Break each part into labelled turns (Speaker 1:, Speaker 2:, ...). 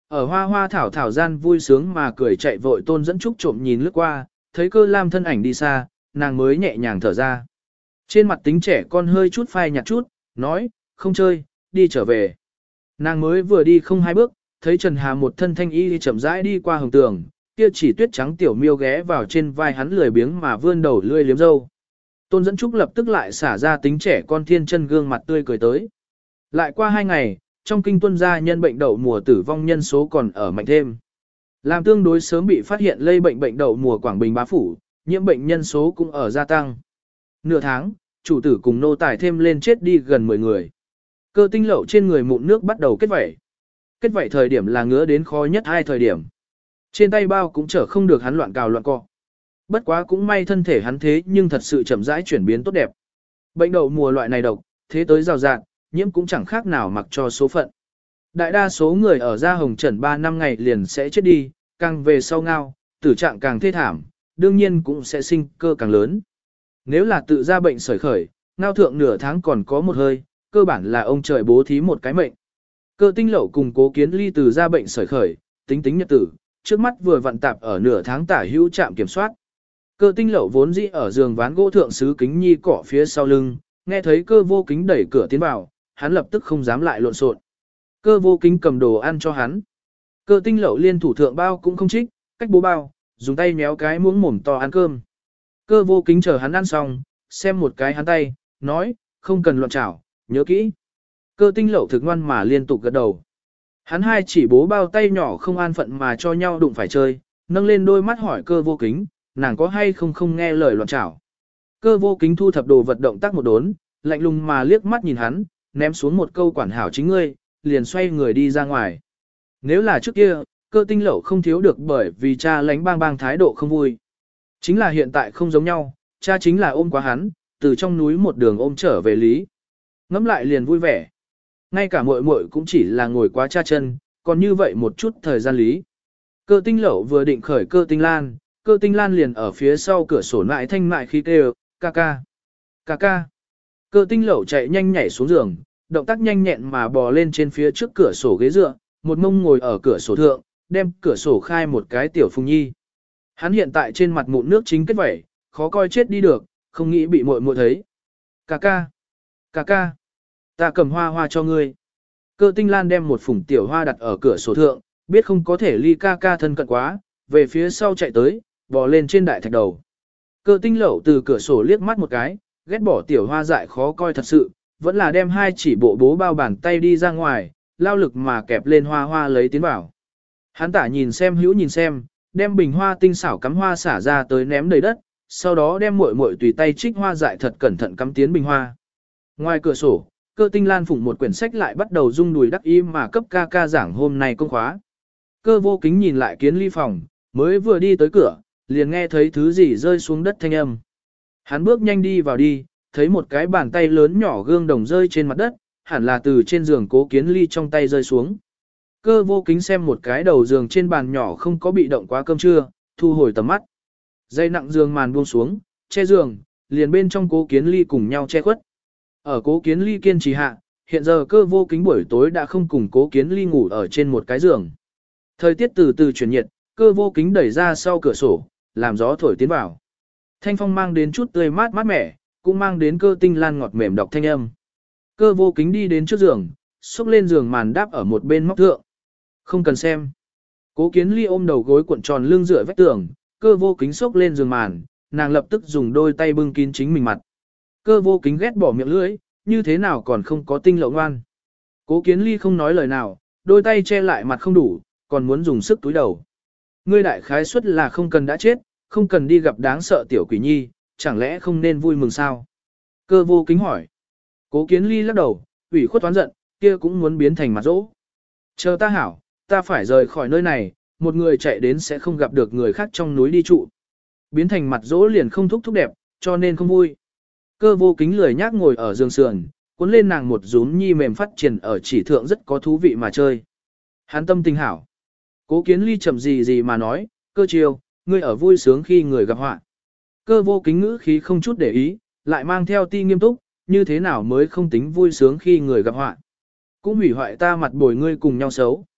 Speaker 1: Ở hoa hoa thảo thảo gian vui sướng mà cười chạy vội Tôn Dẫn Trúc trộm nhìn lướt qua, thấy Cơ Lam thân ảnh đi xa, nàng mới nhẹ nhàng thở ra. Trên mặt tính trẻ con hơi chút phai nhạt chút, nói, không chơi, đi trở về. Nàng mới vừa đi không hai bước, thấy Trần Hà một thân thanh y chậm rãi đi qua hồng tường, kia chỉ tuyết trắng tiểu miêu ghé vào trên vai hắn lười biếng mà vươn đầu lươi liếm râu. Tôn Dẫn Trúc lập tức lại xả ra tính trẻ con thiên chân gương mặt tươi cười tới. Lại qua 2 ngày, trong kinh tuân gia nhân bệnh đậu mùa tử vong nhân số còn ở mạnh thêm. Làm tương đối sớm bị phát hiện lây bệnh đậu mùa Quảng Bình bá phủ, nhiễm bệnh nhân số cũng ở gia tăng. Nửa tháng, chủ tử cùng nô tài thêm lên chết đi gần 10 người. Cơ tinh lậu trên người mụn nước bắt đầu kết vẩy. Kết vẩy thời điểm là ngứa đến khó nhất 2 thời điểm. Trên tay bao cũng chở không được hắn loạn cào loạn cọ. Bất quá cũng may thân thể hắn thế nhưng thật sự chậm rãi chuyển biến tốt đẹp. Bệnh đậu mùa loại này độc, thế tới rào rạt, nhiễm cũng chẳng khác nào mặc cho số phận. Đại đa số người ở da hồng trần 3 năm ngày liền sẽ chết đi, càng về sau ngao, tử trạng càng thê thảm, đương nhiên cũng sẽ sinh cơ càng lớn. Nếu là tự ra bệnh sởi khởi, ngao thượng nửa tháng còn có một hơi, cơ bản là ông trời bố thí một cái mệnh. Cơ tinh lậu cùng Cố Kiến Ly từ ra bệnh sởi khởi, tính nhật tử, trước mắt vừa vặn tạp ở nửa tháng tả hữu trạm kiểm soát. Cơ tinh lậu vốn dĩ ở giường ván gỗ thượng sứ kính nhi cỏ phía sau lưng, nghe thấy Cơ Vô Kính đẩy cửa tiến vào, hắn lập tức không dám lại lộn xộn. Cơ Vô Kính cầm đồ ăn cho hắn. Cơ tinh lậu liên thủ thượng bao cũng không trích, cách bố bao, dùng tay méo cái muỗng mồm to ăn cơm. Cơ Vô Kính chờ hắn ăn xong, xem một cái hắn tay, nói, không cần loạn chảo, nhớ kỹ. Cơ tinh lậu thực ngoan mà liên tục gật đầu. Hắn hai chỉ bố bao tay nhỏ không an phận mà cho nhau đụng phải chơi, nâng lên đôi mắt hỏi Cơ Vô Kính, nàng có hay không nghe lời loạn chảo. Cơ Vô Kính thu thập đồ vật động tác một đốn, lạnh lùng mà liếc mắt nhìn hắn, ném xuống một câu quản hảo chính ngươi, liền xoay người đi ra ngoài. Nếu là trước kia, Cơ tinh lậu không thiếu được bởi vì cha lánh bang bang thái độ không vui. Chính là hiện tại không giống nhau, cha chính là ôm quá hắn, từ trong núi một đường ôm trở về lý. Ngắm lại liền vui vẻ. Ngay cả muội muội cũng chỉ là ngồi quá cha chân, còn như vậy một chút thời gian lý. Cơ tinh lậu vừa định khởi Cơ tinh lan liền ở phía sau cửa sổ lại thanh mại khi kêu, ca ca, ca ca. Cơ tinh lậu chạy nhanh nhảy xuống giường, động tác nhanh nhẹn mà bò lên trên phía trước cửa sổ ghế dựa, một mông ngồi ở cửa sổ thượng, đem cửa sổ khai một cái tiểu phùng nhi. Hắn hiện tại trên mặt mụn nước chính kết vẩy, khó coi chết đi được, không nghĩ bị muội muội thấy. Ca ca, ca ca, ta cầm hoa hoa cho ngươi. Cơ tinh lan đem một phủng tiểu hoa đặt ở cửa sổ thượng, biết không có thể ly ca ca thân cận quá, về phía sau chạy tới, bò lên trên đại thạch đầu. Cơ tinh lậu từ cửa sổ liếc mắt một cái, ghét bỏ tiểu hoa dại khó coi thật sự, vẫn là đem hai chỉ bộ bố bao bàn tay đi ra ngoài, lao lực mà kẹp lên hoa hoa lấy tiến vào. Hắn tả nhìn xem hữu nhìn xem, đem bình hoa tinh xảo cắm hoa xả ra tới ném đầy đất, sau đó đem muội muội tùy tay trích hoa dại thật cẩn thận cắm tiến bình hoa. Ngoài cửa sổ, Cơ tinh lan phủng một quyển sách lại bắt đầu rung đùi đắc ý mà cấp ca ca giảng hôm nay công khóa. Cơ Vô Kính nhìn lại Kiến Ly phòng, mới vừa đi tới cửa, liền nghe thấy thứ gì rơi xuống đất thanh âm. Hắn bước nhanh đi vào đi, thấy một cái bàn tay lớn nhỏ gương đồng rơi trên mặt đất, hẳn là từ trên giường Cố Kiến Ly trong tay rơi xuống. Cơ Vô Kính xem một cái đầu giường trên bàn nhỏ không có bị động quá cơm trưa, thu hồi tầm mắt. Dây nặng giường màn buông xuống, che giường, liền bên trong Cố Kiến Ly cùng nhau che khuất. Ở Cố Kiến Ly kiên trì hạ, hiện giờ Cơ Vô Kính buổi tối đã không cùng Cố Kiến Ly ngủ ở trên một cái giường. Thời tiết từ từ chuyển nhiệt, Cơ Vô Kính đẩy ra sau cửa sổ, làm gió thổi tiến vào. Thanh phong mang đến chút tươi mát mát mẻ, cũng mang đến Cơ tinh lan ngọt mềm đọc thanh âm. Cơ Vô Kính đi đến trước giường, xúc lên giường màn đáp ở một bên móc thượng. Không cần xem. Cố Kiến Ly ôm đầu gối cuộn tròn lưng dựa vách tường, Cơ Vô Kính xúc lên giường màn, nàng lập tức dùng đôi tay bưng kín chính mình mặt. Cơ Vô Kính ghét bỏ miệng lưỡi, như thế nào còn không có tinh lậu ngoan. Cố Kiến Ly không nói lời nào, đôi tay che lại mặt không đủ, còn muốn dùng sức túi đầu. Ngươi đại khái suất là không cần đã chết, không cần đi gặp đáng sợ tiểu quỷ nhi, chẳng lẽ không nên vui mừng sao? Cơ Vô Kính hỏi. Cố Kiến Ly lắc đầu, ủy khuất toán giận, kia cũng muốn biến thành mặt dỗ. Chờ ta hảo, ta phải rời khỏi nơi này, một người chạy đến sẽ không gặp được người khác trong núi đi trụ. Biến thành mặt dỗ liền không thúc đẹp, cho nên không vui. Cơ Vô Kính lười nhác ngồi ở giường sườn, cuốn lên nàng một rúm nhi mềm phát triển ở chỉ thượng rất có thú vị mà chơi. Hắn tâm tình hảo. Cố Kiến Ly chậm gì mà nói, Cơ chiêu, ngươi ở vui sướng khi người gặp họa. Cơ Vô Kính ngữ khí không chút để ý, lại mang theo ti nghiêm túc, như thế nào mới không tính vui sướng khi người gặp họa. Cũng hủy hoại ta mặt bồi ngươi cùng nhau xấu.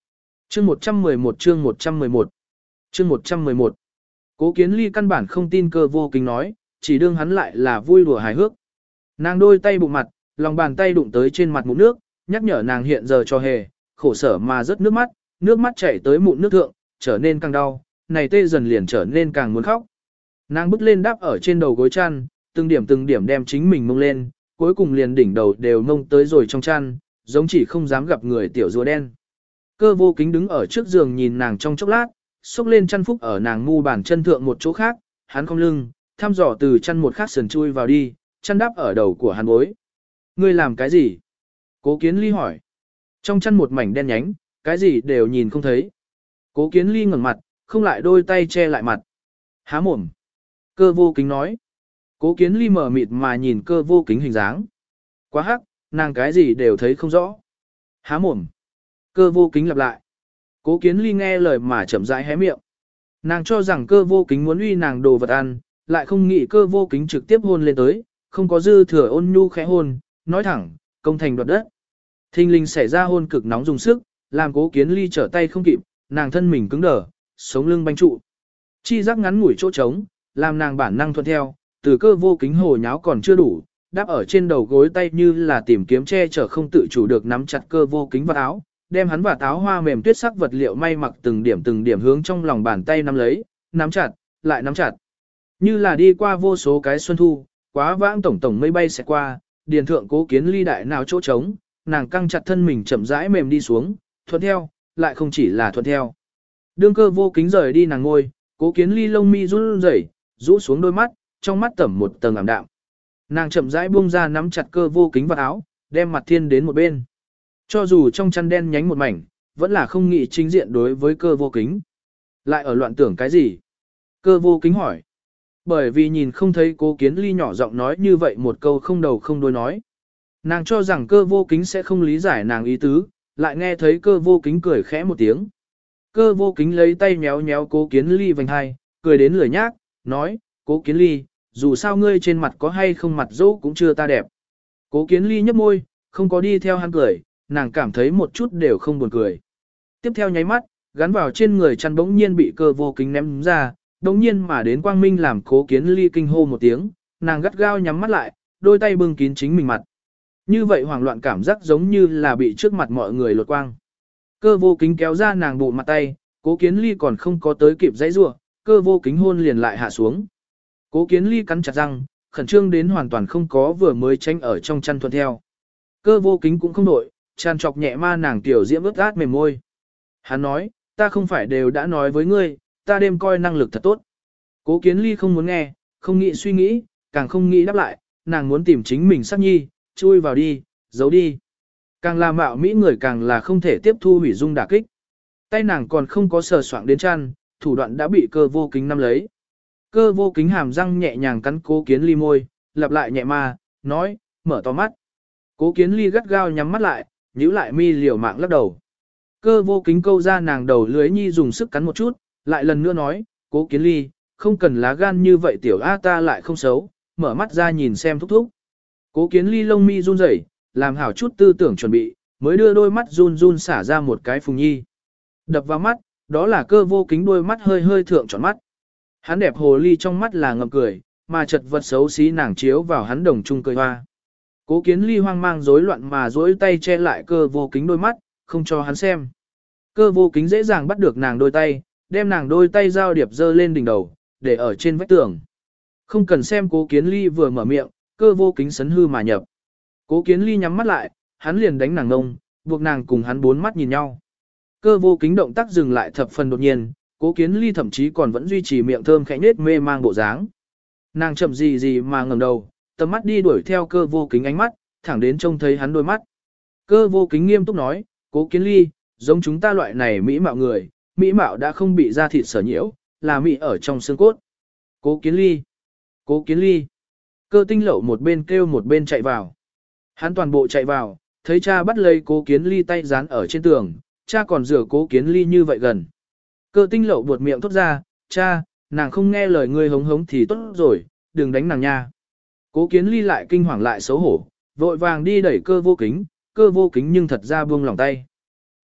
Speaker 1: Chương 111 chương 111 chương 111 Cố Kiến Ly căn bản không tin Cơ Vô Kính nói, chỉ đương hắn lại là vui đùa hài hước. Nàng đôi tay bụng mặt, lòng bàn tay đụng tới trên mặt mụn nước, nhắc nhở nàng hiện giờ cho hề, khổ sở mà rớt nước mắt chảy tới mụn nước thượng, trở nên càng đau, này tê dần liền trở nên càng muốn khóc. Nàng bước lên đáp ở trên đầu gối chăn, từng điểm đem chính mình mông lên, cuối cùng liền đỉnh đầu đều mông tới rồi trong chăn, giống chỉ không dám gặp người tiểu rùa đen. Cơ Vô Kính đứng ở trước giường nhìn nàng trong chốc lát, xúc lên chăn phúc ở nàng mu bàn chân thượng một chỗ khác, hắn cong lưng, thăm dò từ chăn một khác sườn chui vào đi, chăn đáp ở đầu của hắn bối. Ngươi làm cái gì? Cố Kiến Ly hỏi. Trong chăn một mảnh đen nhánh, cái gì đều nhìn không thấy. Cố Kiến Ly ngẩng mặt, không lại đôi tay che lại mặt. Há mồm. Cơ Vô Kính nói. Cố Kiến Ly mở mịt mà nhìn Cơ Vô Kính hình dáng. Quá hắc, nàng cái gì đều thấy không rõ. Há mồm. Cơ Vô Kính lặp lại. Cố Kiến Ly nghe lời mà chậm rãi hé miệng. Nàng cho rằng Cơ Vô Kính muốn uy nàng đồ vật ăn, lại không nghĩ Cơ Vô Kính trực tiếp hôn lên tới, không có dư thừa ôn nhu khẽ hôn, nói thẳng, công thành đoạt đất. Thinh linh xảy ra hôn cực nóng dùng sức, làm Cố Kiến Ly trở tay không kịp, nàng thân mình cứng đờ, sống lưng banh trụ. Chi giác ngắn ngủi chỗ trống, làm nàng bản năng thuận theo, từ Cơ Vô Kính hồ nháo còn chưa đủ, đáp ở trên đầu gối tay như là tìm kiếm che chở không tự chủ được nắm chặt Cơ Vô Kính vào áo, đem hắn và áo hoa mềm tuyết sắc vật liệu may mặc từng điểm hướng trong lòng bàn tay nắm lấy, nắm chặt, lại nắm chặt. Như là đi qua vô số cái xuân thu, quá vãng tổng mây bay sẽ qua, điền thượng Cố Kiến Ly đại nào chỗ trống, nàng căng chặt thân mình chậm rãi mềm đi xuống, thuận theo, lại không chỉ là thuận theo. Đương Cơ Vô Kính rời đi nàng ngôi, Cố Kiến Ly lông mi run rẩy, rũ xuống đôi mắt, trong mắt tẩm một tầng ảm đạm. Nàng chậm rãi buông ra nắm chặt Cơ Vô Kính vào áo, đem mặt thiên đến một bên. Cho dù trong chăn đen nhánh một mảnh, vẫn là không nghĩ chính diện đối với Cơ Vô Kính. Lại ở loạn tưởng cái gì? Cơ Vô Kính hỏi. Bởi vì nhìn không thấy Cố Kiến Ly nhỏ giọng nói như vậy một câu không đầu không đuôi nói. Nàng cho rằng Cơ Vô Kính sẽ không lý giải nàng ý tứ, lại nghe thấy Cơ Vô Kính cười khẽ một tiếng. Cơ Vô Kính lấy tay nhéo nhéo Cố Kiến Ly vành hai, cười đến lười nhác, nói, Cố Kiến Ly, dù sao ngươi trên mặt có hay không mặt dỗ cũng chưa ta đẹp. Cố Kiến Ly nhấp môi, không có đi theo hắn cười, nàng cảm thấy một chút đều không buồn cười. Tiếp theo nháy mắt, gắn vào trên người chăn bỗng nhiên bị Cơ Vô Kính ném ra, bỗng nhiên mà đến quang minh làm Cố Kiến Ly kinh hô một tiếng, nàng gắt gao nhắm mắt lại, đôi tay bưng kín chính mình mặt. Như vậy hoảng loạn cảm giác giống như là bị trước mặt mọi người lột quang. Cơ Vô Kính kéo ra nàng bụng mặt tay, Cố Kiến Ly còn không có tới kịp dãy rủa, Cơ Vô Kính hôn liền lại hạ xuống. Cố Kiến Ly cắn chặt răng, khẩn trương đến hoàn toàn không có vừa mới tránh ở trong chăn thuận theo. Cơ Vô Kính cũng không đổi, tràn chọc nhẹ ma nàng tiểu diễm ướt át mềm môi. Hắn nói, ta không phải đều đã nói với ngươi, ta đêm coi năng lực thật tốt. Cố Kiến Ly không muốn nghe, không nghĩ suy nghĩ, càng không nghĩ đáp lại, nàng muốn tìm chính mình sắc nhi, chui vào đi, giấu đi. Càng là mạo mỹ người càng là không thể tiếp thu hủy dung đả kích. Tay nàng còn không có sờ soạng đến chăn, thủ đoạn đã bị Cơ Vô Kính nắm lấy. Cơ Vô Kính hàm răng nhẹ nhàng cắn Cố Kiến Ly môi, lặp lại nhẹ ma, nói, mở to mắt. Cố Kiến Ly gắt gao nhắm mắt lại, nhíu lại mi liều mạng lắc đầu. Cơ Vô Kính câu ra nàng đầu lưới nhi dùng sức cắn một chút, lại lần nữa nói, Cố Kiến Ly, không cần lá gan như vậy tiểu A ta lại không xấu, mở mắt ra nhìn xem thúc thúc. Cố Kiến Ly lông mi run rẩy, làm hảo chút tư tưởng chuẩn bị, mới đưa đôi mắt run run xả ra một cái phùng nhi. Đập vào mắt, đó là Cơ Vô Kính đôi mắt hơi hơi thượng tròn mắt. Hắn đẹp hồ ly trong mắt là ngậm cười, mà chật vật xấu xí nàng chiếu vào hắn đồng trung cười hoa. Cố Kiến Ly hoang mang rối loạn mà duỗi tay che lại Cơ Vô Kính đôi mắt, không cho hắn xem. Cơ Vô Kính dễ dàng bắt được nàng đôi tay, đem nàng đôi tay giao điệp dơ lên đỉnh đầu, để ở trên vách tường. Không cần xem Cố Kiến Ly vừa mở miệng, Cơ Vô Kính sấn hư mà nhập. Cố Kiến Ly nhắm mắt lại, hắn liền đánh nàng ngông, buộc nàng cùng hắn bốn mắt nhìn nhau. Cơ Vô Kính động tác dừng lại thập phần đột nhiên, Cố Kiến Ly thậm chí còn vẫn duy trì miệng thơm khẽ nết mê mang bộ dáng. Nàng chậm gì mà ngẩng đầu, tầm mắt đi đuổi theo Cơ Vô Kính ánh mắt, thẳng đến trông thấy hắn đôi mắt. Cơ Vô Kính nghiêm túc nói, Cố Kiến Ly, giống chúng ta loại này mỹ mạo người, mỹ mạo đã không bị da thịt sở nhiễu, là mỹ ở trong xương cốt. Cố Kiến Ly, Cố Kiến Ly. Cơ Tinh Lậu một bên kêu một bên chạy vào. Hắn toàn bộ chạy vào, thấy cha bắt lấy Cố Kiến Ly tay dán ở trên tường, cha còn rửa Cố Kiến Ly như vậy gần. Cơ Tinh Lậu buột miệng thốt ra, cha, nàng không nghe lời ngươi hống hống thì tốt rồi, đừng đánh nàng nha. Cố Kiến Ly lại kinh hoàng lại xấu hổ, vội vàng đi đẩy Cơ Vô Kính, Cơ Vô Kính nhưng thật ra buông lòng tay.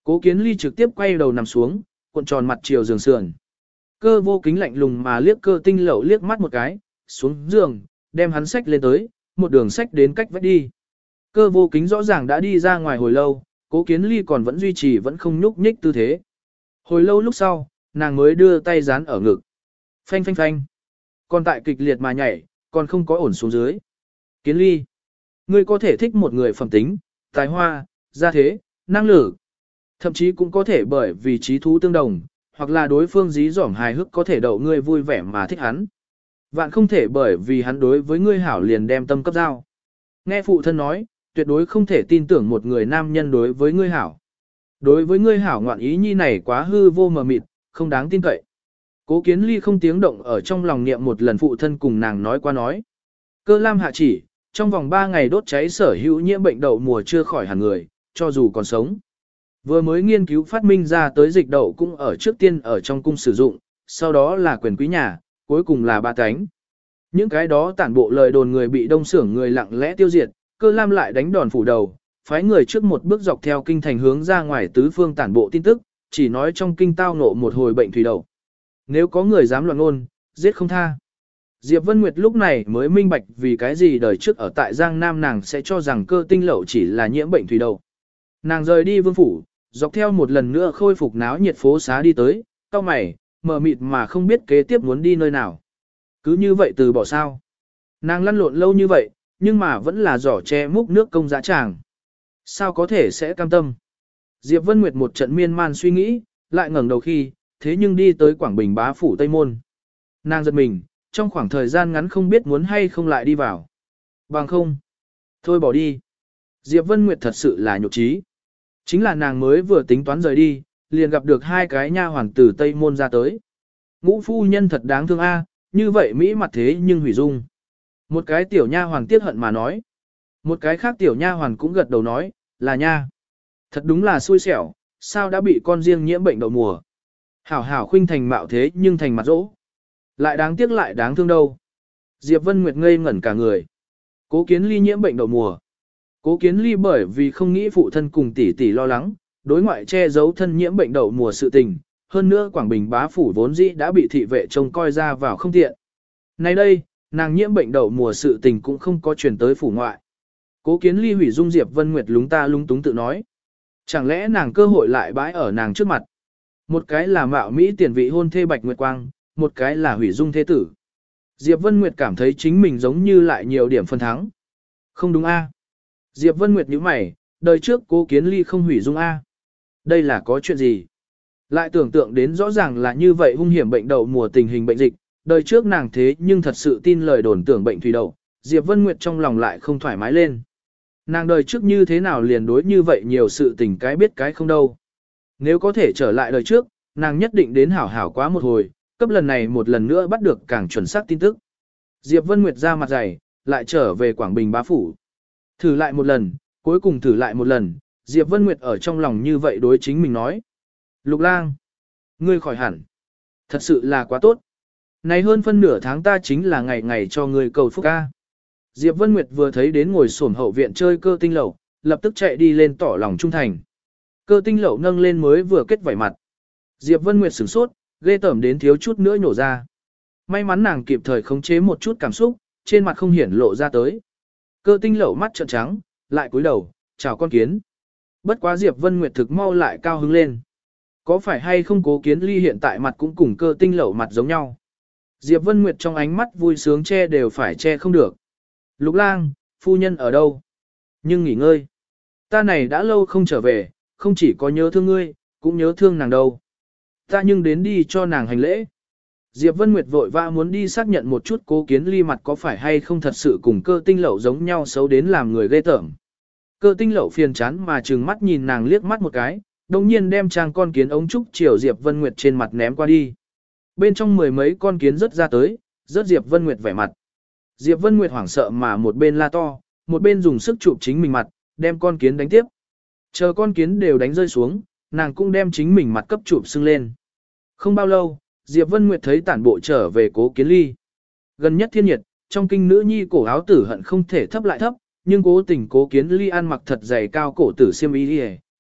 Speaker 1: Cố Kiến Ly trực tiếp quay đầu nằm xuống, cuộn tròn mặt chiều giường sườn. Cơ vô kính lạnh lùng mà liếc Cơ Tinh Lậu liếc mắt một cái, xuống giường, đem hắn xách lên tới, một đường xách đến cách vách đi. Cơ vô kính rõ ràng đã đi ra ngoài hồi lâu, Cố Kiến Ly còn vẫn duy trì vẫn không nhúc nhích tư thế. Hồi lâu lúc sau, nàng mới đưa tay dán ở ngực. Phanh phanh phanh. Còn tại kịch liệt mà nhảy, còn không có ổn xuống dưới. Kiến Ly, ngươi có thể thích một người phẩm tính, tài hoa, gia thế, năng lực. Thậm chí cũng có thể bởi vì trí thú tương đồng, hoặc là đối phương dí dỏm hài hước có thể đậu ngươi vui vẻ mà thích hắn. Vạn không thể bởi vì hắn đối với ngươi hảo liền đem tâm cấp giao. Nghe phụ thân nói, tuyệt đối không thể tin tưởng một người nam nhân đối với ngươi hảo. Đối với ngươi hảo ngoạn ý nhi này quá hư vô mờ mịt, không đáng tin cậy. Cố Kiến Ly không tiếng động ở trong lòng niệm một lần phụ thân cùng nàng nói qua nói. Cơ Lam hạ chỉ, trong vòng 3 ngày đốt cháy sở hữu nhiễm bệnh đậu mùa chưa khỏi hẳn người, cho dù còn sống. Vừa mới nghiên cứu phát minh ra tới dịch đậu cũng ở trước tiên ở trong cung sử dụng, sau đó là quyền quý nhà, cuối cùng là ba cánh. Những cái đó tản bộ lời đồn người bị đông xưởng người lặng lẽ tiêu diệt, Cơ Lam lại đánh đòn phủ đầu, phái người trước một bước dọc theo kinh thành hướng ra ngoài tứ phương tản bộ tin tức, chỉ nói trong kinh tao ngộ một hồi bệnh thủy đậu. Nếu có người dám loạn ngôn, giết không tha. Diệp Vân Nguyệt lúc này mới minh bạch vì cái gì đời trước ở tại Giang Nam nàng sẽ cho rằng Cơ Tinh Lậu chỉ là nhiễm bệnh thủy đậu. Nàng rời đi vương phủ, dọc theo một lần nữa khôi phục náo nhiệt phố xá đi tới, cau mày, mờ mịt mà không biết kế tiếp muốn đi nơi nào. Cứ như vậy từ bỏ sao. Nàng lăn lộn lâu như vậy, nhưng mà vẫn là giỏ che múc nước công dã tràng. Sao có thể sẽ cam tâm? Diệp Vân Nguyệt một trận miên man suy nghĩ, lại ngẩng đầu khi, thế nhưng đi tới Quảng Bình bá phủ Tây Môn. Nàng giật mình, trong khoảng thời gian ngắn không biết muốn hay không lại đi vào. Bằng không. Thôi bỏ đi. Diệp Vân Nguyệt thật sự là nhục trí. Chính là nàng mới vừa tính toán rời đi, liền gặp được 2 cái nha hoàn từ Tây Môn ra tới. Ngũ phu nhân thật đáng thương a, như vậy Mỹ mặt thế nhưng hủy dung. Một cái tiểu nha hoàn tiếc hận mà nói. Một cái khác tiểu nha hoàn cũng gật đầu nói, là nha. Thật đúng là xui xẻo, sao đã bị con riêng nhiễm bệnh đậu mùa. Hảo hảo khuynh thành mạo thế nhưng thành mặt dỗ. Lại đáng tiếc lại đáng thương đâu. Diệp Vân Nguyệt ngây ngẩn cả người. Cố Kiến Ly nhiễm bệnh đậu mùa. Cố Kiến Ly bởi vì không nghĩ phụ thân cùng tỷ tỷ lo lắng, đối ngoại che giấu thân nhiễm bệnh đậu mùa sự tình. Hơn nữa Quảng Bình bá phủ vốn dĩ đã bị thị vệ trông coi ra vào không tiện. Nay đây, nàng nhiễm bệnh đậu mùa sự tình cũng không có truyền tới phủ ngoại. Cố Kiến Ly hủy dung Diệp Vân Nguyệt lúng ta lúng túng tự nói. Chẳng lẽ nàng cơ hội lại bãi ở nàng trước mặt. Một cái là mạo Mỹ tiền vị hôn thê Bạch Nguyệt Quang, một cái là hủy dung thế tử. Diệp Vân Nguyệt cảm thấy chính mình giống như lại nhiều điểm phân thắng. Không đúng a? Diệp Vân Nguyệt nhíu mày, đời trước Cố Kiến Ly không hủy dung a. Đây là có chuyện gì? Lại tưởng tượng đến rõ ràng là như vậy hung hiểm bệnh đậu mùa tình hình bệnh dịch, đời trước nàng thế nhưng thật sự tin lời đồn tưởng bệnh thủy đậu, Diệp Vân Nguyệt trong lòng lại không thoải mái lên. Nàng đời trước như thế nào liền đối như vậy nhiều sự tình cái biết cái không đâu. Nếu có thể trở lại đời trước, nàng nhất định đến hảo hảo quá một hồi, cấp lần này một lần nữa bắt được càng chuẩn xác tin tức. Diệp Vân Nguyệt ra mặt dày, lại trở về Quảng Bình bá phủ. Thử lại một lần, cuối cùng thử lại một lần, Diệp Vân Nguyệt ở trong lòng như vậy đối chính mình nói. Lục lang, ngươi khỏi hẳn. Thật sự là quá tốt. Này hơn phân nửa tháng ta chính là ngày ngày cho ngươi cầu phúc ca. Diệp Vân Nguyệt vừa thấy đến ngồi xổm hậu viện chơi Cơ Tinh Lậu, lập tức chạy đi lên tỏ lòng trung thành. Cơ Tinh Lậu nâng lên mới vừa kết vảy mặt. Diệp Vân Nguyệt sửng sốt, ghê tởm đến thiếu chút nữa nhổ ra. May mắn nàng kịp thời khống chế một chút cảm xúc, trên mặt không hiển lộ ra tới. Cơ Tinh Lậu mắt trợn trắng, lại cúi đầu, chào con kiến. Bất quá Diệp Vân Nguyệt thực mau lại cao hứng lên. Có phải hay không Cố Kiến Ly hiện tại mặt cũng cùng Cơ Tinh Lậu mặt giống nhau. Diệp Vân Nguyệt trong ánh mắt vui sướng che đều phải che không được. Lục lang, phu nhân ở đâu? Nhưng nghỉ ngơi. Ta này đã lâu không trở về, không chỉ có nhớ thương ngươi, cũng nhớ thương nàng đâu. Ta nhưng đến đi cho nàng hành lễ. Diệp Vân Nguyệt vội vã muốn đi xác nhận một chút Cố Kiến Ly mặt có phải hay không thật sự cùng Cơ Tinh Lậu giống nhau xấu đến làm người ghê tởm. Cơ Tinh Lậu phiền chán mà trừng mắt nhìn nàng liếc mắt một cái, đồng nhiên đem trang con kiến ống trúc chiều Diệp Vân Nguyệt trên mặt ném qua đi. Bên trong 10 mấy con kiến rớt ra tới, rớt Diệp Vân Nguyệt vẻ mặt. Diệp Vân Nguyệt hoảng sợ mà một bên la to, một bên dùng sức chụp chính mình mặt, đem con kiến đánh tiếp. Chờ con kiến đều đánh rơi xuống, nàng cũng đem chính mình mặt cấp chụp sưng lên. Không bao lâu, Diệp Vân Nguyệt thấy tản bộ trở về Cố Kiến Ly. Gần nhất thiên nhiệt, trong kinh nữ nhi cổ áo tử hận không thể thấp lại thấp, nhưng cố tình Cố Kiến Ly ăn mặc thật dày cao cổ tử xiêm y,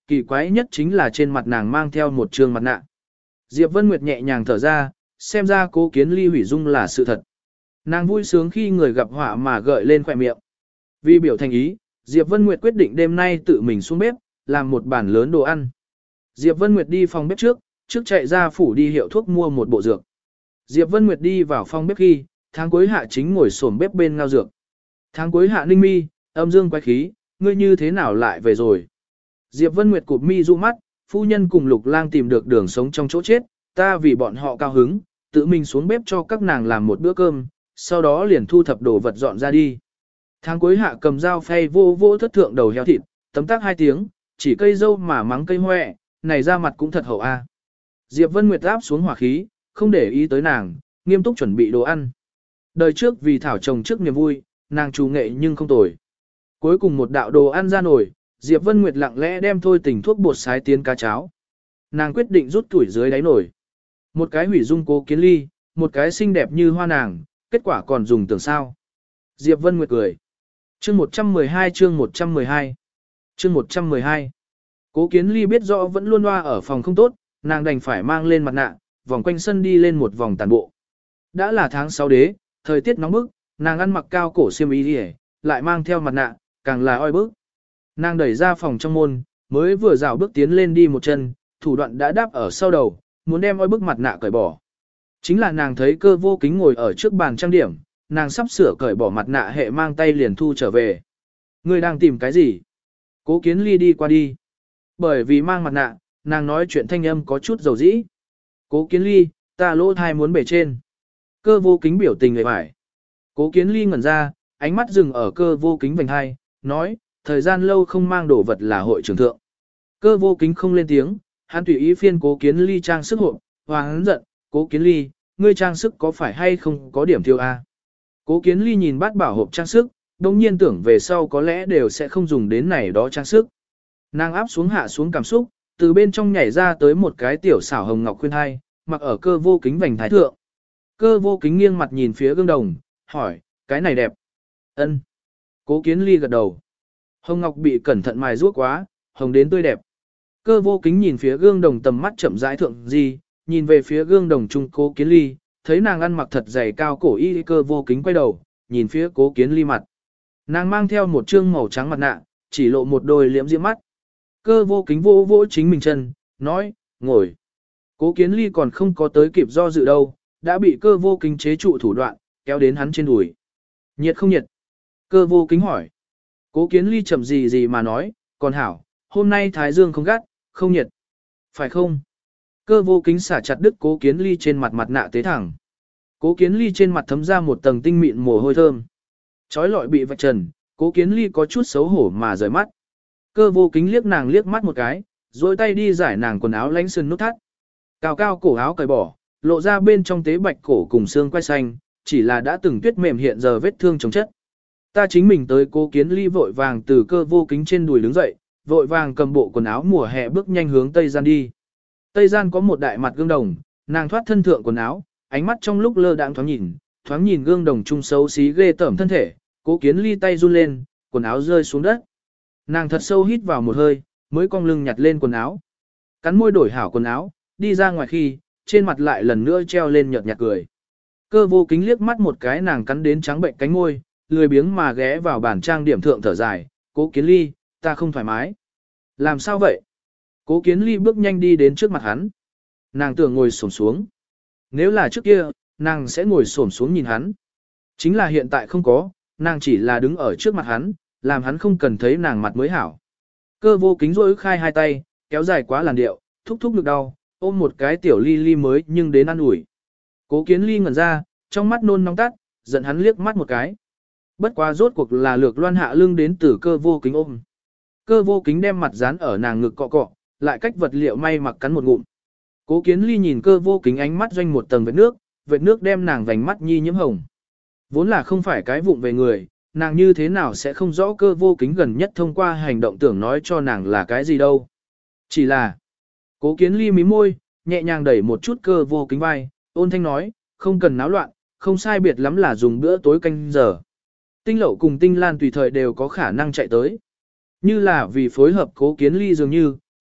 Speaker 1: kỳ quái nhất chính là trên mặt nàng mang theo một trương mặt nạ. Diệp Vân Nguyệt nhẹ nhàng thở ra, xem ra Cố Kiến Ly hủy dung là sự thật. Nàng vui sướng khi người gặp họa mà gợi lên khỏe miệng. Vì biểu thành ý, Diệp Vân Nguyệt quyết định đêm nay tự mình xuống bếp, làm một bàn lớn đồ ăn. Diệp Vân Nguyệt đi phòng bếp trước chạy ra phủ đi hiệu thuốc mua một bộ dược. Diệp Vân Nguyệt đi vào phòng bếp khi, Tháng Cuối Hạ chính ngồi xổm bếp bên ngao dược. Tháng Cuối Hạ ninh mi, âm dương quái khí, ngươi như thế nào lại về rồi? Diệp Vân Nguyệt cụp mi du mắt, phu nhân cùng Lục Lang tìm được đường sống trong chỗ chết, ta vì bọn họ cao hứng, tự mình xuống bếp cho các nàng làm một bữa cơm, sau đó liền thu thập đồ vật dọn ra đi. Tháng Cuối Hạ cầm dao phay vô vô thất thượng đầu heo thịt, tấm tắc 2 tiếng, chỉ cây dâu mà mắng cây hoẹ, này ra mặt cũng thật hậu a. Diệp Vân Nguyệt áp xuống hỏa khí, không để ý tới nàng, nghiêm túc chuẩn bị đồ ăn. Đời trước vì thảo trồng trước niềm vui, nàng trù nghệ nhưng không tồi. Cuối cùng một đạo đồ ăn ra nổi, Diệp Vân Nguyệt lặng lẽ đem thôi tình thuốc bột sái tiến cá cháo. Nàng quyết định rút tuổi dưới đáy nổi. Một cái hủy dung Cố Kiến Ly, một cái xinh đẹp như hoa nàng, kết quả còn dùng tưởng sao. Diệp Vân Nguyệt cười. Chương 112 chương 112 chương 112 Cố Kiến Ly biết rõ vẫn luôn loa ở phòng không tốt, nàng đành phải mang lên mặt nạ, vòng quanh sân đi lên một vòng tàn bộ. Đã là tháng 6 đế, thời tiết nóng bức, nàng ăn mặc cao cổ xiêm y đi, lại mang theo mặt nạ, càng là oi bức. Nàng đẩy ra phòng trong môn, mới vừa dạo bước tiến lên đi một chân, thủ đoạn đã đáp ở sau đầu, muốn đem oi bức mặt nạ cởi bỏ. Chính là nàng thấy Cơ Vô Kính ngồi ở trước bàn trang điểm, nàng sắp sửa cởi bỏ mặt nạ hệ mang tay liền thu trở về. Ngươi đang tìm cái gì? Cố Kiến Ly đi qua đi. Bởi vì mang mặt nạ, nàng nói chuyện thanh âm có chút dầu dĩ. Cố Kiến Ly, ta lỗ thai muốn bể trên. Cơ Vô Kính biểu tình người phải. Cố Kiến Ly ngẩn ra, ánh mắt dừng ở Cơ Vô Kính vành hai, nói, thời gian lâu không mang đồ vật là hội trưởng thượng. Cơ Vô Kính không lên tiếng, hắn tùy ý phiên Cố Kiến Ly trang sức hộ, hoàng giận, Cố Kiến Ly, ngươi trang sức có phải hay không có điểm tiêu a? Cố Kiến Ly nhìn bát bảo hộp trang sức, đồng nhiên tưởng về sau có lẽ đều sẽ không dùng đến này đó trang sức. Nàng áp xuống hạ xuống cảm xúc, từ bên trong nhảy ra tới một cái tiểu xảo hồng ngọc khuyên hai, mặc ở Cơ Vô Kính vành thái thượng. Cơ Vô Kính nghiêng mặt nhìn phía gương đồng, hỏi, cái này đẹp. Ân. Cố Kiến Ly gật đầu. Hồng ngọc bị cẩn thận mài ruốc quá, hồng đến tươi đẹp. Cơ Vô Kính nhìn phía gương đồng tầm mắt chậm rãi thượng gì, nhìn về phía gương đồng trung Cố Kiến Ly, thấy nàng ăn mặc thật dày cao cổ y. Cơ Vô Kính quay đầu, nhìn phía Cố Kiến Ly mặt. Nàng mang theo một trương màu trắng mặt nạ, chỉ lộ một đôi liễm diễm mắt. Cơ Vô Kính vỗ vỗ chính mình chân, nói, ngồi. Cố Kiến Ly còn không có tới kịp do dự đâu, đã bị Cơ Vô Kính chế trụ thủ đoạn, kéo đến hắn trên đùi. Nhiệt không nhiệt? Cơ Vô Kính hỏi. Cố Kiến Ly chậm gì mà nói, còn hảo, hôm nay thái dương không gắt, không nhiệt. Phải không? Cơ Vô Kính xả chặt đứt Cố Kiến Ly trên mặt mặt nạ tế thẳng. Cố Kiến Ly trên mặt thấm ra một tầng tinh mịn mồ hôi thơm. Chói lọi bị vạch trần, Cố Kiến Ly có chút xấu hổ mà rời mắt. Cơ Vô Kính liếc nàng liếc mắt một cái, rồi tay đi giải nàng quần áo lánh sườn nút thắt. Cao cao cổ áo cởi bỏ, lộ ra bên trong tế bạch cổ cùng xương quai xanh, chỉ là đã từng tuyết mềm hiện giờ vết thương chồng chất. Ta chính mình tới. Cố Kiến Ly vội vàng từ Cơ Vô Kính trên đùi đứng dậy, vội vàng cầm bộ quần áo mùa hè bước nhanh hướng Tây Gian đi. Tây Gian có một đại mặt gương đồng, nàng thoát thân thượng quần áo, ánh mắt trong lúc lơ đãng thoáng nhìn gương đồng trung xấu xí ghê tởm thân thể, Cố Kiến Ly tay run lên, quần áo rơi xuống đất. Nàng thật sâu hít vào một hơi, mới cong lưng nhặt lên quần áo. Cắn môi đổi hảo quần áo, đi ra ngoài khi, trên mặt lại lần nữa treo lên nhợt nhạt cười. Cơ Vô Kính liếc mắt một cái nàng cắn đến trắng bệnh cánh môi, lười biếng mà ghé vào bàn trang điểm thượng thở dài, Cố Kiến Ly, ta không thoải mái. Làm sao vậy? Cố Kiến Ly bước nhanh đi đến trước mặt hắn. Nàng tưởng ngồi xổm xuống. Nếu là trước kia, nàng sẽ ngồi xổm xuống nhìn hắn. Chính là hiện tại không có, nàng chỉ là đứng ở trước mặt hắn, làm hắn không cần thấy nàng mặt mới hảo. Cơ Vô Kính rỗi khai hai tay, kéo dài quá làn điệu, thúc thúc ngực đau, ôm một cái tiểu ly ly mới nhưng đến ăn ủi. Cố Kiến Ly ngẩn ra, trong mắt nôn nóng tắt, giận hắn liếc mắt một cái. Bất quá rốt cuộc là lược loan hạ lưng đến từ Cơ Vô Kính ôm. Cơ Vô Kính đem mặt dán ở nàng ngực cọ cọ, lại cách vật liệu may mặc cắn một ngụm. Cố Kiến Ly nhìn Cơ Vô Kính ánh mắt doanh một tầng vệt nước đem nàng vành mắt nhi nhiễm hồng. Vốn là không phải cái vụng về người, nàng như thế nào sẽ không rõ Cơ Vô Kính gần nhất thông qua hành động tưởng nói cho nàng là cái gì đâu. Chỉ là, Cố Kiến Ly mím môi, nhẹ nhàng đẩy một chút Cơ Vô Kính vai, ôn thanh nói, không cần náo loạn, không sai biệt lắm là dùng bữa tối canh giờ. Tinh Lậu cùng Tinh Lan tùy thời đều có khả năng chạy tới. Như là vì phối hợp Cố Kiến Ly dường như,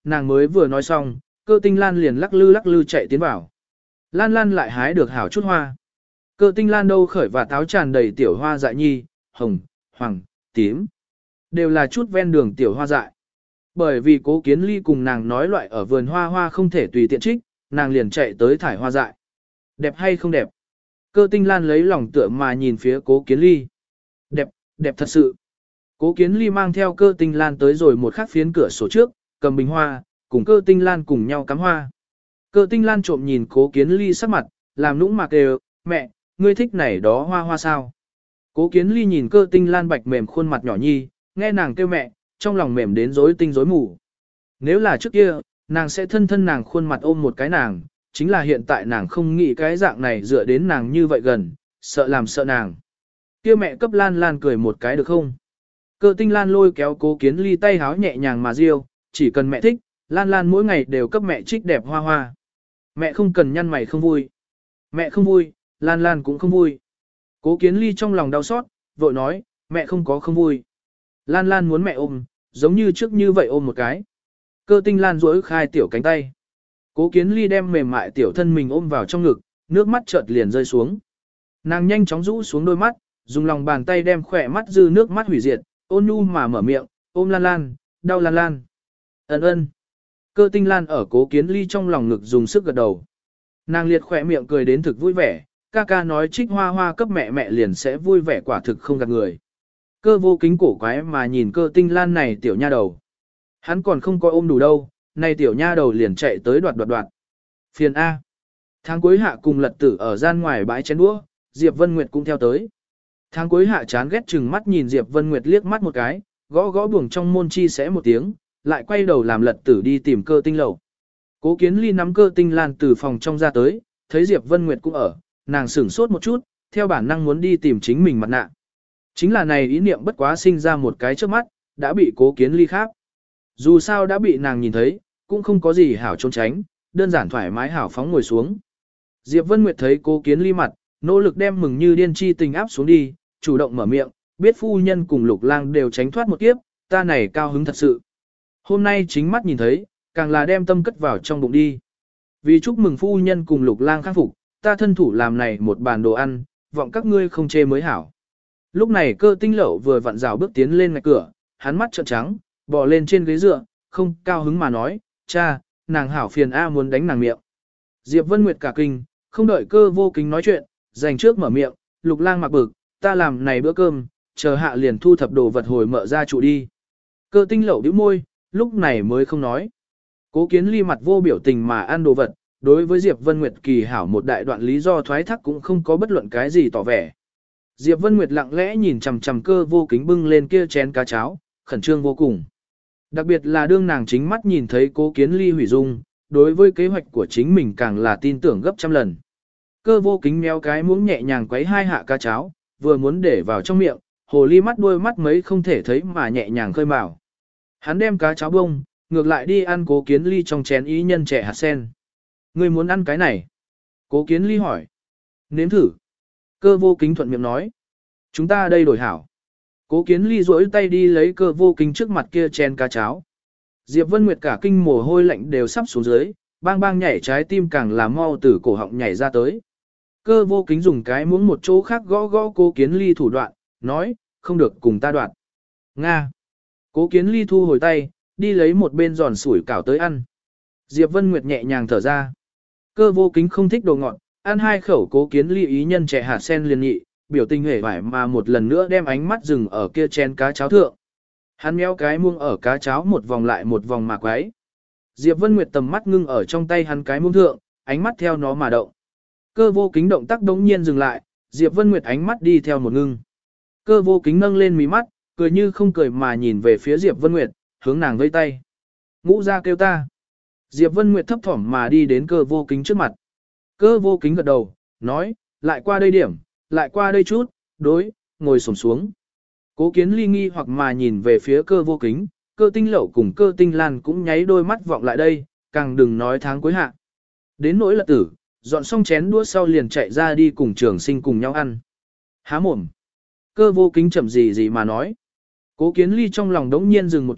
Speaker 1: nàng mới vừa nói xong, Cơ Tinh Lan liền lắc lư chạy tiến vào. Lan Lan lại hái được hảo chút hoa. Cơ Tinh Lan đâu khởi và táo tràn đầy tiểu hoa dại nhi, hồng, hoàng, tím. Đều là chút ven đường tiểu hoa dại. Bởi vì Cố Kiến Ly cùng nàng nói loại ở vườn hoa hoa không thể tùy tiện trích, nàng liền chạy tới thải hoa dại. Đẹp hay không đẹp? Cơ Tinh Lan lấy lòng tựa mà nhìn phía Cố Kiến Ly. Đẹp, đẹp thật sự. Cố Kiến Ly mang theo Cơ Tinh Lan tới rồi một khắc phiến cửa sổ trước, cầm bình hoa, cùng Cơ Tinh Lan cùng nhau cắm hoa. Cơ Tinh Lan trộm nhìn Cố Kiến Ly sắc mặt, làm nũng mạc đều, mẹ, ngươi thích này đó hoa hoa sao? Cố Kiến Ly nhìn Cơ Tinh Lan bạch mềm khuôn mặt nhỏ nhi, nghe nàng kêu mẹ, trong lòng mềm đến rối tinh rối mù. Nếu là trước kia, nàng sẽ thân thân nàng khuôn mặt ôm một cái nàng, chính là hiện tại nàng không nghĩ cái dạng này dựa đến nàng như vậy gần, sợ làm sợ nàng. Kia mẹ cấp Lan Lan cười một cái được không? Cơ Tinh Lan lôi kéo Cố Kiến Ly tay háo nhẹ nhàng mà riêu, chỉ cần mẹ thích, Lan Lan mỗi ngày đều cấp mẹ trích đẹp hoa hoa. Mẹ không cần nhăn mày không vui. Mẹ không vui, Lan Lan cũng không vui. Cố Kiến Ly trong lòng đau xót, vội nói, mẹ không có không vui. Lan Lan muốn mẹ ôm, giống như trước như vậy ôm một cái. Cơ Tinh Lan duỗi khai tiểu cánh tay. Cố Kiến Ly đem mềm mại tiểu thân mình ôm vào trong ngực, nước mắt chợt liền rơi xuống. Nàng nhanh chóng rũ xuống đôi mắt, dùng lòng bàn tay đem khỏe mắt dư nước mắt hủy diệt, ôn nhu mà mở miệng, ôm Lan Lan, đau Lan Lan. Ấn ơn. Cơ Tinh Lan ở Cố Kiến Ly trong lòng ngực dùng sức gật đầu. Nàng liệt khỏe miệng cười đến thực vui vẻ, ca ca nói trích hoa hoa cấp mẹ mẹ liền sẽ vui vẻ quả thực không gạt người. Cơ Vô Kính cổ quái mà nhìn Cơ Tinh Lan này tiểu nha đầu. Hắn còn không có ôm đủ đâu, này tiểu nha đầu liền chạy tới đoạt. Phiền A. Tháng cuối hạ cùng Lật Tử ở gian ngoài bãi chén đũa, Diệp Vân Nguyệt cũng theo tới. Tháng cuối hạ chán ghét chừng mắt nhìn Diệp Vân Nguyệt liếc mắt một cái, gõ gõ buồng trong môn chi sẽ một tiếng, lại quay đầu làm Lật Tử đi tìm Cơ Tinh lầu. Cố Kiến Ly nắm Cơ Tinh Lan từ phòng trong ra tới, thấy Diệp Vân Nguyệt cũng ở, nàng sửng sốt một chút, theo bản năng muốn đi tìm chính mình mặt nạ. Chính là này ý niệm bất quá sinh ra một cái trước mắt, đã bị Cố Kiến Ly khác. Dù sao đã bị nàng nhìn thấy, cũng không có gì hảo trốn tránh, đơn giản thoải mái hảo phóng ngồi xuống. Diệp Vân Nguyệt thấy Cố Kiến Ly mặt, nỗ lực đem mừng như điên chi tình áp xuống đi, chủ động mở miệng, biết phu nhân cùng Lục Lang đều tránh thoát một kiếp, ta này cao hứng thật sự. Hôm nay chính mắt nhìn thấy, càng là đem tâm cất vào trong bụng đi. Vì chúc mừng phu nhân cùng Lục Lang khắc phục, ta thân thủ làm này một bàn đồ ăn, vọng các ngươi không chê mới hảo. Lúc này Cơ Tinh Lậu vừa vặn rào bước tiến lên ngạch cửa, hắn mắt trợn trắng, bò lên trên ghế dựa, không cao hứng mà nói, cha, nàng hảo phiền A muốn đánh nàng miệng. Diệp Vân Nguyệt cả kinh, không đợi Cơ Vô Kính nói chuyện, dành trước mở miệng, Lục Lang mặc bực, ta làm này bữa cơm, chờ hạ liền thu thập đồ vật hồi mợ ra trụ đi. Cơ Tinh Lậu bĩu môi, lúc này mới không nói. Cố Kiến Ly mặt vô biểu tình mà ăn đồ vật, đối với Diệp Vân Nguyệt kỳ hảo một đại đoạn lý do thoái thác cũng không có bất luận cái gì tỏ vẻ. Diệp Vân Nguyệt lặng lẽ nhìn chằm chằm Cơ Vô Kính bưng lên kia chén cá cháo, khẩn trương vô cùng. Đặc biệt là đương nàng chính mắt nhìn thấy Cố Kiến Ly hủy dung, đối với kế hoạch của chính mình càng là tin tưởng gấp trăm lần. Cơ Vô Kính méo cái muỗng nhẹ nhàng quấy hai hạ cá cháo, vừa muốn để vào trong miệng, hồ ly mắt đuôi mắt mấy không thể thấy mà nhẹ nhàng khơi mào. Hắn đem cá cháo bông, ngược lại đi ăn Cố Kiến Ly trong chén ý nhân trẻ hạt sen. Ngươi muốn ăn cái này? Cố Kiến Ly hỏi. Nếm thử. Cơ Vô Kính thuận miệng nói. Chúng ta đây đổi hảo. Cố Kiến Ly duỗi tay đi lấy Cơ Vô Kính trước mặt kia chén cá cháo. Diệp Vân Nguyệt cả kinh mồ hôi lạnh đều sắp xuống dưới, bang bang nhảy trái tim càng làm mau từ cổ họng nhảy ra tới. Cơ Vô Kính dùng cái muỗng một chỗ khác gõ gõ Cố Kiến Ly thủ đoạn, nói, không được cùng ta đoạn. Nga. Cố Kiến Ly thu hồi tay, đi lấy một bên giòn sủi cảo tới ăn. Diệp Vân Nguyệt nhẹ nhàng thở ra. Cơ Vô Kính không thích đồ ngọt, ăn hai khẩu Cố Kiến Ly ý nhân trẻ hạt sen liền nhị, biểu tình hề vải mà một lần nữa đem ánh mắt dừng ở kia chén cá cháo thượng. Hắn méo cái muông ở cá cháo một vòng lại một vòng mà quấy. Diệp Vân Nguyệt tầm mắt ngưng ở trong tay hắn cái muông thượng, ánh mắt theo nó mà động. Cơ Vô Kính động tác đống nhiên dừng lại, Diệp Vân Nguyệt ánh mắt đi theo một ngưng. Cơ Vô Kính nâng lên mí mắt, cười như không cười mà nhìn về phía Diệp Vân Nguyệt, hướng nàng vẫy tay. Ngũ ra kêu ta. Diệp Vân Nguyệt thấp thỏm mà đi đến Cơ Vô Kính trước mặt. Cơ Vô Kính gật đầu, nói, lại qua đây điểm, lại qua đây chút, đối, ngồi xổm xuống. Cố Kiến Ly nghi hoặc mà nhìn về phía Cơ Vô Kính, Cơ Tinh Lậu cùng Cơ Tinh Lan cũng nháy đôi mắt vọng lại đây, càng đừng nói tháng cuối hạ. Đến nỗi Lật Tử, dọn xong chén đũa sau liền chạy ra đi cùng Trường Sinh cùng nhau ăn. Há mồm. Cơ Vô Kính chậm gì gì mà nói. Cố Kiến Ly trong lòng đống nhiên dừng một chút,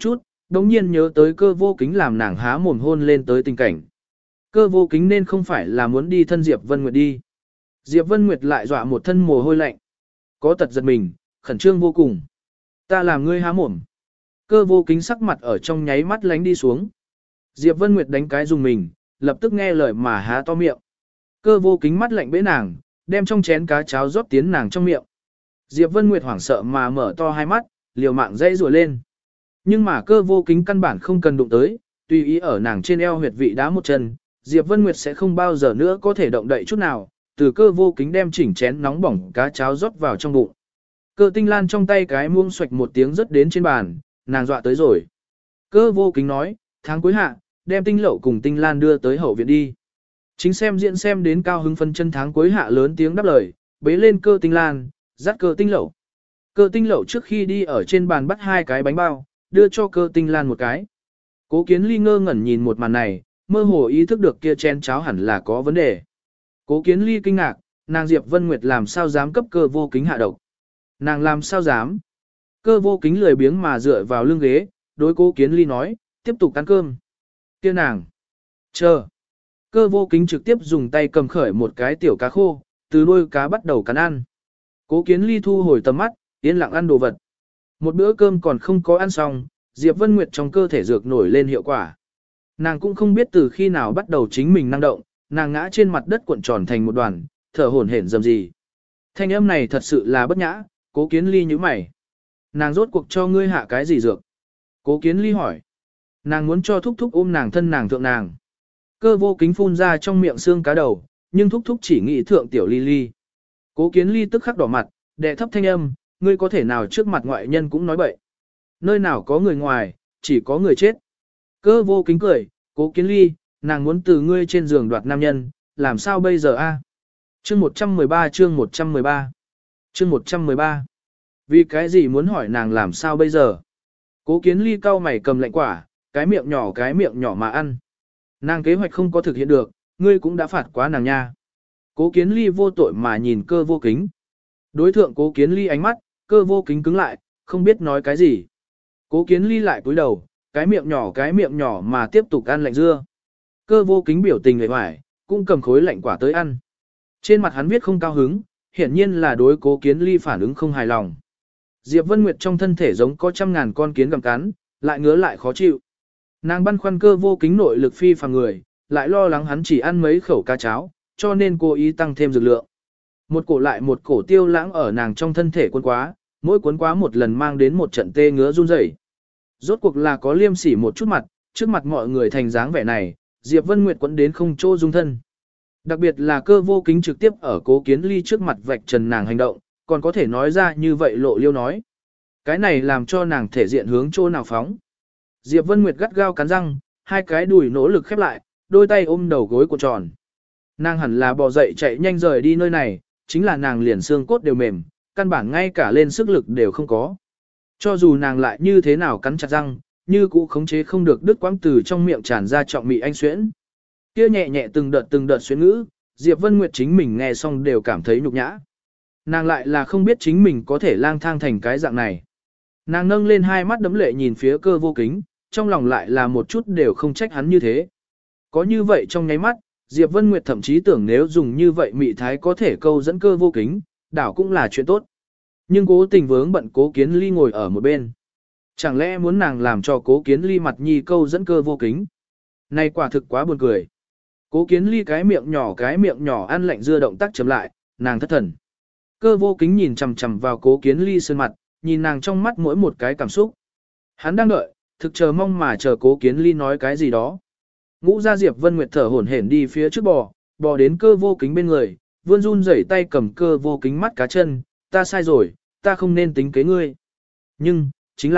Speaker 1: đống nhiên nhớ tới Cơ Vô Kính làm nàng há mồm hôn lên tới tình cảnh. Cơ Vô Kính nên không phải là muốn đi thân Diệp Vân Nguyệt đi. Diệp Vân Nguyệt lại dọa một thân mồ hôi lạnh. Có tật giật mình, khẩn trương vô cùng. Ta làm ngươi há mồm. Cơ Vô Kính sắc mặt ở trong nháy mắt lánh đi xuống. Diệp Vân Nguyệt đánh cái dùng mình, lập tức nghe lời mà há to miệng. Cơ Vô Kính mắt lạnh bẽ nàng, đem trong chén cá cháo rót tiến nàng trong miệng. Diệp Vân Nguyệt hoảng sợ mà mở to hai mắt, liều mạng dãy rủa lên. Nhưng mà Cơ Vô Kính căn bản không cần đụng tới, tùy ý ở nàng trên eo huyệt vị đá một chân, Diệp Vân Nguyệt sẽ không bao giờ nữa có thể động đậy chút nào, từ Cơ Vô Kính đem chỉnh chén nóng bỏng cá cháo rót vào trong bụng. Cơ Tinh Lan trong tay cái muông xoạch một tiếng rớt đến trên bàn, nàng dọa tới rồi. Cơ Vô Kính nói, tháng cuối hạ, đem Tinh Lậu cùng Tinh Lan đưa tới hậu viện đi. Chính xem diễn xem đến cao hứng phân chân tháng cuối hạ lớn tiếng đáp lời, bế lên Cơ Tinh Lan, dắt Cơ Tinh Lậu. Cơ Tinh Lậu trước khi đi ở trên bàn bắt hai cái bánh bao, đưa cho Cơ Tinh Lan một cái. Cố Kiến Ly ngơ ngẩn nhìn một màn này, mơ hồ ý thức được kia chén cháo hẳn là có vấn đề. Cố Kiến Ly kinh ngạc, nàng Diệp Vân Nguyệt làm sao dám cấp Cơ Vô Kính hạ độc. Nàng làm sao dám. Cơ Vô Kính lười biếng mà dựa vào lưng ghế, đối Cố Kiến Ly nói, tiếp tục ăn cơm. Kia nàng. Chờ. Cơ Vô Kính trực tiếp dùng tay cầm khởi một cái tiểu cá khô, từ đuôi cá bắt đầu cắn ăn. Cố Kiến Ly thu hồi tầm mắt, yên lặng ăn đồ vật. Một bữa cơm còn không có ăn xong, Diệp Vân Nguyệt trong cơ thể dược nổi lên hiệu quả. Nàng cũng không biết từ khi nào bắt đầu chính mình năng động, nàng ngã trên mặt đất cuộn tròn thành một đoàn, thở hổn hển rầm rì. Thanh âm này thật sự là bất nhã, Cố Kiến Ly nhíu mày. Nàng rốt cuộc cho ngươi hạ cái gì dược? Cố Kiến Ly hỏi. Nàng muốn cho thúc thúc ôm nàng thân nàng thượng nàng. Cơ Vô Kính phun ra trong miệng xương cá đầu, nhưng thúc thúc chỉ nghĩ thượng tiểu ly ly. Cố Kiến Ly tức khắc đỏ mặt, đệ thấp thanh âm, ngươi có thể nào trước mặt ngoại nhân cũng nói bậy. Nơi nào có người ngoài, chỉ có người chết. Cơ Vô Kính cười, Cố Kiến Ly, nàng muốn từ ngươi trên giường đoạt nam nhân, làm sao bây giờ a? Chương 113 chương 113 chương 113 Vì cái gì muốn hỏi nàng làm sao bây giờ? Cố Kiến Ly cau mày cầm lạnh quả, cái miệng nhỏ mà ăn. Nàng kế hoạch không có thực hiện được, ngươi cũng đã phạt quá nàng nha. Cố Kiến Ly vô tội mà nhìn Cơ Vô Kính. Đối thượng Cố Kiến Ly ánh mắt, Cơ Vô Kính cứng lại, không biết nói cái gì. Cố Kiến Ly lại cúi đầu, cái miệng nhỏ mà tiếp tục ăn lạnh dưa. Cơ Vô Kính biểu tình người hoài, cũng cầm khối lạnh quả tới ăn. Trên mặt hắn viết không cao hứng, hiển nhiên là đối Cố Kiến Ly phản ứng không hài lòng. Diệp Vân Nguyệt trong thân thể giống có trăm ngàn con kiến gặm cắn, lại ngứa lại khó chịu. Nàng băn khoăn Cơ Vô Kính nội lực phi phàm người, lại lo lắng hắn chỉ ăn mấy khẩu cá cháo, cho nên cố ý tăng thêm dược lượng. Một cổ lại một cổ tiêu lãng ở nàng trong thân thể cuốn quá, mỗi cuốn quá một lần mang đến một trận tê ngứa run rẩy. Rốt cuộc là có liêm sỉ một chút mặt, trước mặt mọi người thành dáng vẻ này, Diệp Vân Nguyệt quấn đến không chỗ dung thân. Đặc biệt là Cơ Vô Kính trực tiếp ở Cố Kiến Ly trước mặt vạch trần nàng hành động, còn có thể nói ra như vậy lộ liêu nói. Cái này làm cho nàng thể diện hướng chỗ nào phóng. Diệp Vân Nguyệt gắt gao cắn răng, hai cái đùi nỗ lực khép lại, đôi tay ôm đầu gối cuộn tròn. Nàng hẳn là bò dậy chạy nhanh rời đi nơi này, chính là nàng liền xương cốt đều mềm, căn bản ngay cả lên sức lực đều không có. Cho dù nàng lại như thế nào cắn chặt răng, như cũ khống chế không được đứt quãng từ trong miệng tràn ra trọng mị anh xuyễn. Kia nhẹ nhẹ từng đợt xuyễn ngữ, Diệp Vân Nguyệt chính mình nghe xong đều cảm thấy nhục nhã. Nàng lại là không biết chính mình có thể lang thang thành cái dạng này. Nàng nâng lên hai mắt đẫm lệ nhìn phía Cơ Vô Kính, trong lòng lại là một chút đều không trách hắn như thế. Có như vậy trong nháy mắt, Diệp Vân Nguyệt thậm chí tưởng nếu dùng như vậy mị thái có thể câu dẫn Cơ Vô Kính, đảo cũng là chuyện tốt. Nhưng cố tình vướng bận Cố Kiến Ly ngồi ở một bên. Chẳng lẽ muốn nàng làm cho Cố Kiến Ly mặt nhi câu dẫn Cơ Vô Kính? Này quả thực quá buồn cười. Cố Kiến Ly cái miệng nhỏ ăn lạnh dưa động tác chậm lại, nàng thất thần. Cơ Vô Kính nhìn chằm chằm vào Cố Kiến Ly sơn mặt, nhìn nàng trong mắt mỗi một cái cảm xúc. Hắn đang đợi, thực chờ mong mà chờ Cố Kiến Ly nói cái gì đó. Ngũ gia Diệp Vân Nguyệt thở hổn hển đi phía trước bò đến Cơ Vô Kính bên người, vươn run rẩy tay cầm Cơ Vô Kính mắt cá chân, ta sai rồi, ta không nên tính kế ngươi. Nhưng, chính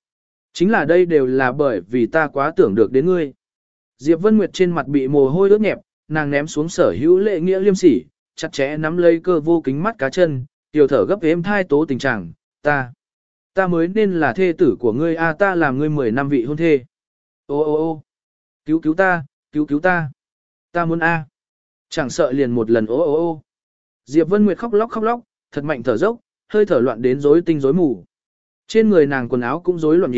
Speaker 1: là đây đều là bởi vì ta quá tưởng được đến ngươi. Diệp Vân Nguyệt trên mặt bị mồ hôi ướt nhẹp, nàng ném xuống sở hữu lễ nghĩa liêm sỉ, chặt chẽ nắm lấy Cơ Vô Kính mắt cá chân, tiểu thở gấp êm thai tố tình trạng, ta mới nên là thê tử của ngươi a, ta làm ngươi 10 năm vị hôn thê. Ô, cứu ta, ta muốn a. Chẳng sợ liền một lần ô. Diệp Vân Nguyệt khóc lóc, thật mạnh thở dốc, hơi thở loạn đến rối tinh rối mù. Trên người nàng quần áo cũng rối loạn nhíu,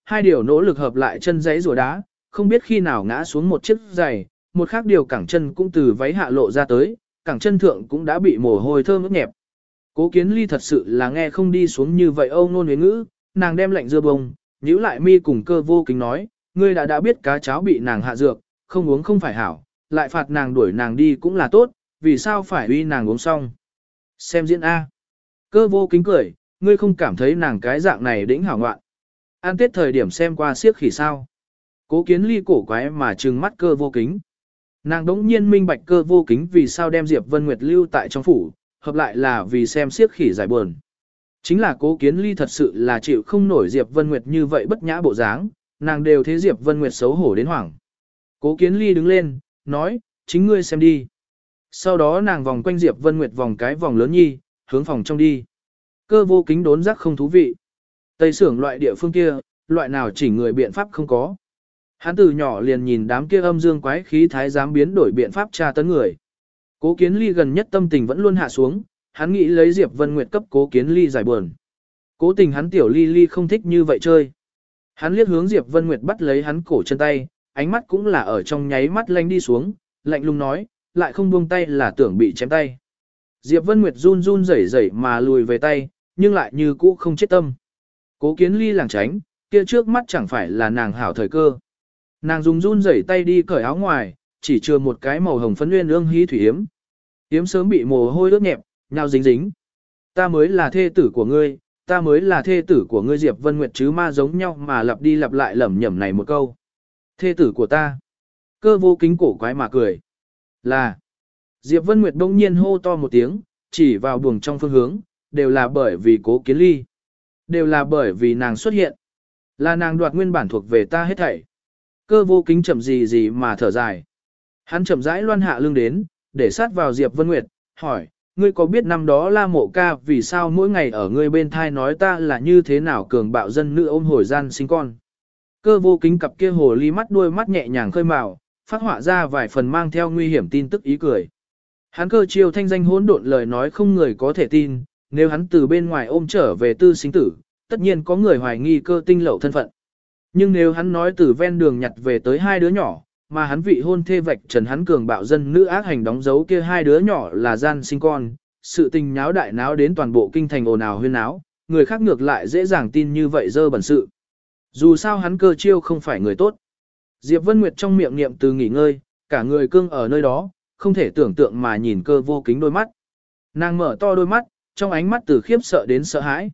Speaker 1: hai điều nỗ lực hợp lại chân giấy rùa đá, không biết khi nào ngã xuống một chiếc giày, một khác điều cẳng chân cũng từ váy hạ lộ ra tới, cẳng chân thượng cũng đã bị mồ hôi thơm ướt nhẹp. Cố Kiến Ly thật sự là nghe không đi xuống như vậy âu nôn huế ngữ, nàng đem lạnh dưa bông, nhíu lại mi cùng Cơ Vô Kính nói, ngươi đã biết cá cháo bị nàng hạ dược, không uống không phải hảo, lại phạt nàng đuổi nàng đi cũng là tốt, vì sao phải uy nàng uống xong. Xem diễn A. Cơ Vô Kính cười, ngươi không cảm thấy nàng cái dạng này đĩnh hảo ngoạn. An Tết thời điểm xem qua siếc khỉ sao. Cố Kiến Ly cổ quái mà trừng mắt Cơ Vô Kính. Nàng đống nhiên minh bạch Cơ Vô Kính vì sao đem Diệp Vân Nguyệt lưu tại trong phủ, hợp lại là vì xem siếc khỉ giải buồn. Chính là Cố Kiến Ly thật sự là chịu không nổi Diệp Vân Nguyệt như vậy bất nhã bộ dáng, nàng đều thấy Diệp Vân Nguyệt xấu hổ đến hoảng. Cố Kiến Ly đứng lên, nói, chính ngươi xem đi. Sau đó nàng vòng quanh Diệp Vân Nguyệt vòng cái vòng lớn nhi, hướng phòng trong đi. Cơ Vô Kính đốn giác không thú vị. Tây xưởng loại địa phương kia, loại nào chỉ người biện pháp không có. Hắn từ nhỏ liền nhìn đám kia âm dương quái khí thái giám biến đổi biện pháp tra tấn người. Cố Kiến Ly gần nhất tâm tình vẫn luôn hạ xuống, hắn nghĩ lấy Diệp Vân Nguyệt cấp Cố Kiến Ly giải buồn. Cố tình hắn tiểu Ly Ly không thích như vậy chơi. Hắn liếc hướng Diệp Vân Nguyệt bắt lấy hắn cổ chân tay, ánh mắt cũng là ở trong nháy mắt lanh đi xuống, lạnh lùng nói, lại không buông tay là tưởng bị chém tay. Diệp Vân Nguyệt run run rẩy rẩy mà lùi về tay, nhưng lại như cũ không chết tâm. Cố Kiến Ly lảng tránh, kia trước mắt chẳng phải là nàng hảo thời cơ. Nàng dùng run rẩy tay đi cởi áo ngoài, chỉ chừa một cái màu hồng phấn nguyên ương hí thủy yếm. Yếm sớm bị mồ hôi ướt nhẹp, nhào dính dính. Ta mới là thê tử của ngươi, ta mới là thê tử của ngươi. Diệp Vân Nguyệt chứ ma giống nhau mà lặp đi lặp lại lẩm nhẩm này một câu. Thê tử của ta. Cơ Vô Kính cổ quái mà cười. Là. Diệp Vân Nguyệt đông nhiên hô to một tiếng, chỉ vào buồng trong phương hướng, đều là bởi vì Cố Kiến Ly. Đều là bởi vì nàng xuất hiện. Là nàng đoạt nguyên bản thuộc về ta hết thảy. Cơ Vô Kính chậm gì mà thở dài. Hắn chậm rãi loan hạ lưng đến, để sát vào Diệp Vân Nguyệt, hỏi, ngươi có biết năm đó La Mộ Ca vì sao mỗi ngày ở ngươi bên thai nói ta là như thế nào cường bạo dân nữ ôm hồi gian sinh con. Cơ Vô Kính cặp kia hồ ly mắt đuôi mắt nhẹ nhàng khơi mào, phát họa ra vài phần mang theo nguy hiểm tin tức ý cười. Hắn cơ chiêu thanh danh hỗn độn lời nói không người có thể tin, nếu hắn từ bên ngoài ôm trở về tư sinh tử, tất nhiên có người hoài nghi cơ tinh lậu thân phận. Nhưng nếu hắn nói từ ven đường nhặt về tới hai đứa nhỏ, mà hắn vị hôn thê vạch trần hắn cường bạo dân nữ ác hành đóng dấu kia hai đứa nhỏ là gian sinh con, sự tình nháo đại náo đến toàn bộ kinh thành ồn ào huyên náo, người khác ngược lại dễ dàng tin như vậy dơ bẩn sự. Dù sao hắn cơ chiêu không phải người tốt. Diệp Vân Nguyệt trong miệng niệm từ nghỉ ngơi, cả người cương ở nơi đó, không thể tưởng tượng mà nhìn Cơ Vô Kính đôi mắt. Nàng mở to đôi mắt, trong ánh mắt từ khiếp sợ đến sợ hãi.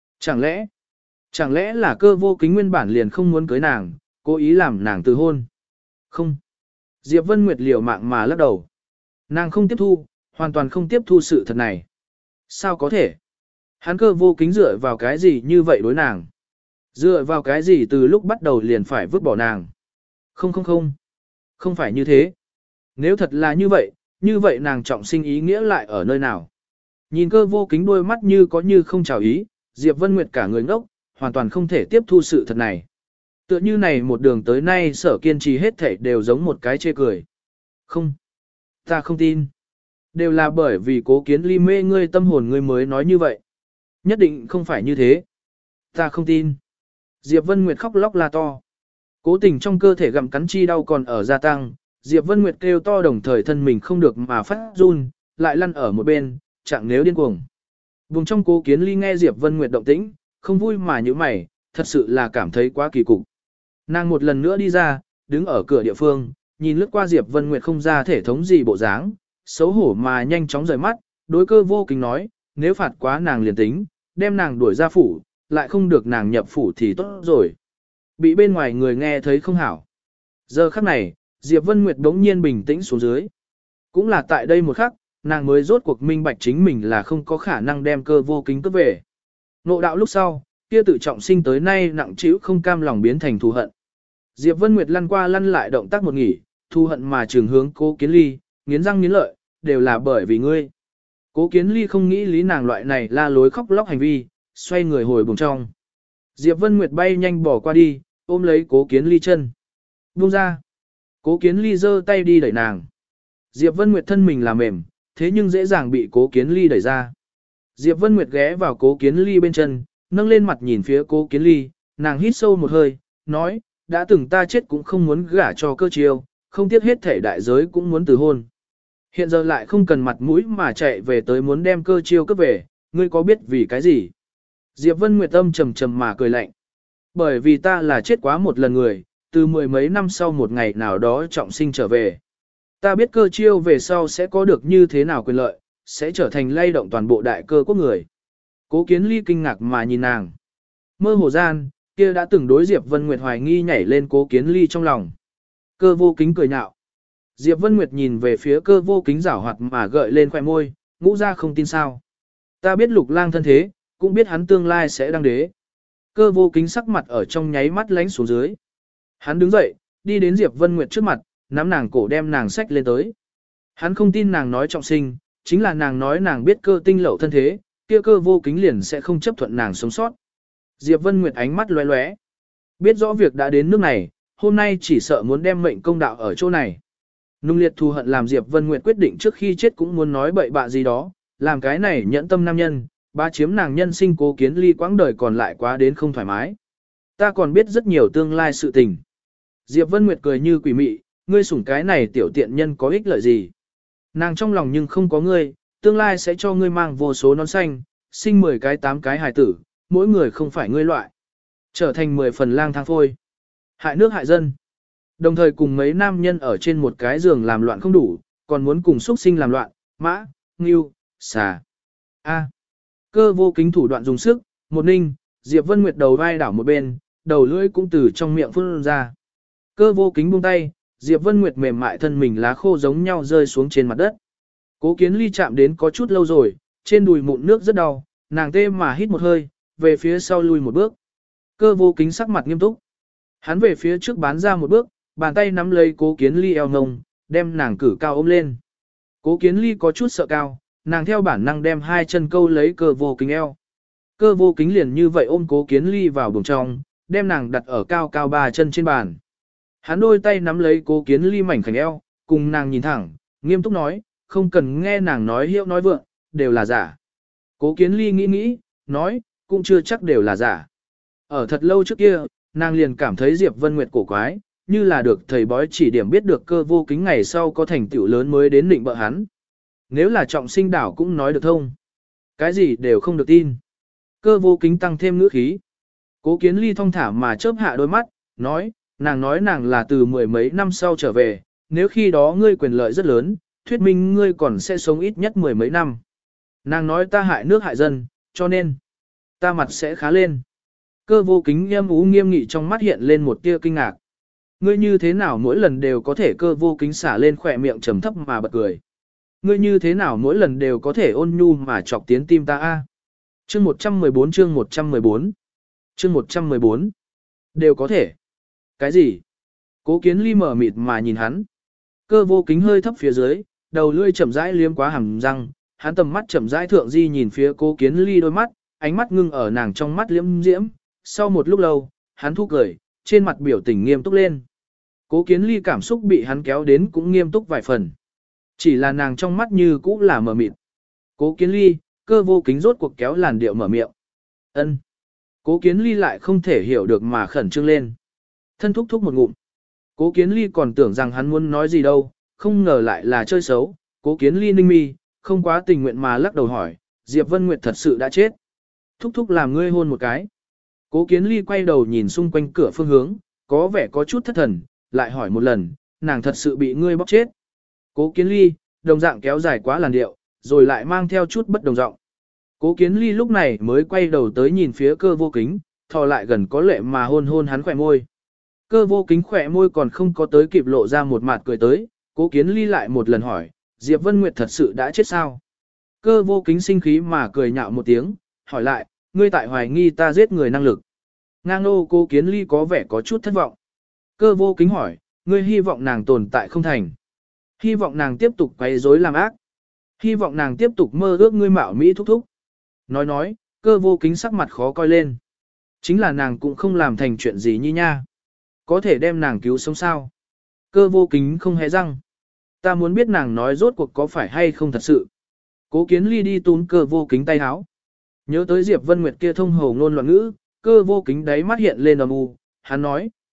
Speaker 1: Chẳng lẽ là Cơ Vô Kính nguyên bản liền không muốn cưới nàng, cố ý làm nàng từ hôn? Không. Diệp Vân Nguyệt liều mạng mà lắc đầu. Nàng không tiếp thu, hoàn toàn không tiếp thu sự thật này. Sao có thể? Hắn Cơ Vô Kính dựa vào cái gì như vậy đối nàng? Dựa vào cái gì từ lúc bắt đầu liền phải vứt bỏ nàng? Không phải như thế. Nếu thật là như vậy nàng trọng sinh ý nghĩa lại ở nơi nào? Nhìn Cơ Vô Kính đôi mắt như có như không chào ý, Diệp Vân Nguyệt cả người ngốc, hoàn toàn không thể tiếp thu sự thật này. Tựa như này một đường tới nay sở kiên trì hết thảy đều giống một cái chê cười. Không. Ta không tin. Đều là bởi vì Cố Kiến Ly mê ngươi tâm hồn ngươi mới nói như vậy. Nhất định không phải như thế. Ta không tin. Diệp Vân Nguyệt khóc lóc la to. Cố tình trong cơ thể gặm cắn chi đau còn ở gia tăng. Diệp Vân Nguyệt kêu to đồng thời thân mình không được mà phát run, lại lăn ở một bên, chẳng nếu điên cuồng. Vùng trong Cố Kiến Ly nghe Diệp Vân Nguyệt động tĩnh, không vui mà như mày, thật sự là cảm thấy quá kỳ cục. Nàng một lần nữa đi ra, đứng ở cửa địa phương, nhìn lướt qua Diệp Vân Nguyệt không ra thể thống gì bộ dáng, xấu hổ mà nhanh chóng rời mắt, đối Cơ Vô Kính nói, nếu phạt quá nàng liền tính, đem nàng đuổi ra phủ, lại không được nàng nhập phủ thì tốt rồi. Bị bên ngoài người nghe thấy không hảo. Giờ khắc này, Diệp Vân Nguyệt đống nhiên bình tĩnh xuống dưới. Cũng là tại đây một khắc, nàng mới rốt cuộc minh bạch chính mình là không có khả năng đem Cơ Vô Kính cướp về. Ngộ đạo lúc sau, kia tự trọng sinh tới nay nặng trĩu không cam lòng biến thành thù hận. Diệp Vân Nguyệt lăn qua lăn lại động tác một nghỉ, thù hận mà trường hướng Cố Kiến Ly, nghiến răng nghiến lợi, đều là bởi vì ngươi. Cố Kiến Ly không nghĩ lý nàng loại này la lối khóc lóc hành vi, xoay người hồi buồng trong. Diệp Vân Nguyệt bay nhanh bỏ qua đi, ôm lấy Cố Kiến Ly chân. Buông ra. Cố Kiến Ly giơ tay đi đẩy nàng. Diệp Vân Nguyệt thân mình là mềm, thế nhưng dễ dàng bị Cố Kiến Ly đẩy ra. Diệp Vân Nguyệt ghé vào Cố Kiến Ly bên chân, nâng lên mặt nhìn phía Cố Kiến Ly, nàng hít sâu một hơi, nói, đã từng ta chết cũng không muốn gả cho cơ chiêu, không tiếc hết thể đại giới cũng muốn từ hôn. Hiện giờ lại không cần mặt mũi mà chạy về tới muốn đem cơ chiêu cướp về, ngươi có biết vì cái gì? Diệp Vân Nguyệt âm trầm trầm mà cười lạnh. Bởi vì ta là chết quá một lần người, từ mười mấy năm sau một ngày nào đó trọng sinh trở về. Ta biết cơ chiêu về sau sẽ có được như thế nào quyền lợi, sẽ trở thành lay động toàn bộ đại cơ quốc người. Cố Kiến Ly kinh ngạc mà nhìn nàng. Mơ hồ gian, kia đã từng đối Diệp Vân Nguyệt hoài nghi nhảy lên Cố Kiến Ly trong lòng. Cơ vô kính cười nhạo. Diệp Vân Nguyệt nhìn về phía cơ vô kính giảo hoạt mà gợi lên khóe môi, ngũ ra không tin sao. Ta biết Lục Lang thân thế, cũng biết hắn tương lai sẽ đăng đế. Cơ vô kính sắc mặt ở trong nháy mắt lánh xuống dưới. Hắn đứng dậy, đi đến Diệp Vân Nguyệt trước mặt, nắm nàng cổ đem nàng xách lên tới. Hắn không tin nàng nói trọng sinh, chính là nàng nói nàng biết cơ tinh lậu thân thế, kia cơ vô kính liền sẽ không chấp thuận nàng sống sót. Diệp Vân Nguyệt ánh mắt lóe lóe. Biết rõ việc đã đến nước này, hôm nay chỉ sợ muốn đem mệnh công đạo ở chỗ này. Nung liệt thù hận làm Diệp Vân Nguyệt quyết định trước khi chết cũng muốn nói bậy bạ gì đó, làm cái này nhẫn tâm nam nhân, ba chiếm nàng nhân sinh Cố Kiến Ly quãng đời còn lại quá đến không thoải mái. Ta còn biết rất nhiều tương lai sự tình. Diệp Vân Nguyệt cười như quỷ mị, ngươi sủng cái này tiểu tiện nhân có ích lợi gì? Nàng trong lòng nhưng không có ngươi, tương lai sẽ cho ngươi mang vô số nón xanh, sinh 10 cái 8 cái hài tử, mỗi người không phải ngươi loại. Trở thành 10 phần lang thang phôi. Hại nước hại dân. Đồng thời cùng mấy nam nhân ở trên một cái giường làm loạn không đủ, còn muốn cùng xuất sinh làm loạn, mã, ngưu, xà. A. Cơ vô kính thủ đoạn dùng sức, một ninh, Diệp Vân Nguyệt đầu vai đảo một bên, đầu lưỡi cũng từ trong miệng phun ra. Cơ vô kính buông tay, Diệp Vân Nguyệt mềm mại thân mình lá khô giống nhau rơi xuống trên mặt đất. Cố Kiến Ly chạm đến có chút lâu rồi, trên đùi mụn nước rất đau, nàng tê mà hít một hơi, về phía sau lui một bước. Cơ vô kính sắc mặt nghiêm túc. Hắn về phía trước bán ra một bước, bàn tay nắm lấy Cố Kiến Ly eo ngông, đem nàng cử cao ôm lên. Cố Kiến Ly có chút sợ cao, nàng theo bản năng đem hai chân câu lấy cơ vô kính eo. Cơ vô kính liền như vậy ôm Cố Kiến Ly vào buồng trong, đem nàng đặt ở cao cao ba chân trên bàn. Hắn đôi tay nắm lấy Cố Kiến Ly mảnh khảnh eo, cùng nàng nhìn thẳng, nghiêm túc nói, không cần nghe nàng nói hiệu nói vượng, đều là giả. Cố Kiến Ly nghĩ nghĩ, nói, cũng chưa chắc đều là giả. Ở thật lâu trước kia, nàng liền cảm thấy Diệp Vân Nguyệt cổ quái, như là được thầy bói chỉ điểm biết được cơ vô kính ngày sau có thành tựu lớn mới đến định bợ hắn. Nếu là trọng sinh đảo cũng nói được thông. Cái gì đều không được tin. Cơ vô kính tăng thêm ngữ khí. Cố Kiến Ly thong thả mà chớp hạ đôi mắt, nói nàng là từ mười mấy năm sau trở về, nếu khi đó ngươi quyền lợi rất lớn, thuyết minh ngươi còn sẽ sống ít nhất mười mấy năm. Nàng nói ta hại nước hại dân, cho nên ta mặt sẽ khá lên. Cơ vô kính nghiêm ú nghiêm nghị trong mắt hiện lên một tia kinh ngạc. Ngươi như thế nào mỗi lần đều có thể cơ vô kính xả lên khỏe miệng trầm thấp mà bật cười. Ngươi như thế nào mỗi lần đều có thể ôn nhu mà chọc tiến tim ta a. Chương 114 chương 114 chương 114 đều có thể. Cái gì? Cố Kiến Ly mở mịt mà nhìn hắn. Cơ vô kính hơi thấp phía dưới, đầu lưỡi chậm rãi liếm quá hàm răng, hắn tầm mắt chậm rãi thượng di nhìn phía Cố Kiến Ly đôi mắt, ánh mắt ngưng ở nàng trong mắt liễm diễm. Sau một lúc lâu, hắn thu cười, trên mặt biểu tình nghiêm túc lên. Cố Kiến Ly cảm xúc bị hắn kéo đến cũng nghiêm túc vài phần. Chỉ là nàng trong mắt như cũ là mờ mịt. Cố Kiến Ly, cơ vô kính rốt cuộc kéo làn điệu mở miệng. Ân. Cố Kiến Ly lại không thể hiểu được mà khẩn trương lên. Thân thúc thúc một ngụm. Cố Kiến Ly còn tưởng rằng hắn muốn nói gì đâu, không ngờ lại là chơi xấu. Cố Kiến Ly ninh mi, không quá tình nguyện mà lắc đầu hỏi, Diệp Vân Nguyệt thật sự đã chết. Thúc thúc làm ngươi hôn một cái. Cố Kiến Ly quay đầu nhìn xung quanh cửa phương hướng, có vẻ có chút thất thần, lại hỏi một lần, nàng thật sự bị ngươi bóc chết. Cố Kiến Ly, đồng dạng kéo dài quá làn điệu, rồi lại mang theo chút bất đồng giọng. Cố Kiến Ly lúc này mới quay đầu tới nhìn phía cơ vô kính, thò lại gần có lệ mà hôn hôn hắn khỏe môi. Cơ vô kính khỏe môi còn không có tới kịp lộ ra một mặt cười tới, Cố Kiến Ly lại một lần hỏi, Diệp Vân Nguyệt thật sự đã chết sao? Cơ vô kính sinh khí mà cười nhạo một tiếng, hỏi lại, ngươi tại hoài nghi ta giết người năng lực. Ngang nô Cố Kiến Ly có vẻ có chút thất vọng. Cơ vô kính hỏi, ngươi hy vọng nàng tồn tại không thành. Hy vọng nàng tiếp tục quấy rối làm ác. Hy vọng nàng tiếp tục mơ ước ngươi mạo Mỹ thúc thúc. Nói, cơ vô kính sắc mặt khó coi lên. Chính là nàng cũng không làm thành chuyện gì như nha. Có thể đem nàng cứu sống sao. Cơ vô kính không hé răng. Ta muốn biết nàng nói rốt cuộc có phải hay không thật sự. Cố Kiến Ly đi túm cơ vô kính tay háo. Nhớ tới Diệp Vân Nguyệt kia thông hồ ngôn loạn ngữ, cơ vô kính đáy mắt hiện lên âm u. Hắn nói,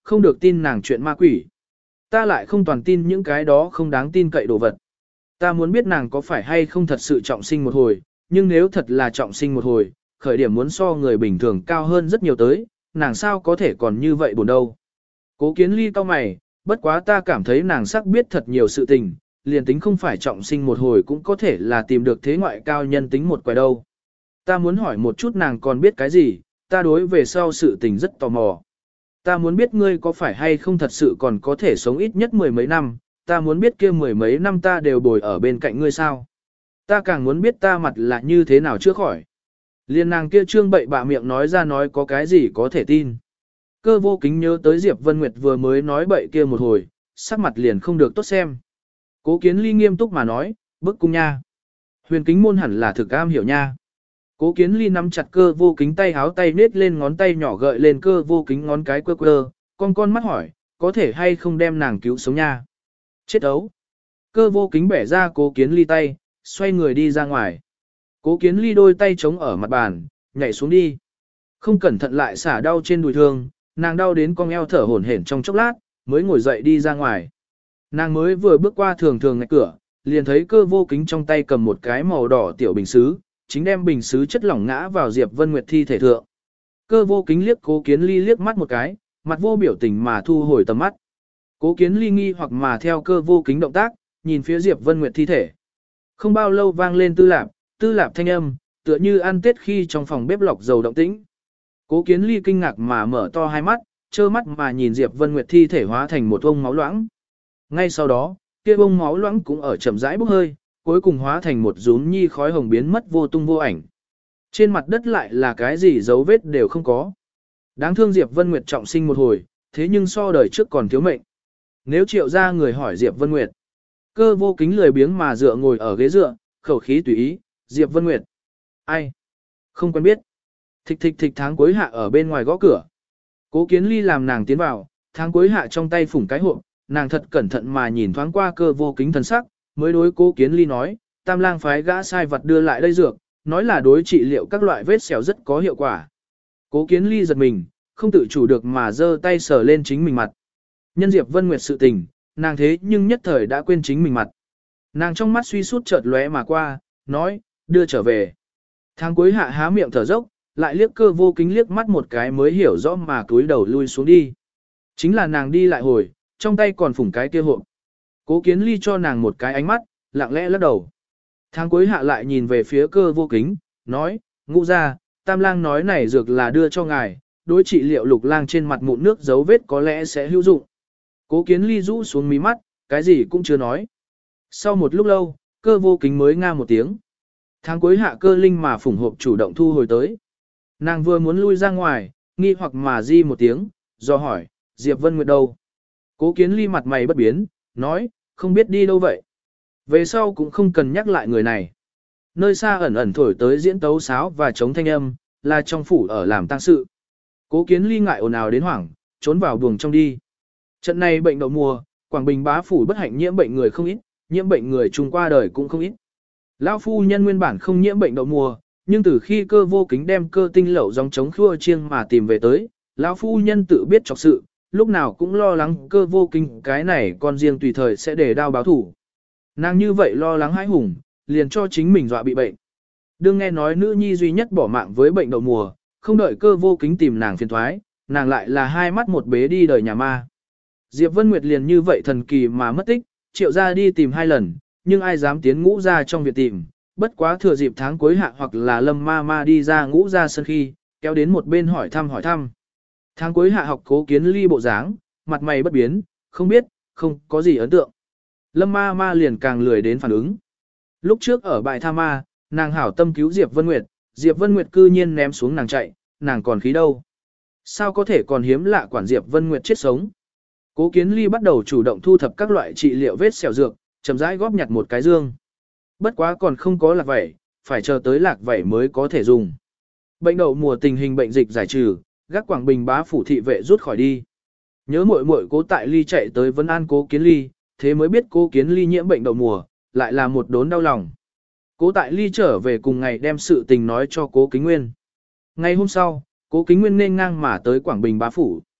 Speaker 1: không được tin nàng chuyện ma quỷ. Ta lại không toàn tin những cái đó không đáng tin cậy đồ vật. Ta muốn biết nàng có phải hay không thật sự trọng sinh một hồi, nhưng nếu thật là trọng sinh một hồi, khởi điểm muốn so người bình thường cao hơn rất nhiều tới, nàng sao có thể còn như vậy buồn đâu. Cố Kiến Ly cau mày, bất quá ta cảm thấy nàng sắc biết thật nhiều sự tình, liền tính không phải trọng sinh một hồi cũng có thể là tìm được thế ngoại cao nhân tính một quẻ đâu. Ta muốn hỏi một chút nàng còn biết cái gì, ta đối về sau sự tình rất tò mò. Ta muốn biết ngươi có phải hay không thật sự còn có thể sống ít nhất mười mấy năm, ta muốn biết kia mười mấy năm ta đều bồi ở bên cạnh ngươi sao. Ta càng muốn biết ta mặt là như thế nào chưa khỏi. Liên nàng kia trương bậy bạ miệng nói ra nói có cái gì có thể tin. Cơ vô kính nhớ tới Diệp Vân Nguyệt vừa mới nói bậy kia một hồi, sắc mặt liền không được tốt xem. Cố Kiến Ly nghiêm túc mà nói, bức cung nha. Huyền kính môn hẳn là thực am hiểu nha. Cố Kiến Ly nắm chặt cơ vô kính tay háo tay nết lên ngón tay nhỏ gợi lên cơ vô kính ngón cái quơ quơ, con mắt hỏi, có thể hay không đem nàng cứu sống nha. Chết ấu. Cơ vô kính bẻ ra Cố Kiến Ly tay, xoay người đi ra ngoài. Cố Kiến Ly đôi tay chống ở mặt bàn, nhảy xuống đi. Không cẩn thận lại xả đau trên đùi thương, nàng đau đến cong eo thở hổn hển trong chốc lát, mới ngồi dậy đi ra ngoài. Nàng mới vừa bước qua thường ngạch cửa, liền thấy cơ vô kính trong tay cầm một cái màu đỏ tiểu bình sứ, chính đem bình sứ chất lỏng ngã vào Diệp Vân Nguyệt thi thể thượng. Cơ vô kính liếc Cố Kiến Ly liếc mắt một cái, mặt vô biểu tình mà thu hồi tầm mắt. Cố Kiến Ly nghi hoặc mà theo cơ vô kính động tác, nhìn phía Diệp Vân Nguyệt thi thể. Không bao lâu vang lên tư lạp thanh âm, tựa như ăn tết khi trong phòng bếp lọc dầu động tĩnh. Cố Kiến Ly kinh ngạc mà mở to hai mắt, trơ mắt mà nhìn Diệp Vân Nguyệt thi thể hóa thành một vông máu loãng. Ngay sau đó, kia vông máu loãng cũng ở chậm rãi bốc hơi, cuối cùng hóa thành một rúm nhi khói hồng biến mất vô tung vô ảnh. Trên mặt đất lại là cái gì dấu vết đều không có. Đáng thương Diệp Vân Nguyệt trọng sinh một hồi, thế nhưng so đời trước còn thiếu mệnh. Nếu Triệu gia người hỏi Diệp Vân Nguyệt, cơ vô kính lười biếng mà dựa ngồi ở ghế dựa, khẩu khí tùy ý, Diệp Vân Nguyệt. Ai? Không quen biết. Thịch thịch thịch tháng cuối hạ ở bên ngoài gõ cửa. Cố Kiến Ly làm nàng tiến vào, tháng cuối hạ trong tay phủng cái hộp, nàng thật cẩn thận mà nhìn thoáng qua cơ vô kính thần sắc, mới đối Cố Kiến Ly nói, Tam lang phái gã sai vật đưa lại đây dược, nói là đối trị liệu các loại vết sẹo rất có hiệu quả. Cố Kiến Ly giật mình, không tự chủ được mà giơ tay sờ lên chính mình mặt. Nhân Diệp Vân Nguyệt sự tình, nàng thế nhưng nhất thời đã quên chính mình mặt. Nàng trong mắt suy sút chợt lóe mà qua, nói, đưa trở về. Tháng cuối hạ há miệng thở dốc, lại liếc cơ vô kính liếc mắt một cái mới hiểu rõ mà cúi đầu lui xuống đi. Chính là nàng đi lại hồi, trong tay còn phủng cái kia hộp. Cố Kiến Ly cho nàng một cái ánh mắt, lặng lẽ lắc đầu. Tháng cuối hạ lại nhìn về phía cơ vô kính, nói, ngũ ra, Tam lang nói này dược là đưa cho ngài, đối trị liệu Lục lang trên mặt mụn nước dấu vết có lẽ sẽ hữu dụng. Cố Kiến Ly rũ xuống mí mắt, cái gì cũng chưa nói. Sau một lúc lâu, cơ vô kính mới nga một tiếng. Tháng cuối hạ cơ linh mà phủng hộp chủ động thu hồi tới. Nàng vừa muốn lui ra ngoài, nghi hoặc mà di một tiếng, do hỏi, Diệp Vân Nguyệt đâu? Cố Kiến Ly mặt mày bất biến, nói, không biết đi đâu vậy. Về sau cũng không cần nhắc lại người này. Nơi xa ẩn ẩn thổi tới diễn tấu sáo và chống thanh âm, là trong phủ ở làm tang sự. Cố Kiến Ly ngại ồn ào đến hoảng, trốn vào buồng trong đi. Trận này bệnh đậu mùa, Quảng Bình bá phủ bất hạnh nhiễm bệnh người không ít, nhiễm bệnh người chung qua đời cũng không ít. Lão phu nhân nguyên bản không nhiễm bệnh đậu mùa, nhưng từ khi cơ vô kính đem cơ tinh lẩu dòng chống khua chiêng mà tìm về tới, lão phu nhân tự biết trọc sự, lúc nào cũng lo lắng cơ vô kính cái này con riêng tùy thời sẽ để đao báo thủ. Nàng như vậy lo lắng hãi hùng, liền cho chính mình dọa bị bệnh. Đương nghe nói nữ nhi duy nhất bỏ mạng với bệnh đậu mùa, không đợi cơ vô kính tìm nàng phiền thoái, nàng lại là hai mắt một bế đi đời nhà ma. Diệp Vân Nguyệt liền như vậy thần kỳ mà mất tích, Triệu ra đi tìm hai lần, nhưng ai dám tiến ngũ ra trong việc tìm, bất quá thừa dịp tháng cuối hạ hoặc là Lâm ma ma đi ra ngũ ra sân khi, kéo đến một bên hỏi thăm. Tháng cuối hạ học Cố Kiến Ly bộ dáng, mặt mày bất biến, không biết, không có gì ấn tượng. Lâm ma ma liền càng lười đến phản ứng. Lúc trước ở bại tha ma, nàng hảo tâm cứu Diệp Vân Nguyệt cư nhiên ném xuống nàng chạy, nàng còn khí đâu. Sao có thể còn hiếm lạ quản Diệp Vân Nguyệt chết sống. Cố Kiến Ly bắt đầu chủ động thu thập các loại trị liệu vết sẹo dược, chậm rãi góp nhặt một cái dương. Bất quá còn không có lạc vảy, phải chờ tới lạc vảy mới có thể dùng. Bệnh đậu mùa tình hình bệnh dịch giải trừ, gác Quảng Bình bá phủ thị vệ rút khỏi đi. Nhớ muội muội Cố Tại Ly chạy tới Vân An Cố Kiến Ly, thế mới biết Cố Kiến Ly nhiễm bệnh đậu mùa, lại là một đốn đau lòng. Cố Tại Ly trở về cùng ngày đem sự tình nói cho Cố Kính Nguyên. Ngày hôm sau, Cố Kính Nguyên nên ngang mà tới Quảng Bình bá phủ.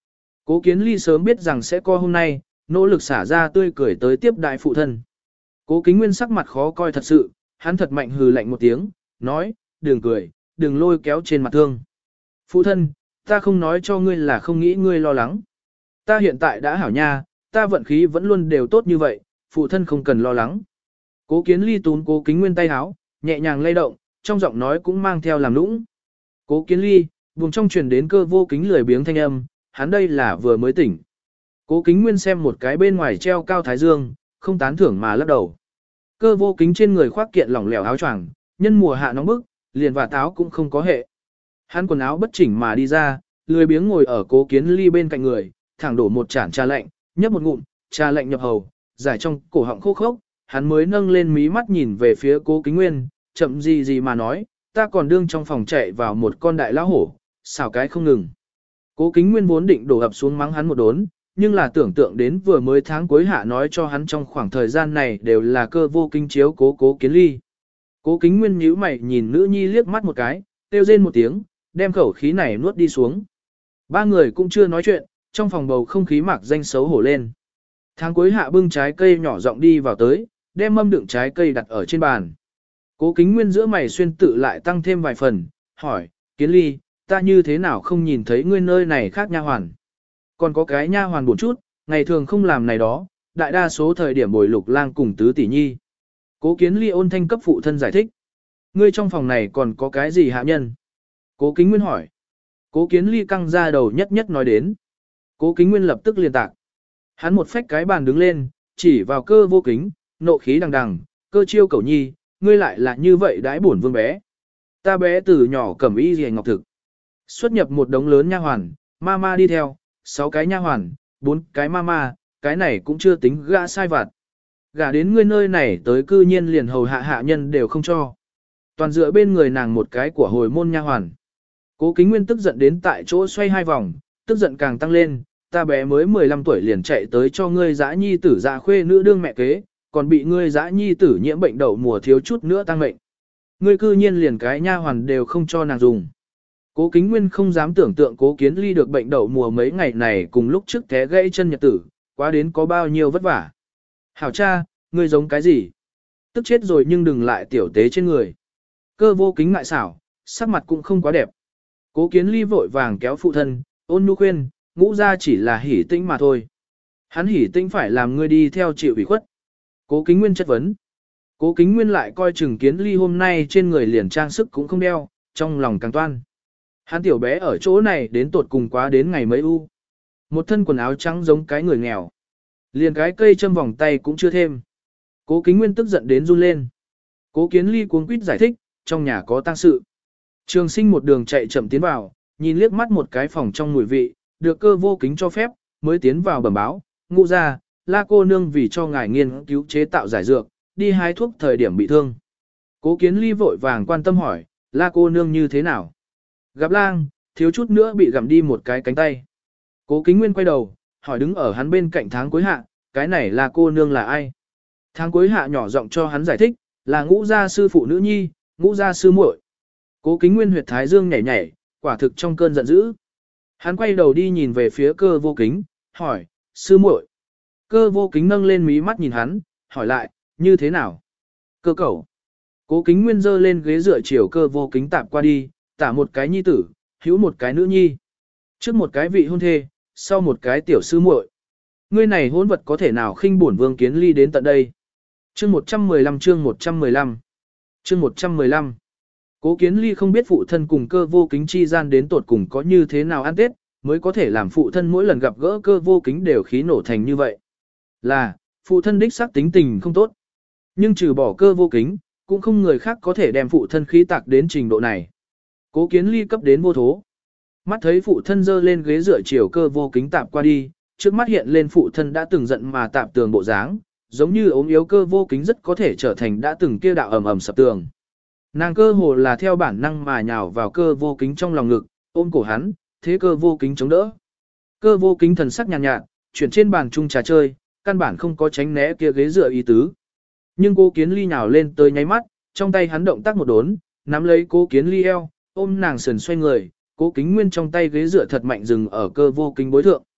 Speaker 1: Cố Kiến Ly sớm biết rằng sẽ có hôm nay, nỗ lực xả ra tươi cười tới tiếp đại phụ thân. Cố Kính Nguyên sắc mặt khó coi thật sự, hắn thật mạnh hừ lạnh một tiếng, nói, đừng cười, đừng lôi kéo trên mặt thương. Phụ thân, ta không nói cho ngươi là không nghĩ ngươi lo lắng. Ta hiện tại đã hảo nha, ta vận khí vẫn luôn đều tốt như vậy, phụ thân không cần lo lắng. Cố Kiến Ly túm Cố Kính Nguyên tay háo, nhẹ nhàng lay động, trong giọng nói cũng mang theo làm nũng. Cố Kiến Ly, vùng trong truyền đến Cơ Vô Kính lười biếng thanh âm, hắn đây là vừa mới tỉnh. Cố Kính Nguyên xem một cái bên ngoài treo cao thái dương, không tán thưởng mà lắc đầu. Cơ Vô Kính trên người khoác kiện lỏng lẻo áo choàng, nhân mùa hạ nóng bức, liền và táo cũng không có hệ. Hắn quần áo bất chỉnh mà đi ra, lười biếng ngồi ở Cố Kiến Ly bên cạnh người, thẳng đổ một chản trà lạnh, nhấp một ngụm, trà lạnh nhập hầu, giải trong cổ họng khô khốc, hắn mới nâng lên mí mắt nhìn về phía Cố Kính Nguyên, chậm gì mà nói, ta còn đương trong phòng chạy vào một con đại lão hổ, xảo cái không ngừng. Cố Kính Nguyên vốn định đổ ập xuống mắng hắn một đốn, nhưng là tưởng tượng đến vừa mới tháng cuối hạ nói cho hắn trong khoảng thời gian này đều là Cơ Vô Kính chiếu Cố Kiến Ly. Cố Kính Nguyên nhíu mày nhìn nữ nhi liếc mắt một cái, kêu rên một tiếng, đem khẩu khí này nuốt đi xuống. Ba người cũng chưa nói chuyện, trong phòng bầu không khí mạc danh xấu hổ lên. Tháng cuối hạ bưng trái cây nhỏ giọng đi vào tới, đem mâm đựng trái cây đặt ở trên bàn. Cố Kính Nguyên giữa mày xuyên tự lại tăng thêm vài phần, hỏi, Kiến Ly, ta như thế nào không nhìn thấy ngươi nơi này khác nha hoàn. Còn có cái nha hoàn buồn chút, ngày thường không làm này đó, đại đa số thời điểm bồi Lục Lang cùng tứ tỷ nhi. Cố Kiến Ly ôn thanh cấp phụ thân giải thích. Ngươi trong phòng này còn có cái gì hạ nhân? Cố Kính Nguyên hỏi. Cố Kiến Ly căng ra đầu nhất nhất nói đến. Cố Kính Nguyên lập tức liền tạc. Hắn một phách cái bàn đứng lên, chỉ vào Cơ Vô Kính, nộ khí đằng đằng, Cơ Chiêu Cẩu Nhi, ngươi lại là như vậy đãi bổn vương bé. Ta bé từ nhỏ cẩm y rìa ngọc thực. Xuất nhập một đống lớn nha hoàn, mama đi theo, 6 cái nha hoàn, 4 cái mama, cái này cũng chưa tính gã sai vặt. Gả đến ngươi nơi này tới cư nhiên liền hầu hạ hạ nhân đều không cho. Toàn dựa bên người nàng một cái của hồi môn nha hoàn. Cố Kính Nguyên tức giận đến tại chỗ xoay 2 vòng, tức giận càng tăng lên, ta bé mới 15 tuổi liền chạy tới cho ngươi dã nhi tử dạ khuê nữ đương mẹ kế, còn bị ngươi dã nhi tử nhiễm bệnh đậu mùa thiếu chút nữa tăng mệnh. Ngươi cư nhiên liền cái nha hoàn đều không cho nàng dùng. Cố Kính Nguyên không dám tưởng tượng Cố Kiến Ly được bệnh đậu mùa mấy ngày này cùng lúc trước té gãy chân nhật tử, quá đến có bao nhiêu vất vả. Hảo cha, ngươi giống cái gì? Tức chết rồi nhưng đừng lại tiểu tế trên người. Cơ Vô Kính ngại xảo, sắc mặt cũng không quá đẹp. Cố Kiến Ly vội vàng kéo phụ thân, ôn nhu khuyên, ngũ ra chỉ là hỉ tĩnh mà thôi. Hắn hỉ tĩnh phải làm ngươi đi theo chịu ủy khuất. Cố Kính Nguyên chất vấn. Cố Kính Nguyên lại coi chừng Kiến Ly hôm nay trên người liền trang sức cũng không đeo, trong lòng càng toan. Hắn tiểu bé ở chỗ này đến tột cùng quá đến ngày mấy u. Một thân quần áo trắng giống cái người nghèo. Liền cái cây châm vòng tay cũng chưa thêm. Cố Kính Nguyên tức giận đến run lên. Cố Kiến Ly cuống quýt giải thích, trong nhà có tang sự. Trường Sinh một đường chạy chậm tiến vào, nhìn liếc mắt một cái phòng trong mùi vị, được Cơ Vô Kính cho phép, mới tiến vào bẩm báo, ngũ ra, La cô nương vì cho ngài nghiên cứu chế tạo giải dược, đi hái thuốc thời điểm bị thương. Cố Kiến Ly vội vàng quan tâm hỏi, La cô nương như thế nào? Gặp lang, thiếu chút nữa bị gặm đi một cái cánh tay. Cố Kính Nguyên quay đầu, hỏi đứng ở hắn bên cạnh Tháng Cuối Hạ, cái này La cô nương là ai? Tháng Cuối Hạ nhỏ giọng cho hắn giải thích, là ngũ gia sư phụ nữ nhi, ngũ gia sư muội. Cố Kính Nguyên huyệt thái dương nhảy nhảy, quả thực trong cơn giận dữ. Hắn quay đầu đi nhìn về phía Cơ Vô Kính, hỏi, sư muội. Cơ Vô Kính nâng lên mí mắt nhìn hắn, hỏi lại, như thế nào? Cơ cẩu. Cố Kính Nguyên giơ lên ghế dựa chiều Cơ Vô Kính tạp qua đi, tả một cái nhi tử, hữu một cái nữ nhi. Trước một cái vị hôn thê, sau một cái tiểu sư muội. Ngươi này hôn vật có thể nào khinh bổn vương Kiến Ly đến tận đây. Chương 115 chương 115 chương 115 Cố Kiến Ly không biết phụ thân cùng Cơ Vô Kính chi gian đến tột cùng có như thế nào ăn tết, mới có thể làm phụ thân mỗi lần gặp gỡ Cơ Vô Kính đều khí nổ thành như vậy. Là, phụ thân đích xác tính tình không tốt. Nhưng trừ bỏ Cơ Vô Kính, cũng không người khác có thể đem phụ thân khí tạc đến trình độ này. Cố Kiến Ly cấp đến vô thố. Mắt thấy phụ thân giơ lên ghế dựa chiều Cơ Vô Kính tạp qua đi, trước mắt hiện lên phụ thân đã từng giận mà tạp tường bộ dáng, giống như ốm yếu Cơ Vô Kính rất có thể trở thành đã từng kia đạo ầm ầm sập tường. Nàng cơ hồ là theo bản năng mà nhào vào Cơ Vô Kính trong lòng ngực, ôm cổ hắn, thế Cơ Vô Kính chống đỡ. Cơ Vô Kính thần sắc nhàn nhạt, chuyển trên bàn chung trà chơi, căn bản không có tránh né kia ghế dựa ý tứ. Nhưng Cố Kiến Ly nhào lên tới nháy mắt, trong tay hắn động tác một đốn, nắm lấy Cố Kiến Ly eo, ôm nàng sườn xoay người, Cố Kính Nguyên trong tay ghế dựa thật mạnh dừng ở Cơ Vô Kính bối thượng.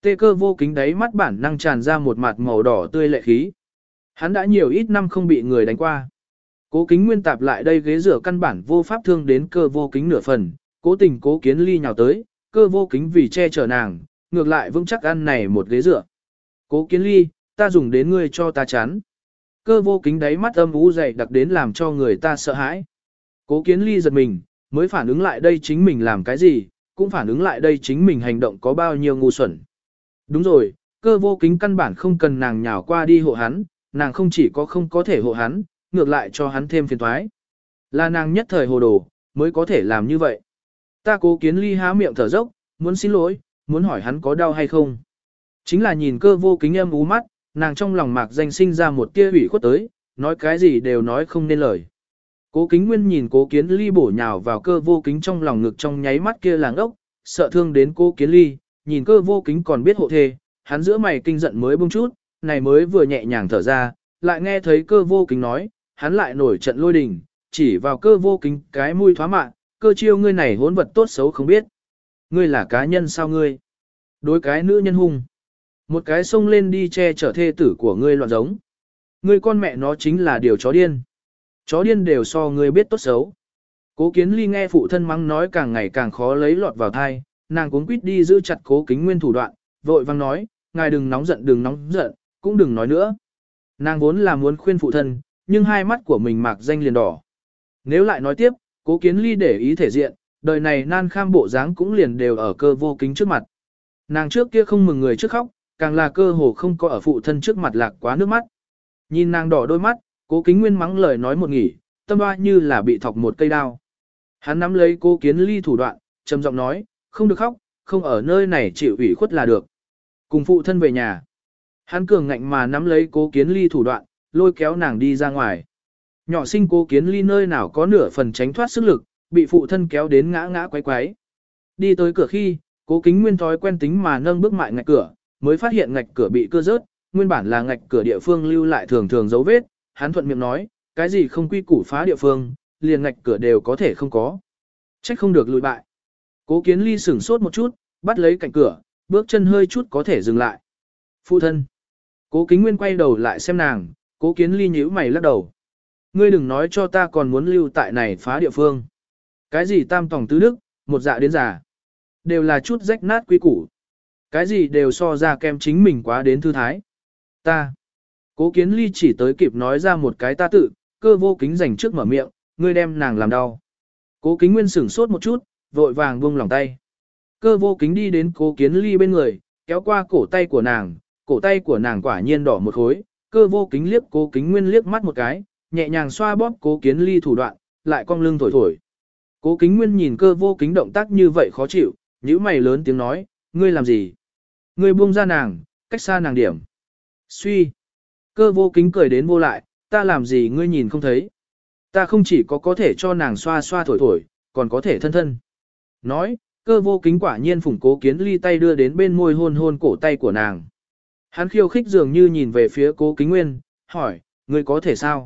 Speaker 1: Tê Cơ Vô Kính đáy mắt bản năng tràn ra một mặt màu đỏ tươi lệ khí. Hắn đã nhiều ít năm không bị người đánh qua. Cố Kính Nguyên tạp lại đây ghế rửa căn bản vô pháp thương đến Cơ Vô Kính nửa phần, cố tình Cố Kiến Ly nhào tới, Cơ Vô Kính vì che chở nàng, ngược lại vững chắc ăn này một ghế rửa. Cố Kiến Ly, ta dùng đến ngươi cho ta chán. Cơ Vô Kính đáy mắt âm u dày đặc đến làm cho người ta sợ hãi. Cố Kiến Ly giật mình, mới phản ứng lại đây chính mình làm cái gì, cũng phản ứng lại đây chính mình hành động có bao nhiêu ngu xuẩn. Đúng rồi, Cơ Vô Kính căn bản không cần nàng nhào qua đi hộ hắn, nàng không chỉ không có thể hộ hắn, ngược lại cho hắn thêm phiền toái. Là nàng nhất thời hồ đồ, mới có thể làm như vậy. Ta Cố Kiến Ly há miệng thở dốc, muốn xin lỗi, muốn hỏi hắn có đau hay không. Chính là nhìn Cơ Vô Kính âm u mắt, nàng trong lòng mạc danh sinh ra một tia ủy khuất tới, nói cái gì đều nói không nên lời. Cố Kính Nguyên nhìn Cố Kiến Ly bổ nhào vào Cơ Vô Kính trong lòng ngực trong nháy mắt kia làng ốc, sợ thương đến Cố Kiến Ly, nhìn Cơ Vô Kính còn biết hộ thề, hắn giữa mày kinh giận mới bông chút, này mới vừa nhẹ nhàng thở ra, lại nghe thấy Cơ Vô Kính nói, hắn lại nổi trận lôi đình, chỉ vào Cơ Vô Kính cái mũi thoá mạ, Cơ Chiêu ngươi này hỗn vật tốt xấu không biết. Ngươi là cá nhân sao ngươi? Đối cái nữ nhân hung. Một cái xông lên đi che chở thê tử của ngươi loạn giống. Ngươi con mẹ nó chính là điều chó điên. Chó điên đều so ngươi biết tốt xấu. Cố Kiến Ly nghe phụ thân mắng nói càng ngày càng khó lấy lọt vào thai, nàng cuống quýt đi giữ chặt Cố Kính Nguyên thủ đoạn, vội vang nói, ngài đừng nóng giận, cũng đừng nói nữa. Nàng vốn là muốn khuyên phụ thân, nhưng hai mắt của mình mạc danh liền đỏ. Nếu lại nói tiếp, Cố Kiến Ly để ý thể diện, đời này nan kham bộ dáng cũng liền đều ở Cơ Vô Kính trước mặt. Nàng trước kia không mừng người trước khóc, càng là cơ hồ không có ở phụ thân trước mặt lạc quá nước mắt. Nhìn nàng đỏ đôi mắt, Cố Kính Nguyên mắng lời nói một nghỉ, tâm hoa như là bị thọc một cây đao. Hắn nắm lấy Cố Kiến Ly thủ đoạn, trầm giọng nói, không được khóc, không ở nơi này chịu ủy khuất là được. Cùng phụ thân về nhà. Hắn cường ngạnh mà nắm lấy Cố Kiến Ly thủ đoạn, lôi kéo nàng đi ra ngoài. Nhỏ sinh Cố Kiến Ly nơi nào có nửa phần tránh thoát sức lực, bị phụ thân kéo đến ngã ngã quấy quấy. Đi tới cửa khi, Cố Kính Nguyên thói quen tính mà nâng bước mại ngạch cửa, mới phát hiện ngạch cửa bị cưa rớt, nguyên bản là ngạch cửa địa phương lưu lại thường thường dấu vết, hắn thuận miệng nói, cái gì không quy củ phá địa phương, liền ngạch cửa đều có thể không có. Trách không được lùi bại. Cố Kiến Ly sửng sốt một chút, bắt lấy cạnh cửa, bước chân hơi chút có thể dừng lại. Phụ thân. Cố Kính Nguyên quay đầu lại xem nàng, Cố Kiến Ly nhíu mày lắc đầu. Ngươi đừng nói cho ta còn muốn lưu tại này phá địa phương. Cái gì tam tòng tứ đức, một dạ đến già. Đều là chút rách nát quy củ. Cái gì đều so ra kem chính mình quá đến thư thái. Ta. Cố Kiến Ly chỉ tới kịp nói ra một cái ta tự, Cơ Vô Kính dành trước mở miệng, ngươi đem nàng làm đau. Cố Kính Nguyên sửng sốt một chút, vội vàng buông lòng tay. Cơ Vô Kính đi đến Cố Kiến Ly bên người, kéo qua cổ tay của nàng quả nhiên đỏ một khối. Cơ Vô Kính liếc Cố Kính Nguyên liếc mắt một cái, nhẹ nhàng xoa bóp Cố Kiến Ly thủ đoạn, lại cong lưng thổi thổi. Cố Kính Nguyên nhìn Cơ Vô Kính động tác như vậy khó chịu, nhíu mày lớn tiếng nói, ngươi làm gì? Ngươi buông ra nàng, cách xa nàng điểm. Suy. Cơ Vô Kính cười đến vô lại, ta làm gì ngươi nhìn không thấy. Ta không chỉ có thể cho nàng xoa xoa thổi thổi, còn có thể thân thân. Nói, Cơ Vô Kính quả nhiên phủng Cố Kiến Ly tay đưa đến bên môi hôn hôn cổ tay của nàng. Hắn khiêu khích dường như nhìn về phía Cố Kính Nguyên, hỏi, ngươi có thể sao?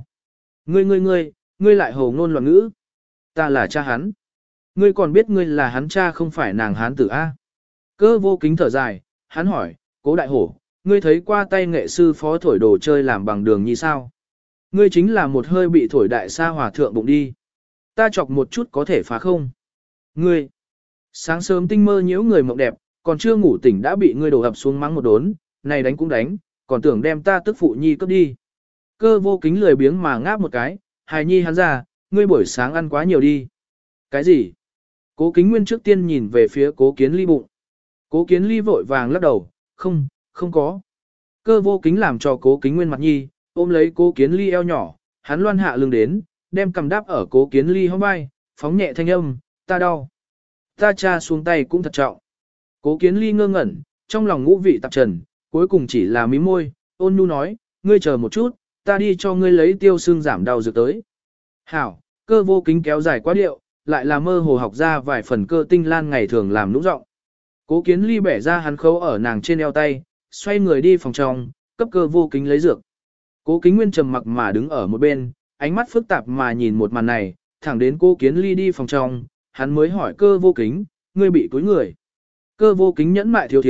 Speaker 1: Ngươi lại hồ ngôn loạn ngữ. Ta là cha hắn. Ngươi còn biết ngươi là hắn cha không phải nàng hán tử A. Cơ Vô Kính thở dài, hắn hỏi, Cố đại hổ, ngươi thấy qua tay nghệ sư phó thổi đồ chơi làm bằng đường như sao? Ngươi chính là một hơi bị thổi đại sa hòa thượng bụng đi. Ta chọc một chút có thể phá không? Ngươi, sáng sớm tinh mơ nhiễu người mộng đẹp, còn chưa ngủ tỉnh đã bị ngươi đổ ập xuống mắng một đốn, này đánh cũng đánh, còn tưởng đem ta tức phụ nhi cấp đi. Cơ Vô Kính lười biếng mà ngáp một cái, hài nhi hắn ra, ngươi buổi sáng ăn quá nhiều đi. Cái gì? Cố Kính Nguyên trước tiên nhìn về phía Cố Kiến Ly bụng. Cố Kiến Ly vội vàng lắc đầu, không có. Cơ Vô Kính làm cho Cố Kính Nguyên mặt nhi, ôm lấy Cố Kiến Ly eo nhỏ, hắn loan hạ lưng đến, đem cầm đáp ở Cố Kiến Ly hông vai, phóng nhẹ thanh âm, ta đau. Ta cha xuống tay cũng thật trọng. Cố Kiến Ly ngơ ngẩn, trong lòng ngũ vị tạp trần, cuối cùng chỉ là mím môi, ôn nhu nói, ngươi chờ một chút, ta đi cho ngươi lấy tiêu xương giảm đau dược tới. Hảo, Cơ Vô Kính kéo dài quá điệu, lại là mơ hồ học ra vài phần cơ tinh lan ngày thường làm nũng giọng. Cố Kiến Ly bẻ ra hắn khấu ở nàng trên eo tay, xoay người đi phòng trong, cấp Cơ Vô Kính lấy dược. Cố Kính Nguyên trầm mặc mà đứng ở một bên, ánh mắt phức tạp mà nhìn một màn này, thẳng đến Cố Kiến Ly đi phòng trong, hắn mới hỏi Cơ Vô Kính, ngươi bị túi người. Cơ Vô Kính nhẫn mại thiếu thiếu,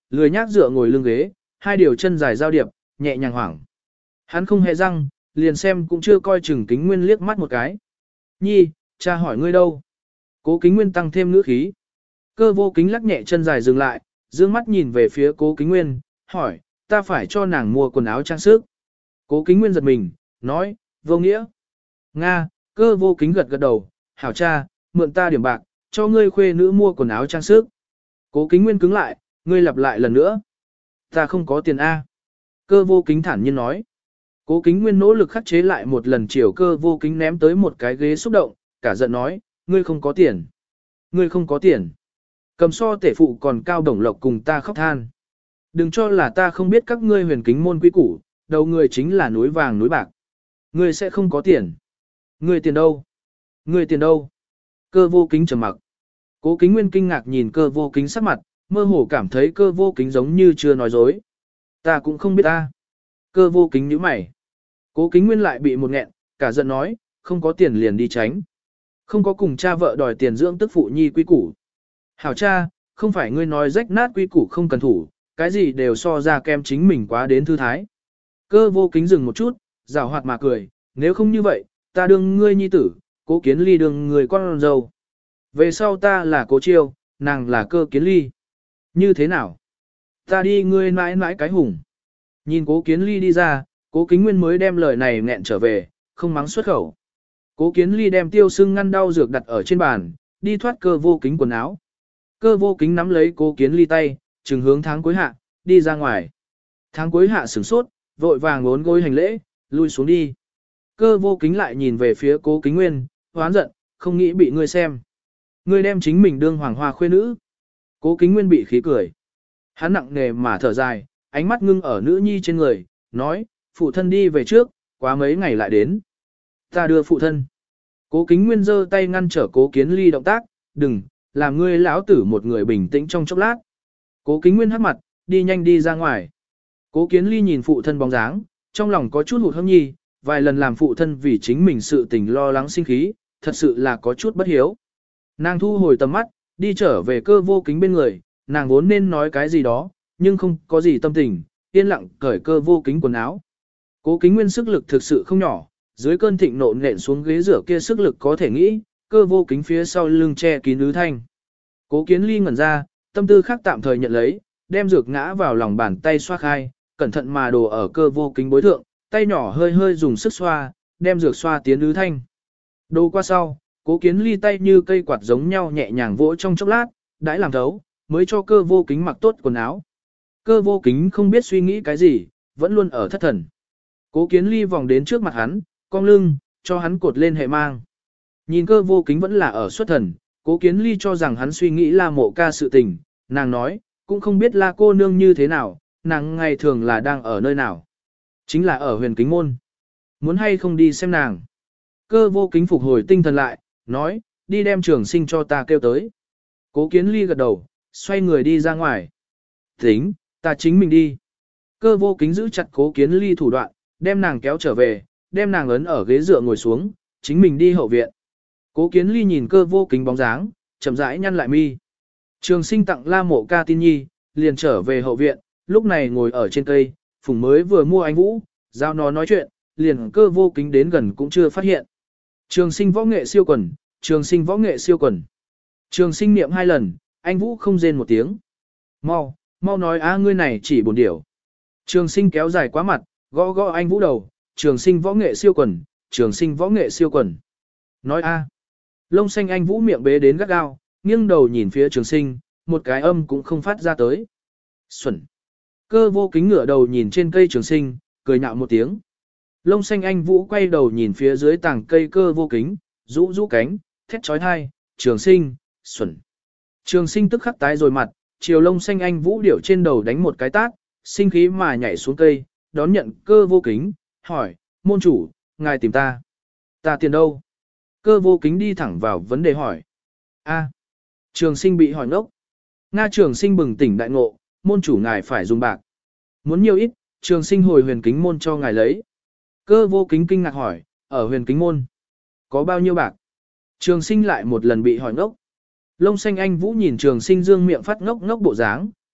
Speaker 1: lười nhác dựa ngồi lưng ghế, hai điều chân dài giao điệp, nhẹ nhàng hoảng. Hắn không hề răng, liền xem cũng chưa coi chừng Kính Nguyên liếc mắt một cái. Nhi, cha hỏi ngươi đâu? Cố Kính Nguyên tăng thêm ngữ khí. Cơ vô kính lắc nhẹ chân dài dừng lại, dương mắt nhìn về phía Cố Kính Nguyên, hỏi, ta phải cho nàng mua quần áo trang sức. Cố Kính Nguyên giật mình, nói, vô nghĩa. Nga, cơ vô kính gật gật đầu, hảo cha, mượn ta điểm bạc, cho ngươi khuê nữ mua quần áo trang sức. Cố Kính Nguyên cứng lại, ngươi lặp lại lần nữa. Ta không có tiền A. Cơ vô kính thản nhiên nói. Cố Kính Nguyên nỗ lực khắc chế lại một lần chiều cơ vô kính ném tới một cái ghế xúc động, cả giận nói, ngươi không có tiền. Ngươi không có tiền. Cầm so tể phụ còn cao đồng lộc cùng ta khóc than. Đừng cho là ta không biết các ngươi huyền kính môn quý củ, đầu người chính là núi vàng núi bạc. Ngươi sẽ không có tiền. Ngươi tiền đâu? Ngươi tiền đâu? Cơ vô kính trầm mặc. Cố Kính Nguyên kinh ngạc nhìn cơ vô kính sắc mặt, mơ hồ cảm thấy cơ vô kính giống như chưa nói dối. Ta cũng không biết ta. Cơ vô kính nhíu mày. Cố Kính Nguyên lại bị một nghẹn, cả giận nói, không có tiền liền đi tránh. Không có cùng cha vợ đòi tiền dưỡng tức phụ nhi quý củ. Hảo cha, không phải ngươi nói rách nát quý củ không cần thủ, cái gì đều so ra kem chính mình quá đến thư thái. Cơ vô kính dừng một chút, rào hoạt mà cười, nếu không như vậy, ta đương ngươi nhi tử, Cố Kiến Ly đương người con dâu. Về sau ta là Cố Chiêu, nàng là Cơ Kiến Ly. Như thế nào? Ta đi ngươi mãi mãi cái hùng. Nhìn Cố Kiến Ly đi ra, Cố Kính Nguyên mới đem lời này nghẹn trở về, không mắng xuất khẩu. Cố Kiến Ly đem tiêu sưng ngăn đau dược đặt ở trên bàn, đi thoát cơ vô kính quần áo. Cơ vô kính nắm lấy Cố Kiến Ly tay, trừng hướng Tháng Cuối Hạ, đi ra ngoài. Tháng Cuối Hạ sửng sốt, vội vàng ngốn gối hành lễ, lui xuống đi. Cơ vô kính lại nhìn về phía Cố Kính Nguyên, hoán giận, không nghĩ bị ngươi xem. Ngươi đem chính mình đương hoàng hoa khuê nữ. Cố Kính Nguyên bị khí cười. Hắn nặng nề mà thở dài, ánh mắt ngưng ở nữ nhi trên người, nói, phụ thân đi về trước, quá mấy ngày lại đến. Ta đưa phụ thân. Cố Kính Nguyên giơ tay ngăn trở Cố Kiến Ly động tác, đừng, làm ngươi lão tử một người bình tĩnh trong chốc lát. Cố Kính Nguyên hắt mặt, đi nhanh đi ra ngoài. Cố Kiến Ly nhìn phụ thân bóng dáng, trong lòng có chút hụt hẫng nhi, vài lần làm phụ thân vì chính mình sự tình lo lắng sinh khí, thật sự là có chút bất hiếu. Nàng thu hồi tầm mắt, đi trở về cơ vô kính bên người, nàng vốn nên nói cái gì đó, nhưng không có gì tâm tình, yên lặng cởi cơ vô kính quần áo. Cố Kính Nguyên sức lực thực sự không nhỏ, dưới cơn thịnh nộ nện xuống ghế rửa kia sức lực có thể nghĩ, cơ vô kính phía sau lưng che kín ứ thanh. Cố Kiến Ly ngẩn ra, tâm tư khác tạm thời nhận lấy, đem dược ngã vào lòng bàn tay xoa khai, cẩn thận mà đổ ở cơ vô kính bối thượng, tay nhỏ hơi hơi dùng sức xoa, đem dược xoa tiến ứ thanh. Đồ qua sau, Cố Kiến Ly tay như cây quạt giống nhau nhẹ nhàng vỗ trong chốc lát, đãi làm thấu, mới cho cơ vô kính mặc tốt quần áo. Cơ vô kính không biết suy nghĩ cái gì, vẫn luôn ở thất thần. Cố Kiến Ly vòng đến trước mặt hắn, cong lưng, cho hắn cột lên hệ mang. Nhìn cơ vô kính vẫn là ở xuất thần, Cố Kiến Ly cho rằng hắn suy nghĩ là mộ ca sự tình, nàng nói, cũng không biết là cô nương như thế nào, nàng ngày thường là đang ở nơi nào. Chính là ở huyền kính môn. Muốn hay không đi xem nàng. Cơ vô kính phục hồi tinh thần lại, nói, đi đem Trường Sinh cho ta kêu tới. Cố Kiến Ly gật đầu, xoay người đi ra ngoài. Tính, ta chính mình đi. Cơ vô kính giữ chặt Cố Kiến Ly thủ đoạn, đem nàng kéo trở về, đem nàng ấn ở ghế dựa ngồi xuống, chính mình đi hậu viện. Cố Kiến Ly nhìn cơ vô kính bóng dáng, chậm rãi nhăn lại mi. Trường Sinh tặng La Mộ Ca tin nhi, liền trở về hậu viện, lúc này ngồi ở trên cây, Phùng mới vừa mua anh Vũ, giao nó nói chuyện, liền cơ vô kính đến gần cũng chưa phát hiện. Trường Sinh võ nghệ siêu quần, Trường Sinh võ nghệ siêu quần. Trường Sinh niệm 2 lần, anh Vũ không rên một tiếng. Mau, mau nói á ngươi này chỉ buồn điểu. Trường Sinh kéo dài quá mặt, gõ gõ anh Vũ đầu, Trường Sinh võ nghệ siêu quần, Trường Sinh võ nghệ siêu quần. Nói a. Lông xanh anh Vũ miệng bế đến gắt gao, nghiêng đầu nhìn phía Trường Sinh, một cái âm cũng không phát ra tới. Xuẩn. Cơ vô kính ngửa đầu nhìn trên cây Trường Sinh, cười nhạo một tiếng. Lông xanh anh Vũ quay đầu nhìn phía dưới tảng cây cơ vô kính, rũ rũ cánh, thét trói thai, Trường Sinh, xuẩn. Trường Sinh tức khắc tái rồi mặt, chiều lông xanh anh Vũ điểu trên đầu đánh một cái tát, sinh khí mà nhảy xuống cây, đón nhận cơ vô kính, hỏi, môn chủ, ngài tìm ta. Ta tiền đâu? Cơ vô kính đi thẳng vào vấn đề hỏi. A. Trường Sinh bị hỏi ngốc. Nga Trường Sinh bừng tỉnh đại ngộ, môn chủ ngài phải dùng bạc. Muốn nhiều ít, Trường Sinh hồi huyền kính môn cho ngài lấy. Cơ vô kính kinh ngạc hỏi, ở huyền kính môn, có bao nhiêu bạc? Trường Sinh lại một lần bị hỏi ngốc. Lông xanh anh Vũ nhìn Trường Sinh dương miệng phát ngốc ngốc bộ dáng,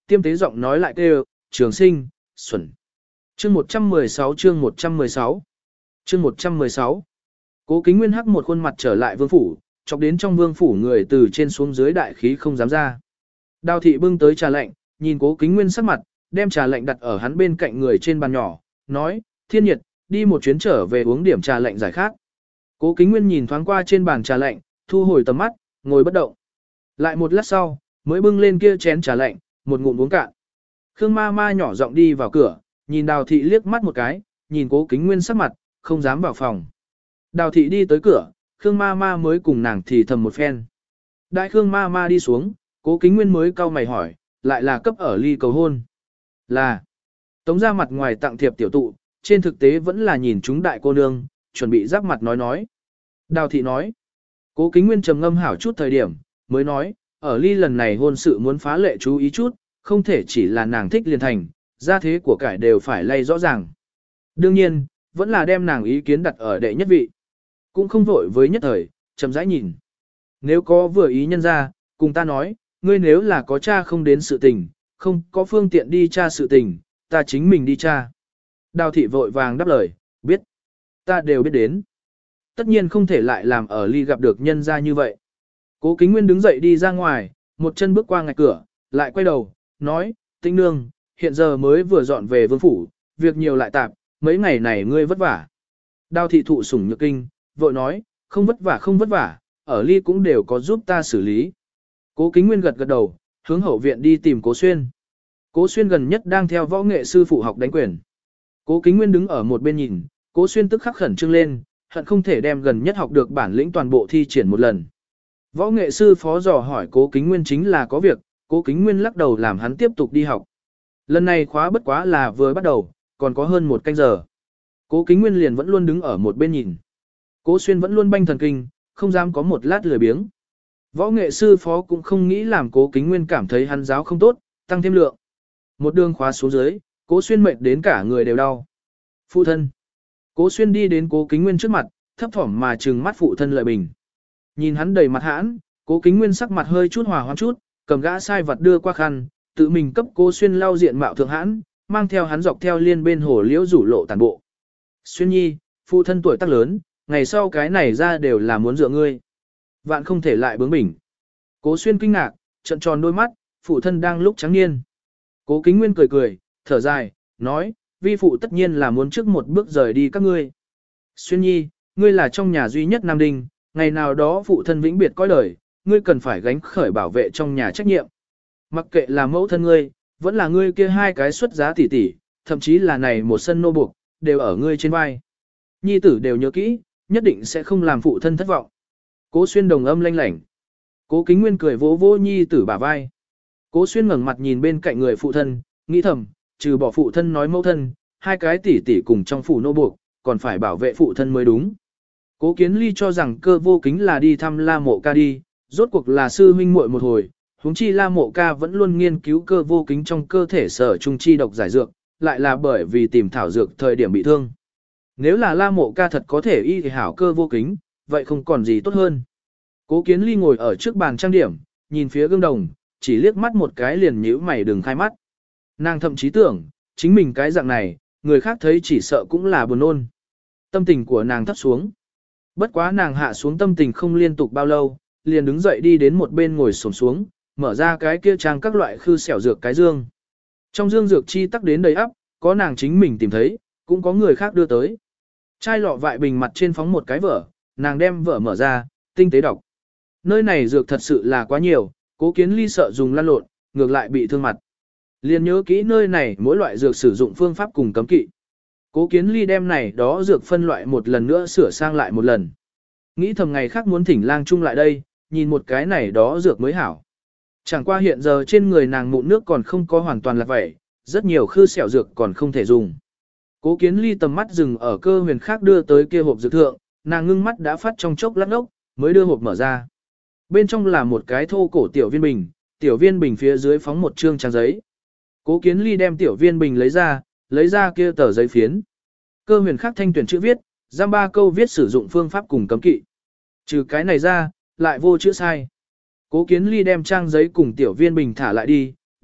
Speaker 1: tiêm tế giọng nói lại kêu, Trường Sinh, xuẩn. Chương 116 chương 116 chương 116 Cố Kính Nguyên hắc một khuôn mặt trở lại vương phủ, chọc đến trong vương phủ người từ trên xuống dưới đại khí không dám ra. Đào thị bưng tới trà lạnh, nhìn Cố Kính Nguyên sắc mặt, đem trà lạnh đặt ở hắn bên cạnh người trên bàn nhỏ, nói, Thiên Nhiệt, đi một chuyến trở về uống điểm trà lạnh giải khát. Cố Kính Nguyên nhìn thoáng qua trên bàn trà lạnh, thu hồi tầm mắt, ngồi bất động. Lại một lát sau, mới bưng lên kia chén trà lạnh, một ngụm uống cạn. Khương ma ma nhỏ giọng đi vào cửa, nhìn Đào thị liếc mắt một cái, nhìn Cố Kính Nguyên sắc mặt, không dám vào phòng. Đào thị đi tới cửa, Khương ma ma mới cùng nàng thì thầm một phen. Đại Khương ma ma đi xuống, Cố Kính Nguyên mới cau mày hỏi, lại là cấp ở ly cầu hôn. Là, tống ra mặt ngoài tặng thiệp tiểu tụ, trên thực tế vẫn là nhìn chúng đại cô nương, chuẩn bị giáp mặt nói. Đào thị nói, Cố Kính Nguyên trầm ngâm hảo chút thời điểm, mới nói, ở ly lần này hôn sự muốn phá lệ chú ý chút, không thể chỉ là nàng thích liền thành, gia thế của cải đều phải lay rõ ràng. Đương nhiên, vẫn là đem nàng ý kiến đặt ở đệ nhất vị. Cũng không vội với nhất thời, chậm rãi nhìn. Nếu có vừa ý nhân ra, cùng ta nói, ngươi nếu là có cha không đến sự tình, không có phương tiện đi tra sự tình, ta chính mình đi tra. Đào thị vội vàng đáp lời, biết. Ta đều biết đến. Tất nhiên không thể lại làm ở ly gặp được nhân ra như vậy. Cố Kính Nguyên đứng dậy đi ra ngoài, một chân bước qua ngạch cửa, lại quay đầu, nói, Tĩnh nương, hiện giờ mới vừa dọn về vương phủ, việc nhiều lại tạp, mấy ngày này ngươi vất vả. Đào thị thụ sủng nhược kinh, vội nói, không vất vả, ở ly cũng đều có giúp ta xử lý. Cố Kính Nguyên gật gật đầu, hướng hậu viện đi tìm Cố Xuyên. Cố Xuyên gần nhất đang theo võ nghệ sư phụ học đánh quyền. Cố Kính Nguyên đứng ở một bên nhìn, Cố Xuyên tức khắc khẩn trương lên, hận không thể đem gần nhất học được bản lĩnh toàn bộ thi triển một lần. Võ nghệ sư phó dò hỏi Cố Kính Nguyên chính là có việc, Cố Kính Nguyên lắc đầu làm hắn tiếp tục đi học. Lần này khóa bất quá là vừa bắt đầu, còn có hơn một canh giờ. Cố Kính Nguyên liền vẫn luôn đứng ở một bên nhìn. Cố Xuyên vẫn luôn banh thần kinh, không dám có một lát lười biếng. Võ nghệ sư phó cũng không nghĩ làm Cố Kính Nguyên cảm thấy hắn giáo không tốt, tăng thêm lượng. Một đường khóa xuống dưới, Cố Xuyên mệt đến cả người đều đau. Phụ thân. Cố Xuyên đi đến Cố Kính Nguyên trước mặt, thấp thỏm mà trừng mắt phụ thân Lợi Bình. Nhìn hắn đầy mặt hãn, Cố Kính Nguyên sắc mặt hơi chút hòa hoãn chút, cầm gã sai vật đưa qua khăn, tự mình cấp Cố Xuyên lau diện mạo thượng hãn, mang theo hắn dọc theo liên bên hồ liễu rủ lộ tàn bộ. Xuyên nhi, phụ thân tuổi tác lớn, ngày sau cái này ra đều là muốn dựa ngươi. Vạn không thể lại bướng bỉnh. Cố Xuyên kinh ngạc, trợn tròn đôi mắt, phụ thân đang lúc trắng niên. Cố Kính Nguyên cười cười, thở dài, nói, vi phụ tất nhiên là muốn trước một bước rời đi các ngươi. Xuyên nhi, ngươi là trong nhà duy nhất nam đinh, ngày nào đó phụ thân vĩnh biệt cõi đời, ngươi cần phải gánh khởi bảo vệ trong nhà trách nhiệm. Mặc kệ là mẫu thân ngươi, vẫn là ngươi kia hai cái xuất giá tỷ tỷ, thậm chí là này một sân nô buộc, đều ở ngươi trên vai. Nhi tử đều nhớ kỹ, nhất định sẽ không làm phụ thân thất vọng. Cố Xuyên đồng âm lanh lảnh. Cố Kính Nguyên cười vỗ vỗ nhi tử bả vai. Cố Xuyên ngẩng mặt nhìn bên cạnh người phụ thân, nghĩ thầm, trừ bỏ phụ thân nói mẫu thân, hai cái tỷ tỷ cùng trong phủ nô buộc, còn phải bảo vệ phụ thân mới đúng. Cố Kiến Ly cho rằng Cơ Vô Kính là đi thăm La Mộ Ca đi, rốt cuộc là sư huynh muội một hồi, huống chi La Mộ Ca vẫn luôn nghiên cứu Cơ Vô Kính trong cơ thể sở trung chi độc giải dược, lại là bởi vì tìm thảo dược thời điểm bị thương. Nếu là La Mộ Ca thật có thể y thì hảo Cơ Vô Kính, vậy không còn gì tốt hơn. Cố Kiến Ly ngồi ở trước bàn trang điểm, nhìn phía gương đồng, chỉ liếc mắt một cái liền nhíu mày đừng khai mắt. Nàng thậm chí tưởng, chính mình cái dạng này, người khác thấy chỉ sợ cũng là buồn nôn. Tâm tình của nàng thấp xuống. Bất quá nàng hạ xuống tâm tình không liên tục bao lâu, liền đứng dậy đi đến một bên ngồi xổm xuống, mở ra cái kia trang các loại khư xẻo dược cái dương. Trong dương dược chi tắc đến đầy ắp, có nàng chính mình tìm thấy, cũng có người khác đưa tới. Chai lọ vại bình mặt trên phóng một cái vở, nàng đem vở mở ra, tinh tế đọc. Nơi này dược thật sự là quá nhiều, Cố Kiến Ly sợ dùng lăn lộn, ngược lại bị thương mặt. Liền nhớ kỹ nơi này mỗi loại dược sử dụng phương pháp cùng cấm kỵ. Cố Kiến Ly đem này đó dược phân loại một lần nữa sửa sang lại một lần. Nghĩ thầm ngày khác muốn thỉnh lang chung lại đây, nhìn một cái này đó dược mới hảo. Chẳng qua hiện giờ trên người nàng mụn nước còn không có hoàn toàn là vậy, rất nhiều khư xẻo dược còn không thể dùng. Cố Kiến Ly tầm mắt dừng ở Cơ Huyền khác đưa tới kia hộp dược thượng, nàng ngưng mắt đã phát trong chốc lát ốc, mới đưa hộp mở ra. Bên trong là một cái thô cổ tiểu viên bình phía dưới phóng một trương trang giấy. Cố Kiến Ly đem tiểu viên bình lấy ra kia tờ giấy phiến. Cơ Huyền khắc thanh tuyển chữ viết, giam 3 câu viết sử dụng phương pháp cùng cấm kỵ. Trừ cái này ra, lại vô chữ sai. Cố Kiến Ly đem trang giấy cùng tiểu viên bình thả lại đi,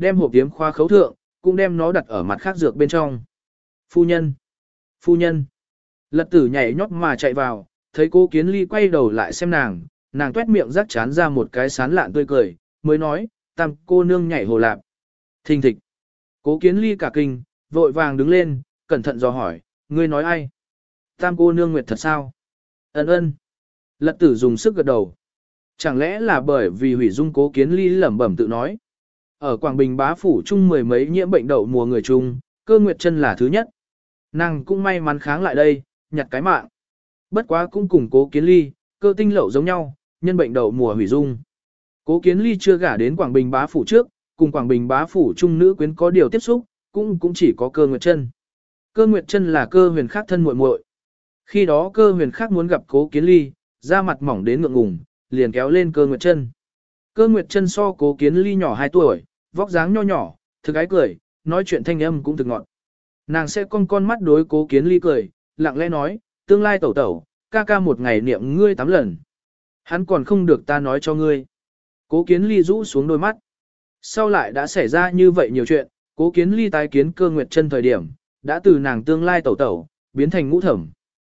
Speaker 1: đem hộp tiếm khoa khấu thượng, cũng đem nó đặt ở mặt khác dược bên trong. Phu nhân! Phu nhân! Lật tử nhảy nhót mà chạy vào, thấy Cố Kiến Ly quay đầu lại xem nàng tuét miệng rắc chán ra một cái sán lạn tươi cười, mới nói, Tam cô nương nhảy hồ lạp. Thình thịch. Cố Kiến Ly cả kinh, vội vàng đứng lên, cẩn thận dò hỏi, ngươi nói ai? Tam cô nương nguyệt thật sao? Ân ân. Lật tử dùng sức gật đầu. Chẳng lẽ là bởi vì hủy dung Cố Kiến Ly lẩm bẩm tự nói. Ở Quảng Bình bá phủ chung mười mấy nhiễm bệnh đậu mùa người chung, Cơ Nguyệt Chân là thứ nhất. Nàng cũng may mắn kháng lại đây, nhặt cái mạng. Bất quá cũng cùng Cố Kiến Ly, Cơ Tinh Lậu giống nhau, nhân bệnh đậu mùa hủy dung. Cố Kiến Ly chưa gả đến Quảng Bình bá phủ trước, cùng Quảng Bình bá phủ trung nữ quyến có điều tiếp xúc, cũng chỉ có Cơ Nguyệt Chân. Cơ Nguyệt Chân là Cơ Huyền Khắc thân muội muội. Khi đó Cơ Huyền Khắc muốn gặp Cố Kiến Ly, da mặt mỏng đến ngượng ngùng, liền kéo lên Cơ Nguyệt Chân. Cơ Nguyệt Chân so Cố Kiến Ly nhỏ 2 tuổi, vóc dáng nho nhỏ, thực ái cười, nói chuyện thanh âm cũng thực ngọt. Nàng sẽ con mắt đối Cố Kiến Ly cười, lặng lẽ nói, tương lai tẩu tẩu, ca ca một ngày niệm ngươi 8 lần. Hắn còn không được ta nói cho ngươi. Cố Kiến Ly rũ xuống đôi mắt. Sau lại đã xảy ra như vậy nhiều chuyện, Cố Kiến Ly tái kiến Cơ Nguyệt Chân thời điểm, đã từ nàng tương lai tẩu tẩu, biến thành ngũ thẩm.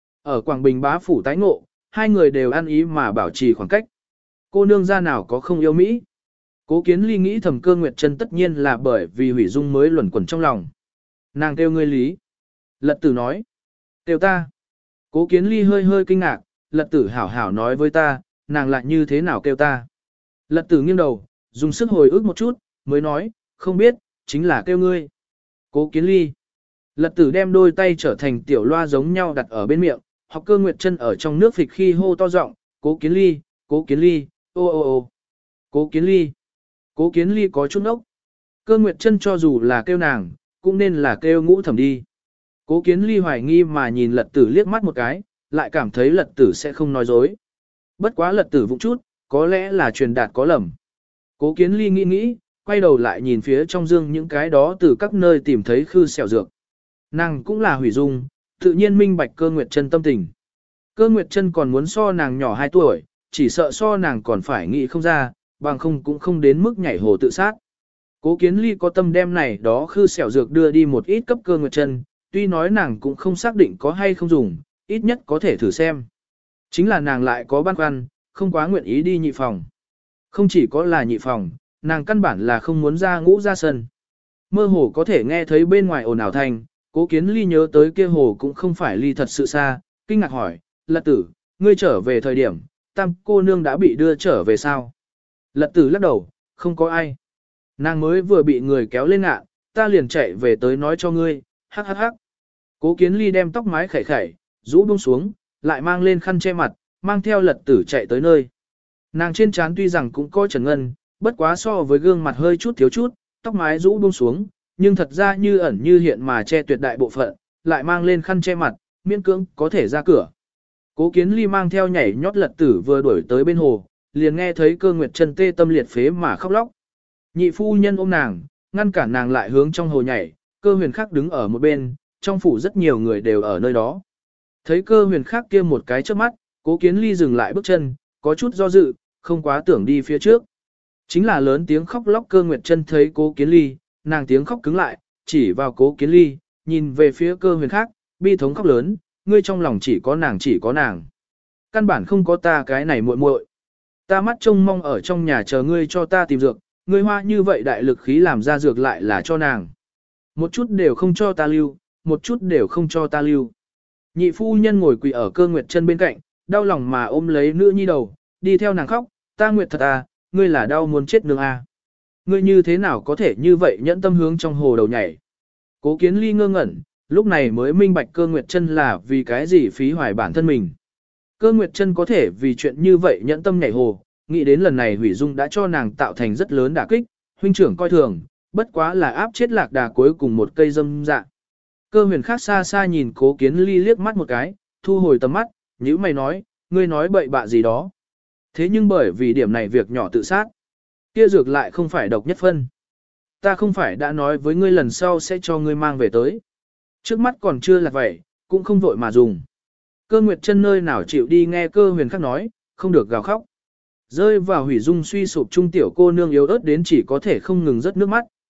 Speaker 1: Ở Quảng Bình bá phủ tái ngộ, hai người đều ăn ý mà bảo trì khoảng cách. Cô nương gia nào có không yêu Mỹ. Cố Kiến Ly nghĩ thầm Cơ Nguyệt Chân tất nhiên là bởi vì hủy dung mới luẩn quẩn trong lòng. Nàng kêu ngươi lý. Lật tử nói. Kêu ta. Cố Kiến Ly hơi hơi kinh ngạc, Lật tử hảo hảo nói với ta, nàng lại như thế nào kêu ta. Lật tử nghiêng đầu, dùng sức hồi ức một chút, mới nói, không biết, chính là kêu ngươi. Cố Kiến Ly. Lật tử đem đôi tay trở thành tiểu loa giống nhau đặt ở bên miệng, học Cơ Nguyệt Chân ở trong nước phịch khi hô to giọng, Cố Kiến Ly, Cố Kiến Ly, ô ô ô. Cố Kiến Ly. Cố Kiến Ly có chút ốc. Cơ Nguyệt Chân cho dù là kêu nàng, cũng nên là kêu ngũ thẩm đi. Cố Kiến Ly hoài nghi mà nhìn Lật tử liếc mắt một cái, lại cảm thấy Lật tử sẽ không nói dối. Bất quá Lật tử vụng chút, có lẽ là truyền đạt có lầm. Cố Kiến Ly nghĩ, quay đầu lại nhìn phía trong dương những cái đó từ các nơi tìm thấy khư xẻo dược. Nàng cũng là hủy dung, tự nhiên minh bạch Cơ Nguyệt Chân tâm tình. Cơ Nguyệt Chân còn muốn so nàng nhỏ 2 tuổi, chỉ sợ so nàng còn phải nghĩ không ra, bằng không cũng không đến mức nhảy hồ tự sát. Cố Kiến Ly có tâm đem này đó khư xẻo dược đưa đi một ít cấp Cơ Nguyệt Chân, tuy nói nàng cũng không xác định có hay không dùng, ít nhất có thể thử xem. Chính là nàng lại có băn khoăn, không quá nguyện ý đi nhị phòng. Không chỉ có là nhị phòng, nàng căn bản là không muốn ra ngũ ra sân. Mơ hồ có thể nghe thấy bên ngoài ồn ào thành, Cố Kiến Ly nhớ tới kia hồ cũng không phải ly thật sự xa, kinh ngạc hỏi, Lật tử, ngươi trở về thời điểm, Tam cô nương đã bị đưa trở về sao? Lật tử lắc đầu, không có ai. Nàng mới vừa bị người kéo lên ngạ, ta liền chạy về tới nói cho ngươi, hắc hắc hắc. Cố Kiến Ly đem tóc mái khẩy khẩy, rũ buông xuống, lại mang lên khăn che mặt, mang theo Lật tử chạy tới nơi. Nàng trên trán tuy rằng cũng có trần ngân, bất quá so với gương mặt hơi chút thiếu chút, tóc mái rũ buông xuống, nhưng thật ra như ẩn như hiện mà che tuyệt đại bộ phận, lại mang lên khăn che mặt, miễn cưỡng có thể ra cửa. Cố Kiến Ly mang theo nhảy nhót Lật tử vừa đuổi tới bên hồ, liền nghe thấy Cơ Nguyệt Chân tê tâm liệt phế mà khóc lóc. Nhị phu nhân ôm nàng, ngăn cản nàng lại hướng trong hồ nhảy, Cơ Huyền Khắc đứng ở một bên, trong phủ rất nhiều người đều ở nơi đó. Thấy Cơ Huyền Khắc kia một cái trước mắt, Cố Kiến Ly dừng lại bước chân, có chút do dự, không quá tưởng đi phía trước. Chính là lớn tiếng khóc lóc Cơ Nguyệt Chân thấy Cố Kiến Ly, nàng tiếng khóc cứng lại, chỉ vào Cố Kiến Ly, nhìn về phía Cơ Huyền Khắc, bi thống khóc lớn, ngươi trong lòng chỉ có nàng. Căn bản không có ta cái này muội muội. Ta mắt trông mong ở trong nhà chờ ngươi cho ta tìm dược, ngươi hoa như vậy đại lực khí làm ra dược lại là cho nàng. Một chút đều không cho ta lưu, một chút đều không cho ta lưu. Nhị phu nhân ngồi quỳ ở Cơ Nguyệt Chân bên cạnh, đau lòng mà ôm lấy nữ nhi đầu, đi theo nàng khóc, ta Nguyệt thật à, ngươi là đau muốn chết nương à. Ngươi như thế nào có thể như vậy nhẫn tâm hướng trong hồ đầu nhảy. Cố Kiến Ly ngơ ngẩn, lúc này mới minh bạch Cơ Nguyệt Chân là vì cái gì phí hoài bản thân mình. Cơ Nguyệt Chân có thể vì chuyện như vậy nhẫn tâm nhảy hồ, nghĩ đến lần này hủy dung đã cho nàng tạo thành rất lớn đả kích, huynh trưởng coi thường, bất quá là áp chết lạc đà cuối cùng một cây dâm dạ. Cơ Huyền Khắc xa xa nhìn Cố Kiến Ly liếc mắt một cái, thu hồi tầm mắt, nhíu mày nói, ngươi nói bậy bạ gì đó. Thế nhưng bởi vì điểm này việc nhỏ tự sát, kia dược lại không phải độc nhất phân. Ta không phải đã nói với ngươi lần sau sẽ cho ngươi mang về tới. Trước mắt còn chưa là vậy, cũng không vội mà dùng. Cơ Nguyệt Chân nơi nào chịu đi nghe Cơ Huyền Khắc nói, không được gào khóc. Rơi vào hủy dung suy sụp trung tiểu cô nương yếu ớt đến chỉ có thể không ngừng rớt nước mắt,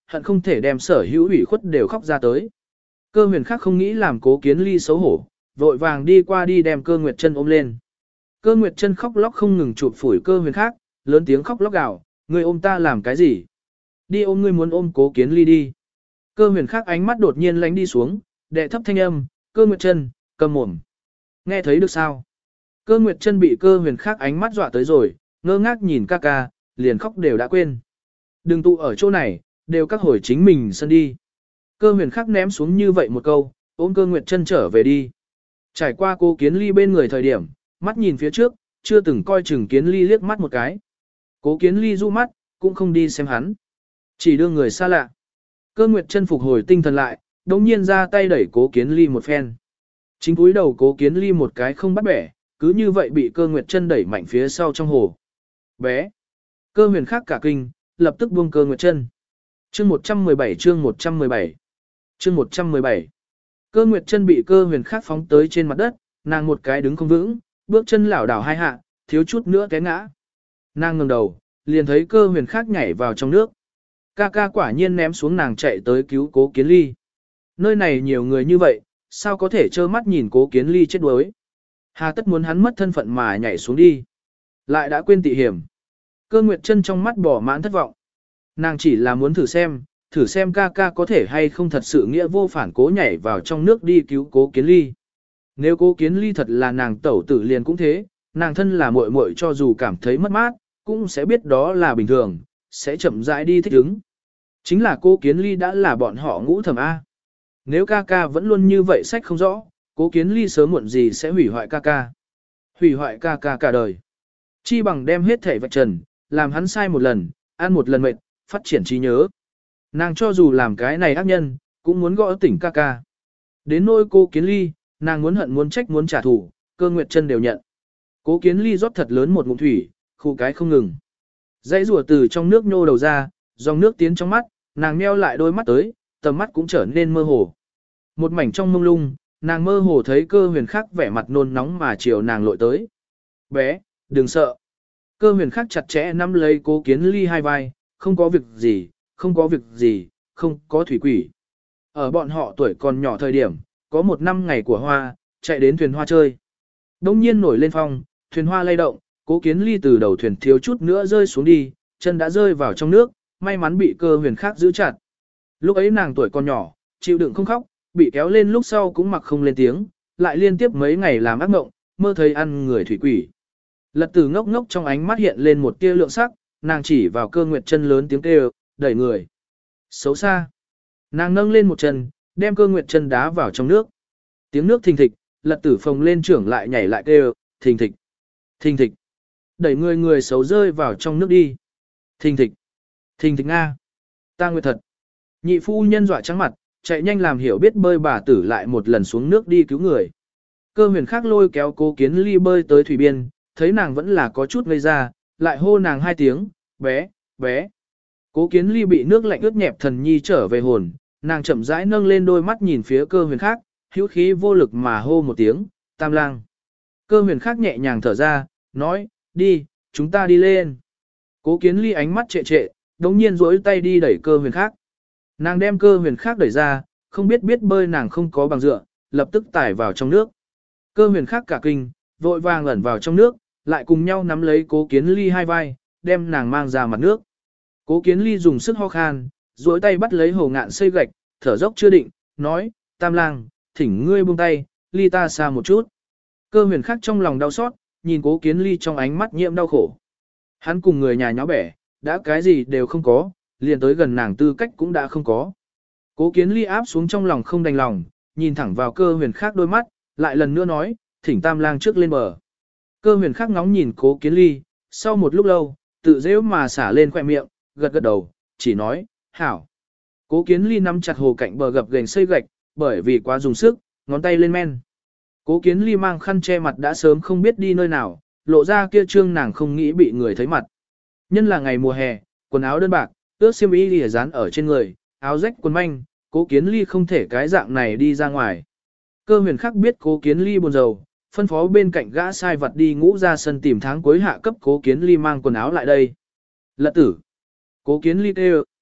Speaker 1: hận không thể đem sở hữu ủy khuất đều khóc ra tới. Cơ huyền khác không nghĩ làm Cố Kiến Ly xấu hổ, vội vàng đi qua đi đem Cơ Nguyệt Chân ôm lên. Cơ Nguyệt Chân khóc lóc không ngừng chụp phủi Cơ huyền khác, lớn tiếng khóc lóc gào, ngươi ôm ta làm cái gì? Đi ôm, ngươi muốn ôm Cố Kiến Ly đi. Cơ huyền khác ánh mắt đột nhiên lánh đi xuống, đệ thấp thanh âm, Cơ Nguyệt Chân, câm mồm. Nghe thấy được sao? Cơ Nguyệt Chân bị Cơ huyền khác ánh mắt dọa tới rồi, ngơ ngác nhìn ca ca, liền khóc đều đã quên. Đừng tụ ở chỗ này, đều các hồi chính mình sân đi. Cơ huyền khác ném xuống như vậy một câu, ôm Cơ Nguyệt Chân trở về đi. Trải qua Cố Kiến Ly bên người thời điểm, mắt nhìn phía trước, chưa từng coi chừng Kiến Ly liếc mắt một cái. Cố Kiến Ly du mắt, cũng không đi xem hắn. Chỉ đưa người xa lạ. Cơ Nguyệt Chân phục hồi tinh thần lại, đồng nhiên ra tay đẩy Cố Kiến Ly một phen. Chính cúi đầu Cố Kiến Ly một cái không bắt bẻ, cứ như vậy bị Cơ Nguyệt Chân đẩy mạnh phía sau trong hồ. Bé! Cơ huyền khác cả kinh, lập tức buông Cơ Nguyệt Chân. Chương 117 chương 117 chương 117 Cơ Nguyệt Chân bị Cơ huyền khác phóng tới trên mặt đất, nàng một cái đứng không vững, bước chân lảo đảo hai hạ, thiếu chút nữa té ngã. Nàng ngẩng đầu, liền thấy Cơ huyền khác nhảy vào trong nước. Ca ca quả nhiên ném xuống nàng chạy tới cứu Cố Kiến Ly. Nơi này nhiều người như vậy, sao có thể trơ mắt nhìn Cố Kiến Ly chết đuối. Hà tất muốn hắn mất thân phận mà nhảy xuống đi. Lại đã quên tị hiểm. Cơ Nguyệt Chân trong mắt bỏ mãn thất vọng. Nàng chỉ là muốn thử xem ca ca có thể hay không thật sự nghĩa vô phản cố nhảy vào trong nước đi cứu Cố Kiến Ly. Nếu Cố Kiến Ly thật là nàng tẩu tử liền cũng thế, nàng thân là muội muội cho dù cảm thấy mất mát, cũng sẽ biết đó là bình thường, sẽ chậm rãi đi thích ứng. Chính là Cố Kiến Ly đã là bọn họ ngũ thẩm A. Nếu ca ca vẫn luôn như vậy sách không rõ, Cố Kiến Ly sớm muộn gì sẽ hủy hoại ca ca. Hủy hoại ca ca cả đời. Chi bằng đem hết thể vạch trần, làm hắn sai một lần, ăn một lần mệt, phát triển trí nhớ. Nàng cho dù làm cái này ác nhân, cũng muốn gõ tỉnh ca ca. Đến nỗi Cố Kiến Ly, nàng muốn hận muốn trách muốn trả thù, Cơ Nguyệt Chân đều nhận. Cố Kiến Ly rót thật lớn một ngụm thủy, khu cái không ngừng. Dãy rùa từ trong nước nhô đầu ra, dòng nước tiến trong mắt, nàng meo lại đôi mắt tới, tầm mắt cũng trở nên mơ hồ. Một mảnh trong mông lung, nàng mơ hồ thấy Cơ huyền khác vẻ mặt nôn nóng mà chiều nàng lội tới. Bé, đừng sợ. Cơ huyền khác chặt chẽ nắm lấy Cố Kiến Ly hai vai, không có việc gì, không có việc gì, không có thủy quỷ. Ở bọn họ tuổi còn nhỏ thời điểm, có một năm ngày của hoa, chạy đến thuyền hoa chơi. Đông nhiên nổi lên phong, thuyền hoa lay động, Cố Kiến Ly từ đầu thuyền thiếu chút nữa rơi xuống đi, chân đã rơi vào trong nước, may mắn bị Cơ huyền khác giữ chặt. Lúc ấy nàng tuổi còn nhỏ, chịu đựng không khóc, bị kéo lên lúc sau cũng mặc không lên tiếng, lại liên tiếp mấy ngày làm ác mộng, mơ thấy ăn người thủy quỷ. Lật Tử ngốc ngốc trong ánh mắt hiện lên một tia lượng sắc, nàng chỉ vào Cơ Nguyệt Chân lớn tiếng kêu, đẩy người. Xấu xa. Nàng nâng lên một chân, đem Cơ Nguyệt Chân đá vào trong nước. Tiếng nước thình thịch, Lật Tử phồng lên trưởng lại nhảy lại kêu, thình thịch, thình thịch. Đẩy người xấu rơi vào trong nước đi. Thình thịch Nga. Ta nguyệt thật. Nhị phu nhân dọa trắng mặt, chạy nhanh làm hiểu biết bơi bà tử lại một lần xuống nước đi cứu người. Cơ huyền khác lôi kéo Cố Kiến Ly bơi tới thủy biên, thấy nàng vẫn là có chút ngây ra, lại hô nàng hai tiếng, bé, bé. Cố Kiến Ly bị nước lạnh ướt nhẹp thần nhi trở về hồn, nàng chậm rãi nâng lên đôi mắt nhìn phía Cơ huyền khác, hữu khí vô lực mà hô một tiếng, Tam Lang. Cơ huyền khác nhẹ nhàng thở ra, nói, đi, chúng ta đi lên. Cố Kiến Ly ánh mắt trệ trệ, đồng nhiên duỗi tay đi đẩy Cơ huyền khác. Nàng đem Cơ huyền khác đẩy ra, không biết bơi nàng không có bằng dựa, lập tức tải vào trong nước. Cơ huyền khác cả kinh, vội vàng ẩn vào trong nước, lại cùng nhau nắm lấy Cố Kiến Ly hai vai, đem nàng mang ra mặt nước. Cố Kiến Ly dùng sức ho khan, duỗi tay bắt lấy Hồ Ngạn xây gạch, thở dốc chưa định, nói, Tam Lang, thỉnh ngươi buông tay, ly ta xa một chút. Cơ huyền khác trong lòng đau xót, nhìn Cố Kiến Ly trong ánh mắt nhiễm đau khổ. Hắn cùng người nhà nháo bẻ, đã cái gì đều không có, liền tới gần nàng tư cách cũng đã không có. Cố Kiến Ly áp xuống trong lòng không đành lòng, nhìn thẳng vào Cơ huyền khác đôi mắt, lại lần nữa nói, thỉnh Tam Lang trước lên bờ. Cơ huyền khác ngóng nhìn Cố Kiến Ly, sau một lúc lâu, tự dễ mà xả lên khoẻ miệng, gật gật đầu, chỉ nói, hảo. Cố Kiến Ly nắm chặt hồ cạnh bờ gập ghềnh xây gạch, bởi vì quá dùng sức, ngón tay lên men. Cố Kiến Ly mang khăn che mặt đã sớm không biết đi nơi nào, lộ ra kia trương nàng không nghĩ bị người thấy mặt. Nhân là ngày mùa hè, quần áo đơn bạc, ướt xiêm y lìa dán ở trên người, áo rách quần manh, Cố Kiến Ly không thể cái dạng này đi ra ngoài. Cơ huyền khác biết Cố Kiến Ly buồn rầu, phân phó bên cạnh gã sai vật đi ngũ ra sân tìm tháng cuối hạ cấp Cố Kiến Ly mang quần áo lại đây. Lật Tử. Cố Kiến Ly kêu.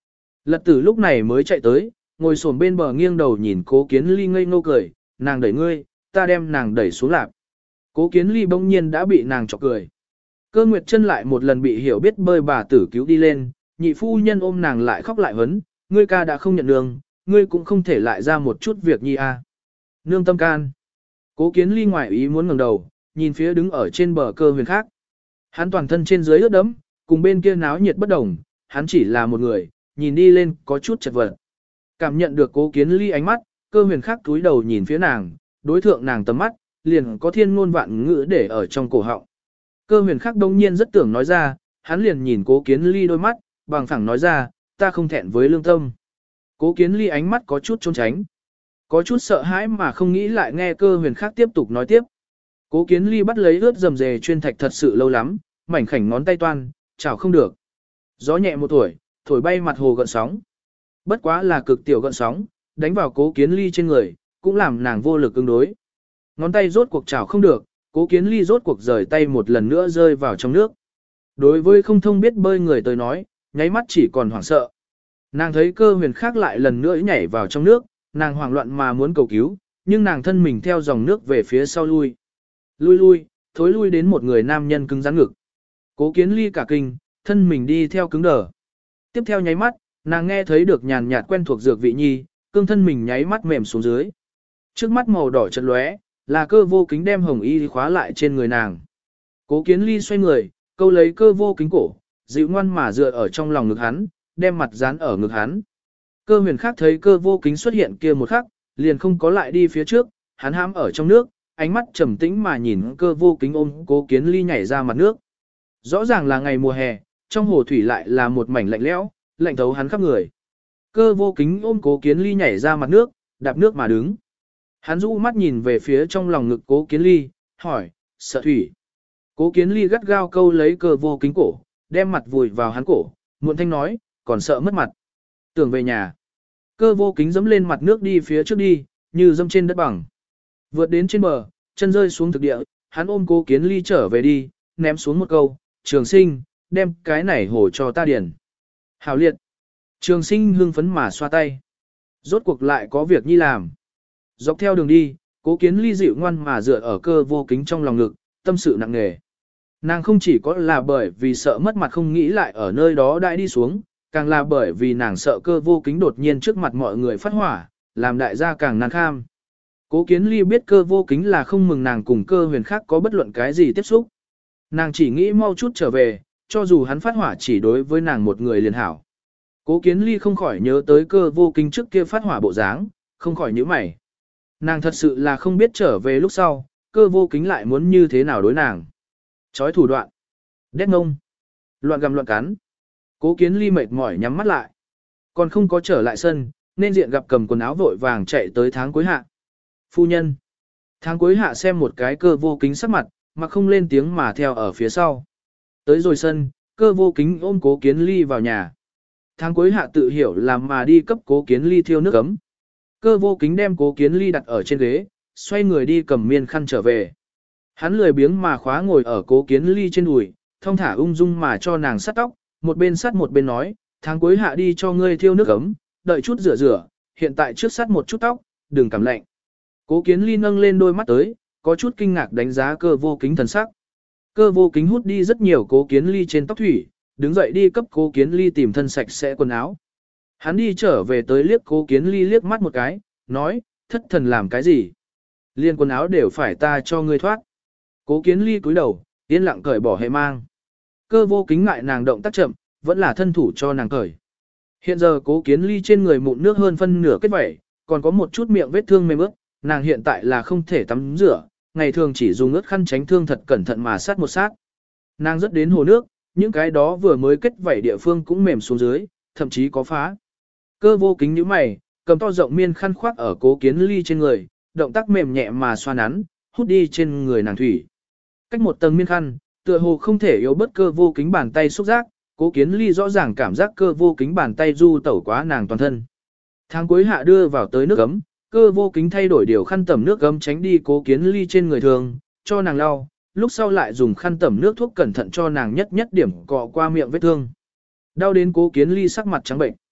Speaker 1: Lật tử lúc này mới chạy tới, ngồi xổm bên bờ nghiêng đầu nhìn Cố Kiến Ly ngây ngô cười, nàng đẩy ngươi, ta đem nàng đẩy xuống lạp. Cố Kiến Ly bỗng nhiên đã bị nàng chọc cười. Cơ Nguyệt Chân lại một lần bị hiểu biết bơi bà tử cứu đi lên, nhị phu nhân ôm nàng lại khóc lại hấn, ngươi ca đã không nhận nương, ngươi cũng không thể lại ra một chút việc nhi a. Nương tâm can. Cố Kiến Ly ngoài ý muốn ngẩng đầu, nhìn phía đứng ở trên bờ Cơ Huyền khác. Hắn toàn thân trên dưới ướt đẫm, cùng bên kia náo nhiệt bất đồng, hắn chỉ là một người, nhìn đi lên có chút chật vật. Cảm nhận được Cố Kiến Ly ánh mắt, Cơ Huyền khác túi đầu nhìn phía nàng, đối thượng nàng tầm mắt, liền có thiên ngôn vạn ngữ để ở trong cổ họng. Cơ Huyền khác đông nhiên rất tưởng nói ra, hắn liền nhìn Cố Kiến Ly đôi mắt, bằng phẳng nói ra, ta không thẹn với lương tâm. Cố Kiến Ly ánh mắt có chút trốn tránh, có chút sợ hãi mà không nghĩ lại nghe Cơ Huyền khác tiếp tục nói tiếp. Cố Kiến Ly bắt lấy ướt rầm rề chuyên thạch thật sự lâu lắm, mảnh khảnh ngón tay toan, chảo không được. Gió nhẹ một tuổi, thổi bay mặt hồ gợn sóng. Bất quá là cực tiểu gợn sóng, đánh vào Cố Kiến Ly trên người, cũng làm nàng vô lực ứng đối. Ngón tay rốt cuộc chảo không được, Cố Kiến Ly rốt cuộc rời tay một lần nữa rơi vào trong nước. Đối với không thông biết bơi người tới nói, nháy mắt chỉ còn hoảng sợ. Nàng thấy Cơ Huyền khác lại lần nữa nhảy vào trong nước, nàng hoảng loạn mà muốn cầu cứu, nhưng nàng thân mình theo dòng nước về phía sau lui. Lui, thối lui đến một người nam nhân cứng rắn ngực. Cố Kiến Ly cả kinh, thân mình đi theo cứng đờ. Tiếp theo nháy mắt, nàng nghe thấy được nhàn nhạt quen thuộc dược vị nhi, cương thân mình nháy mắt mềm xuống dưới. Trước mắt màu đỏ chợt lóe, là Cơ Vô Kính đem hồng y khóa lại trên người nàng. Cố Kiến Ly xoay người, câu lấy Cơ Vô Kính cổ, dịu ngoan mà dựa ở trong lòng ngực hắn, đem mặt dán ở ngực hắn. Cơ Huyền khác thấy Cơ Vô Kính xuất hiện kia một khắc, liền không có lại đi phía trước, hắn hãm ở trong nước, ánh mắt trầm tĩnh mà nhìn Cơ Vô Kính ôm Cố Kiến Ly nhảy ra mặt nước. Rõ ràng là ngày mùa hè, trong hồ thủy lại là một mảnh lạnh lẽo, lạnh thấu hắn khắp người. Cơ Vô Kính ôm Cố Kiến Ly nhảy ra mặt nước, đạp nước mà đứng. Hắn rũ mắt nhìn về phía trong lòng ngực Cố Kiến Ly, hỏi, sợ thủy. Cố Kiến Ly gắt gao câu lấy Cơ Vô Kính cổ, đem mặt vùi vào hắn cổ, muộn thanh nói, còn sợ mất mặt. Tưởng về nhà. Cơ Vô Kính dẫm lên mặt nước đi phía trước đi, như dẫm trên đất bằng. Vượt đến trên bờ, chân rơi xuống thực địa, hắn ôm Cố Kiến Ly trở về đi, ném xuống một câu, Trường Sinh, đem cái này hồ cho ta điền. Hảo liệt. Trường Sinh hưng phấn mà xoa tay. Rốt cuộc lại có việc nhi làm. Dọc theo đường đi, Cố Kiến Ly dịu ngoan mà dựa ở Cơ Vô Kính trong lòng ngực, tâm sự nặng nề. Nàng không chỉ có là bởi vì sợ mất mặt không nghĩ lại ở nơi đó đại đi xuống, càng là bởi vì nàng sợ Cơ Vô Kính đột nhiên trước mặt mọi người phát hỏa, làm đại gia càng nan kham. Cố Kiến Ly biết Cơ Vô Kính là không mừng nàng cùng Cơ Huyền khác có bất luận cái gì tiếp xúc. Nàng chỉ nghĩ mau chút trở về, cho dù hắn phát hỏa chỉ đối với nàng một người liền hảo. Cố Kiến Ly không khỏi nhớ tới Cơ Vô Kính trước kia phát hỏa bộ dáng, không khỏi nhíu mày. Nàng thật sự là không biết trở về lúc sau, Cơ Vô Kính lại muốn như thế nào đối nàng. Chói thủ đoạn, đét ngông, loạn gặm loạn cắn. Cố Kiến Ly mệt mỏi nhắm mắt lại. Còn không có trở lại sân, nên diện gặp cầm quần áo vội vàng chạy tới Tháng Cuối Hạ. Phu nhân. Tháng Cuối Hạ xem một cái Cơ Vô Kính sắc mặt, mà không lên tiếng mà theo ở phía sau. Tới rồi sân, Cơ Vô Kính ôm Cố Kiến Ly vào nhà. Tháng Cuối Hạ tự hiểu làm mà đi cấp Cố Kiến Ly thiêu nước ấm. Cơ Vô Kính đem Cố Kiến Ly đặt ở trên ghế, xoay người đi cầm miên khăn trở về. Hắn lười biếng mà khóa ngồi ở Cố Kiến Ly trên đùi, thong thả ung dung mà cho nàng sắt tóc, một bên sắt một bên nói, Tháng Cuối Hạ đi cho ngươi thiêu nước ấm, đợi chút rửa rửa, hiện tại trước sắt một chút tóc, đừng cảm lạnh. Cố Kiến Ly nâng lên đôi mắt tới, có chút kinh ngạc đánh giá Cơ Vô Kính thần sắc. Cơ Vô Kính hút đi rất nhiều Cố Kiến Ly trên tóc thủy, đứng dậy đi cấp Cố Kiến Ly tìm thân sạch sẽ quần áo. Hắn đi trở về tới liếc Cố Kiến Ly liếc mắt một cái, nói, thất thần làm cái gì? Liên quần áo đều phải ta cho ngươi thoát. Cố Kiến Ly cúi đầu, yên lặng cởi bỏ hệ mang. Cơ Vô Kính ngại nàng động tác chậm, vẫn là thân thủ cho nàng cởi. Hiện giờ Cố Kiến Ly trên người mụn nước hơn phân nửa kết vẩy, còn có một chút miệng vết thương mềm ướt, nàng hiện tại là không thể tắm rửa, ngày thường chỉ dùng ướt khăn tránh thương thật cẩn thận mà sát một sát. Nàng rất đến hồ nước, những cái đó vừa mới kết vảy địa phương cũng mềm xuống dưới, thậm chí có phá. Cơ Vô Kính nhíu mày, cầm to rộng miên khăn khoác ở Cố Kiến Ly trên người, động tác mềm nhẹ mà xoa nắn, hút đi trên người nàng thủy. Cách một tầng miên khăn, tựa hồ không thể yếu bất Cơ Vô Kính bàn tay xúc giác, Cố Kiến Ly rõ ràng cảm giác Cơ Vô Kính bàn tay du tẩu quá nàng toàn thân. Tháng Cuối Hạ đưa vào tới nước ấm, Cơ Vô Kính thay đổi điều khăn tẩm nước ấm tránh đi Cố Kiến Ly trên người thường, cho nàng lau, lúc sau lại dùng khăn tẩm nước thuốc cẩn thận cho nàng nhất điểm cọ qua miệng vết thương. Đau đến Cố Kiến Ly sắc mặt trắng bệnh.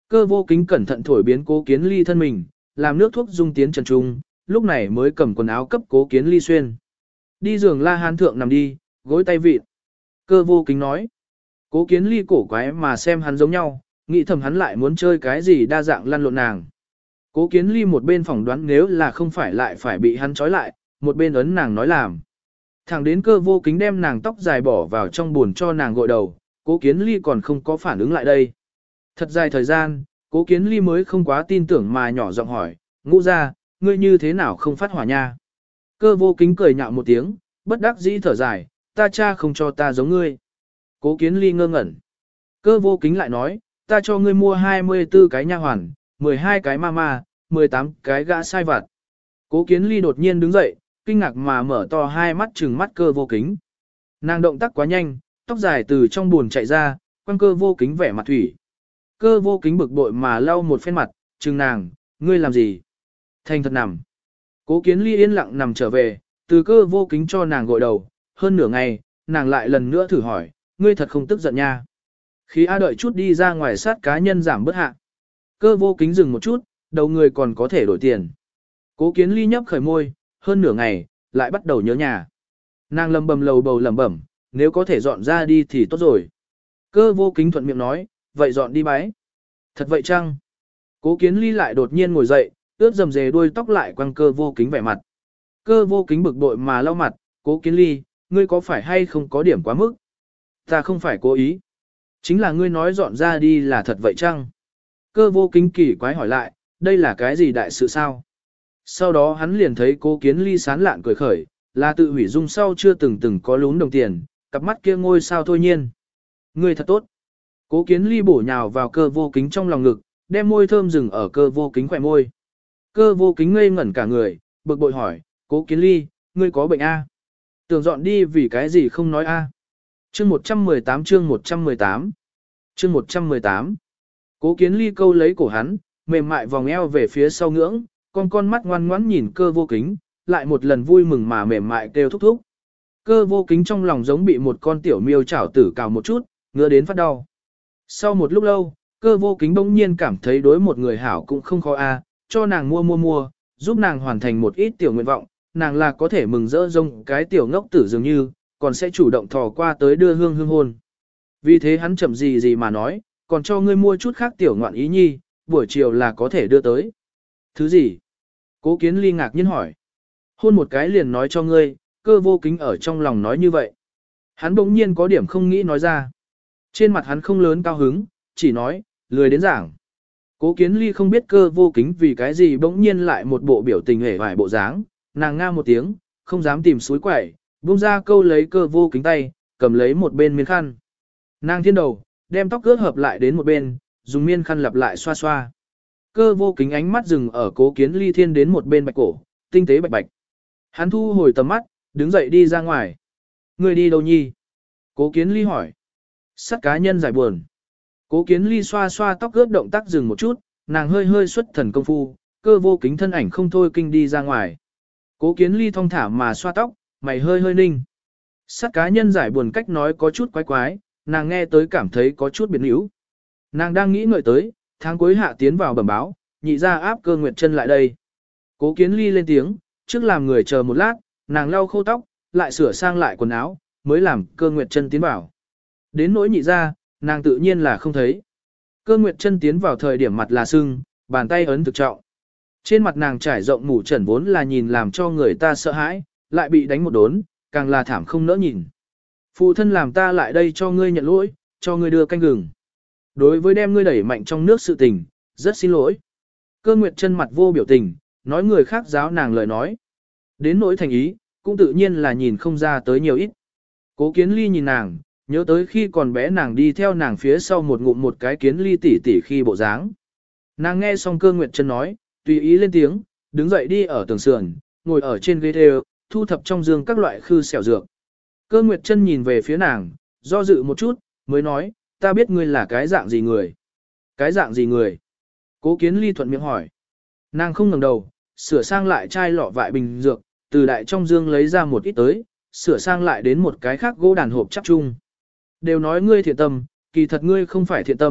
Speaker 1: Cơ vô kính cẩn thận thổi biến Cố Kiến Ly thân mình, làm nước thuốc dung tiến trần trung, lúc này mới cầm quần áo cấp Cố Kiến Ly xuyên. Đi giường La Hán thượng nằm đi, gối tay vịt. Cơ vô kính nói. Cố Kiến Ly cổ quái mà xem hắn giống nhau, nghĩ thầm hắn lại muốn chơi cái gì đa dạng lăn lộn nàng. Cố Kiến Ly một bên phỏng đoán nếu là không phải lại phải bị hắn trói lại, một bên ấn nàng nói làm. Thẳng đến Cơ vô kính đem nàng tóc dài bỏ vào trong buồn cho nàng gội đầu, Cố Kiến Ly còn không có phản ứng lại đây. Thật dài thời gian, Cố Kiến Ly mới không quá tin tưởng mà nhỏ giọng hỏi, Ngũ gia, ngươi như thế nào không phát hỏa nha? Cơ vô kính cười nhạo một tiếng, bất đắc dĩ thở dài, ta cha không cho ta giống ngươi. Cố Kiến Ly ngơ ngẩn. Cơ vô kính lại nói, ta cho ngươi mua 24 cái nha hoàn, 12 cái mama, 18 cái gã sai vặt. Cố Kiến Ly đột nhiên đứng dậy, kinh ngạc mà mở to hai mắt trừng mắt Cơ vô kính. Nàng động tác quá nhanh, tóc dài từ trong buồn chạy ra, quăng Cơ vô kính vẻ mặt thủy. Cơ vô kính bực bội mà lau một phen mặt, trừng nàng, ngươi làm gì? Thành thật nằm. Cố Kiến Ly yên lặng nằm trở về, từ Cơ vô kính cho nàng gội đầu, hơn nửa ngày, nàng lại lần nữa thử hỏi, ngươi thật không tức giận nha. Khi A đợi chút đi ra ngoài sát cá nhân giảm bớt hạ. Cơ vô kính dừng một chút, đầu người còn có thể đổi tiền. Cố Kiến Ly nhấp khởi môi, hơn nửa ngày, lại bắt đầu nhớ nhà. Nàng lầm bầm lầu bầu lẩm bẩm, nếu có thể dọn ra đi thì tốt rồi. Cơ vô kính thuận miệng nói, vậy dọn đi bái. Thật vậy chăng? Cố Kiến Ly lại đột nhiên ngồi dậy, ướt dầm dề đuôi tóc lại quăng Cơ vô kính vẻ mặt. Cơ vô kính bực bội mà lau mặt, Cố Kiến Ly, ngươi có phải hay không có điểm quá mức? Ta không phải cố ý. Chính là ngươi nói dọn ra đi là thật vậy chăng? Cơ vô kính kỳ quái hỏi lại, đây là cái gì đại sự sao? Sau đó hắn liền thấy Cố Kiến Ly sán lạn cười khởi, là tự hủy dung sau chưa từng có lún đồng tiền, cặp mắt kia ngôi sao thôi nhiên. Ngươi thật tốt. Cố Kiến Ly bổ nhào vào Cơ vô kính trong lòng ngực, đem môi thơm dừng ở Cơ vô kính khỏe môi. Cơ vô kính ngây ngẩn cả người, bực bội hỏi, Cố Kiến Ly, ngươi có bệnh A? Tưởng dọn đi vì cái gì không nói A? Chương 118 chương 118 chương 118 Cố Kiến Ly câu lấy cổ hắn, mềm mại vòng eo về phía sau ngưỡng, con mắt ngoan ngoãn nhìn Cơ vô kính, lại một lần vui mừng mà mềm mại kêu thúc thúc. Cơ vô kính trong lòng giống bị một con tiểu miêu chảo tử cào một chút, ngứa đến phát đau. Sau một lúc lâu, Cơ vô kính bỗng nhiên cảm thấy đối một người hảo cũng không khó a, cho nàng mua, giúp nàng hoàn thành một ít tiểu nguyện vọng, nàng là có thể mừng rỡ rông cái tiểu ngốc tử dường như, còn sẽ chủ động thò qua tới đưa hương hôn. Vì thế hắn chậm gì mà nói, còn cho ngươi mua chút khác tiểu ngoạn ý nhi, buổi chiều là có thể đưa tới. Thứ gì? Cố Kiến Ly ngạc nhiên hỏi. Hôn một cái liền nói cho ngươi, Cơ vô kính ở trong lòng nói như vậy. Hắn bỗng nhiên có điểm không nghĩ nói ra. Trên mặt hắn không lớn cao hứng, chỉ nói, lười đến giảng. Cố Kiến Ly không biết Cơ vô kính vì cái gì bỗng nhiên lại một bộ biểu tình hề vải bộ dáng, nàng nga một tiếng, không dám tìm suối quẩy, buông ra câu lấy Cơ vô kính tay, cầm lấy một bên miếng khăn. Nàng thiên đầu, đem tóc ướt hợp lại đến một bên, dùng miên khăn lặp lại xoa xoa. Cơ vô kính ánh mắt dừng ở Cố Kiến Ly thiên đến một bên bạch cổ, tinh tế bạch bạch. Hắn thu hồi tầm mắt, đứng dậy đi ra ngoài. Người đi đâu nhi? Cố Kiến Ly hỏi. Sát cá nhân giải buồn. Cố Kiến Ly xoa xoa tóc ướt động tác dừng một chút, nàng hơi hơi xuất thần công phu, Cơ vô kính thân ảnh không thôi kinh đi ra ngoài. Cố Kiến Ly thong thả mà xoa tóc, mày hơi hơi ninh. Sát cá nhân giải buồn cách nói có chút quái quái, nàng nghe tới cảm thấy có chút biến yếu. Nàng đang nghĩ ngợi tới, tháng cuối hạ tiến vào bẩm báo, nhị ra áp Cơ Nguyệt Chân lại đây. Cố Kiến Ly lên tiếng, trước làm người chờ một lát, nàng lau khô tóc, lại sửa sang lại quần áo, mới làm Cơ Nguyệt Chân tiến vào. Đến nỗi nhị ra, nàng tự nhiên là không thấy. Cơ Nguyệt Chân tiến vào thời điểm mặt là sưng, bàn tay ấn thực trọng. Trên mặt nàng trải rộng mủ trần vốn là nhìn làm cho người ta sợ hãi, lại bị đánh một đốn, càng là thảm không nỡ nhìn. Phụ thân làm ta lại đây cho ngươi nhận lỗi, cho ngươi đưa canh gừng. Đối với đem ngươi đẩy mạnh trong nước sự tình, rất xin lỗi. Cơ Nguyệt Chân mặt vô biểu tình, nói người khác giáo nàng lời nói. Đến nỗi thành ý, cũng tự nhiên là nhìn không ra tới nhiều ít. Cố Kiến Ly nhìn nàng, nhớ tới khi còn bé nàng đi theo nàng phía sau một ngụm một cái Kiến Ly tỉ tỉ khi bộ dáng. Nàng nghe xong Cơ Nguyệt Chân nói, tùy ý lên tiếng, đứng dậy đi ở tường sườn, ngồi ở trên ghế thêu, thu thập trong giường các loại khư xẻo dược. Cơ Nguyệt Chân nhìn về phía nàng, do dự một chút, mới nói, ta biết ngươi là cái dạng gì người. Cái dạng gì người? Cố Kiến Ly thuận miệng hỏi. Nàng không ngẩng đầu, sửa sang lại chai lọ vại bình dược, từ đại trong dương lấy ra một ít tới, sửa sang lại đến một cái khác gỗ đàn hộp chắp chung. Đều nói ngươi thiện tâm, kỳ thật ngươi không phải thiện tâm,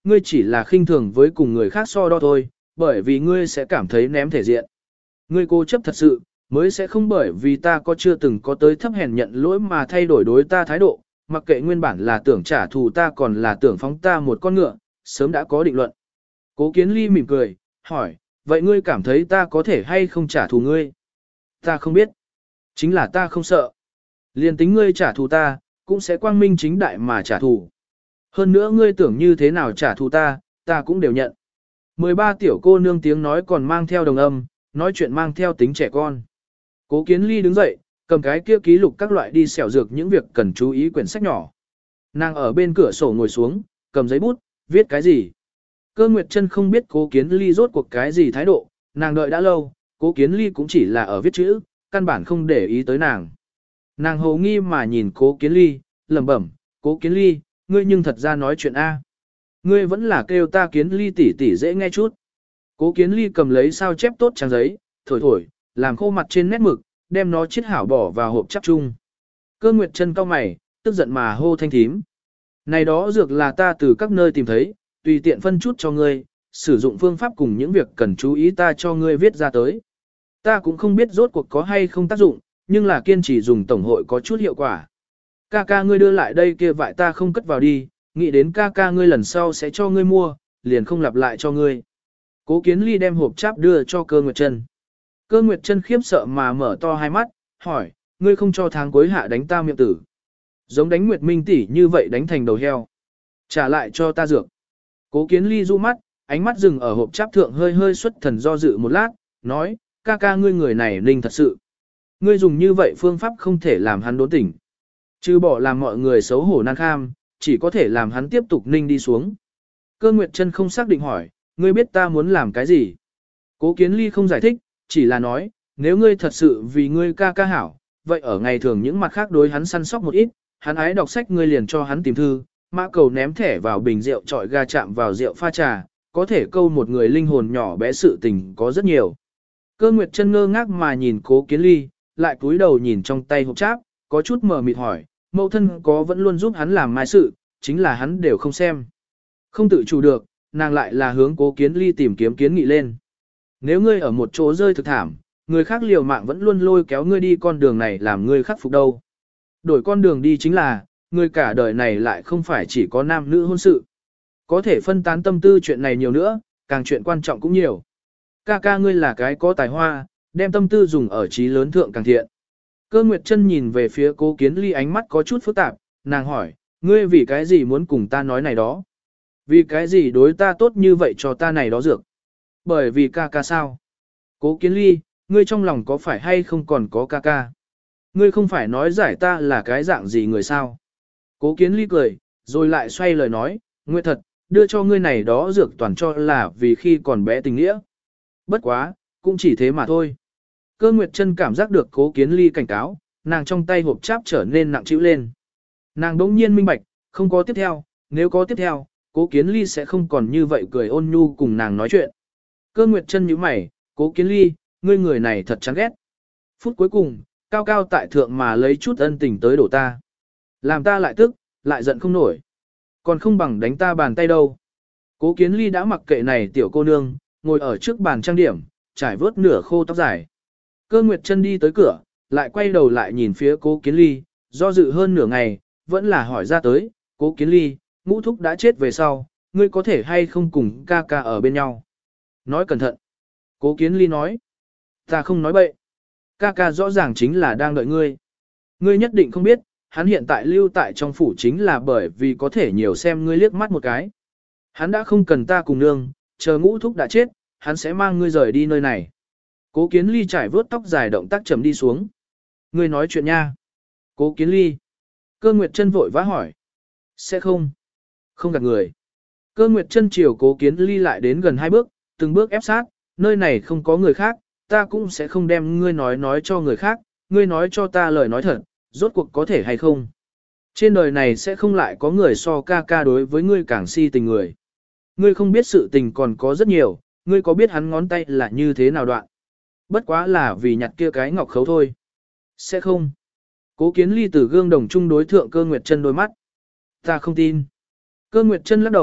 Speaker 1: ngươi chỉ là khinh thường với cùng người khác so đo thôi, bởi vì ngươi sẽ cảm thấy ném thể diện. Ngươi cố chấp thật sự, mới sẽ không bởi vì ta có chưa từng có tới thấp hèn nhận lỗi mà thay đổi đối ta thái độ, mặc kệ nguyên bản là tưởng trả thù ta còn là tưởng phóng ta một con ngựa, sớm đã có định luận. Cố Kiến Ly mỉm cười, hỏi, vậy ngươi cảm thấy ta có thể hay không trả thù ngươi? Ta không biết. Chính là ta không sợ. Liên tính ngươi trả thù ta, cũng sẽ quang minh chính đại mà trả thù. Hơn nữa ngươi tưởng như thế nào trả thù ta, ta cũng đều nhận. 13 tiểu cô nương tiếng nói còn mang theo đồng âm, nói chuyện mang theo tính trẻ con. Cố Kiến Ly đứng dậy, cầm cái kia ký lục các loại đi xẻo dược những việc cần chú ý quyển sách nhỏ. Nàng ở bên cửa sổ ngồi xuống, cầm giấy bút, viết cái gì. Cơ Nguyệt Trân không biết Cố Kiến Ly rốt cuộc cái gì thái độ, nàng đợi đã lâu, Cố Kiến Ly cũng chỉ là ở viết chữ, căn bản không để ý tới nàng. Nàng hồ nghi mà nhìn Cố Kiến Ly, lẩm bẩm, Cố Kiến Ly, ngươi nhưng thật ra nói chuyện A. Ngươi vẫn là kêu ta Kiến Ly tỷ tỷ dễ nghe chút. Cố Kiến Ly cầm lấy sao chép tốt trang giấy, thổi thổi, làm khô mặt trên nét mực, đem nó chiết hảo bỏ vào hộp chắp chung. Cơ Nguyệt Trân cau mày, tức giận mà hô thanh thím. Này đó dược là ta từ các nơi tìm thấy, tùy tiện phân chút cho ngươi, sử dụng phương pháp cùng những việc cần chú ý ta cho ngươi viết ra tới. Ta cũng không biết rốt cuộc có hay không tác dụng, nhưng là kiên trì dùng tổng hội có chút hiệu quả. Ca ca ngươi đưa lại đây kia vải ta không cất vào đi, nghĩ đến ca ca ngươi lần sau sẽ cho ngươi mua, liền không lặp lại cho ngươi. Cố Kiến Ly đem hộp cháp đưa cho Cơ Nguyệt Trân. Cơ Nguyệt Trân khiếp sợ mà mở to hai mắt, hỏi, ngươi không cho tháng cuối hạ đánh ta miệng tử. Giống đánh Nguyệt Minh tỷ như vậy đánh thành đầu heo. Trả lại cho ta dược. Cố Kiến Ly du mắt, ánh mắt dừng ở hộp cháp thượng hơi hơi xuất thần do dự một lát, nói, ca ca ngươi người này linh thật sự. Ngươi dùng như vậy phương pháp không thể làm hắn đốn tỉnh. Chứ bỏ làm mọi người xấu hổ nan kham, chỉ có thể làm hắn tiếp tục ninh đi xuống. Cơ Nguyệt Trân không xác định hỏi, ngươi biết ta muốn làm cái gì? Cố Kiến Ly không giải thích, chỉ là nói, nếu ngươi thật sự vì ngươi ca ca hảo, vậy ở ngày thường những mặt khác đối hắn săn sóc một ít, hắn ái đọc sách ngươi liền cho hắn tìm thư, mã cầu ném thẻ vào bình rượu trọi ga chạm vào rượu pha trà, có thể câu một người linh hồn nhỏ bé sự tình có rất nhiều. Cơ Nguyệt Trân ngơ ngác mà nhìn Cố Kiến Ly, lại cúi đầu nhìn trong tay hộp cháp, có chút mờ mịt hỏi, mẫu thân có vẫn luôn giúp hắn làm mai sự, chính là hắn đều không xem. Không tự chủ được, nàng lại là hướng Cố Kiến Ly tìm kiếm kiến nghị lên. Nếu ngươi ở một chỗ rơi thực thảm, người khác liều mạng vẫn luôn lôi kéo ngươi đi con đường này làm ngươi khắc phục đâu. Đổi con đường đi chính là, ngươi cả đời này lại không phải chỉ có nam nữ hôn sự. Có thể phân tán tâm tư chuyện này nhiều nữa, càng chuyện quan trọng cũng nhiều. Ca ca ngươi là cái có tài hoa, đem tâm tư dùng ở trí lớn thượng càng thiện. Cơ Nguyệt Trân nhìn về phía Cố Kiến Ly ánh mắt có chút phức tạp, nàng hỏi, ngươi vì cái gì muốn cùng ta nói này đó? Vì cái gì đối ta tốt như vậy cho ta này đó dược? Bởi vì ca ca sao? Cố Kiến Ly, ngươi trong lòng có phải hay không còn có ca ca? Ngươi không phải nói giải ta là cái dạng gì người sao? Cố Kiến Ly cười, rồi lại xoay lời nói, Nguyệt thật, đưa cho ngươi này đó dược toàn cho là vì khi còn bé tình nghĩa. Bất quá, cũng chỉ thế mà thôi. Cơ Nguyệt Trân cảm giác được Cố Kiến Ly cảnh cáo, nàng trong tay hộp cháp trở nên nặng trĩu lên. Nàng đống nhiên minh bạch, không có tiếp theo, nếu có tiếp theo, Cố Kiến Ly sẽ không còn như vậy cười ôn nhu cùng nàng nói chuyện. Cơ Nguyệt Trân nhíu mày, Cố Kiến Ly, ngươi người này thật chán ghét. Phút cuối cùng, cao cao tại thượng mà lấy chút ân tình tới đổ ta. Làm ta lại tức, lại giận không nổi. Còn không bằng đánh ta bàn tay đâu. Cố Kiến Ly đã mặc kệ này tiểu cô nương, ngồi ở trước bàn trang điểm, trải vớt nửa khô tóc dài. Cơ Nguyệt Trân đi tới cửa, lại quay đầu lại nhìn phía Cố Kiến Ly, do dự hơn nửa ngày, vẫn là hỏi ra tới, Cố Kiến Ly, ngũ thúc đã chết về sau, ngươi có thể hay không cùng ca ca ở bên nhau. Nói cẩn thận. Cố Kiến Ly nói, ta không nói bậy. Ca ca rõ ràng chính là đang đợi ngươi. Ngươi nhất định không biết, hắn hiện tại lưu tại trong phủ chính là bởi vì có thể nhiều xem ngươi liếc mắt một cái. Hắn đã không cần ta cùng nương, chờ ngũ thúc đã chết, hắn sẽ mang ngươi rời đi nơi này. Cố Kiến Ly trải vớt tóc dài động tác chậm đi xuống. Ngươi nói chuyện nha. Cố Kiến Ly. Cơ Nguyệt Trân vội vã hỏi. Sẽ không. Không gạt người. Cơ Nguyệt Trân chiều Cố Kiến Ly lại đến gần 2 bước, từng bước ép sát, nơi này không có người khác, ta cũng sẽ không đem ngươi nói cho người khác, ngươi nói cho ta lời nói thật, rốt cuộc có thể hay không. Trên đời này sẽ không lại có người so ca ca đối với ngươi càng si tình người. Ngươi không biết sự tình còn có rất nhiều, ngươi có biết hắn ngón tay là như thế nào đoạn. Bất quá là vì nhặt kia cái ngọc khấu thôi. Sẽ không. Cố Kiến Ly từ gương đồng chung đối thượng Cơ Nguyệt Trân đôi mắt. Ta không tin. Cơ Nguyệt Trân lắc đầu,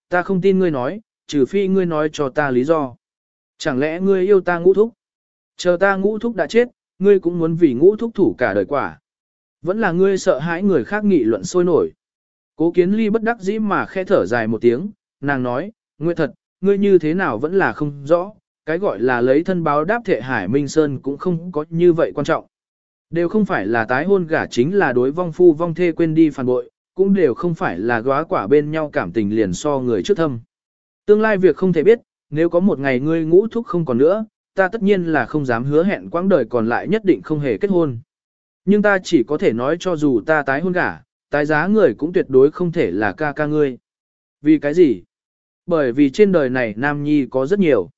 Speaker 1: ta không tin ngươi nói, trừ phi ngươi nói cho ta lý do. Chẳng lẽ ngươi yêu ta Ngũ thúc? Chờ ta Ngũ thúc đã chết, ngươi cũng muốn vì Ngũ thúc thủ cả đời quả. Vẫn là ngươi sợ hãi người khác nghị luận sôi nổi. Cố Kiến Ly bất đắc dĩ mà khẽ thở dài một tiếng, nàng nói, Nguyệt thật, ngươi như thế nào vẫn là không rõ, cái gọi là lấy thân báo đáp thệ Hải Minh Sơn cũng không có như vậy quan trọng. Đều không phải là tái hôn gả chính là đối vong phu vong thê quên đi phản bội, cũng đều không phải là góa quả bên nhau cảm tình liền so người trước thâm. Tương lai việc không thể biết, nếu có một ngày ngươi Ngũ thúc không còn nữa, ta tất nhiên là không dám hứa hẹn quãng đời còn lại nhất định không hề kết hôn. Nhưng ta chỉ có thể nói cho dù ta tái hôn gả, tái giá người cũng tuyệt đối không thể là ca ca ngươi. Vì cái gì? Bởi vì trên đời này nam nhi có rất nhiều.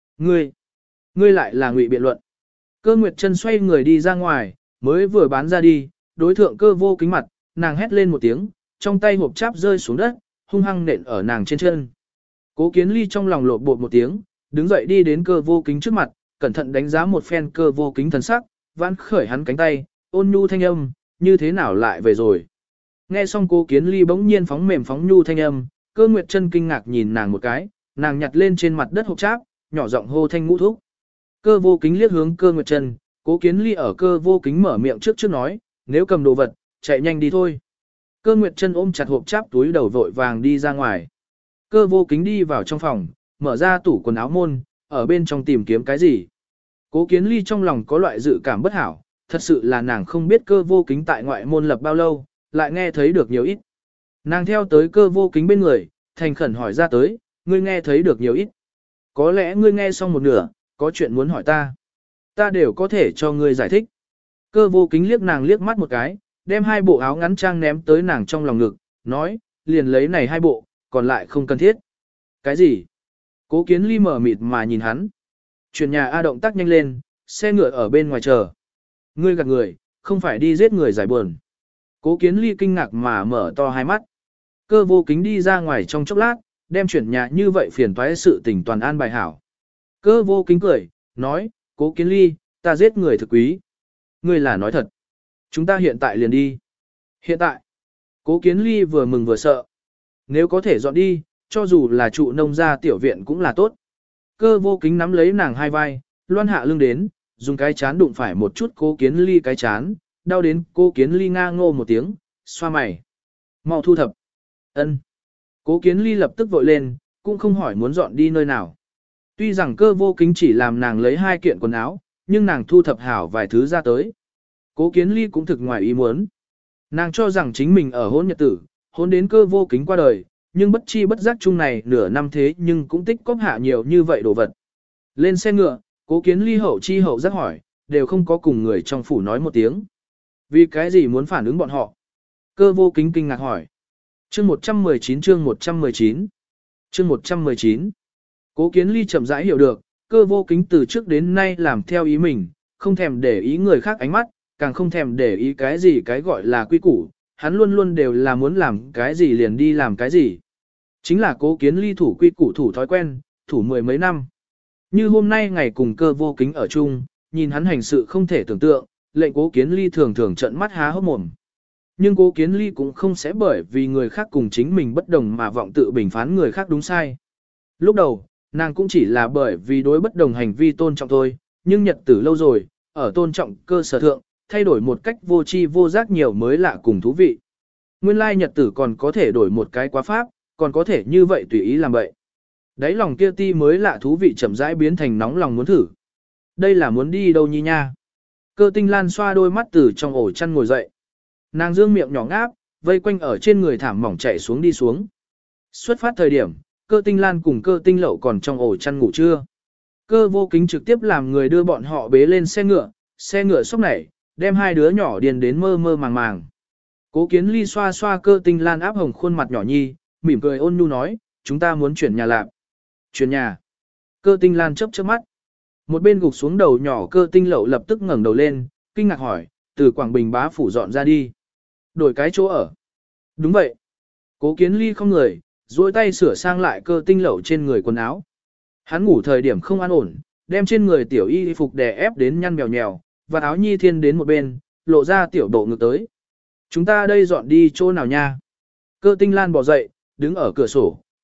Speaker 1: Ngươi lại là ngụy biện luận. Cơ Nguyệt Chân xoay người đi ra ngoài, mới vừa bán ra đi, đối thượng Cơ Vô Kính mặt, nàng hét lên một tiếng, trong tay hộp cháp rơi xuống đất, hung hăng nện ở nàng trên chân. Cố Kiến Ly trong lòng lộn bột một tiếng, đứng dậy đi đến Cơ Vô Kính trước mặt, cẩn thận đánh giá một phen Cơ Vô Kính thần sắc, vãn khởi hắn cánh tay, ôn nhu thanh âm, như thế nào lại về rồi. Nghe xong Cố Kiến Ly bỗng nhiên phóng mềm phóng nhu thanh âm, Cơ Nguyệt Chân kinh ngạc nhìn nàng một cái, nàng nhặt lên trên mặt đất hộp cháp, nhỏ giọng hô thanh Ngũ thúc. Cơ Vô Kính liếc hướng Cơ Nguyệt Chân, Cố Kiến Ly ở Cơ Vô Kính mở miệng trước nói, nếu cầm đồ vật, chạy nhanh đi thôi. Cơ Nguyệt Chân ôm chặt hộp cháp túi đầu vội vàng đi ra ngoài. Cơ Vô Kính đi vào trong phòng, mở ra tủ quần áo môn, ở bên trong tìm kiếm cái gì. Cố Kiến Ly trong lòng có loại dự cảm bất hảo, thật sự là nàng không biết Cơ Vô Kính tại ngoại môn lập bao lâu, lại nghe thấy được nhiều ít. Nàng theo tới Cơ Vô Kính bên người, thành khẩn hỏi ra tới, ngươi nghe thấy được nhiều ít. Có lẽ ngươi nghe xong một nửa, có chuyện muốn hỏi ta. Ta đều có thể cho ngươi giải thích. Cơ Vô Kính liếc nàng liếc mắt một cái, đem hai bộ áo ngắn trang ném tới nàng trong lòng ngực, nói, liền lấy này hai bộ, còn lại không cần thiết. Cái gì? Cố Kiến Ly mở mịt mà nhìn hắn. Chuyển nhà A động tác nhanh lên, xe ngựa ở bên ngoài chờ. Ngươi gạt người, không phải đi giết người giải buồn. Cố Kiến Ly kinh ngạc mà mở to hai mắt. Cơ Vô Kính đi ra ngoài trong chốc lát, đem chuyển nhà như vậy phiền toái sự tình toàn an bài hảo. Cơ Vô Kính cười, nói, Cố Kiến Ly, ta giết người thực quý. Ngươi là nói thật. Chúng ta hiện tại liền đi. Hiện tại. Cố Kiến Ly vừa mừng vừa sợ. Nếu có thể dọn đi, cho dù là trụ nông gia tiểu viện cũng là tốt. Cơ Vô Kính nắm lấy nàng hai vai, loan hạ lưng đến, dùng cái chán đụng phải một chút Cố Kiến Ly cái chán, đau đến Cố Kiến Ly nga ngô một tiếng, xoa mày. Mau thu thập. Ân. Cố Kiến Ly lập tức vội lên, cũng không hỏi muốn dọn đi nơi nào. Tuy rằng Cơ Vô Kính chỉ làm nàng lấy hai kiện quần áo, nhưng nàng thu thập hảo vài thứ ra tới. Cố Kiến Ly cũng thực ngoài ý muốn. Nàng cho rằng chính mình ở hôn nhật tử, hôn đến Cơ Vô Kính qua đời, nhưng bất chi bất giác chung này nửa năm thế nhưng cũng tích cóp hạ nhiều như vậy đồ vật. Lên xe ngựa, Cố Kiến Ly hậu chi hậu giác hỏi, đều không có cùng người trong phủ nói một tiếng. Vì cái gì muốn phản ứng bọn họ? Cơ Vô Kính kinh ngạc hỏi. Chương 119 chương 119 chương 119 Cố Kiến Ly chậm rãi hiểu được, Cơ Vô Kính từ trước đến nay làm theo ý mình, không thèm để ý người khác ánh mắt, càng không thèm để ý cái gì cái gọi là quy củ, hắn luôn luôn đều là muốn làm cái gì liền đi làm cái gì. Chính là Cố Kiến Ly thủ quy củ thủ thói quen, thủ mười mấy năm. Như hôm nay ngày cùng Cơ Vô Kính ở chung, nhìn hắn hành sự không thể tưởng tượng, lệnh Cố Kiến Ly thường thường trợn mắt há hốc mồm. Nhưng Cố Kiến Ly cũng không sẽ bởi vì người khác cùng chính mình bất đồng mà vọng tự bình phán người khác đúng sai. Lúc đầu, nàng cũng chỉ là bởi vì đối bất đồng hành vi tôn trọng thôi, nhưng nhật tử lâu rồi, ở tôn trọng cơ sở thượng, thay đổi một cách vô tri vô giác nhiều mới lạ cùng thú vị. Nguyên lai nhật tử còn có thể đổi một cái quá pháp, còn có thể như vậy tùy ý làm vậy. Đấy lòng kia ti mới lạ thú vị chậm rãi biến thành nóng lòng muốn thử. Đây là muốn đi đâu nhi nha? Cơ Tinh Lan xoa đôi mắt từ trong ổ chăn ngồi dậy. Nàng dương miệng nhỏ ngáp, vây quanh ở trên người thảm mỏng chạy xuống đi xuống. Xuất phát thời điểm, Cơ Tinh Lan cùng Cơ Tinh Lậu còn trong ổ chăn ngủ trưa. Cơ Vô Kính trực tiếp làm người đưa bọn họ bế lên xe ngựa sốc nảy, đem hai đứa nhỏ điền đến mơ mơ màng màng. Cố Kiến Ly xoa xoa Cơ Tinh Lan áp hồng khuôn mặt nhỏ nhi, mỉm cười ôn nhu nói, chúng ta muốn chuyển nhà lạc. Chuyển nhà. Cơ Tinh Lan chớp chớp mắt. Một bên gục xuống đầu nhỏ Cơ Tinh Lậu lập tức ngẩng đầu lên, kinh ngạc hỏi, từ Quảng Bình bá phủ dọn ra đi. Đổi cái chỗ ở. Đúng vậy. Cố Kiến Ly không người, duỗi tay sửa sang lại Cơ Tinh Lậu trên người quần áo. Hắn ngủ thời điểm không an ổn, đem trên người tiểu y phục đè ép đến nhăn mèo nhèo, và áo nhi thiên đến một bên, lộ ra tiểu độ ngực tới. Chúng ta đây dọn đi chỗ nào nha? Cơ Tinh Lan bỏ dậy, đứng ở cửa sổ,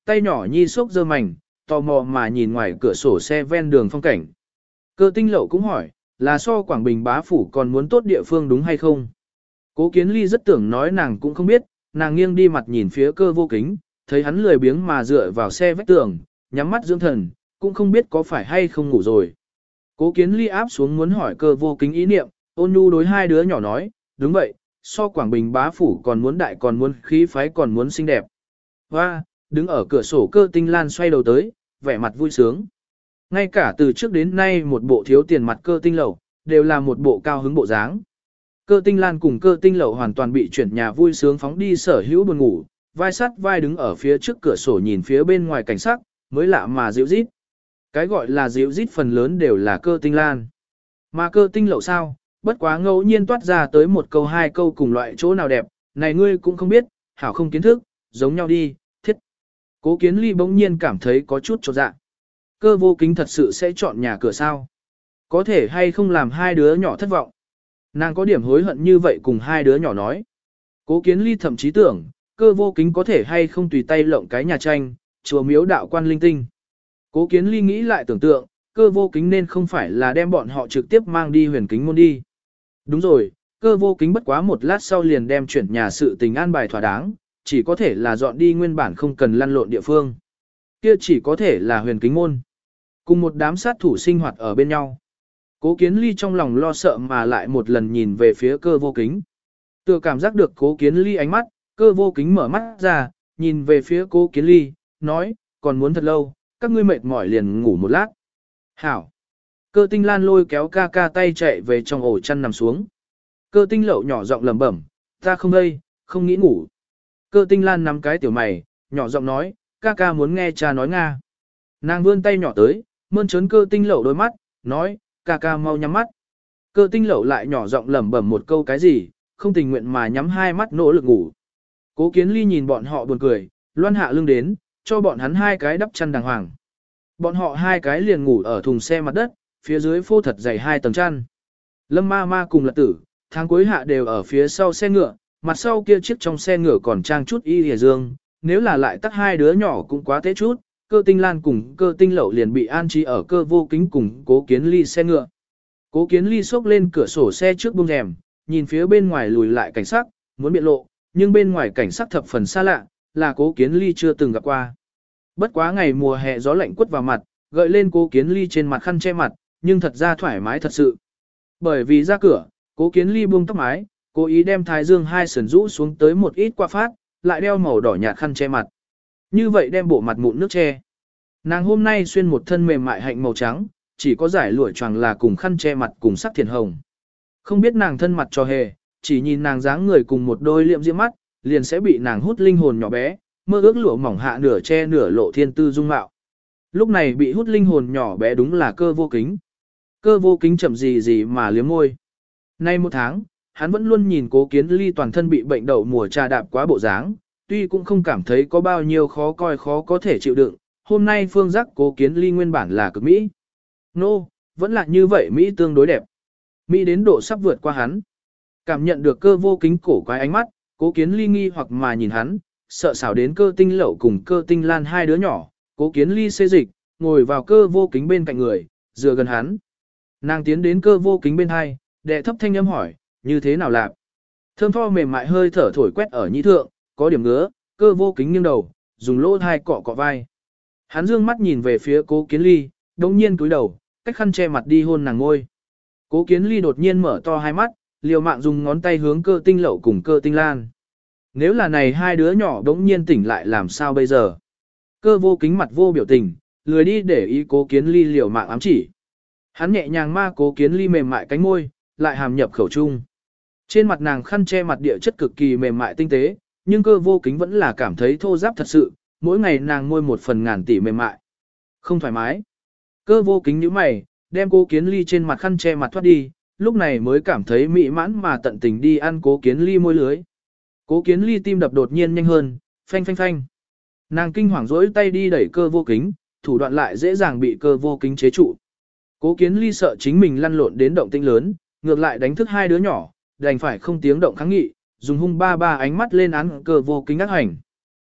Speaker 1: tay nhỏ nhi xốc dơ mảnh, tò mò mà nhìn ngoài cửa sổ xe ven đường phong cảnh. Cơ Tinh Lậu cũng hỏi, là so Quảng Bình bá phủ còn muốn tốt địa phương đúng hay không? Cố Kiến Ly rất tưởng nói nàng cũng không biết, nàng nghiêng đi mặt nhìn phía Cơ Vô Kính, thấy hắn lười biếng mà dựa vào xe vách tường, nhắm mắt dưỡng thần, cũng không biết có phải hay không ngủ rồi. Cố Kiến Ly áp xuống muốn hỏi Cơ Vô Kính ý niệm, ôn nhu đối hai đứa nhỏ nói, đúng vậy, so Quảng Bình bá phủ còn muốn đại còn muốn khí phái còn muốn xinh đẹp. Và, đứng ở cửa sổ Cơ Tinh Lan xoay đầu tới, vẻ mặt vui sướng. Ngay cả từ trước đến nay một bộ thiếu tiền mặt Cơ Tinh Lậu, đều là một bộ cao hứng bộ dáng. Cơ Tinh Lan cùng Cơ Tinh Lậu hoàn toàn bị chuyển nhà vui sướng phóng đi sở hữu buồn ngủ, vai sắt vai đứng ở phía trước cửa sổ nhìn phía bên ngoài cảnh sắc, mới lạ mà dịu rít. Cái gọi là dịu rít phần lớn đều là Cơ Tinh Lan. Mà Cơ Tinh Lậu sao, bất quá ngẫu nhiên toát ra tới một câu hai câu cùng loại chỗ nào đẹp, này ngươi cũng không biết, hảo không kiến thức, giống nhau đi, thiết. Cố Kiến Ly bỗng nhiên cảm thấy có chút chột dạ. Cơ Vô Kính thật sự sẽ chọn nhà cửa sao? Có thể hay không làm hai đứa nhỏ thất vọng? Nàng có điểm hối hận như vậy cùng hai đứa nhỏ nói. Cố Kiến Ly thậm chí tưởng, Cơ Vô Kính có thể hay không tùy tay lộng cái nhà tranh, chùa miếu đạo quan linh tinh. Cố Kiến Ly nghĩ lại tưởng tượng, Cơ Vô Kính nên không phải là đem bọn họ trực tiếp mang đi Huyền Kính môn đi. Đúng rồi, Cơ Vô Kính bất quá một lát sau liền đem chuyển nhà sự tình an bài thỏa đáng, chỉ có thể là dọn đi nguyên bản không cần lăn lộn địa phương. Kia chỉ có thể là Huyền Kính môn. Cùng một đám sát thủ sinh hoạt ở bên nhau. Cố Kiến Ly trong lòng lo sợ mà lại một lần nhìn về phía Cơ Vô Kính. Tựa cảm giác được Cố Kiến Ly ánh mắt, Cơ Vô Kính mở mắt ra, nhìn về phía Cố Kiến Ly, nói, còn muốn thật lâu, các ngươi mệt mỏi liền ngủ một lát. Hảo. Cơ Tinh Lan lôi kéo ca ca tay chạy về trong ổ chăn nằm xuống. Cơ Tinh Lậu nhỏ giọng lẩm bẩm, ta không đây, không nghĩ ngủ. Cơ Tinh Lan nắm cái tiểu mày, nhỏ giọng nói, ca ca muốn nghe cha nói Nga. Nàng vươn tay nhỏ tới, mơn trớn Cơ Tinh Lậu đôi mắt, nói, ca ca mau nhắm mắt. Cơ Tinh Lậu lại nhỏ giọng lẩm bẩm một câu cái gì, không tình nguyện mà nhắm hai mắt nỗ lực ngủ. Cố Kiến Ly nhìn bọn họ buồn cười, loan hạ lưng đến, cho bọn hắn hai cái đắp chăn đàng hoàng. Bọn họ hai cái liền ngủ ở thùng xe mặt đất, phía dưới phô thật dày 2 tầng chăn. Lâm ma ma cùng Lật Tử, tháng cuối hạ đều ở phía sau xe ngựa, mặt sau kia chiếc trong xe ngựa còn trang chút y hề dương, nếu là lại tắt hai đứa nhỏ cũng quá tế chút. Cơ Tinh Lan cùng Cơ Tinh Lậu liền bị an trí ở Cơ Vô Kính cùng Cố Kiến Ly xe ngựa. Cố Kiến Ly xốc lên cửa sổ xe trước buông rèm, nhìn phía bên ngoài lùi lại cảnh sắc, muốn biện lộ, nhưng bên ngoài cảnh sắc thập phần xa lạ, là Cố Kiến Ly chưa từng gặp qua. Bất quá ngày mùa hè gió lạnh quất vào mặt, gợi lên Cố Kiến Ly trên mặt khăn che mặt, nhưng thật ra thoải mái thật sự. Bởi vì ra cửa, Cố Kiến Ly buông tóc mái, cố ý đem thái dương hai sườn rũ xuống tới một ít qua phát, lại đeo màu đỏ nhạt khăn che mặt. Như vậy đem bộ mặt mụn nước che. Nàng hôm nay xuyên một thân mềm mại hạnh màu trắng, chỉ có giải lụa choàng là cùng khăn che mặt cùng sắc thiền hồng. Không biết nàng thân mặt cho hề, chỉ nhìn nàng dáng người cùng một đôi liệm diễm mắt, liền sẽ bị nàng hút linh hồn nhỏ bé, mơ ước lụa mỏng hạ nửa che nửa lộ thiên tư dung mạo. Lúc này bị hút linh hồn nhỏ bé đúng là Cơ Vô Kính. Cơ Vô Kính chậm gì gì mà liếm môi. Nay một tháng, hắn vẫn luôn nhìn Cố Kiến Ly toàn thân bị bệnh đậu mùa trà đạp quá bộ dáng, tuy cũng không cảm thấy có bao nhiêu khó coi khó có thể chịu đựng. Hôm nay phương giác Cố Kiến Ly nguyên bản là cực Mỹ. Nô, vẫn là như vậy Mỹ tương đối đẹp. Mỹ đến độ sắp vượt qua hắn. Cảm nhận được Cơ Vô Kính cổ quái ánh mắt, Cố Kiến Ly nghi hoặc mà nhìn hắn, sợ xảo đến Cơ Tinh Lậu cùng Cơ Tinh Lan hai đứa nhỏ. Cố Kiến Ly xê dịch, ngồi vào Cơ Vô Kính bên cạnh người, dựa gần hắn. Nàng tiến đến Cơ Vô Kính bên hai, đệ thấp thanh âm hỏi, như thế nào lạc? Thơm tho mềm mại hơi thở thổi quét ở nhĩ thượng, có điểm ngứa, Cơ Vô Kính nghiêng đầu, dùng lỗ thai cọ cọ vai. Hắn dương mắt nhìn về phía Cố Kiến Ly, đồng nhiên cúi đầu, cách khăn che mặt đi hôn nàng ngôi. Cố Kiến Ly đột nhiên mở to hai mắt, liều mạng dùng ngón tay hướng Cơ Tinh Lậu cùng Cơ Tinh Lan. Nếu là này hai đứa nhỏ đống nhiên tỉnh lại làm sao bây giờ? Cơ Vô Kính mặt vô biểu tình, lười đi để ý Cố Kiến Ly liều mạng ám chỉ. Hắn nhẹ nhàng ma Cố Kiến Ly mềm mại cánh môi, lại hàm nhập khẩu trung. Trên mặt nàng khăn che mặt địa chất cực kỳ mềm mại tinh tế, nhưng Cơ Vô Kính vẫn là cảm thấy thô ráp thật sự, mỗi ngày nàng môi một phần ngàn tỷ mềm mại. Không thoải mái. Cơ Vô Kính nhíu mày, đem Cố Kiến Ly trên mặt khăn che mặt thoát đi, lúc này mới cảm thấy mỹ mãn mà tận tình đi ăn Cố Kiến Ly môi lưới. Cố Kiến Ly tim đập đột nhiên nhanh hơn, phanh phanh phanh. Nàng kinh hoàng rỗi tay đi đẩy Cơ Vô Kính, thủ đoạn lại dễ dàng bị Cơ Vô Kính chế trụ. Cố Kiến Ly sợ chính mình lăn lộn đến động tĩnh lớn, ngược lại đánh thức hai đứa nhỏ, đành phải không tiếng động kháng nghị, dùng hung ba ba ánh mắt lên án Cơ Vô Kính ác hành.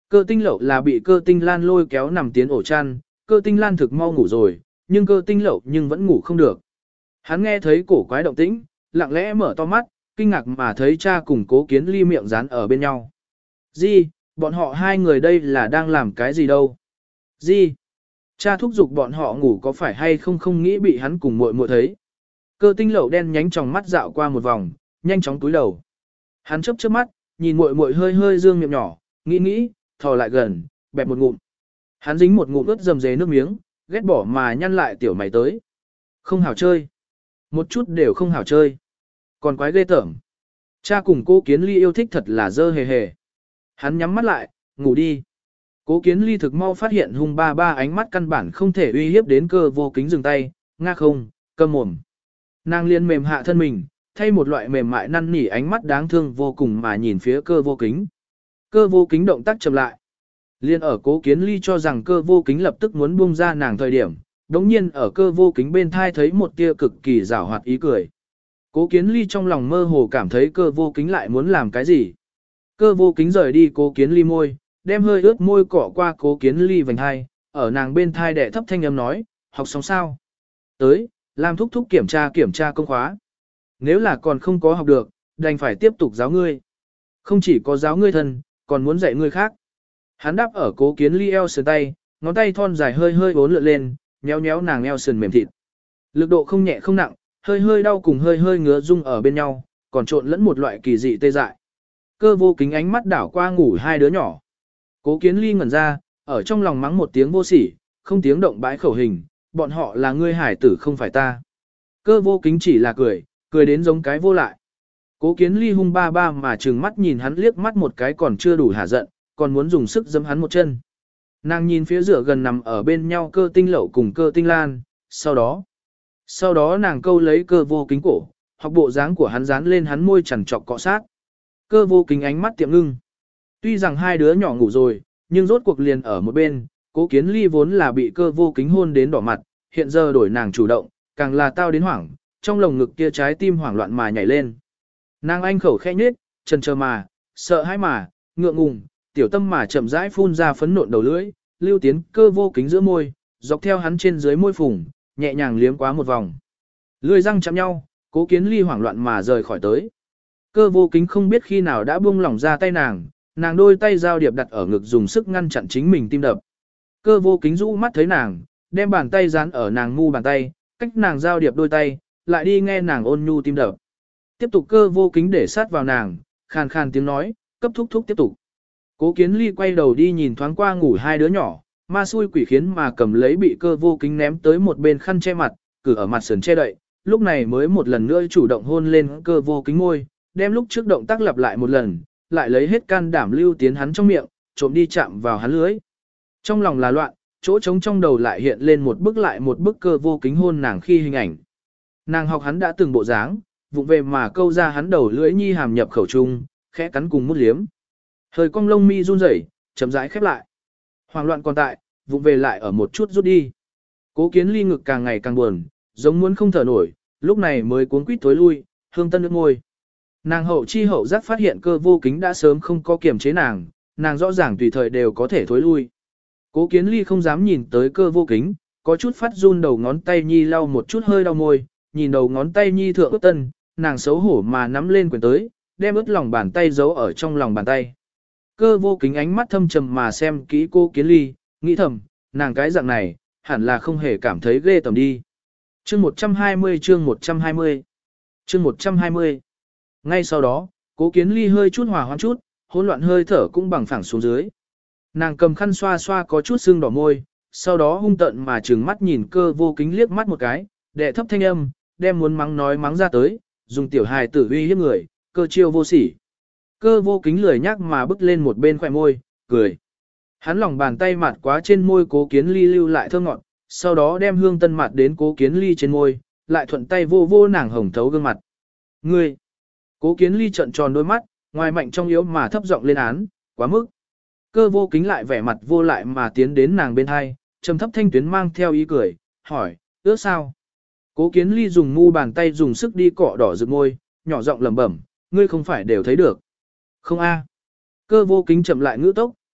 Speaker 1: Cơ tinh lậu là bị cơ tinh lan lôi kéo nằm tiến ổ chăn, cơ tinh lan thực mau ngủ rồi, nhưng cơ tinh lậu nhưng vẫn ngủ không được. Hắn nghe thấy cổ quái động tĩnh, lặng lẽ mở to mắt, kinh ngạc mà thấy cha cùng Cố Kiến Ly miệng dán ở bên nhau. Di, bọn họ hai người đây là đang làm cái gì đâu? Di, cha thúc giục bọn họ ngủ có phải hay không không nghĩ bị hắn cùng muội muội thấy. Cơ tinh lậu đen nhánh trong mắt dạo qua một vòng, nhanh chóng túi đầu. Hắn chớp chớp mắt, nhìn muội muội hơi hơi dương miệng nhỏ, nghĩ, thò lại gần, bẹp một ngụm. Hắn dính một ngụm ướt dầm dề nước miếng, ghét bỏ mà nhăn lại tiểu mày tới. Không hảo chơi. Một chút đều không hảo chơi. Còn quái ghê tởm. Cha cùng Cố Kiến Ly yêu thích thật là dơ hề hề. Hắn nhắm mắt lại, ngủ đi. Cố Kiến Ly thực mau phát hiện hung ba ba ánh mắt căn bản không thể uy hiếp đến Cơ Vô Kính dừng tay, nga không, câm mồm. Nàng liên mềm hạ thân mình, thay một loại mềm mại năn nỉ ánh mắt đáng thương vô cùng mà nhìn phía Cơ Vô Kính. Cơ Vô Kính động tác chậm lại. Liên ở Cố Kiến Ly cho rằng Cơ Vô Kính lập tức muốn buông ra nàng thời điểm, đống nhiên ở Cơ Vô Kính bên thai thấy một tia cực kỳ giảo hoạt ý cười. Cố Kiến Ly trong lòng mơ hồ cảm thấy Cơ Vô Kính lại muốn làm cái gì. Cơ Vô Kính rời đi Cố Kiến Ly môi, đem hơi ướt môi cọ qua Cố Kiến Ly vành hai, ở nàng bên thai đẻ thấp thanh âm nói, học xong sao? Tới, làm thúc thúc kiểm tra công khóa. Nếu là còn không có học được, đành phải tiếp tục giáo ngươi. Không chỉ có giáo ngươi thân, còn muốn dạy ngươi khác. Hắn đáp ở Cố Kiến Ly eo sườn tay, ngón tay thon dài hơi hơi uốn lượn lên, nhéo nhéo nàng eo sườn mềm thịt. Lực độ không nhẹ không nặng, hơi hơi đau cùng hơi hơi ngứa rung ở bên nhau, còn trộn lẫn một loại kỳ dị tê dại. Cơ Vô Kính ánh mắt đảo qua ngủ hai đứa nhỏ. Cố Kiến Ly ngẩn ra, ở trong lòng mắng một tiếng vô sỉ, không tiếng động bãi khẩu hình, bọn họ là ngươi hải tử không phải ta. Cơ Vô Kính chỉ là cười đến giống cái vô lại. Cố Kiến Ly hung ba ba mà trừng mắt nhìn hắn liếc mắt một cái còn chưa đủ hả giận, còn muốn dùng sức giẫm hắn một chân. Nàng nhìn phía giữa gần nằm ở bên nhau Cơ Tinh Lậu cùng Cơ Tinh Lan, sau đó nàng câu lấy Cơ Vô Kính cổ, hoặc bộ dáng của hắn dán lên hắn môi chằn trọc cọ sát. Cơ Vô Kính ánh mắt tiệm ngưng. Tuy rằng hai đứa nhỏ ngủ rồi, nhưng rốt cuộc liền ở một bên, Cố Kiến Ly vốn là bị Cơ Vô Kính hôn đến đỏ mặt, hiện giờ đổi nàng chủ động, càng là tao đến hoảng, trong lồng ngực kia trái tim hoảng loạn mà nhảy lên. Nàng anh khẩu khẽ nhếch, chần chờ mà, sợ hãi mà, ngượng ngùng, tiểu tâm mà chậm rãi phun ra phấn nộn đầu lưỡi, lưu tiến Cơ Vô Kính giữa môi, dọc theo hắn trên dưới môi phùng, nhẹ nhàng liếm quá một vòng. Lưỡi răng chạm nhau, Cố Kiến Ly hoảng loạn mà rời khỏi tới. Cơ Vô Kính không biết khi nào đã buông lỏng ra tay nàng đôi tay giao điệp đặt ở ngực dùng sức ngăn chặn chính mình tim đập. Cơ Vô Kính rũ mắt thấy nàng, đem bàn tay dán ở nàng ngu bàn tay, cách nàng giao điệp đôi tay, lại đi nghe nàng ôn nhu tim đập. Tiếp tục Cơ Vô Kính để sát vào nàng, khàn khàn tiếng nói, cấp thúc thúc tiếp tục. Cố Kiến Ly quay đầu đi nhìn thoáng qua ngủ hai đứa nhỏ, ma xui quỷ khiến mà cầm lấy bị Cơ Vô Kính ném tới một bên khăn che mặt, cử ở mặt sườn che đậy, lúc này mới một lần nữa chủ động hôn lên Cơ Vô Kính môi, đem lúc trước động tác lặp lại một lần, lại lấy hết can đảm lưu tiến hắn trong miệng, trộm đi chạm vào hắn lưới. Trong lòng là loạn, chỗ trống trong đầu lại hiện lên một bức lại một bức Cơ Vô Kính hôn nàng khi hình ảnh. Nàng học hắn đã từng bộ dáng, vụng về mà câu ra hắn đầu lưỡi nhi hàm nhập khẩu trung, khẽ cắn cùng mút liếm. Hơi cong lông mi run rẩy, chậm rãi khép lại. Hoảng loạn còn tại, vụng về lại ở một chút rút đi. Cố Kiến Ly ngực càng ngày càng buồn, giống muốn không thở nổi, lúc này mới cuống quýt thối lui, hương tân nước môi. Nàng hậu chi hậu giác phát hiện Cơ Vô Kính đã sớm không có kiềm chế nàng rõ ràng tùy thời đều có thể thối lui. Cố Kiến Ly không dám nhìn tới Cơ Vô Kính, có chút phát run đầu ngón tay nhi lau một chút hơi đau môi, nhìn đầu ngón tay nhi thượng ướt tân, nàng xấu hổ mà nắm lên quyền tới, đem ướt lòng bàn tay giấu ở trong lòng bàn tay. Cơ Vô Kính ánh mắt thâm trầm mà xem kỹ Cố Kiến Ly, nghĩ thầm, nàng cái dạng này, hẳn là không hề cảm thấy ghê tởm đi. Chương 120 chương 120. Ngay sau đó, Cố Kiến Ly hơi chút hòa hoãn chút, hỗn loạn hơi thở cũng bằng phẳng xuống dưới. Nàng cầm khăn xoa xoa có chút sưng đỏ môi, sau đó hung tợn mà trừng mắt nhìn Cơ Vô Kính liếc mắt một cái, đệ thấp thanh âm, đem muốn mắng nói mắng ra tới, dùng tiểu hài tử uy hiếp người, cơ chiêu vô sỉ. Cơ Vô Kính lười nhác mà bước lên một bên khóe môi, cười. Hắn lòng bàn tay mặt quá trên môi Cố Kiến Ly lưu lại thơm ngọt, sau đó đem hương tân mặt đến Cố Kiến Ly trên môi, lại thuận tay vô vô nàng hồng thấu gương mặt. Ngươi! Cố Kiến Ly trợn tròn đôi mắt, ngoài mạnh trong yếu mà thấp giọng lên án, quá mức. Cơ Vô Kính lại vẻ mặt vô lại mà tiến đến nàng bên hai, trầm thấp thanh tuyến mang theo ý cười, hỏi, ước sao? Cố Kiến Ly dùng mu bàn tay dùng sức đi cọ đỏ rực môi, nhỏ giọng lẩm bẩm, ngươi không phải đều thấy được. Không a. Cơ Vô Kính chậm lại ngữ tốc,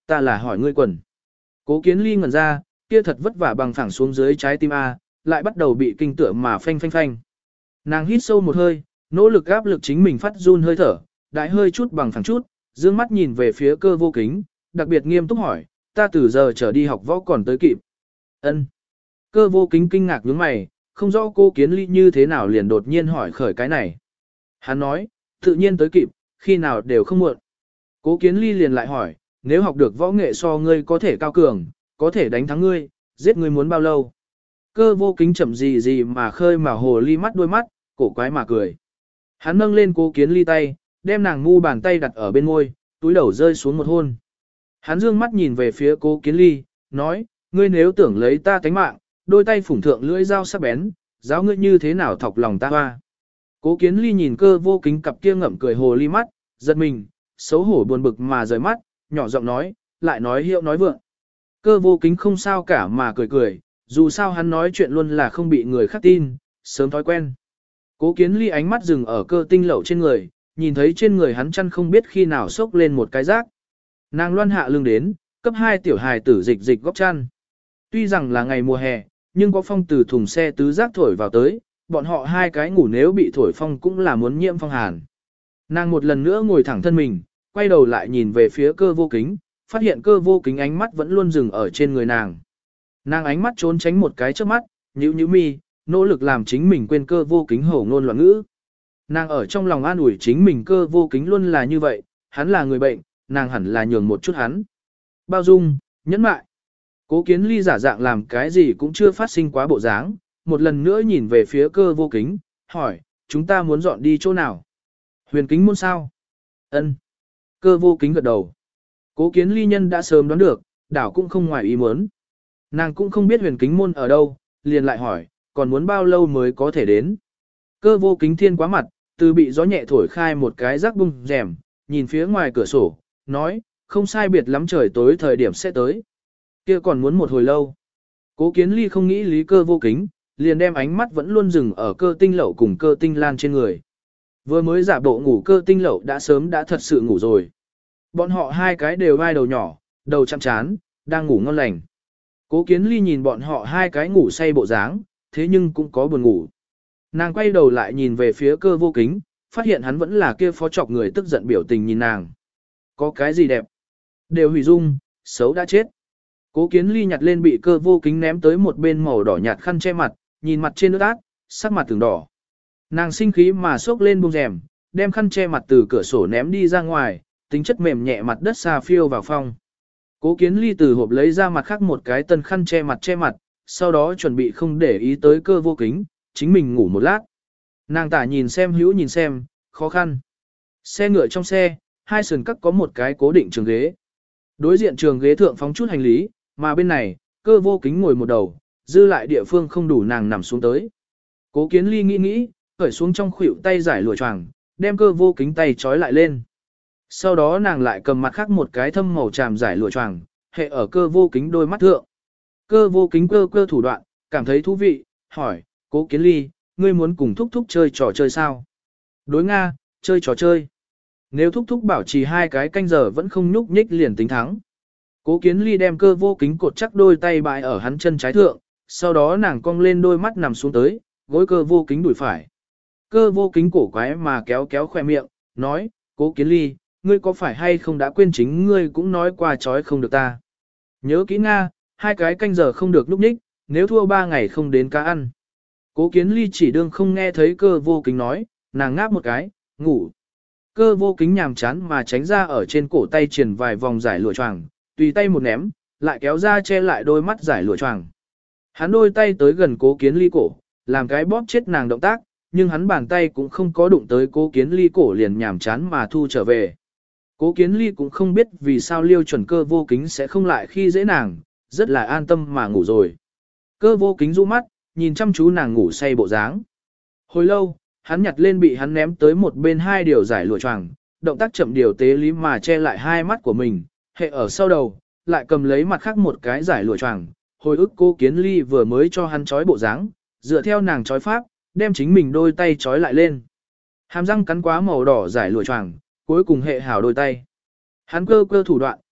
Speaker 1: ta là hỏi ngươi quần. Cố Kiến Ly ngẩn ra, kia thật vất vả bằng phẳng xuống dưới trái tim A, lại bắt đầu bị kinh tựa mà phanh phanh phanh. Nàng hít sâu một hơi, nỗ lực áp lực chính mình phát run hơi thở, đại hơi chút bằng phẳng chút, dương mắt nhìn về phía Cơ Vô Kính, đặc biệt nghiêm túc hỏi, ta từ giờ trở đi học võ còn tới kịp. Ân. Cơ Vô Kính kinh ngạc nhướng mày, không rõ Cố Kiến Ly như thế nào liền đột nhiên hỏi khởi cái này. Hắn nói, tự nhiên tới kịp, khi nào đều không muộn. Cố Kiến Ly liền lại hỏi, nếu học được võ nghệ so ngươi có thể cao cường, có thể đánh thắng ngươi, giết ngươi muốn bao lâu? Cơ Vô Kính chậm gì gì mà khơi mà hồ ly mắt đôi mắt, cổ quái mà cười. Hắn nâng lên Cố Kiến Ly tay, đem nàng ngu bàn tay đặt ở bên môi, túi đầu rơi xuống một hôn. Hắn dương mắt nhìn về phía Cố Kiến Ly, nói, ngươi nếu tưởng lấy ta tánh mạng, đôi tay phủng thượng lưỡi dao sắc bén, giáo ngươi như thế nào thọc lòng ta hoa. Cố Kiến Ly nhìn Cơ Vô Kính cặp kia ngậm cười hồ ly mắt, giật mình, xấu hổ buồn bực mà rời mắt, nhỏ giọng nói, lại nói hiệu nói vượng. Cơ Vô Kính không sao cả mà cười cười, dù sao hắn nói chuyện luôn là không bị người khác tin, sớm thói quen. Cố Kiến Ly ánh mắt dừng ở Cơ Tinh Lậu trên người, nhìn thấy trên người hắn chăn không biết khi nào xốc lên một cái rác. Nàng loan hạ lưng đến, cấp 2 tiểu hài tử dịch dịch góc chăn. Tuy rằng là ngày mùa hè, nhưng có phong từ thùng xe tứ rác thổi vào tới, bọn họ hai cái ngủ nếu bị thổi phong cũng là muốn nhiễm phong hàn. Nàng một lần nữa ngồi thẳng thân mình, quay đầu lại nhìn về phía Cơ Vô Kính, phát hiện Cơ Vô Kính ánh mắt vẫn luôn dừng ở trên người nàng. Nàng ánh mắt trốn tránh một cái trước mắt, nhíu nhíu mi, nỗ lực làm chính mình quên Cơ Vô Kính hổ ngôn loạn ngữ. Nàng ở trong lòng an ủi chính mình Cơ Vô Kính luôn là như vậy, hắn là người bệnh, nàng hẳn là nhường một chút hắn. Bao dung, nhẫn mại. Cố Kiến Ly giả dạng làm cái gì cũng chưa phát sinh quá bộ dáng, một lần nữa nhìn về phía Cơ Vô Kính, hỏi, chúng ta muốn dọn đi chỗ nào? Huyền Kính môn sao? Ân. Cơ Vô Kính gật đầu. Cố Kiến Ly nhân đã sớm đoán được, đảo cũng không ngoài ý muốn. Nàng cũng không biết Huyền Kính môn ở đâu, liền lại hỏi, còn muốn bao lâu mới có thể đến? Cơ Vô Kính thiên quá mặt, từ bị gió nhẹ thổi khai một cái rác bung rèm, nhìn phía ngoài cửa sổ, nói, không sai biệt lắm trời tối thời điểm sẽ tới. Kia còn muốn một hồi lâu. Cố Kiến Ly không nghĩ lý Cơ Vô Kính, liền đem ánh mắt vẫn luôn dừng ở Cơ Tinh Lậu cùng Cơ Tinh Lan trên người. Vừa mới giả bộ ngủ Cơ Tinh Lậu đã sớm đã thật sự ngủ rồi. Bọn họ hai cái đều vai đầu nhỏ, đầu chăm chán, đang ngủ ngon lành. Cố Kiến Ly nhìn bọn họ hai cái ngủ say bộ dáng, thế nhưng cũng có buồn ngủ. Nàng quay đầu lại nhìn về phía Cơ Vô Kính, phát hiện hắn vẫn là kia phó trọc người tức giận biểu tình nhìn nàng. Có cái gì đẹp? Đều hủy dung, xấu đã chết. Cố Kiến Ly nhặt lên bị Cơ Vô Kính ném tới một bên màu đỏ nhạt khăn che mặt, nhìn mặt trên nước át, sắc mặt từng đỏ. Nàng sinh khí mà xốc lên bung rèm, đem khăn che mặt từ cửa sổ ném đi ra ngoài, tính chất mềm nhẹ mặt đất xa phiêu vào phòng. Cố Kiến Ly từ hộp lấy ra mặt khác một cái tân khăn che mặt, sau đó chuẩn bị không để ý tới Cơ Vô Kính, chính mình ngủ một lát. Nàng tả nhìn xem hữu nhìn xem, khó khăn. Xe ngựa trong xe, hai sườn cắt có một cái cố định trường ghế. Đối diện trường ghế thượng phóng chút hành lý, mà bên này, Cơ Vô Kính ngồi một đầu, dư lại địa phương không đủ nàng nằm xuống tới. Cố Kiến Ly nghĩ, khởi xuống trong khuỷu tay giải lụa choàng, đem Cơ Vô Kính tay trói lại lên. Sau đó nàng lại cầm mặt khác một cái thâm màu tràm giải lụa choàng, hệ ở Cơ Vô Kính đôi mắt thượng. Cơ Vô Kính cơ thủ đoạn, cảm thấy thú vị, hỏi, Cố Kiến Ly, ngươi muốn cùng thúc thúc chơi trò chơi sao? Đối Nga, chơi trò chơi. Nếu thúc thúc bảo trì 2 cái canh giờ vẫn không nhúc nhích liền tính thắng. Cố Kiến Ly đem Cơ Vô Kính cột chắc đôi tay bại ở hắn chân trái thượng, sau đó nàng cong lên đôi mắt nằm xuống tới, gối Cơ Vô Kính đùi phải. Cơ Vô Kính cổ quái mà kéo kéo khoe miệng, nói, Cố Kiến Ly, ngươi có phải hay không đã quên chính ngươi cũng nói qua chói không được ta. Nhớ kỹ Nga, 2 cái canh giờ không được nhúc nhích, nếu thua 3 ngày không đến cá ăn. Cố Kiến Ly chỉ đương không nghe thấy Cơ Vô Kính nói, nàng ngáp một cái, ngủ. Cơ Vô Kính nhàm chán mà tránh ra ở trên cổ tay triển vài vòng giải lụa choàng, tùy tay một ném, lại kéo ra che lại đôi mắt giải lụa choàng. Hắn đôi tay tới gần Cố Kiến Ly cổ, làm cái bóp chết nàng động tác, nhưng hắn bàn tay cũng không có đụng tới Cố Kiến Ly cổ liền nhàm chán mà thu trở về. Cố Kiến Ly cũng không biết vì sao Liêu chuẩn Cơ Vô Kính sẽ không lại khi dễ nàng, rất là an tâm mà ngủ rồi. Cơ Vô Kính rũ mắt, nhìn chăm chú nàng ngủ say bộ dáng. Hồi lâu, hắn nhặt lên bị hắn ném tới một bên 2 điều giải lụa choàng, động tác chậm điều tế lý mà che lại 2 mắt của mình, hệ ở sau đầu, lại cầm lấy mặt khác một cái giải lụa choàng, hồi ức Cố Kiến Ly vừa mới cho hắn trói bộ dáng, dựa theo nàng trói pháp, đem chính mình đôi tay trói lại lên. Hàm răng cắn quá màu đỏ giải lụa choàng, cuối cùng hệ hảo đôi tay. Hắn cơ thủ đoạn,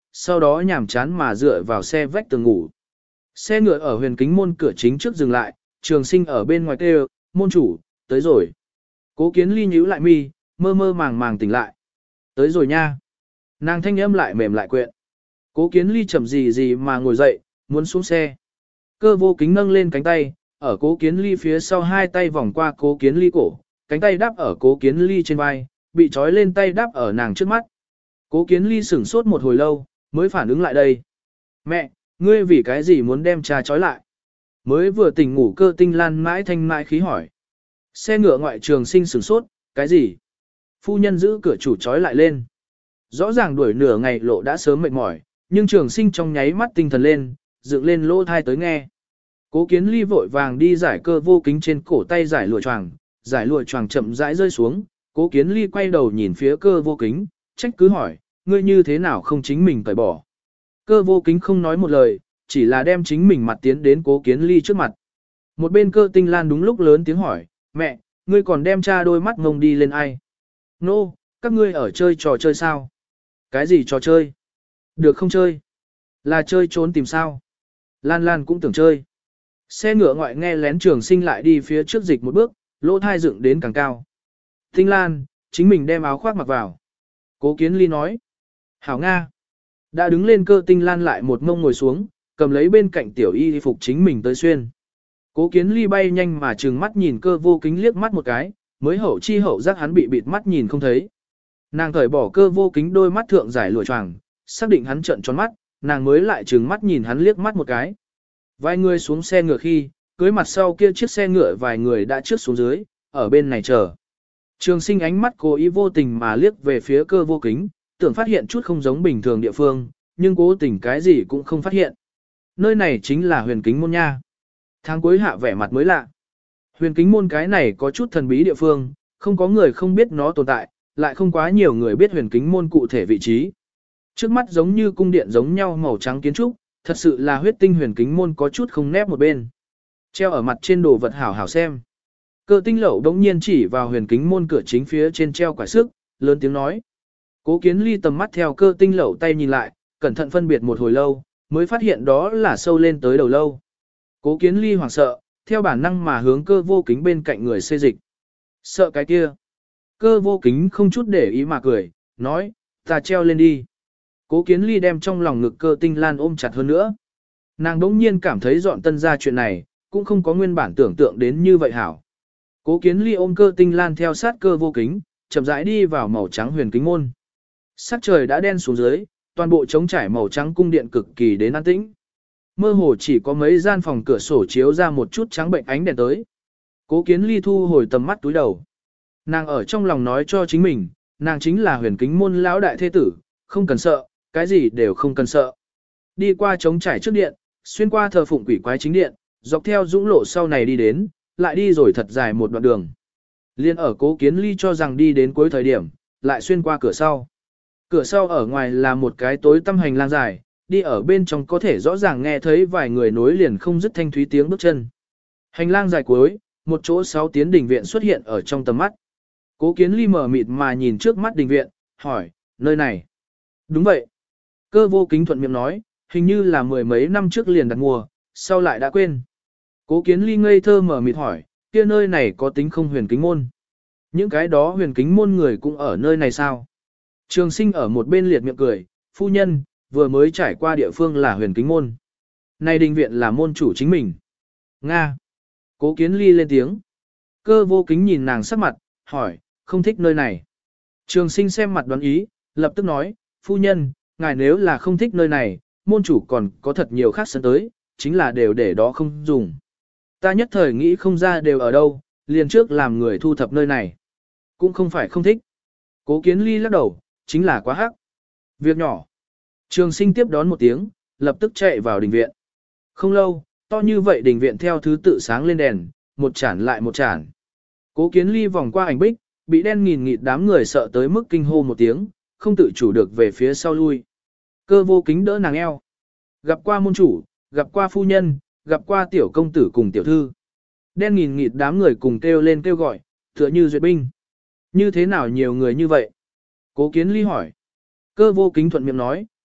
Speaker 1: sau đó nhàm chán mà dựa vào xe vách tường ngủ. Xe ngựa ở huyền kính môn cửa chính trước dừng lại, Trường Sinh ở bên ngoài kêu, môn chủ, tới rồi. Cố Kiến Ly nhíu lại mi, mơ mơ màng màng tỉnh lại. Tới rồi nha. Nàng thanh âm lại mềm lại quyện. Cố Kiến Ly chậm gì gì mà ngồi dậy, muốn xuống xe. Cơ Vô Kính nâng lên cánh tay, ở Cố Kiến Ly phía sau hai tay vòng qua Cố Kiến Ly cổ, cánh tay đáp ở Cố Kiến Ly trên vai, bị trói lên tay đáp ở nàng trước mắt. Cố Kiến Ly sửng sốt một hồi lâu, mới phản ứng lại đây. Mẹ, ngươi vì cái gì muốn đem cha trói lại? Mới vừa tỉnh ngủ Cơ Tinh Lan mãi thanh mãi khí hỏi. Xe ngựa ngoại Trường Sinh sửng sốt, cái gì? Phu nhân giữ cửa chủ trói lại lên. Rõ ràng đuổi nửa ngày lộ đã sớm mệt mỏi, nhưng Trường Sinh trong nháy mắt tinh thần lên, dựng lên lỗ thai tới nghe. Cố Kiến Ly vội vàng đi giải Cơ Vô Kính trên cổ tay giải lụa choàng chậm rãi rơi xuống. Cố Kiến Ly quay đầu nhìn phía Cơ Vô Kính, trách cứ hỏi, ngươi như thế nào không chính mình cởi bỏ? Cơ Vô Kính không nói một lời, chỉ là đem chính mình mặt tiến đến Cố Kiến Ly trước mặt. Một bên Cơ Tinh Lan đúng lúc lớn tiếng hỏi, mẹ, ngươi còn đem cha đôi mắt ngông đi lên ai? Nô, các ngươi ở chơi trò chơi sao? Cái gì trò chơi? Được không chơi? Là chơi trốn tìm sao? Lan Lan cũng tưởng chơi. Xe ngựa ngoại nghe lén Trường Sinh lại đi phía trước dịch một bước, lỗ thai dựng đến càng cao. Tinh Lan, chính mình đem áo khoác mặc vào. Cố Kiến Ly nói. Hảo Nga. Đã đứng lên Cơ Tinh Lan lại một mông ngồi xuống, cầm lấy bên cạnh tiểu y phục chính mình tới xuyên. Cố Kiến Ly bay nhanh mà trừng mắt nhìn Cơ Vô Kính liếc mắt một cái, mới hậu chi hậu giác hắn bị bịt mắt nhìn không thấy. Nàng cởi bỏ Cơ Vô Kính đôi mắt thượng giải lụa choàng, xác định hắn trợn tròn mắt, nàng mới lại trừng mắt nhìn hắn liếc mắt một cái. Vài người xuống xe ngựa khi, cưới mặt sau kia chiếc xe ngựa vài người đã trước xuống dưới, ở bên này chờ. Trường Sinh ánh mắt cố ý vô tình mà liếc về phía Cơ Vô Kính, tưởng phát hiện chút không giống bình thường địa phương, nhưng cố tình cái gì cũng không phát hiện. Nơi này chính là huyền kính môn nha. Tháng cuối hạ vẻ mặt mới lạ. Huyền kính môn cái này có chút thần bí địa phương, không có người không biết nó tồn tại, lại không quá nhiều người biết huyền kính môn cụ thể vị trí. Trước mắt giống như cung điện giống nhau màu trắng kiến trúc, thật sự là huyết tinh huyền kính môn có chút không nép một bên. Treo ở mặt trên đồ vật hảo hảo xem. Cơ Tinh Lậu đống nhiên chỉ vào huyền kính môn cửa chính phía trên treo quải sức, lớn tiếng nói. Cố Kiến Ly tầm mắt theo Cơ Tinh Lậu tay nhìn lại, cẩn thận phân biệt một hồi lâu, mới phát hiện đó là sâu lên tới đầu lâu. Cố Kiến Ly hoảng sợ, theo bản năng mà hướng Cơ Vô Kính bên cạnh người xê dịch. Sợ cái kia. Cơ Vô Kính không chút để ý mà cười, nói, ta treo lên đi. Cố Kiến Ly đem trong lòng ngực Cơ Tinh Lan ôm chặt hơn nữa. Nàng đống nhiên cảm thấy dọn tân ra chuyện này, cũng không có nguyên bản tưởng tượng đến như vậy hảo. Cố Kiến Ly ôm Cơ Tinh Lan theo sát Cơ Vô Kính, chậm rãi đi vào màu trắng huyền kính môn. Sắc trời đã đen xuống dưới, toàn bộ trống trải màu trắng cung điện cực kỳ đến an tĩnh. Mơ hồ chỉ có mấy gian phòng cửa sổ chiếu ra một chút trắng bệnh ánh đèn tới. Cố Kiến Ly thu hồi tầm mắt túi đầu. Nàng ở trong lòng nói cho chính mình, nàng chính là huyền kính môn lão đại thế tử, không cần sợ, cái gì đều không cần sợ. Đi qua trống trải trước điện, xuyên qua thờ phụng quỷ quái chính điện, dọc theo dũng lộ sau này đi đến, lại đi rồi thật dài một đoạn đường. Liên ở Cố Kiến Ly cho rằng đi đến cuối thời điểm, lại xuyên qua cửa sau. Cửa sau ở ngoài là một cái tối tăm hành lang dài, đi ở bên trong có thể rõ ràng nghe thấy vài người nối liền không dứt thanh thúy tiếng bước chân. Hành lang dài cuối, một chỗ 6 tiến đình viện xuất hiện ở trong tầm mắt. Cố Kiến Ly mở mịt mà nhìn trước mắt đình viện, hỏi, nơi này. Đúng vậy. Cơ Vô Kính thuận miệng nói, hình như là mười mấy năm trước liền đặt mua, sau lại đã quên. Cố Kiến Ly ngây thơ mở mịt hỏi, kia nơi này có tính không huyền kính môn? Những cái đó huyền kính môn người cũng ở nơi này sao? Trường Sinh ở một bên liệt miệng cười, phu nhân, vừa mới trải qua địa phương là huyền kính môn. Này đình viện là môn chủ chính mình. Nga. Cố Kiến Ly lên tiếng. Cơ Vô Kính nhìn nàng sắc mặt, hỏi, không thích nơi này. Trường Sinh xem mặt đoán ý, lập tức nói, phu nhân, ngài nếu là không thích nơi này, môn chủ còn có thật nhiều khác sân tới, chính là đều để đó không dùng. Ta nhất thời nghĩ không ra đều ở đâu, liền trước làm người thu thập nơi này. Cũng không phải không thích. Cố Kiến Ly lắc đầu, chính là quá hắc. Việc nhỏ. Trường Sinh tiếp đón một tiếng, lập tức chạy vào đình viện. Không lâu, to như vậy đình viện theo thứ tự sáng lên đèn, một chản lại một chản. Cố Kiến Ly vòng qua ảnh bích, bị đen nghìn nghịt đám người sợ tới mức kinh hô một tiếng, không tự chủ được về phía sau lui. Cơ Vô Kính đỡ nàng eo. Gặp qua môn chủ, gặp qua phu nhân, gặp qua tiểu công tử cùng tiểu thư. Đen nghìn nghịt đám người cùng kêu lên kêu gọi, tựa như duyệt binh. Như thế nào nhiều người như vậy? Cố Kiến Ly hỏi. Cơ Vô Kính thuận miệng nói,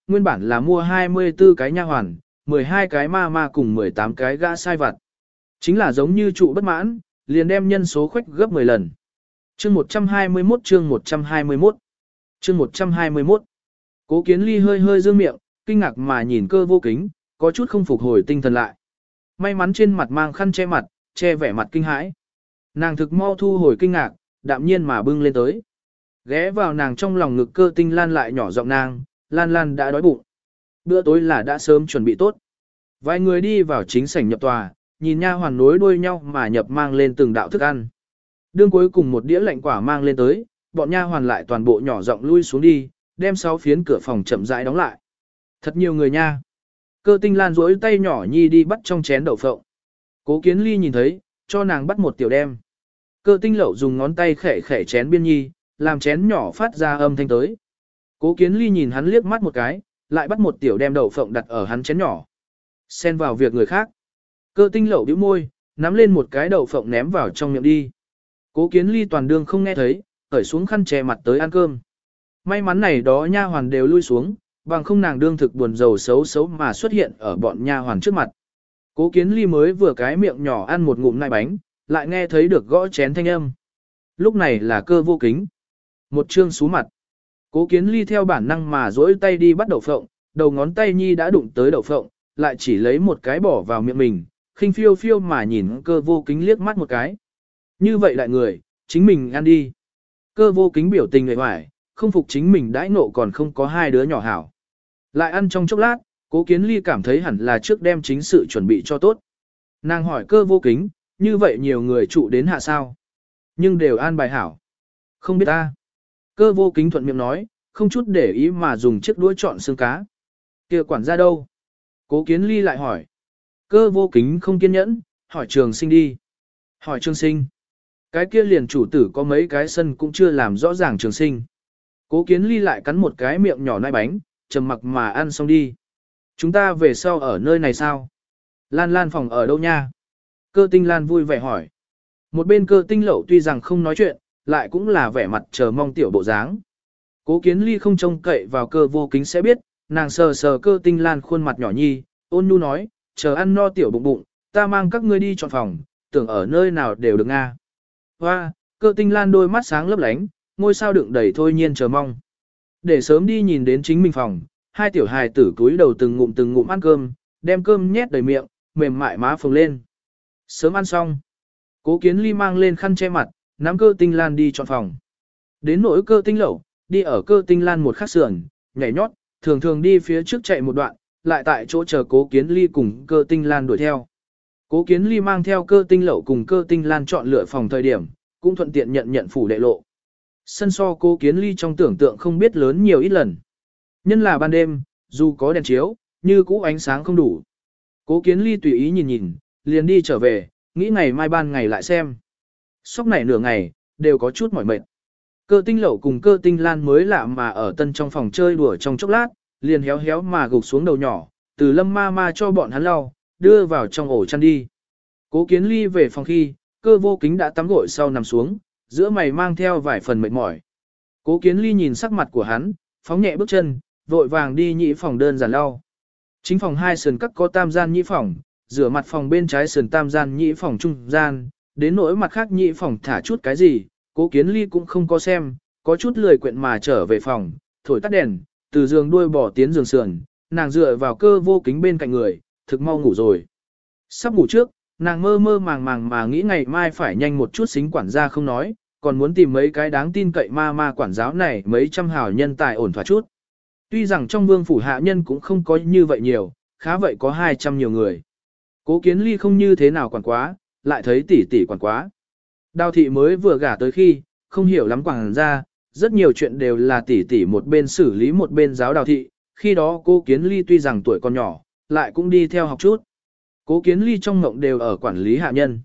Speaker 1: nguyên bản là mua 24 cái nha hoàn, 12 cái ma ma cùng 18 cái gã sai vặt. Chính là giống như trụ bất mãn, liền đem nhân số khuếch gấp 10 lần. Chương 121 chương 121 chương 121 Cố Kiến Ly hơi hơi dương miệng, kinh ngạc mà nhìn Cơ Vô Kính, có chút không phục hồi tinh thần lại. May mắn trên mặt mang khăn che mặt, che vẻ mặt kinh hãi. Nàng thực mau thu hồi kinh ngạc, đạm nhiên mà bưng lên tới. Ghé vào nàng trong lòng ngực Cơ Tinh Lan lại nhỏ giọng nàng, Lan Lan đã đói bụng. Bữa tối là đã sớm chuẩn bị tốt. Vài người đi vào chính sảnh nhập tòa, nhìn nha hoàn nối đuôi nhau mà nhập mang lên từng đạo thức ăn. Đương cuối cùng một đĩa lạnh quả mang lên tới, bọn nha hoàn lại toàn bộ nhỏ giọng lui xuống đi, đem 6 phiến cửa phòng chậm rãi đóng lại. Thật nhiều người nha. Cơ Tinh Lan duỗi tay nhỏ nhi đi bắt trong chén đậu phộng. Cố Kiến Ly nhìn thấy, cho nàng bắt một tiểu đem. Cơ Tinh Lậu dùng ngón tay khẽ khẽ chén biên nhi, làm chén nhỏ phát ra âm thanh tới. Cố Kiến Ly nhìn hắn liếc mắt một cái, lại bắt một tiểu đem đậu phộng đặt ở hắn chén nhỏ. Xen vào việc người khác. Cơ Tinh Lậu bĩu môi, nắm lên một cái đậu phộng ném vào trong miệng đi. Cố Kiến Ly toàn đương không nghe thấy, cởi xuống khăn che mặt tới ăn cơm. May mắn này đó nha hoàn đều lui xuống, bằng không nàng đương thực buồn rầu xấu xấu mà xuất hiện ở bọn nha hoàn trước mặt. Cố Kiến Ly mới vừa cái miệng nhỏ ăn một ngụm nai bánh, lại nghe thấy được gõ chén thanh âm. Lúc này là Cơ Vô Kính. Một trương sú mặt. Cố Kiến Ly theo bản năng mà duỗi tay đi bắt đậu phộng, đầu ngón tay nhi đã đụng tới đậu phộng, lại chỉ lấy một cái bỏ vào miệng mình, khinh phiêu phiêu mà nhìn Cơ Vô Kính liếc mắt một cái. Như vậy đại người, chính mình ăn đi. Cơ Vô Kính biểu tình người hoài, không phục chính mình đãi nộ còn không có hai đứa nhỏ hảo. Lại ăn trong chốc lát, Cố Kiến Ly cảm thấy hẳn là trước đem chính sự chuẩn bị cho tốt. Nàng hỏi Cơ Vô Kính, như vậy nhiều người trụ đến hạ sao? Nhưng đều an bài hảo. Không biết ta. Cơ Vô Kính thuận miệng nói, không chút để ý mà dùng chiếc đũa chọn xương cá. Kia quản gia đâu? Cố Kiến Ly lại hỏi. Cơ Vô Kính không kiên nhẫn, hỏi Trường Sinh đi. Hỏi Trường Sinh. Cái kia liền chủ tử có mấy cái sân cũng chưa làm rõ ràng Trường Sinh. Cố Kiến Ly lại cắn một cái miệng nhỏ nai bánh, trầm mặc mà ăn xong đi. Chúng ta về sau ở nơi này sao? Lan Lan phòng ở đâu nha? Cơ Tinh Lan vui vẻ hỏi. Một bên Cơ Tinh Lậu tuy rằng không nói chuyện, lại cũng là vẻ mặt chờ mong tiểu bộ dáng. Cố Kiến Ly không trông cậy vào Cơ Vô Kính sẽ biết, nàng sờ sờ Cơ Tinh Lan khuôn mặt nhỏ nhi, ôn nhu nói, chờ ăn no tiểu bụng bụng, ta mang các ngươi đi chọn phòng, tưởng ở nơi nào đều được nga. Hoa, Cơ Tinh Lan đôi mắt sáng lấp lánh, ngôi sao đựng đầy thôi nhiên chờ mong. Để sớm đi nhìn đến chính mình phòng, hai tiểu hài tử cúi đầu từng ngụm ăn cơm, đem cơm nhét đầy miệng, mềm mại má phồng lên. Sớm ăn xong, Cố Kiến Ly mang lên khăn che mặt, nắm Cơ Tinh Lan đi chọn phòng. Đến nỗi Cơ Tinh Lậu, đi ở Cơ Tinh Lan một khắc sườn, nhảy nhót, thường thường đi phía trước chạy một đoạn, lại tại chỗ chờ Cố Kiến Ly cùng Cơ Tinh Lan đuổi theo. Cố Kiến Ly mang theo Cơ Tinh Lậu cùng Cơ Tinh Lan chọn lựa phòng thời điểm, cũng thuận tiện nhận phủ đệ lộ. Sân so Cố Kiến Ly trong tưởng tượng không biết lớn nhiều ít lần. Nhân là ban đêm, dù có đèn chiếu, như cũ ánh sáng không đủ. Cố Kiến Ly tùy ý nhìn, liền đi trở về, nghĩ ngày mai ban ngày lại xem. Sóc này nửa ngày, đều có chút mỏi mệt. Cơ Tinh Lậu cùng Cơ Tinh Lan mới lạ mà ở tân trong phòng chơi đùa trong chốc lát, liền héo héo mà gục xuống đầu nhỏ, từ Lâm ma ma cho bọn hắn lau, đưa vào trong ổ chăn đi. Cố Kiến Ly về phòng khi, Cơ Vô Kính đã tắm gội sau nằm xuống, giữa mày mang theo vài phần mệt mỏi. Cố Kiến Ly nhìn sắc mặt của hắn, phóng nhẹ bước chân, vội vàng đi nhị phòng đơn giản lau. Chính phòng hai sườn các có tam gian nhị phòng, rửa mặt phòng bên trái sườn tam gian nhị phòng trung gian, đến nỗi mặt khác nhị phòng thả chút cái gì, Cố Kiến Ly cũng không có xem, có chút lười quyện mà trở về phòng, thổi tắt đèn, từ giường đuôi bỏ tiến giường sườn, nàng dựa vào Cơ Vô Kính bên cạnh người, thực mau ngủ rồi. Sắp ngủ trước, nàng mơ mơ màng màng mà nghĩ ngày mai phải nhanh một chút xính quản gia không nói, còn muốn tìm mấy cái đáng tin cậy ma quản giáo này mấy trăm hào nhân tài ổn thỏa chút. Tuy rằng trong vương phủ hạ nhân cũng không có như vậy nhiều, khá vậy có 200 nhiều người. Cố Kiến Ly không như thế nào quản quá, lại thấy tỷ tỷ quản quá. Đào thị mới vừa gả tới khi, không hiểu lắm quản gia, rất nhiều chuyện đều là tỷ tỷ một bên xử lý một bên giáo Đào thị, khi đó Cố Kiến Ly tuy rằng tuổi còn nhỏ, lại cũng đi theo học chút. Cố Kiến Ly trong mộng đều ở quản lý hạ nhân.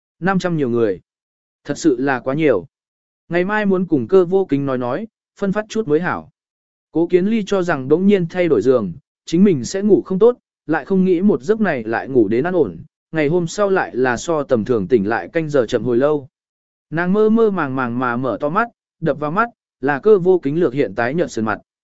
Speaker 1: 500 nhiều người. Thật sự là quá nhiều. Ngày mai muốn cùng Cơ Vô Kính nói, phân phát chút mới hảo. Cố Kiến Ly cho rằng đống nhiên thay đổi giường, chính mình sẽ ngủ không tốt, lại không nghĩ một giấc này lại ngủ đến an ổn, ngày hôm sau lại là so tầm thường tỉnh lại canh giờ chậm hồi lâu. Nàng mơ mơ màng màng mà mở to mắt, đập vào mắt, là Cơ Vô Kính lược hiện tái nhợt sườn mặt.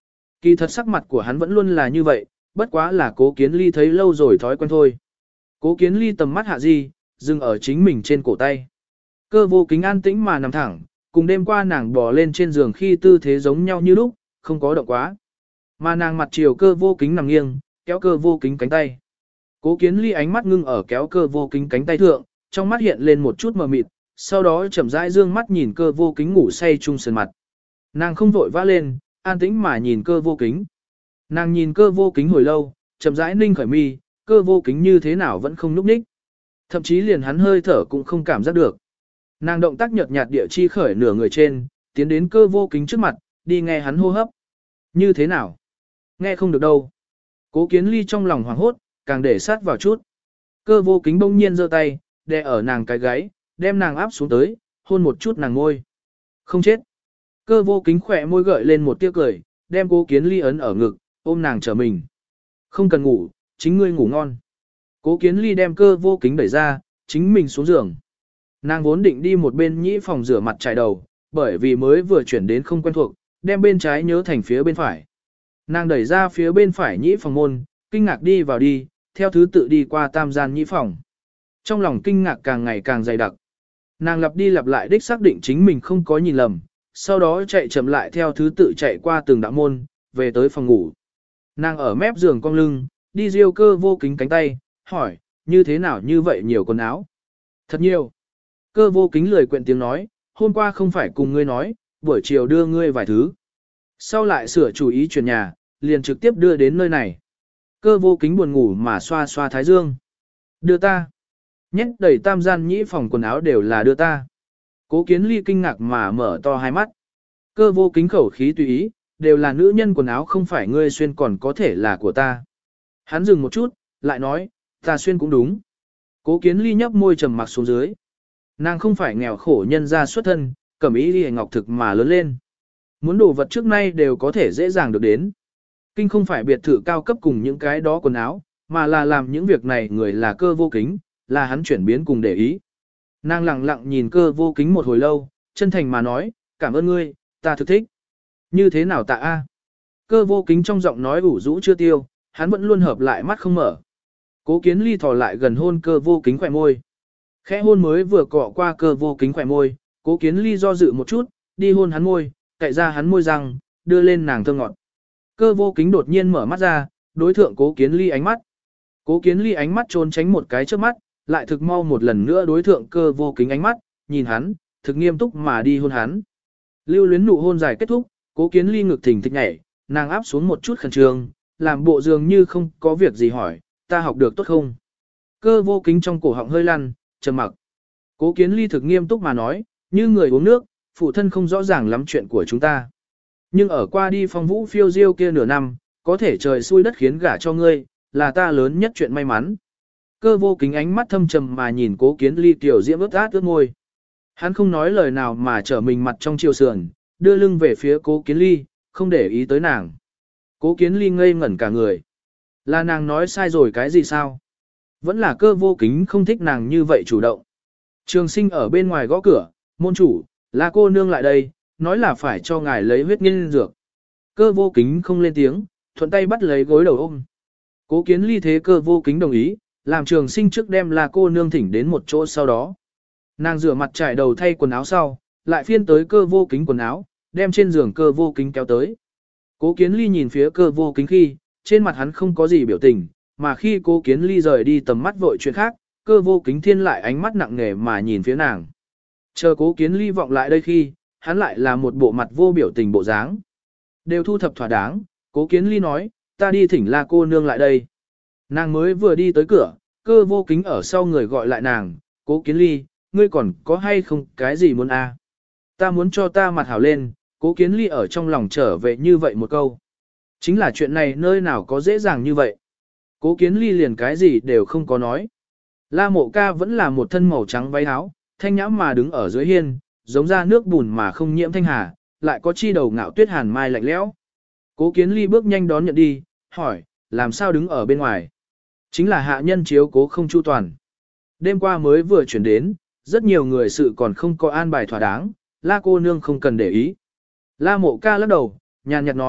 Speaker 1: Kỳ thật sắc mặt của hắn vẫn luôn là như vậy, bất quá là Cố Kiến Ly thấy lâu rồi thói quen thôi. Cố Kiến Ly tầm mắt hạ di, dừng ở chính mình trên cổ tay. Cơ vô kính an tĩnh mà nằm thẳng, cùng đêm qua nàng bò lên trên giường khi tư thế giống nhau như lúc, không có động quá. Mà nàng mặt chiều cơ vô kính nằm nghiêng, kéo cơ vô kính cánh tay. Cố Kiến Ly ánh mắt ngưng ở kéo cơ vô kính cánh tay thượng, trong mắt hiện lên một chút mờ mịt, sau đó chậm rãi dương mắt nhìn cơ vô kính ngủ say chung sườn mặt. Nàng không vội vã lên, an tĩnh mà nhìn cơ vô kính. Nàng nhìn cơ vô kính hồi lâu, chậm rãi ninh khởi mi, cơ vô kính như thế nào vẫn không núp ních. Thậm chí liền hắn hơi thở cũng không cảm giác được. Nàng động tác nhợt nhạt địa chi khởi nửa người trên, tiến đến cơ vô kính trước mặt, đi nghe hắn hô hấp. Như thế nào? Nghe không được đâu. Cố Kiến Ly trong lòng hoảng hốt, càng để sát vào chút. Cơ vô kính bỗng nhiên giơ tay, đè ở nàng cái gáy, đem nàng áp xuống tới, hôn một chút nàng môi. Không chết. Cơ vô kính khỏe môi gợi lên một tia cười, đem Cố Kiến Ly ấn ở ngực, ôm nàng trở mình. Không cần ngủ, chính ngươi ngủ ngon. Cố Kiến Ly đem cơ vô kính đẩy ra, chính mình xuống giường. Nàng vốn định đi một bên nhĩ phòng rửa mặt chải đầu, bởi vì mới vừa chuyển đến không quen thuộc, đem bên trái nhớ thành phía bên phải. Nàng đẩy ra phía bên phải nhĩ phòng môn, kinh ngạc đi vào đi, theo thứ tự đi qua tam gian nhĩ phòng. Trong lòng kinh ngạc càng ngày càng dày đặc. Nàng lặp đi lặp lại đích xác định chính mình không có nhìn lầm, sau đó chạy chậm lại theo thứ tự chạy qua từng đạo môn, về tới phòng ngủ. Nàng ở mép giường cong lưng, đi riêu cơ vô kính cánh tay, hỏi, như thế nào như vậy nhiều quần áo? Thật nhiều. Cơ vô kính lười quyện tiếng nói, hôm qua không phải cùng ngươi nói, buổi chiều đưa ngươi vài thứ. Sau lại sửa chủ ý chuyển nhà, liền trực tiếp đưa đến nơi này. Cơ vô kính buồn ngủ mà xoa xoa thái dương. Đưa ta. Nhét đầy tam gian nhĩ phòng quần áo đều là đưa ta. Cố Kiến Ly kinh ngạc mà mở to hai mắt. Cơ vô kính khẩu khí tùy ý, đều là nữ nhân quần áo không phải ngươi xuyên còn có thể là của ta. Hắn dừng một chút, lại nói, ta xuyên cũng đúng. Cố Kiến Ly nhấp môi trầm mặc xuống dưới. Nàng không phải nghèo khổ nhân ra xuất thân, cẩm ý đi ngọc thực mà lớn lên. Muốn đồ vật trước nay đều có thể dễ dàng được đến. Kinh không phải biệt thự cao cấp cùng những cái đó quần áo, mà là làm những việc này người là cơ vô kính, là hắn chuyển biến cùng để ý. Nàng lặng lặng nhìn cơ vô kính một hồi lâu, chân thành mà nói, cảm ơn ngươi, ta thực thích. Như thế nào tạ a? Cơ vô kính trong giọng nói ủ rũ chưa tiêu, hắn vẫn luôn hợp lại mắt không mở. Cố Kiến Ly thò lại gần hôn cơ vô kính khỏe môi. Khẽ hôn mới vừa cọ qua cơ vô kính khỏe môi, Cố Kiến Ly do dự một chút, đi hôn hắn môi, cạy ra hắn môi răng, đưa lên nàng thơm ngọt. Cơ vô kính đột nhiên mở mắt ra, đối thượng Cố Kiến Ly ánh mắt. Cố Kiến Ly ánh mắt trốn tránh một cái trước mắt, lại thực mau một lần nữa đối thượng cơ vô kính ánh mắt, nhìn hắn, thực nghiêm túc mà đi hôn hắn. Lưu luyến nụ hôn dài kết thúc, Cố Kiến Ly ngực thình thịch nhảy, nàng áp xuống một chút khẩn trương, làm bộ dường như không có việc gì hỏi, ta học được tốt không? Cơ vô kính trong cổ họng hơi lăn, trầm mặc. Cố Kiến Ly thực nghiêm túc mà nói, như người uống nước, phụ thân không rõ ràng lắm chuyện của chúng ta. Nhưng ở qua đi phong vũ phiêu diêu kia nửa năm, có thể trời xui đất khiến gả cho ngươi, là ta lớn nhất chuyện may mắn. Cơ vô kính ánh mắt thâm trầm mà nhìn Cố Kiến Ly tiểu diễm ướt át ướt môi. Hắn không nói lời nào mà trở mình mặt trong chiều sườn, đưa lưng về phía Cố Kiến Ly, không để ý tới nàng. Cố Kiến Ly ngây ngẩn cả người. Là nàng nói sai rồi cái gì sao? Vẫn là cơ vô kính không thích nàng như vậy chủ động. Trường Sinh ở bên ngoài gõ cửa, môn chủ, là cô nương lại đây, nói là phải cho ngài lấy huyết nghiên dược. Cơ vô kính không lên tiếng, thuận tay bắt lấy gối đầu ôm. Cố Kiến Ly thế cơ vô kính đồng ý, làm Trường Sinh trước đem là cô nương thỉnh đến một chỗ sau đó. Nàng rửa mặt trải đầu thay quần áo sau, lại phiên tới cơ vô kính quần áo, đem trên giường cơ vô kính kéo tới. Cố Kiến Ly nhìn phía cơ vô kính khi, trên mặt hắn không có gì biểu tình, mà khi Cố Kiến Ly rời đi tầm mắt vội chuyện khác, cơ vô kính thiên lại ánh mắt nặng nề mà nhìn phía nàng. Chờ Cố Kiến Ly vọng lại đây khi, hắn lại là một bộ mặt vô biểu tình bộ dáng. Đều thu thập thỏa đáng, Cố Kiến Ly nói, ta đi thỉnh La cô nương lại đây. Nàng mới vừa đi tới cửa, cơ vô kính ở sau người gọi lại nàng, Cố Kiến Ly, ngươi còn có hay không cái gì muốn a? Ta muốn cho ta mặt hảo lên, Cố Kiến Ly ở trong lòng trở về như vậy một câu. Chính là chuyện này nơi nào có dễ dàng như vậy. Cố Kiến Ly liền cái gì đều không có nói. La Mộ Ca vẫn là một thân màu trắng váy áo, thanh nhãm mà đứng ở dưới hiên, giống ra nước bùn mà không nhiễm thanh hà, lại có chi đầu ngạo tuyết hàn mai lạnh lẽo. Cố Kiến Ly bước nhanh đón nhận đi, hỏi, làm sao đứng ở bên ngoài? Chính là hạ nhân chiếu cố không chu toàn. Đêm qua mới vừa chuyển đến, rất nhiều người sự còn không có an bài thỏa đáng, La cô nương không cần để ý. La Mộ Ca lắc đầu, nhàn nhạt nói,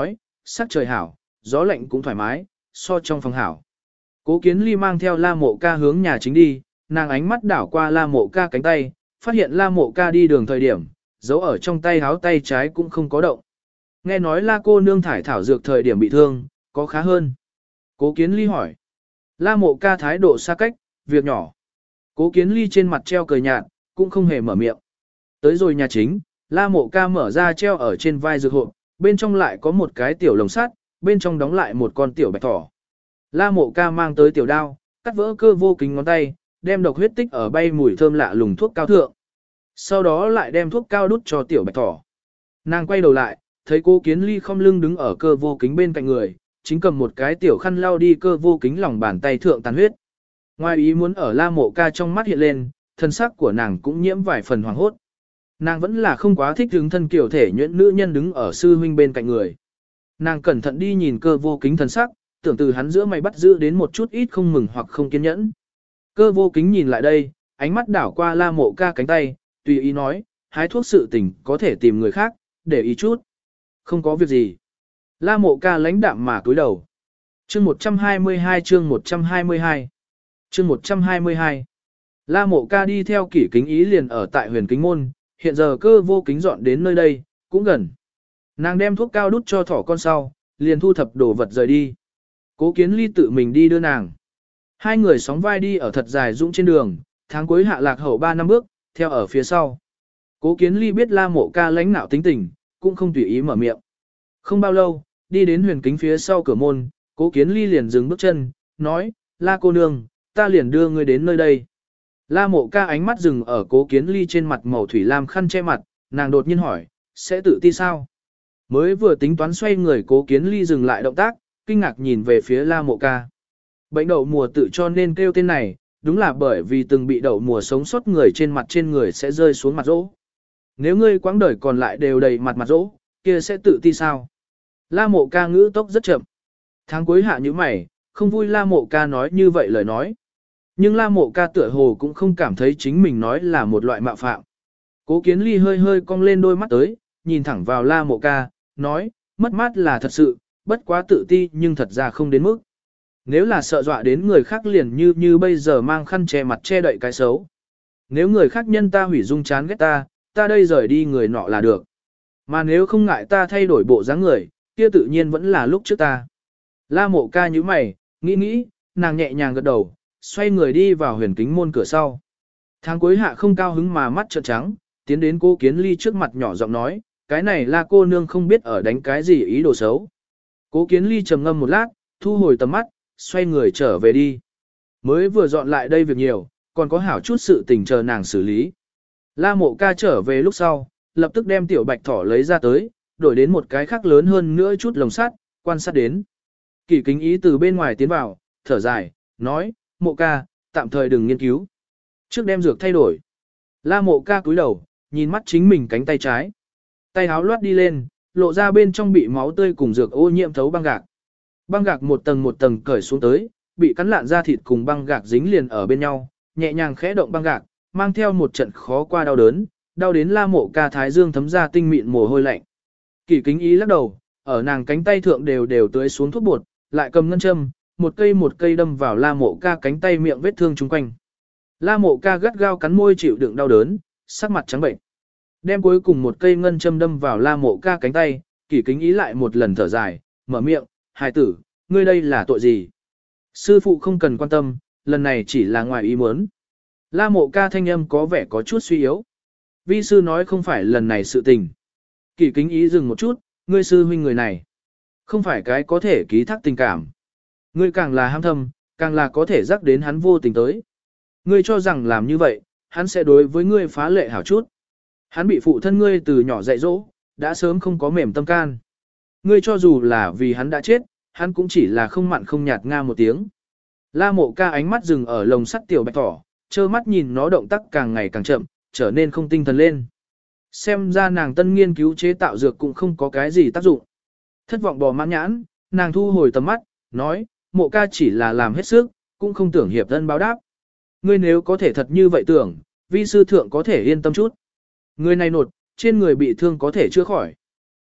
Speaker 1: sắc trời hảo, gió lạnh cũng thoải mái, so trong phòng hảo. Cố Kiến Ly mang theo La Mộ Ca hướng nhà chính đi, nàng ánh mắt đảo qua La Mộ Ca cánh tay, phát hiện La Mộ Ca đi đường thời điểm, giấu ở trong tay háo tay trái cũng không có động. Nghe nói La cô nương thải thảo dược thời điểm bị thương, có khá hơn. Cố Kiến Ly hỏi. La Mộ Ca thái độ xa cách, việc nhỏ. Cố Kiến Ly trên mặt treo cười nhạt, cũng không hề mở miệng. Tới rồi nhà chính, La Mộ Ca mở ra treo ở trên vai dược hộp, bên trong lại có một cái tiểu lồng sắt, bên trong đóng lại một con tiểu bạch thỏ. La Mộ Ca mang tới tiểu đao, cắt vỡ cơ vô kính ngón tay, đem độc huyết tích ở bay mùi thơm lạ lùng thuốc cao thượng. Sau đó lại đem thuốc cao đút cho tiểu bạch thỏ. Nàng quay đầu lại, thấy Cố Kiến Ly không lưng đứng ở cơ vô kính bên cạnh người, chính cầm một cái tiểu khăn lau đi cơ vô kính lòng bàn tay thượng tàn huyết. Ngoài ý muốn ở La Mộ Ca trong mắt hiện lên, thân sắc của nàng cũng nhiễm vài phần hoàng hốt. Nàng vẫn là không quá thích hứng thân kiểu thể nhuyễn nữ nhân đứng ở sư huynh bên cạnh người. Nàng cẩn thận đi nhìn cơ vô kính thân sắc, tưởng từ hắn giữa mày bắt giữ đến một chút ít không mừng hoặc không kiên nhẫn. Cơ vô kính nhìn lại đây, ánh mắt đảo qua La Mộ Ca cánh tay, tùy ý nói, hái thuốc sự tình có thể tìm người khác, để ý chút. Không có việc gì. La Mộ Ca lãnh đạm mà cúi đầu. Chương 122 chương 122 chương 122 La Mộ Ca đi theo Kỷ Kính Ý liền ở tại Huyền Kính Môn, hiện giờ cơ vô kính dọn đến nơi đây, cũng gần. Nàng đem thuốc cao đút cho thỏ con sau, liền thu thập đồ vật rời đi. Cố Kiến Ly tự mình đi đưa nàng. Hai người sóng vai đi ở thật dài dũng trên đường, tháng cuối hạ lạc hậu 3 năm bước, theo ở phía sau. Cố Kiến Ly biết La Mộ Ca lãnh nạo tính tình, cũng không tùy ý mở miệng. Không bao lâu, đi đến Huyền Kính phía sau cửa môn, Cố Kiến Ly liền dừng bước chân, nói, La cô nương, ta liền đưa ngươi đến nơi đây. La Mộ Ca ánh mắt dừng ở Cố Kiến Ly trên mặt màu thủy lam khăn che mặt, nàng đột nhiên hỏi, sẽ tự ti sao? Mới vừa tính toán xoay người Cố Kiến Ly dừng lại động tác, kinh ngạc nhìn về phía La Mộ Ca. Bệnh đậu mùa tự cho nên kêu tên này, đúng là bởi vì từng bị đậu mùa sống sót người trên người sẽ rơi xuống mặt rỗ. Nếu ngươi quãng đời còn lại đều đầy mặt rỗ, kia sẽ tự ti sao? La Mộ Ca ngữ tốc rất chậm. Tháng cuối hạ như mày, không vui La Mộ Ca nói như vậy lời nói. Nhưng La Mộ Ca tựa hồ cũng không cảm thấy chính mình nói là một loại mạo phạm. Cố Kiến Ly hơi hơi cong lên đôi mắt tới, nhìn thẳng vào La Mộ Ca, nói, mất mát là thật sự, bất quá tự ti nhưng thật ra không đến mức. Nếu là sợ dọa đến người khác liền như bây giờ mang khăn che mặt che đậy cái xấu. Nếu người khác nhân ta hủy dung chán ghét ta, ta đây rời đi người nọ là được. Mà nếu không ngại ta thay đổi bộ dáng người, kia tự nhiên vẫn là lúc trước ta. La Mộ Ca nhíu mày, nghĩ, nàng nhẹ nhàng gật đầu, xoay người đi vào Huyền Kính Môn cửa sau. Tháng cuối hạ không cao hứng mà mắt trợn trắng, tiến đến Cố Kiến Ly trước mặt nhỏ giọng nói, cái này La cô nương không biết ở đánh cái gì ý đồ xấu. Cố Kiến Ly trầm ngâm một lát, thu hồi tầm mắt, xoay người trở về đi. Mới vừa dọn lại đây việc nhiều, còn có hảo chút sự tình chờ nàng xử lý. La Mộ Ca trở về lúc sau, lập tức đem tiểu bạch thỏ lấy ra tới, đổi đến một cái khác lớn hơn nữa chút lồng sắt, quan sát đến. Kỷ Kính Ý từ bên ngoài tiến vào, thở dài, nói, Mộ Ca, tạm thời đừng nghiên cứu. Trước đem dược thay đổi. La Mộ Ca cúi đầu, nhìn mắt chính mình cánh tay trái. Tay háo loát đi lên, lộ ra bên trong bị máu tươi cùng dược ô nhiễm thấu băng gạc. Băng gạc một tầng cởi xuống tới, bị cắn lạn da thịt cùng băng gạc dính liền ở bên nhau, nhẹ nhàng khẽ động băng gạc, mang theo một trận khó qua đau đớn, đau đến La Mộ Ca thái dương thấm ra tinh mịn mồ hôi lạnh. Kỷ Kính Ý lắc đầu, ở nàng cánh tay thượng đều tưới xuống thuốc bột, lại cầm ngân châm, một cây đâm vào La Mộ Ca cánh tay miệng vết thương chung quanh. La Mộ Ca gắt gao cắn môi chịu đựng đau đớn, sắc mặt trắng bệnh. Đem cuối cùng một cây ngân châm đâm vào La Mộ Ca cánh tay, Kỷ Kính Ý lại một lần thở dài, mở miệng, hài tử, ngươi đây là tội gì? Sư phụ không cần quan tâm, lần này chỉ là ngoài ý muốn. La Mộ Ca thanh âm có vẻ có chút suy yếu. Vi sư nói không phải lần này sự tình. Kỷ Kính Ý dừng một chút, ngươi sư huynh người này. Không phải cái có thể ký thác tình cảm. Ngươi càng là ham thâm, càng là có thể rắc đến hắn vô tình tới. Ngươi cho rằng làm như vậy, hắn sẽ đối với ngươi phá lệ hảo chút. Hắn bị phụ thân ngươi từ nhỏ dạy dỗ, đã sớm không có mềm tâm can. Ngươi cho dù là vì hắn đã chết, hắn cũng chỉ là không mặn không nhạt nga một tiếng. La Mộ Ca ánh mắt dừng ở lồng sắt tiểu bạch thỏ, trơ mắt nhìn nó động tác càng ngày càng chậm, trở nên không tinh thần lên. Xem ra nàng tân nghiên cứu chế tạo dược cũng không có cái gì tác dụng. Thất vọng bò mãn nhãn, nàng thu hồi tầm mắt, nói, Mộ Ca chỉ là làm hết sức, cũng không tưởng hiệp thân báo đáp. Ngươi nếu có thể thật như vậy tưởng, vi sư thượng có thể yên tâm chút. Người này nột, trên người bị thương có thể chữa khỏi.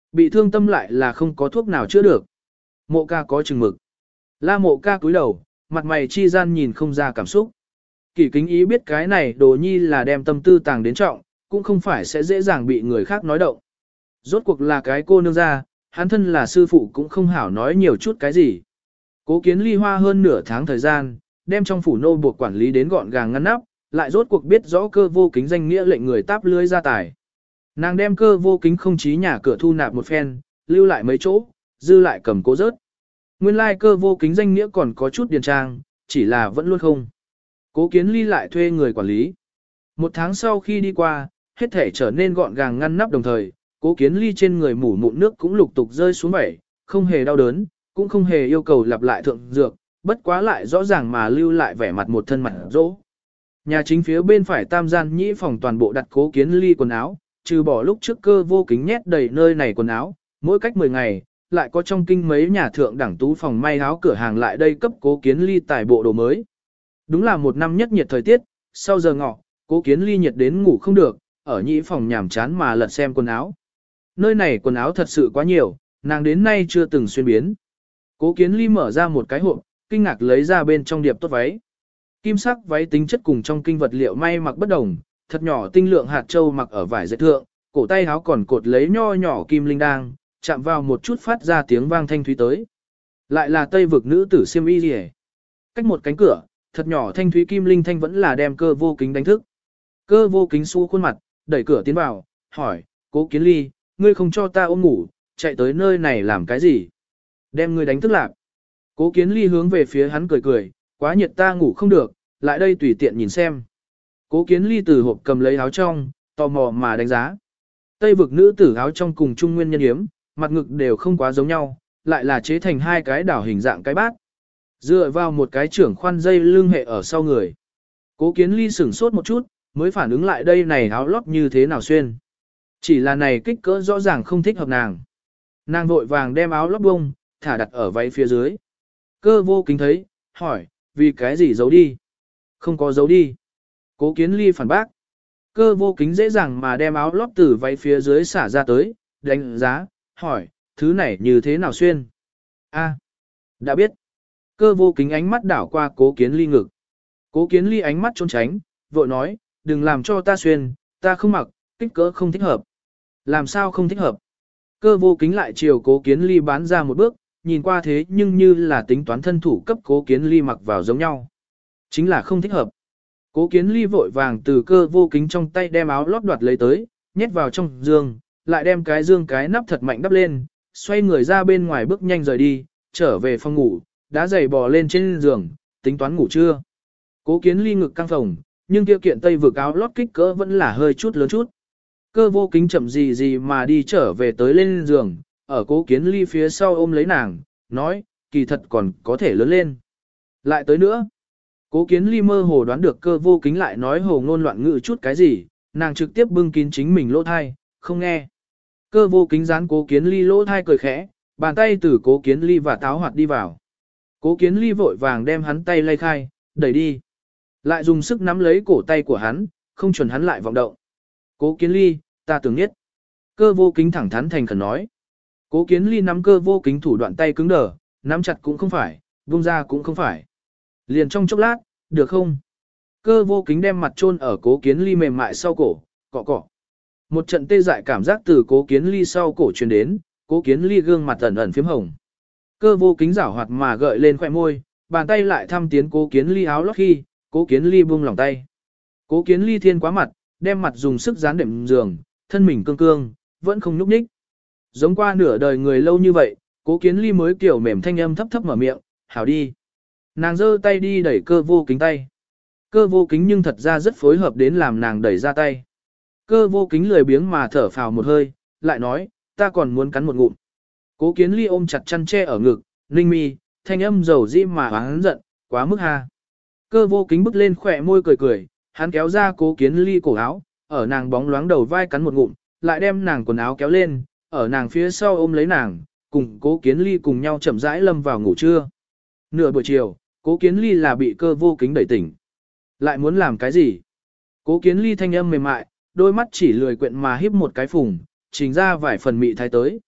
Speaker 1: Bị thương tâm lại là không có thuốc nào chữa được. Mộ ca có chừng mực. La Mộ ca cúi đầu, mặt mày chi gian nhìn không ra cảm xúc. Kỷ Kính Ý biết cái này Đồ Nhi là đem tâm tư tàng đến trọng, cũng không phải sẽ dễ dàng bị người khác nói động. Rốt cuộc là cái cô nương ra, hắn thân là sư phụ cũng không hảo nói nhiều chút cái gì. Cố Kiến Ly hoa hơn nửa tháng thời gian, đem trong phủ nô buộc quản lý đến gọn gàng ngăn nắp, lại rốt cuộc biết rõ Cơ Vô Kính danh nghĩa lệnh người táp lưới ra tài. Nàng đem Cơ Vô Kính không chí nhà cửa thu nạp một phen, lưu lại mấy chỗ, dư lại cầm cố rớt. Nguyên lai Cơ Vô Kính danh nghĩa còn có chút điền trang, chỉ là vẫn luôn không. Cố Kiến Ly lại thuê người quản lý. Một tháng sau khi đi qua, hết thể trở nên gọn gàng ngăn nắp đồng thời, Cố Kiến Ly trên người mủ mụn nước cũng lục tục rơi xuống vẩy, không hề đau đớn, cũng không hề yêu cầu lặp lại thượng dược, bất quá lại rõ ràng mà lưu lại vẻ mặt một thân mặt rỗ. Nhà chính phía bên phải tam gian nhĩ phòng toàn bộ đặt Cố Kiến Ly quần áo, trừ bỏ lúc trước Cơ Vô Kính nhét đầy nơi này quần áo, mỗi cách 10 ngày, lại có trong kinh mấy nhà thượng đẳng tú phòng may áo cửa hàng lại đây cấp Cố Kiến Ly tải bộ đồ mới. Đúng là một năm nhất nhiệt thời tiết, sau giờ ngọ, Cố Kiến Ly nhiệt đến ngủ không được, ở nhĩ phòng nhàm chán mà lật xem quần áo. Nơi này quần áo thật sự quá nhiều, nàng đến nay chưa từng xuyên biến. Cố Kiến Ly mở ra một cái hộp, kinh ngạc lấy ra bên trong điệp tốt váy. Kim sắc váy tính chất cùng trong kinh vật liệu may mặc bất đồng, thật nhỏ tinh lượng hạt châu mặc ở vải dệt thượng, cổ tay áo còn cột lấy nho nhỏ kim linh đang, chạm vào một chút phát ra tiếng vang thanh thúy tới. Lại là Tây vực nữ tử xiêm y liễu. Cách một cánh cửa, thật nhỏ thanh thúy kim linh thanh vẫn là đem Cơ Vô Kính đánh thức. Cơ Vô Kính xu khuôn mặt, đẩy cửa tiến vào, hỏi, Cố Kiến Ly, ngươi không cho ta ôm ngủ, chạy tới nơi này làm cái gì? Đem ngươi đánh thức lạc. Cố Kiến Ly hướng về phía hắn cười cười, quá nhiệt ta ngủ không được, lại đây tùy tiện nhìn xem. Cố Kiến Ly từ hộp cầm lấy áo trong, tò mò mà đánh giá. Tây vực nữ tử áo trong cùng trung nguyên nhân hiếm, mặt ngực đều không quá giống nhau, lại là chế thành hai cái đảo hình dạng cái bát. Dựa vào một cái trưởng khoan dây lưng hệ ở sau người. Cố Kiến Ly sửng sốt một chút, mới phản ứng lại đây này áo lót như thế nào xuyên. Chỉ là này kích cỡ rõ ràng không thích hợp nàng. Nàng vội vàng đem áo lót bông, thả đặt ở váy phía dưới. Cơ Vô Kính thấy, hỏi, vì cái gì giấu đi? Không có giấu đi. Cố Kiến Ly phản bác. Cơ Vô Kính dễ dàng mà đem áo lót từ váy phía dưới xả ra tới, đánh giá, hỏi, thứ này như thế nào xuyên? A, đã biết. Cơ Vô Kính ánh mắt đảo qua Cố Kiến Ly ngực. Cố Kiến Ly ánh mắt trốn tránh, vội nói, đừng làm cho ta xuyên, ta không mặc, kích cỡ không thích hợp. Làm sao không thích hợp? Cơ Vô Kính lại chiều Cố Kiến Ly bán ra một bước, nhìn qua thế nhưng như là tính toán thân thủ cấp Cố Kiến Ly mặc vào giống nhau. Chính là không thích hợp. Cố Kiến Ly vội vàng từ Cơ Vô Kính trong tay đem áo lót đoạt lấy tới, nhét vào trong giường, lại đem cái giường cái nắp thật mạnh đắp lên, xoay người ra bên ngoài bước nhanh rời đi, trở về phòng ngủ, đá giày bò lên trên giường, tính toán ngủ trưa. Cố Kiến Ly ngực căng phồng, nhưng kia kiện tây vực áo lót kích cỡ vẫn là hơi chút lớn chút. Cơ Vô Kính chậm gì gì mà đi trở về tới lên giường, ở Cố Kiến Ly phía sau ôm lấy nàng, nói, kỳ thật còn có thể lớn lên. Lại tới nữa. Cố Kiến Ly mơ hồ đoán được Cơ Vô Kính lại nói hồ ngôn loạn ngữ chút cái gì, nàng trực tiếp bưng kín chính mình lỗ thai, không nghe. Cơ Vô Kính dán Cố Kiến Ly lỗ thai cười khẽ, bàn tay từ Cố Kiến Ly và táo hoạt đi vào. Cố Kiến Ly vội vàng đem hắn tay lay khai, đẩy đi. Lại dùng sức nắm lấy cổ tay của hắn, không chuẩn hắn lại vọng động. Cố Kiến Ly, ta tưởng nhất. Cơ Vô Kính thẳng thắn thành khẩn nói. Cố Kiến Ly nắm Cơ Vô Kính thủ đoạn tay cứng đờ, nắm chặt cũng không phải, buông ra cũng không phải. Liền trong chốc lát, được không? Cơ Vô Kính đem mặt chôn ở Cố Kiến Ly mềm mại sau cổ, cọ cọ. Một trận tê dại cảm giác từ Cố Kiến Ly sau cổ truyền đến, Cố Kiến Ly gương mặt ẩn ẩn phím hồng. Cơ Vô Kính giảo hoạt mà gợi lên khóe môi, bàn tay lại thăm tiến Cố Kiến Ly áo lót khi, Cố Kiến Ly buông lỏng tay. Cố Kiến Ly thiên quá mặt, đem mặt dùng sức dán đệm giường, thân mình cương cương, vẫn không nhúc nhích. Giống qua nửa đời người lâu như vậy, Cố Kiến Ly mới kiểu mềm thanh âm thấp thấp mở miệng, hảo đi. Nàng giơ tay đi đẩy Cơ Vô Kính tay. Cơ Vô Kính nhưng thật ra rất phối hợp đến làm nàng đẩy ra tay. Cơ Vô Kính lười biếng mà thở phào một hơi, lại nói, ta còn muốn cắn một ngụm. Cố Kiến Ly ôm chặt chăn che ở ngực, ninh mi, thanh âm dầu dĩ mà hắn giận, quá mức ha. Cơ Vô Kính bước lên khỏe môi cười cười, hắn kéo ra Cố Kiến Ly cổ áo, ở nàng bóng loáng đầu vai cắn một ngụm, lại đem nàng quần áo kéo lên, ở nàng phía sau ôm lấy nàng, cùng Cố Kiến Ly cùng nhau chậm rãi lâm vào ngủ trưa. Nửa buổi chiều, Cố Kiến Ly là bị Cơ Vô Kính đẩy tỉnh. Lại muốn làm cái gì? Cố Kiến Ly thanh âm mềm mại, đôi mắt chỉ lười quyện mà híp một cái phùng, trình ra vài phần mị thái tới.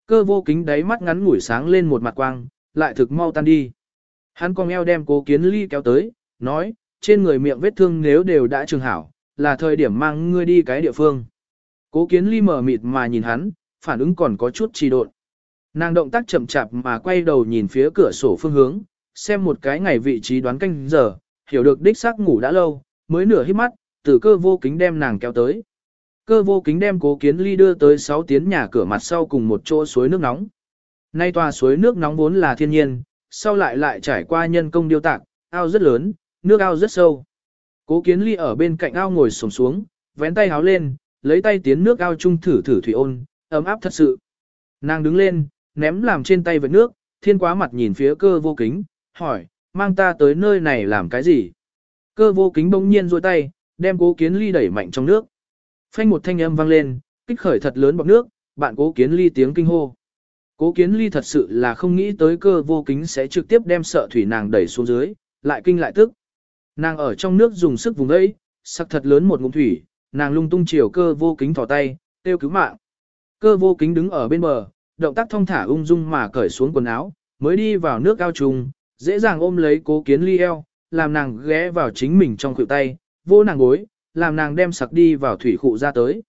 Speaker 1: Cơ vô kính đáy mắt ngắn ngủi sáng lên một mặt quang, lại thực mau tan đi. Hắn cong eo đem Cố Kiến Ly kéo tới, nói, trên người miệng vết thương nếu đều đã trường hảo, là thời điểm mang ngươi đi cái địa phương. Cố Kiến Ly mở mịt mà nhìn hắn, phản ứng còn có chút trì độn. Nàng động tác chậm chạp mà quay đầu nhìn phía cửa sổ phương hướng, xem một cái ngày vị trí đoán canh giờ, hiểu được đích xác ngủ đã lâu, mới nửa hít mắt, từ Cơ vô kính đem nàng kéo tới. Cơ vô kính đem Cố Kiến Ly đưa tới 6 tiến nhà cửa mặt sau cùng một chỗ suối nước nóng. Nay tòa suối nước nóng vốn là thiên nhiên, sau lại trải qua nhân công điêu tạc, ao rất lớn, nước ao rất sâu. Cố Kiến Ly ở bên cạnh ao ngồi xổm xuống, vén tay háo lên, lấy tay tiến nước ao chung thử thủy ôn, ấm áp thật sự. Nàng đứng lên, ném làm trên tay vệt nước, thiên quá mặt nhìn phía Cơ vô kính, hỏi, mang ta tới nơi này làm cái gì? Cơ vô kính bỗng nhiên duỗi tay, đem Cố Kiến Ly đẩy mạnh trong nước. Phanh một thanh âm vang lên, kích khởi thật lớn bọt nước, bạn Cố Kiến Ly tiếng kinh hô. Cố Kiến Ly thật sự là không nghĩ tới Cơ vô kính sẽ trực tiếp đem sợ thủy nàng đẩy xuống dưới, lại kinh lại tức. Nàng ở trong nước dùng sức vùng ấy, sắc thật lớn một ngụm thủy, nàng lung tung chiều Cơ vô kính thò tay, kêu cứu mạng. Cơ vô kính đứng ở bên bờ, động tác thong thả ung dung mà cởi xuống quần áo, mới đi vào nước ao trùng, dễ dàng ôm lấy Cố Kiến Ly eo, làm nàng ghé vào chính mình trong khuỷu tay, vô nàng gối, làm nàng đem sặc đi vào thủy khụ ra tới.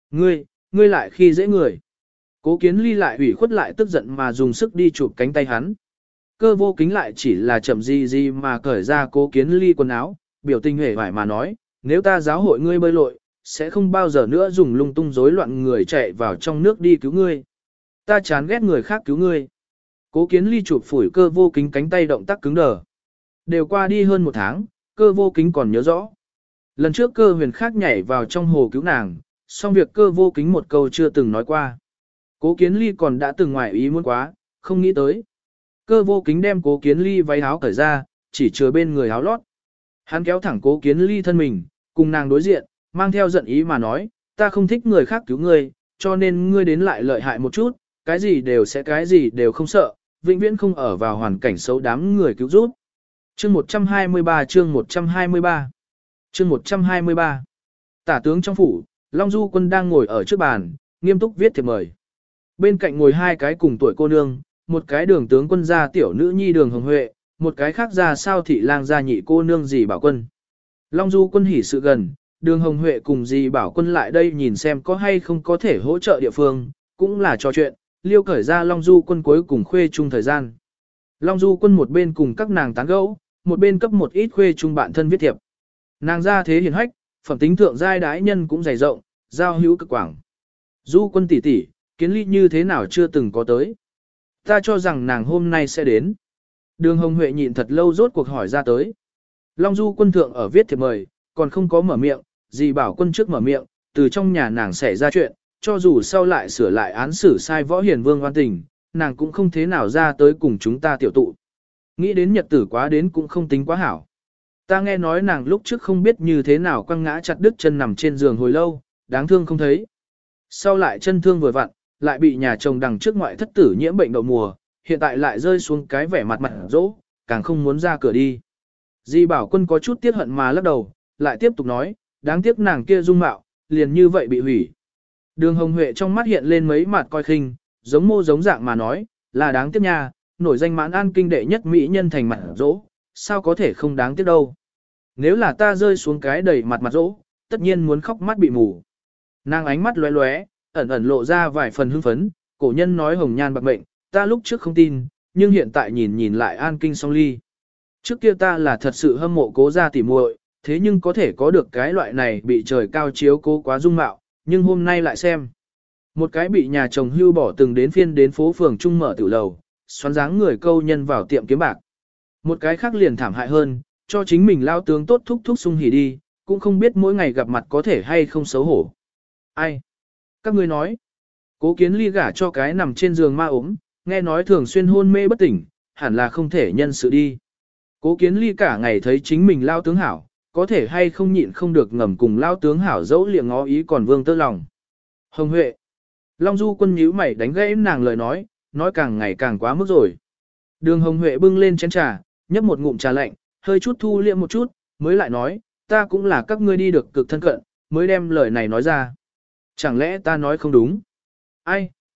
Speaker 1: Ngươi lại khi dễ người. Cố Kiến Ly lại ủy khuất lại tức giận mà dùng sức đi chụp cánh tay hắn. Cơ vô kính lại chỉ là chậm gì mà cởi ra Cố Kiến Ly quần áo, biểu tình hề vải mà nói, nếu ta giáo hội ngươi bơi lội, sẽ không bao giờ nữa dùng lung tung rối loạn người chạy vào trong nước đi cứu ngươi. Ta chán ghét người khác cứu ngươi. Cố Kiến Ly chụp phủi Cơ vô kính cánh tay động tác cứng đờ. Đều qua đi hơn 1 tháng, Cơ vô kính còn nhớ rõ. Lần trước Cơ huyền khác nhảy vào trong hồ cứu nàng, xong việc Cơ vô kính một câu chưa từng nói qua. Cố Kiến Ly còn đã từng ngoài ý muốn quá, không nghĩ tới. Cơ vô kính đem Cố Kiến Ly váy áo cởi ra, chỉ chừa bên người áo lót. Hắn kéo thẳng Cố Kiến Ly thân mình, cùng nàng đối diện, mang theo giận ý mà nói, ta không thích người khác cứu ngươi, cho nên ngươi đến lại lợi hại một chút, cái gì đều không sợ, vĩnh viễn không ở vào hoàn cảnh xấu đám người cứu giúp. Chương 123 chương 123 chương 123 Tả tướng trong phủ, Long Du Quân đang ngồi ở trước bàn, nghiêm túc viết thiệp mời. Bên cạnh ngồi 2 cái cùng tuổi cô nương, một cái Đường tướng quân gia tiểu nữ nhi Đường Hồng Huệ, một cái khác gia sao thị lang gia nhị cô nương Dì Bảo Quân. Long Du Quân hỉ sự gần, Đường Hồng Huệ cùng Dì Bảo Quân lại đây nhìn xem có hay không có thể hỗ trợ địa phương, cũng là trò chuyện, liêu cởi ra Long Du Quân cuối cùng khuê chung thời gian. Long Du Quân một bên cùng các nàng tán gẫu, một bên cấp một ít khuê chung bạn thân viết thiệp. Nàng ra thế hiền hách, phẩm tính thượng giai đái nhân cũng dày rộng, giao hữu cực quảng. Du Quân tỷ tỷ, Kiến Ly như thế nào chưa từng có tới. Ta cho rằng nàng hôm nay sẽ đến. Đường Hồng Huệ nhịn thật lâu rốt cuộc hỏi ra tới. Long Du Quân thượng ở viết thiệp mời, còn không có mở miệng, Dì Bảo Quân trước mở miệng, từ trong nhà nàng xảy ra chuyện, cho dù sau lại sửa lại án xử sai võ hiền vương oan tình, nàng cũng không thế nào ra tới cùng chúng ta tiểu tụ. Nghĩ đến nhật tử quá đến cũng không tính quá hảo. Ta nghe nói nàng lúc trước không biết như thế nào quăng ngã chặt đứt chân nằm trên giường hồi lâu, đáng thương không thấy. Sau lại chân thương vừa vặn, lại bị nhà chồng đằng trước ngoại thất tử nhiễm bệnh đậu mùa, hiện tại lại rơi xuống cái vẻ mặt mặt dỗ, càng không muốn ra cửa đi. Di Bảo Quân có chút tiếc hận mà lắc đầu, lại tiếp tục nói, đáng tiếc nàng kia dung mạo, liền như vậy bị hủy. Đường Hồng Huệ trong mắt hiện lên mấy mặt coi khinh, giống mô giống dạng mà nói, là đáng tiếc nha, nổi danh Mãn An kinh đệ nhất mỹ nhân thành mặt dỗ, sao có thể không đáng tiếc đâu. Nếu là ta rơi xuống cái đầy mặt mặt dỗ, tất nhiên muốn khóc mắt bị mù. Nàng ánh mắt lóe lóe, ẩn ẩn lộ ra vài phần hưng phấn, cổ nhân nói hồng nhan bạc mệnh, ta lúc trước không tin, nhưng hiện tại nhìn lại An kinh song ly. Trước kia ta là thật sự hâm mộ Cố gia tỉ muội, thế nhưng có thể có được cái loại này bị trời cao chiếu cố quá dung mạo, nhưng hôm nay lại xem. Một cái bị nhà chồng hưu bỏ từng đến phiên đến phố phường trung mở tiểu lầu, xoắn dáng người câu nhân vào tiệm kiếm bạc. Một cái khác liền thảm hại hơn, cho chính mình lao tướng tốt thúc thúc sung hỉ đi, cũng không biết mỗi ngày gặp mặt có thể hay không xấu hổ. Ai? Các ngươi nói, Cố Kiến Ly gả cho cái nằm trên giường ma ốm, nghe nói thường xuyên hôn mê bất tỉnh, hẳn là không thể nhân sự đi. Cố Kiến Ly cả ngày thấy chính mình lao tướng hảo, có thể hay không nhịn không được ngầm cùng lao tướng hảo dẫu liệng ngó ý còn vương tơ lòng. Hồng Huệ. Long Du Quân nhíu mày đánh gãy nàng lời nói càng ngày càng quá mức rồi. Đường Hồng Huệ bưng lên chén trà, nhấp một ngụm trà lạnh, hơi chút thu liệm một chút, mới lại nói, ta cũng là các ngươi đi được cực thân cận, mới đem lời này nói ra. Chẳng lẽ ta nói không đúng? Ai,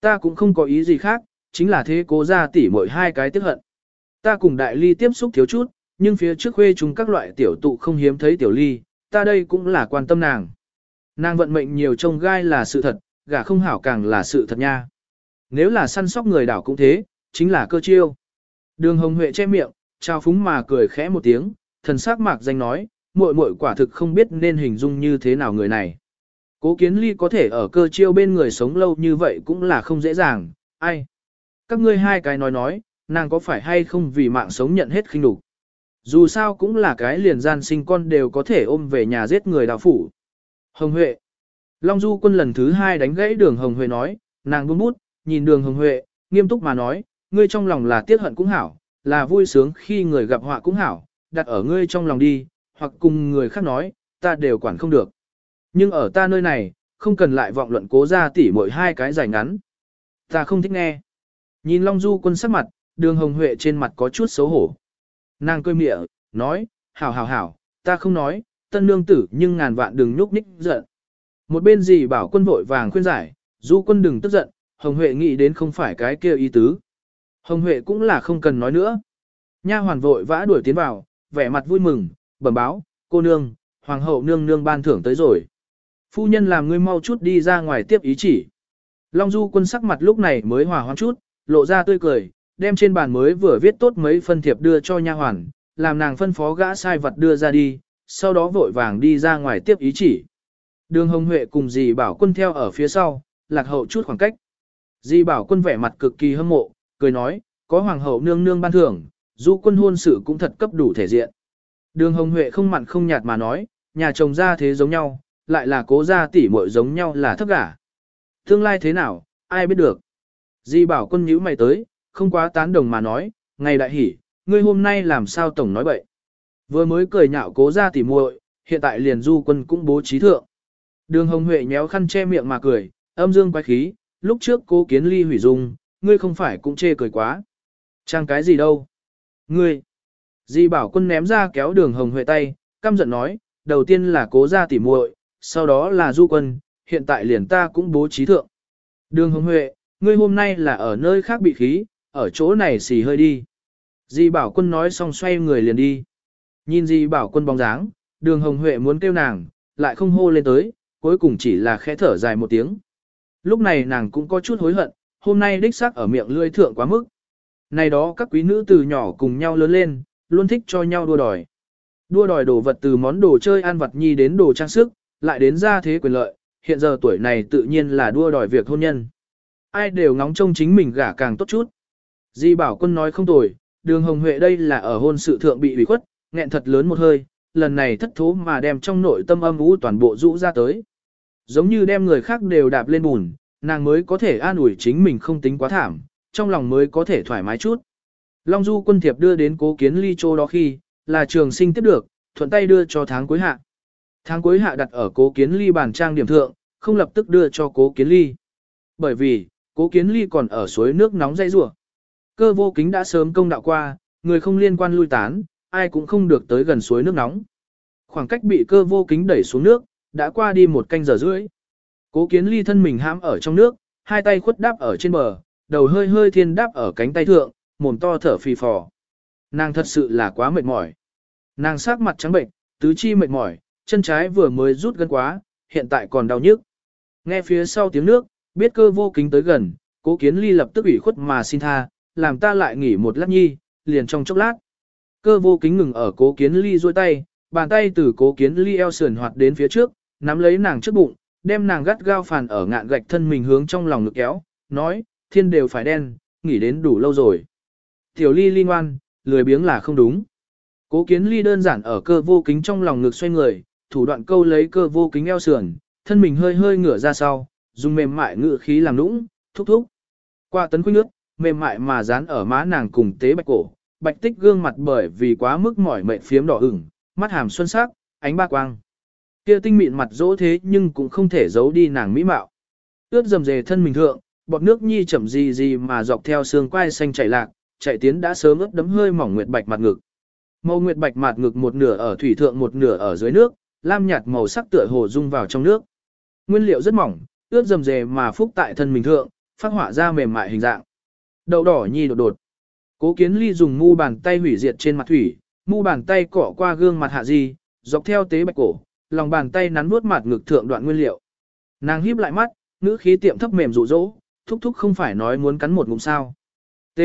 Speaker 1: Ta cũng không có ý gì khác, chính là thế cố ra tỉ mỗi hai cái tiếc hận. Ta cùng đại ly tiếp xúc thiếu chút, nhưng phía trước khuê chúng các loại tiểu tụ không hiếm thấy tiểu ly, ta đây cũng là quan tâm nàng. Nàng vận mệnh nhiều trông gai là sự thật, gả không hảo càng là sự thật nha. Nếu là săn sóc người đảo cũng thế, chính là cơ chiêu. Đường Hồng Huệ che miệng, trao phúng mà cười khẽ một tiếng, thần sắc mạc danh nói, muội muội quả thực không biết nên hình dung như thế nào người này. Cố Kiến Ly có thể ở cơ chiêu bên người sống lâu như vậy cũng là không dễ dàng, ai. Các ngươi hai cái nói, nàng có phải hay không vì mạng sống nhận hết khinh nhục. Dù sao cũng là cái liền gian sinh con đều có thể ôm về nhà giết người đào phủ. Hồng Huệ. Long Du Quân lần thứ hai đánh gãy đường Hồng Huệ nói, nàng buông bút, nhìn đường Hồng Huệ, nghiêm túc mà nói, ngươi trong lòng là tiếc hận cũng hảo, là vui sướng khi người gặp họa cũng hảo, đặt ở ngươi trong lòng đi, hoặc cùng người khác nói, ta đều quản không được. Nhưng ở ta nơi này, không cần lại vọng luận cố ra tỉ mỗi hai cái giải ngắn. Ta không thích nghe. Nhìn Long Du Quân sắc mặt, đường Hồng Huệ trên mặt có chút xấu hổ. Nàng cười mỉa, nói, hảo, ta không nói, tân nương tử nhưng ngàn vạn đừng nhúc nhích giận. Một bên gì bảo quân vội vàng khuyên giải, Du Quân đừng tức giận, Hồng Huệ nghĩ đến không phải cái kia ý tứ. Hồng Huệ cũng là không cần nói nữa. Nha hoàn vội vã đuổi tiến vào, vẻ mặt vui mừng, bẩm báo, cô nương, hoàng hậu nương nương ban thưởng tới rồi. Phu nhân làm ngươi mau chút đi ra ngoài tiếp ý chỉ. Long Du Quân sắc mặt lúc này mới hòa hoãn chút, lộ ra tươi cười, đem trên bàn mới vừa viết tốt mấy phân thiệp đưa cho nha hoàn, làm nàng phân phó gã sai vật đưa ra đi, sau đó vội vàng đi ra ngoài tiếp ý chỉ. Đường Hồng Huệ cùng dì Bảo Quân theo ở phía sau, lạc hậu chút khoảng cách. Dì Bảo Quân vẻ mặt cực kỳ hâm mộ, cười nói, có hoàng hậu nương nương ban thưởng, Du Quân hôn sự cũng thật cấp đủ thể diện. Đường Hồng Huệ không mặn không nhạt mà nói, nhà chồng ra thế giống nhau, lại là cố gia tỷ muội giống nhau là thấp gả. Tương lai thế nào, ai biết được. Di Bảo Quân nhíu mày tới, không quá tán đồng mà nói, ngày đại hỉ, ngươi hôm nay làm sao tổng nói bậy. Vừa mới cười nhạo cố gia tỷ muội, hiện tại liền Du Quân cũng bố trí thượng. Đường Hồng Huệ nhéo khăn che miệng mà cười, âm dương quái khí, lúc trước Cố Kiến Ly hủy dung, ngươi không phải cũng chê cười quá. Trang cái gì đâu. Ngươi. Di Bảo Quân ném ra kéo Đường Hồng Huệ tay, căm giận nói, đầu tiên là cố gia tỷ muội, sau đó là Du Quân, hiện tại liền ta cũng bố trí thượng. Đường Hồng Huệ, ngươi hôm nay là ở nơi khác bị khí, ở chỗ này xì hơi đi. Di Bảo Quân nói xong xoay người liền đi. Nhìn Di Bảo Quân bóng dáng, Đường Hồng Huệ muốn kêu nàng, lại không hô lên tới, cuối cùng chỉ là khẽ thở dài một tiếng. Lúc này nàng cũng có chút hối hận, hôm nay đích xác ở miệng lưỡi thượng quá mức. Này đó các quý nữ từ nhỏ cùng nhau lớn lên, luôn thích cho nhau đua đòi. Đua đòi đồ vật từ món đồ chơi ăn vặt nhi đến đồ trang sức, lại đến gia thế quyền lợi, hiện giờ tuổi này tự nhiên là đua đòi việc hôn nhân. Ai đều ngóng trông chính mình gả càng tốt chút. Di Bảo Quân nói không tồi, Đường Hồng Huệ đây là ở hôn sự thượng bị ủy khuất, nghẹn thật lớn một hơi, lần này thất thố mà đem trong nội tâm âm u toàn bộ rũ ra tới. Giống như đem người khác đều đạp lên bùn, nàng mới có thể an ủi chính mình không tính quá thảm, trong lòng mới có thể thoải mái chút. Long Du Quân thiệp đưa đến Cố Kiến Ly chỗ đó khi, là Trường Sinh tiếp được, thuận tay đưa cho Tháng Cuối Hạ. Tháng Cuối Hạ đặt ở Cố Kiến Ly bàn trang điểm thượng, không lập tức đưa cho Cố Kiến Ly. Bởi vì, Cố Kiến Ly còn ở suối nước nóng dây rủa. Cơ Vô Kính đã sớm công đạo qua, người không liên quan lui tán, ai cũng không được tới gần suối nước nóng. Khoảng cách bị Cơ Vô Kính đẩy xuống nước, đã qua đi 1 canh giờ rưỡi. Cố Kiến Ly thân mình hãm ở trong nước, hai tay khuất đáp ở trên bờ, đầu hơi hơi thiên đáp ở cánh tay thượng, mồm to thở phì phò. Nàng thật sự là quá mệt mỏi. Nàng sắc mặt trắng bệnh, tứ chi mệt mỏi, chân trái vừa mới rút gân quá, hiện tại còn đau nhức. Nghe phía sau tiếng nước, biết Cơ Vô Kính tới gần, Cố Kiến Ly lập tức ủy khuất mà xin tha, làm ta lại nghỉ một lát nhi, liền trong chốc lát. Cơ Vô Kính ngừng ở Cố Kiến Ly duỗi tay, bàn tay từ Cố Kiến Ly eo sườn hoạt đến phía trước, nắm lấy nàng trước bụng, đem nàng gắt gao phàn ở ngạn gạch thân mình hướng trong lòng ngực kéo, nói, thiên đều phải đen, nghỉ đến đủ lâu rồi. Tiểu Ly Ly ngoan, lười biếng là không đúng. Cố Kiến Ly đơn giản ở Cơ Vô Kính trong lòng ngực xoay người, thủ đoạn câu lấy Cơ Vô Kính eo sườn, thân mình hơi hơi ngửa ra sau, dùng mềm mại ngự khí làm nũng, thúc thúc. Qua tấn khuynh nước, mềm mại mà dán ở má nàng cùng tế bạch cổ, bạch tích gương mặt bởi vì quá mức mỏi mệt phiếm đỏ ửng, mắt hàm xuân sắc, ánh ba quang. Kia tinh mịn mặt dỗ thế nhưng cũng không thể giấu đi nàng mỹ mạo. Ướt dầm dề thân mình thượng, bọt nước nhi chậm gì gì mà dọc theo xương quai xanh chảy lạc, chạy tiến đã sớm ướt đấm hơi mỏng nguyệt bạch mặt ngực. Màu nguyệt bạch mặt ngực một nửa ở thủy thượng một nửa ở dưới nước, lam nhạt màu sắc tựa hồ dung vào trong nước. Nguyên liệu rất mỏng, ướt dầm dề mà phúc tại thân mình thượng, phát họa ra mềm mại hình dạng. Đậu đỏ nhi đột đột. Cố Kiến Ly dùng mu bàn tay hủy diệt trên mặt thủy, mu bàn tay cọ qua gương mặt Hạ Di, dọc theo tế bạch cổ, lòng bàn tay nắn nuốt mặt ngực thượng đoạn nguyên liệu. Nàng híp lại mắt, ngữ khí tiệm thấp mềm dụ dỗ, thúc thúc không phải nói muốn cắn một ngụm sao. T.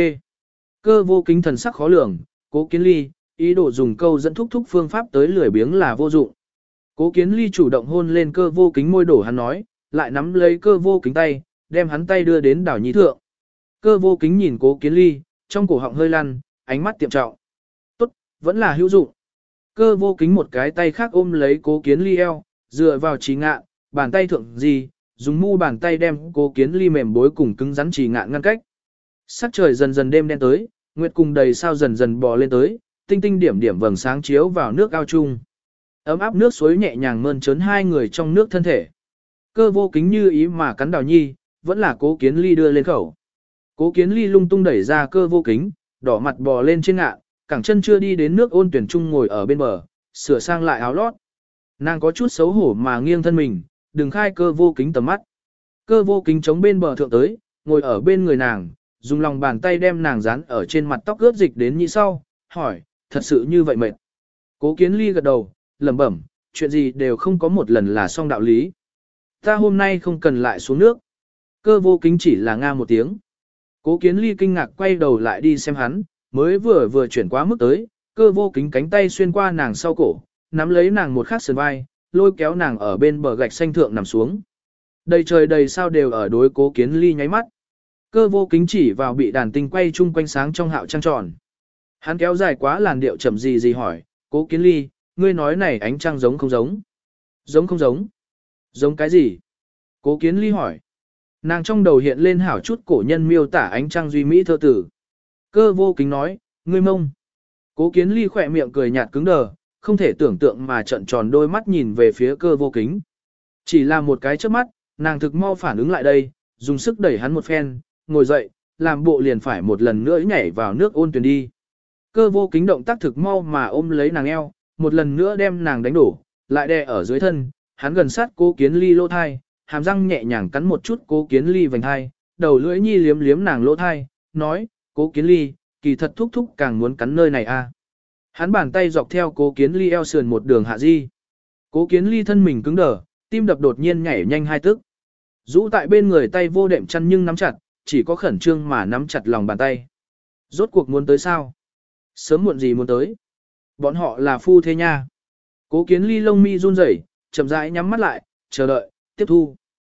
Speaker 1: Cơ vô kính thần sắc khó lường, Cố Kiến Ly, ý đồ dùng câu dẫn thúc thúc phương pháp tới lười biếng là vô dụng. Cố Kiến Ly chủ động hôn lên cơ vô kính môi đổ hắn nói, lại nắm lấy cơ vô kính tay, đem hắn tay đưa đến đảo nhi thượng. Cơ vô kính nhìn Cố Kiến Ly, trong cổ họng hơi lăn, ánh mắt tiệm trọng. Tốt, vẫn là hữu dụng. Cơ vô kính một cái tay khác ôm lấy Cố Kiến Ly eo, dựa vào Trì Ngạn, bàn tay thượng gì, dùng mu bàn tay đem Cố Kiến Ly mềm bối cùng cứng rắn Trì Ngạn ngăn cách. Sắc trời dần dần đêm đen tới, nguyệt cùng đầy sao dần dần bò lên tới, tinh tinh điểm điểm vầng sáng chiếu vào nước ao chung. Ấm áp nước suối nhẹ nhàng mơn trớn hai người trong nước thân thể. Cơ vô kính như ý mà cắn Đào Nhi, vẫn là Cố Kiến Ly đưa lên khẩu. Cố Kiến Ly lung tung đẩy ra cơ vô kính, đỏ mặt bò lên trên ngạn, cẳng chân chưa đi đến nước ôn tuyển trung ngồi ở bên bờ, sửa sang lại áo lót. Nàng có chút xấu hổ mà nghiêng thân mình, đừng khai cơ vô kính tầm mắt. Cơ vô kính chống bên bờ thượng tới, ngồi ở bên người nàng, dùng lòng bàn tay đem nàng dán ở trên mặt tóc ướt dịch đến nhị sau, hỏi, thật sự như vậy mệt. Cố Kiến Ly gật đầu, lẩm bẩm, chuyện gì đều không có một lần là xong đạo lý. Ta hôm nay không cần lại xuống nước. Cơ vô kính chỉ là nga một tiếng. Cố Kiến Ly kinh ngạc quay đầu lại đi xem hắn, mới vừa chuyển quá mức tới, cơ vô kính cánh tay xuyên qua nàng sau cổ, nắm lấy nàng một khắc sườn vai, lôi kéo nàng ở bên bờ gạch xanh thượng nằm xuống. Đầy trời đầy sao đều ở đối Cố Kiến Ly nháy mắt. Cơ vô kính chỉ vào bị đàn tinh quay chung quanh sáng trong hạo trăng tròn. Hắn kéo dài quá làn điệu chậm gì hỏi, Cố Kiến Ly, ngươi nói này ánh trăng giống không giống? Giống không giống? Giống cái gì? Cố Kiến Ly hỏi. Nàng trong đầu hiện lên hảo chút cổ nhân miêu tả ánh trăng duy mỹ thơ tử. Cơ vô kính nói, ngươi mông. Cố Kiến Ly khỏe miệng cười nhạt cứng đờ, không thể tưởng tượng mà trợn tròn đôi mắt nhìn về phía cơ vô kính. Chỉ là một cái chớp mắt, nàng thực mau phản ứng lại đây, dùng sức đẩy hắn một phen, ngồi dậy, làm bộ liền phải một lần nữa nhảy vào nước ôn tuyền đi. Cơ vô kính động tác thực mau mà ôm lấy nàng eo, một lần nữa đem nàng đánh đổ, lại đè ở dưới thân, hắn gần sát Cố Kiến Ly lỗ thai, hàm răng nhẹ nhàng cắn một chút Cố Kiến Ly vành thai, đầu lưỡi nhi liếm liếm nàng lỗ thai, nói, Cố Kiến Ly, kỳ thật thúc thúc càng muốn cắn nơi này a. Hắn bàn tay dọc theo Cố Kiến Ly eo sườn một đường hạ di. Cố Kiến Ly thân mình cứng đờ, tim đập đột nhiên nhảy nhanh hai tức. Rũ tại bên người tay vô đệm chăn nhưng nắm chặt, chỉ có khẩn trương mà nắm chặt lòng bàn tay. Rốt cuộc muốn tới sao? Sớm muộn gì muốn tới? Bọn họ là phu thế nha. Cố Kiến Ly lông mi run rẩy, chậm rãi nhắm mắt lại, chờ đợi, tiếp thu.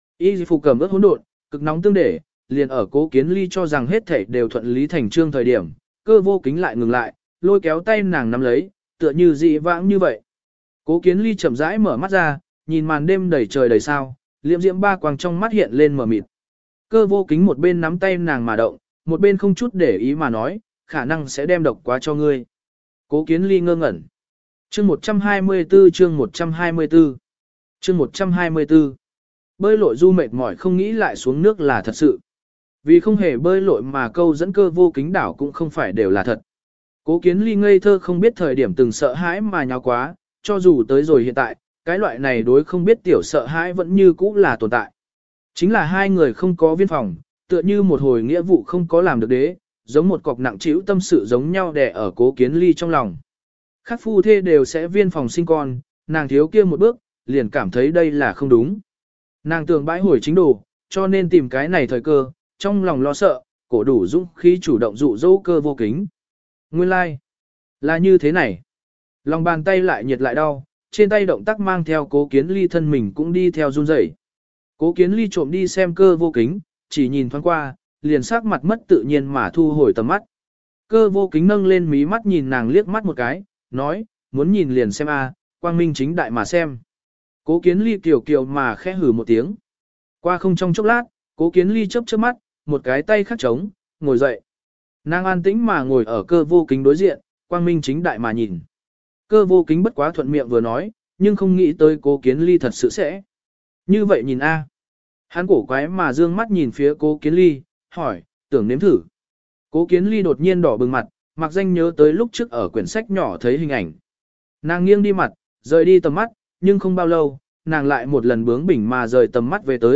Speaker 1: Y phục cầm ướt hỗn độn, cực nóng tương để, liền ở Cố Kiến Ly cho rằng hết thảy đều thuận lý thành trương thời điểm, cơ vô kính lại ngừng lại, lôi kéo tay nàng nắm lấy, tựa như dị vãng như vậy. Cố Kiến Ly chậm rãi mở mắt ra, nhìn màn đêm đầy trời đầy sao, liệm diễm ba quang trong mắt hiện lên mờ mịt. Cơ vô kính một bên nắm tay nàng mà động, một bên không chút để ý mà nói, khả năng sẽ đem độc quá cho ngươi. Cố Kiến Ly ngơ ngẩn. Chương 124 chương 124 chương 124 Bơi lội du mệt mỏi không nghĩ lại xuống nước là thật sự. Vì không hề bơi lội mà câu dẫn cơ vô kính đảo cũng không phải đều là thật. Cố Kiến Ly ngây thơ không biết thời điểm từng sợ hãi mà nháo quá, cho dù tới rồi hiện tại, cái loại này đối không biết tiểu sợ hãi vẫn như cũ là tồn tại. Chính là hai người không có viên phòng, tựa như một hồi nghĩa vụ không có làm được đế, giống một cọc nặng trĩu tâm sự giống nhau đè ở Cố Kiến Ly trong lòng. Các phu thê đều sẽ viên phòng sinh con, nàng thiếu kia một bước, liền cảm thấy đây là không đúng. Nàng tưởng bãi hồi chính đồ, cho nên tìm cái này thời cơ, trong lòng lo sợ, cổ đủ dũng khí chủ động dụ dỗ cơ vô kính. Nguyên lai, là như thế này. Lòng bàn tay lại nhiệt lại đau, trên tay động tác mang theo Cố Kiến Ly thân mình cũng đi theo run rẩy. Cố Kiến Ly trộm đi xem cơ vô kính, chỉ nhìn thoáng qua, liền sắc mặt mất tự nhiên mà thu hồi tầm mắt. Cơ vô kính nâng lên mí mắt nhìn nàng liếc mắt một cái, nói, muốn nhìn liền xem a, quang minh chính đại mà xem. Cố Kiến Ly kiều kiều mà khẽ hử một tiếng. Qua không trong chốc lát, Cố Kiến Ly chớp chớp mắt, một cái tay khắc trống, ngồi dậy. Nàng an tĩnh mà ngồi ở cơ vô kính đối diện, quang minh chính đại mà nhìn. Cơ vô kính bất quá thuận miệng vừa nói, nhưng không nghĩ tới Cố Kiến Ly thật sự sẽ. Như vậy nhìn a. Hắn cổ quái mà dương mắt nhìn phía Cố Kiến Ly, hỏi, tưởng nếm thử. Cố Kiến Ly đột nhiên đỏ bừng mặt, mặc danh nhớ tới lúc trước ở quyển sách nhỏ thấy hình ảnh. Nàng nghiêng đi mặt, rời đi tầm mắt, nhưng không bao lâu, nàng lại một lần bướng bỉnh mà rời tầm mắt về tới,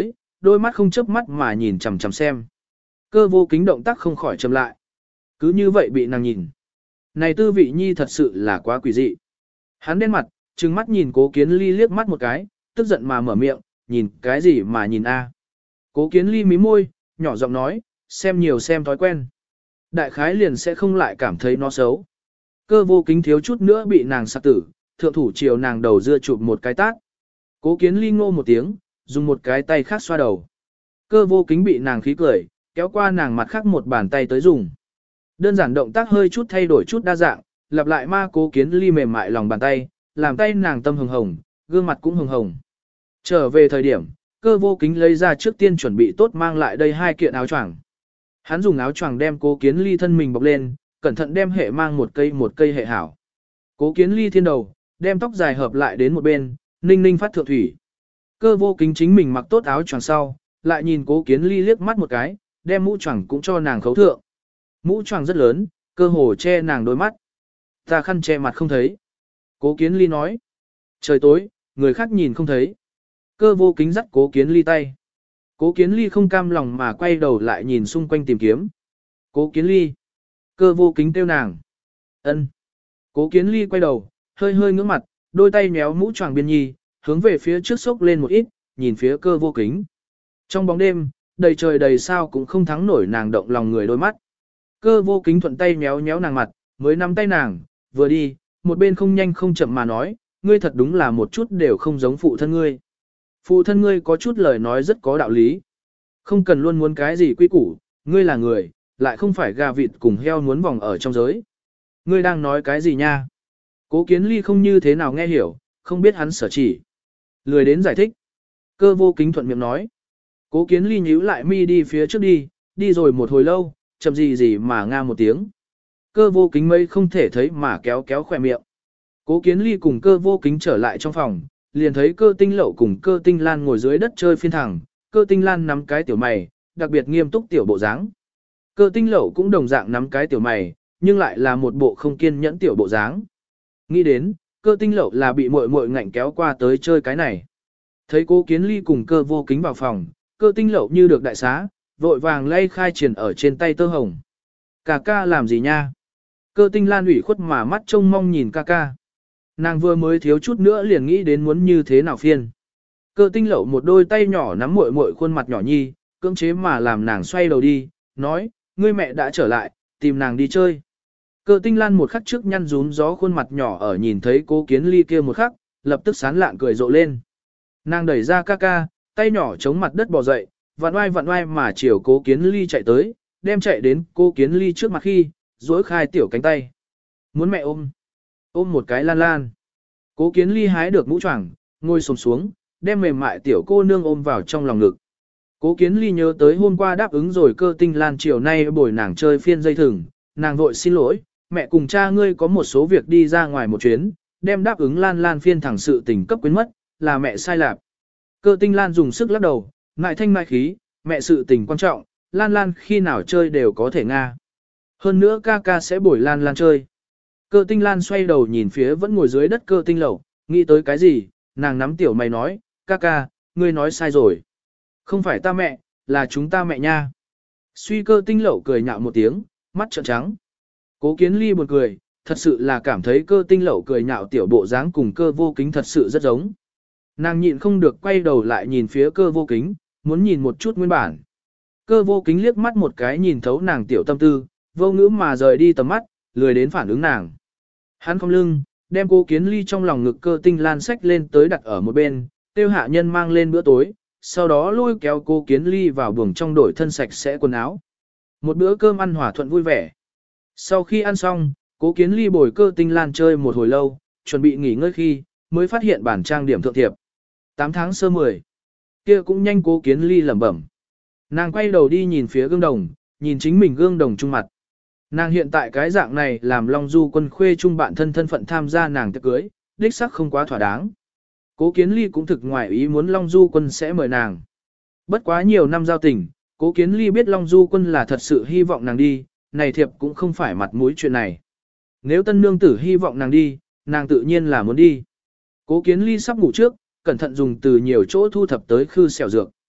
Speaker 1: đôi mắt không chớp mắt mà nhìn chằm chằm xem. Cơ vô kính động tác không khỏi chậm lại. Cứ như vậy bị nàng nhìn. Này tư vị nhi thật sự là quá quỷ dị. Hắn đen mặt, trừng mắt nhìn Cố Kiến Ly liếc mắt một cái, tức giận mà mở miệng, nhìn cái gì mà nhìn a? Cố Kiến Ly mím môi, nhỏ giọng nói, xem nhiều xem thói quen. Đại khái liền sẽ không lại cảm thấy nó xấu. Cơ vô kính thiếu chút nữa bị nàng sặc tử, thượng thủ chiều nàng đầu dưa chụp một cái tát. Cố Kiến Ly ngô một tiếng, dùng một cái tay khác xoa đầu. Cơ vô kính bị nàng khí cười, kéo qua nàng mặt khác một bàn tay tới dùng. Đơn giản động tác hơi chút thay đổi chút đa dạng, lặp lại ma Cố Kiến Ly mềm mại lòng bàn tay, làm tay nàng tâm hồng hồng, gương mặt cũng hồng hồng. Trở về thời điểm, cơ vô kính lấy ra trước tiên chuẩn bị tốt mang lại đây 2 kiện áo choàng. Hắn dùng áo choàng đem Cố Kiến Ly thân mình bọc lên, cẩn thận đem hệ mang một cây hệ hảo. Cố Kiến Ly thiên đầu, đem tóc dài hợp lại đến một bên, ninh ninh phát thượng thủy. Cơ vô kính chính mình mặc tốt áo choàng sau, lại nhìn Cố Kiến Ly liếc mắt một cái, đem mũ choàng cũng cho nàng khấu thượng. Mũ choàng rất lớn, cơ hồ che nàng đôi mắt. Ta khăn che mặt không thấy. Cố Kiến Ly nói. Trời tối, người khác nhìn không thấy. Cơ vô kính dắt Cố Kiến Ly tay. Cố Kiến Ly không cam lòng mà quay đầu lại nhìn xung quanh tìm kiếm. Cố Kiến Ly. Cơ vô kính kêu nàng. Ân. Cố Kiến Ly quay đầu, hơi hơi ngưỡng mặt, đôi tay méo mũ choàng biên nhi, hướng về phía trước sốc lên một ít, nhìn phía cơ vô kính. Trong bóng đêm, đầy trời đầy sao cũng không thắng nổi nàng động lòng người đôi mắt. Cơ vô kính thuận tay méo méo nàng mặt, mới nắm tay nàng, vừa đi, một bên không nhanh không chậm mà nói, ngươi thật đúng là một chút đều không giống phụ thân ngươi. Phụ thân ngươi có chút lời nói rất có đạo lý. Không cần luôn muốn cái gì quy củ, ngươi là người, lại không phải gà vịt cùng heo muốn vòng ở trong giới. Ngươi đang nói cái gì nha? Cố Kiến Ly không như thế nào nghe hiểu, không biết hắn sở chỉ. Lười đến giải thích. Cơ vô kính thuận miệng nói. Cố Kiến Ly nhíu lại mi đi phía trước đi rồi một hồi lâu, chậm gì mà nga một tiếng. Cơ vô kính mây không thể thấy mà kéo kéo khỏe miệng. Cố Kiến Ly cùng cơ vô kính trở lại trong phòng, liền thấy cơ tinh lậu cùng cơ tinh lan ngồi dưới đất chơi phiên thẳng, cơ tinh lan nắm cái tiểu mày, đặc biệt nghiêm túc tiểu bộ dáng. Cơ tinh lậu cũng đồng dạng nắm cái tiểu mày, nhưng lại là một bộ không kiên nhẫn tiểu bộ dáng. Nghĩ đến, cơ tinh lậu là bị muội muội ngạnh kéo qua tới chơi cái này. Thấy Cố Kiến Ly cùng cơ vô kính vào phòng, cơ tinh lậu như được đại xá, vội vàng lay khai triển ở trên tay tơ hồng. Ca ca làm gì nha? Cơ tinh lan ủy khuất mà mắt trông mong nhìn ca ca. Nàng vừa mới thiếu chút nữa liền nghĩ đến muốn như thế nào phiên. Cơ tinh lậu một đôi tay nhỏ nắm muội muội khuôn mặt nhỏ nhi, cưỡng chế mà làm nàng xoay đầu đi, nói, ngươi mẹ đã trở lại, tìm nàng đi chơi. Cơ tinh lan một khắc trước nhăn rúm gió khuôn mặt nhỏ ở nhìn thấy Cố Kiến Ly kia một khắc, lập tức sán lạn cười rộ lên. Nàng đẩy ra ca ca, tay nhỏ chống mặt đất bò dậy, vặn oai mà chiều Cố Kiến Ly chạy tới, đem chạy đến Cố Kiến Ly trước mặt khi, duỗi khai tiểu cánh tay. Muốn mẹ ôm. Ôm một cái lan lan. Cố Kiến Ly hái được mũ choàng, ngồi xổm xuống, đem mềm mại tiểu cô nương ôm vào trong lòng ngực. Cố Kiến Ly nhớ tới hôm qua đáp ứng rồi cơ tinh lan chiều nay bồi nàng chơi phiên dây thừng, nàng vội xin lỗi, mẹ cùng cha ngươi có một số việc đi ra ngoài một chuyến, đem đáp ứng lan lan phiên thẳng sự tình cấp quyến mất, là mẹ sai lạc. Cơ tinh lan dùng sức lắc đầu, ngại thanh ngại khí, mẹ sự tình quan trọng, lan lan khi nào chơi đều có thể nga. Hơn nữa ca ca sẽ bồi lan lan chơi. Cơ tinh lan xoay đầu nhìn phía vẫn ngồi dưới đất cơ tinh lẩu, nghĩ tới cái gì, nàng nắm tiểu mày nói, ca ca, ngươi nói sai rồi. Không phải ta mẹ, là chúng ta mẹ nha. Suy cơ tinh lẩu cười nhạo một tiếng, mắt trợn trắng. Cố Kiến Ly buồn cười, thật sự là cảm thấy cơ tinh lẩu cười nhạo tiểu bộ dáng cùng cơ vô kính thật sự rất giống. Nàng nhịn không được quay đầu lại nhìn phía cơ vô kính, muốn nhìn một chút nguyên bản. Cơ vô kính liếc mắt một cái nhìn thấu nàng tiểu tâm tư, vô ngữ mà rời đi tầm mắt, lười đến phản ứng nàng. Hắn không lưng, đem Cố Kiến Ly trong lòng ngực cơ tinh lan sách lên tới đặt ở một bên, tiêu hạ nhân mang lên bữa tối, sau đó lôi kéo Cố Kiến Ly vào buồng trong đổi thân sạch sẽ quần áo. Một bữa cơm ăn hòa thuận vui vẻ. Sau khi ăn xong, Cố Kiến Ly bồi cơ tinh lan chơi một hồi lâu, chuẩn bị nghỉ ngơi khi, mới phát hiện bản trang điểm thượng thiệp. 8 tháng sơ 10. Kia cũng nhanh Cố Kiến Ly lẩm bẩm. Nàng quay đầu đi nhìn phía gương đồng, nhìn chính mình gương đồng trung mặt. Nàng hiện tại cái dạng này làm Long Du Quân khuê chung bạn thân phận tham gia nàng tiệc cưới, đích sắc không quá thỏa đáng. Cố Kiến Ly cũng thực ngoài ý muốn Long Du Quân sẽ mời nàng. Bất quá nhiều năm giao tình, Cố Kiến Ly biết Long Du Quân là thật sự hy vọng nàng đi, này thiệp cũng không phải mặt mũi chuyện này. Nếu tân nương tử hy vọng nàng đi, nàng tự nhiên là muốn đi. Cố Kiến Ly sắp ngủ trước, cẩn thận dùng từ nhiều chỗ thu thập tới khư xẻo dược.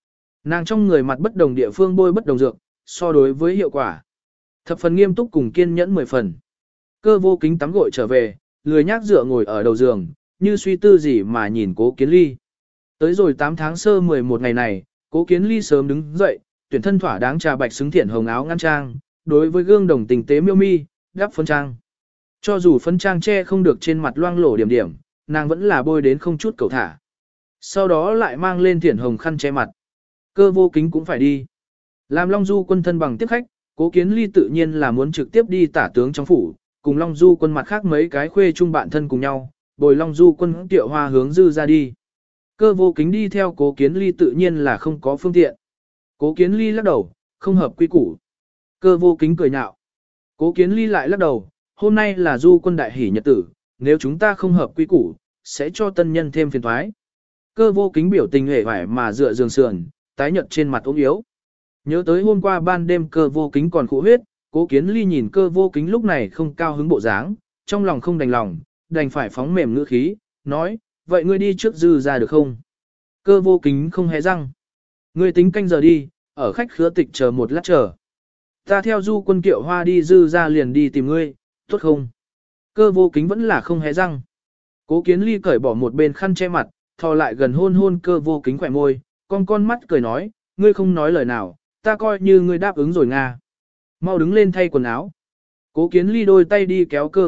Speaker 1: Nàng trong người mặt bất đồng địa phương bôi bất đồng dược, so đối với hiệu quả. Thập phần nghiêm túc cùng kiên nhẫn 10 phần. Cơ vô kính tắm gội trở về, lười nhác dựa ngồi ở đầu giường, như suy tư gì mà nhìn Cố Kiến Ly. Tới rồi 8 tháng sơ 11 ngày này, Cố Kiến Ly sớm đứng dậy, tuyển thân thỏa đáng trà bạch xứng thiện hồng áo ngăn trang, đối với gương đồng tình tế miêu mi, đắp phấn trang. Cho dù phấn trang che không được trên mặt loang lổ điểm điểm, nàng vẫn là bôi đến không chút cầu thả. Sau đó lại mang lên thiện hồng khăn che mặt. Cơ vô kính cũng phải đi. Làm Long Du quân thân bằng tiếp khách, Cố Kiến Ly tự nhiên là muốn trực tiếp đi tả tướng trong phủ, cùng Long Du quân mặt khác mấy cái khuê chung bạn thân cùng nhau, bồi Long Du quân tiệu hoa hướng dư ra đi. Cơ vô kính đi theo Cố Kiến Ly tự nhiên là không có phương tiện. Cố Kiến Ly lắc đầu, không hợp quy củ. Cơ vô kính cười nhạo. Cố Kiến Ly lại lắc đầu, hôm nay là Du quân đại hỷ nhật tử, nếu chúng ta không hợp quy củ, sẽ cho tân nhân thêm phiền toái. Cơ vô kính biểu tình hề hoài mà dựa giường sườn, tái nhợt trên mặt ốm yếu. Nhớ tới hôm qua ban đêm cơ vô kính còn khụ huyết, Cố Kiến Ly nhìn cơ vô kính lúc này không cao hứng bộ dáng, trong lòng không đành lòng, đành phải phóng mềm ngữ khí, nói, vậy ngươi đi trước dư ra được không? Cơ vô kính không hé răng. Ngươi tính canh giờ đi, ở khách khứa tịch chờ một lát chờ. Ta theo Du quân kiệu hoa đi dư ra liền đi tìm ngươi, tốt không? Cơ vô kính vẫn là không hé răng. Cố Kiến Ly cởi bỏ một bên khăn che mặt, thò lại gần hôn hôn cơ vô kính khỏe môi, con mắt cười nói, ngươi không nói lời nào, ta coi như ngươi đáp ứng rồi Nga. Mau đứng lên thay quần áo. Cố Kiến Ly đôi tay đi kéo cơ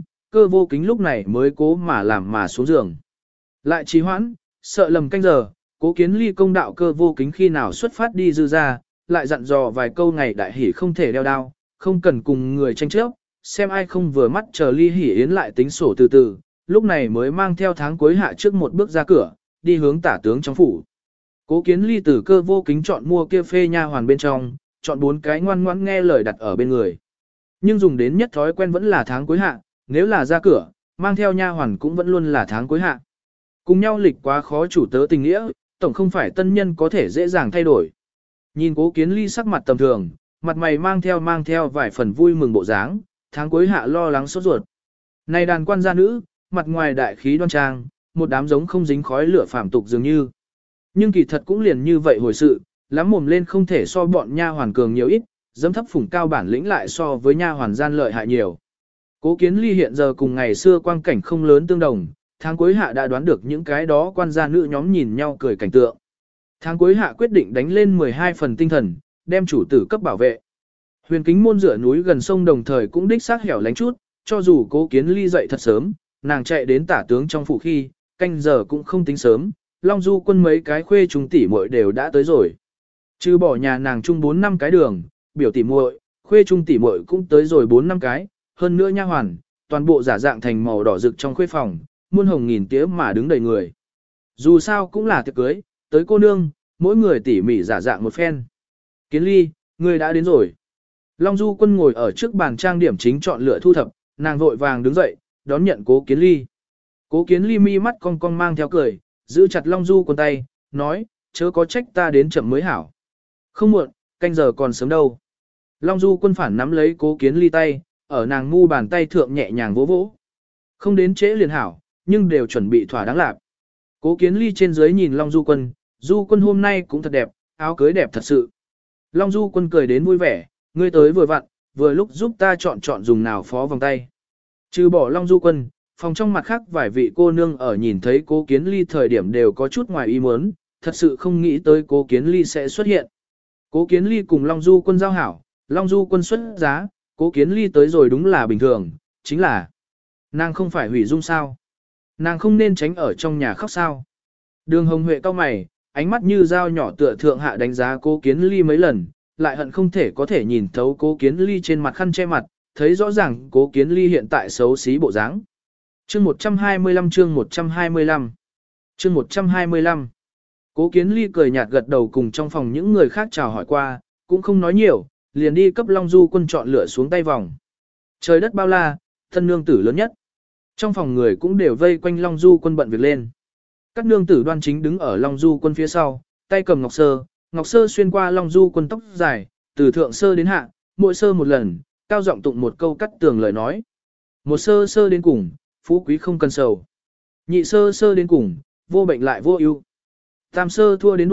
Speaker 1: vô kính lúc này mới cố mà làm mà xuống giường. Lại trì hoãn, sợ lầm canh giờ, Cố Kiến Ly công đạo cơ vô kính khi nào xuất phát đi dư ra, lại dặn dò vài câu ngày đại hỷ không thể đeo đao, không cần cùng người tranh chấp, xem ai không vừa mắt chờ ly hỷ yến lại tính sổ từ từ, lúc này mới mang theo tháng cuối hạ trước một bước ra cửa, đi hướng tả tướng trong phủ. Cố Kiến Ly từ cơ vô kính chọn mua kia phê nha hoàn bên trong, chọn 4 cái ngoan ngoãn nghe lời đặt ở bên người. Nhưng dùng đến nhất thói quen vẫn là tháng cuối hạ, nếu là ra cửa, mang theo nha hoàn cũng vẫn luôn là tháng cuối hạ. Cùng nhau lịch quá khó chủ tớ tình nghĩa, tổng không phải tân nhân có thể dễ dàng thay đổi. Nhìn Cố Kiến Ly sắc mặt tầm thường, mặt mày mang theo vài phần vui mừng bộ dáng, tháng cuối hạ lo lắng sốt ruột. Này đàn quan gia nữ, mặt ngoài đại khí đoan trang, một đám giống không dính khói lửa phàm tục dường như. Nhưng kỳ thật cũng liền như vậy hồi sự, lắm mồm lên không thể so bọn nha hoàn cường nhiều ít, dẫm thấp phủng cao bản lĩnh lại so với nha hoàn gian lợi hại nhiều. Cố Kiến Ly hiện giờ cùng ngày xưa quang cảnh không lớn tương đồng, tháng cuối hạ đã đoán được những cái đó quan gia nữ nhóm nhìn nhau cười cảnh tượng. Tháng cuối hạ quyết định đánh lên 12 phần tinh thần, đem chủ tử cấp bảo vệ. Huyền Kính môn dựa núi gần sông đồng thời cũng đích xác hẻo lánh chút, cho dù Cố Kiến Ly dậy thật sớm, nàng chạy đến tả tướng trong phủ khi, canh giờ cũng không tính sớm, Long Du quân mấy cái khuê chúng tỷ muội đều đã tới rồi. Trừ bỏ nhà nàng chung 4 năm cái đường, biểu tỷ muội, khuê trung tỷ muội cũng tới rồi 4 năm cái, hơn nữa nha hoàn, toàn bộ giả dạng thành màu đỏ rực trong khuê phòng, muôn hồng nghìn tía mà đứng đầy người. Dù sao cũng là tiệc cưới, tới cô nương, mỗi người tỉ mỉ giả dạng một phen. Kiến Ly, người đã đến rồi. Long Du quân ngồi ở trước bàn trang điểm chính chọn lựa thu thập, nàng vội vàng đứng dậy, đón nhận Cố Kiến Ly. Cố Kiến Ly mi mắt cong cong mang theo cười, giữ chặt Long Du quân tay, nói, chớ có trách ta đến chậm mới hảo. Không muộn, canh giờ còn sớm đâu. Long Du quân phản nắm lấy Cố Kiến Ly tay, ở nàng ngu bàn tay thượng nhẹ nhàng vỗ vỗ. Không đến trễ liền hảo, nhưng đều chuẩn bị thỏa đáng lạc. Cố Kiến Ly trên dưới nhìn Long Du quân hôm nay cũng thật đẹp, áo cưới đẹp thật sự. Long Du quân cười đến vui vẻ, ngươi tới vừa vặn, vừa lúc giúp ta chọn dùng nào phó vòng tay. Trừ bỏ Long Du quân, phòng trong mặt khác vài vị cô nương ở nhìn thấy Cố Kiến Ly thời điểm đều có chút ngoài ý muốn, thật sự không nghĩ tới Cố Kiến Ly sẽ xuất hiện. Cố Kiến Ly cùng Long Du quân giao hảo, Long Du quân xuất giá, Cố Kiến Ly tới rồi đúng là bình thường, chính là nàng không phải hủy dung sao. Nàng không nên tránh ở trong nhà khóc sao. Đường Hồng Huệ cau mày, ánh mắt như dao nhỏ tựa thượng hạ đánh giá Cố Kiến Ly mấy lần, lại hận không thể có thể nhìn thấu Cố Kiến Ly trên mặt khăn che mặt, thấy rõ ràng Cố Kiến Ly hiện tại xấu xí bộ dáng. Chương 125 chương 125 chương 125 Cố Kiến Ly cười nhạt gật đầu cùng trong phòng những người khác chào hỏi qua, cũng không nói nhiều, liền đi cấp Long Du quân chọn lựa xuống tay vòng. Trời đất bao la, thân nương tử lớn nhất. Trong phòng người cũng đều vây quanh Long Du quân bận việc lên. Các nương tử đoan chính đứng ở Long Du quân phía sau, tay cầm ngọc sơ xuyên qua Long Du quân tóc dài, từ thượng sơ đến hạ, mỗi sơ một lần, cao giọng tụng một câu cắt tường lời nói. Một sơ sơ đến cùng, phú quý không cần sầu. Nhị sơ sơ đến cùng, vô bệnh lại vô ưu. Tam sơ thua đến đuôi,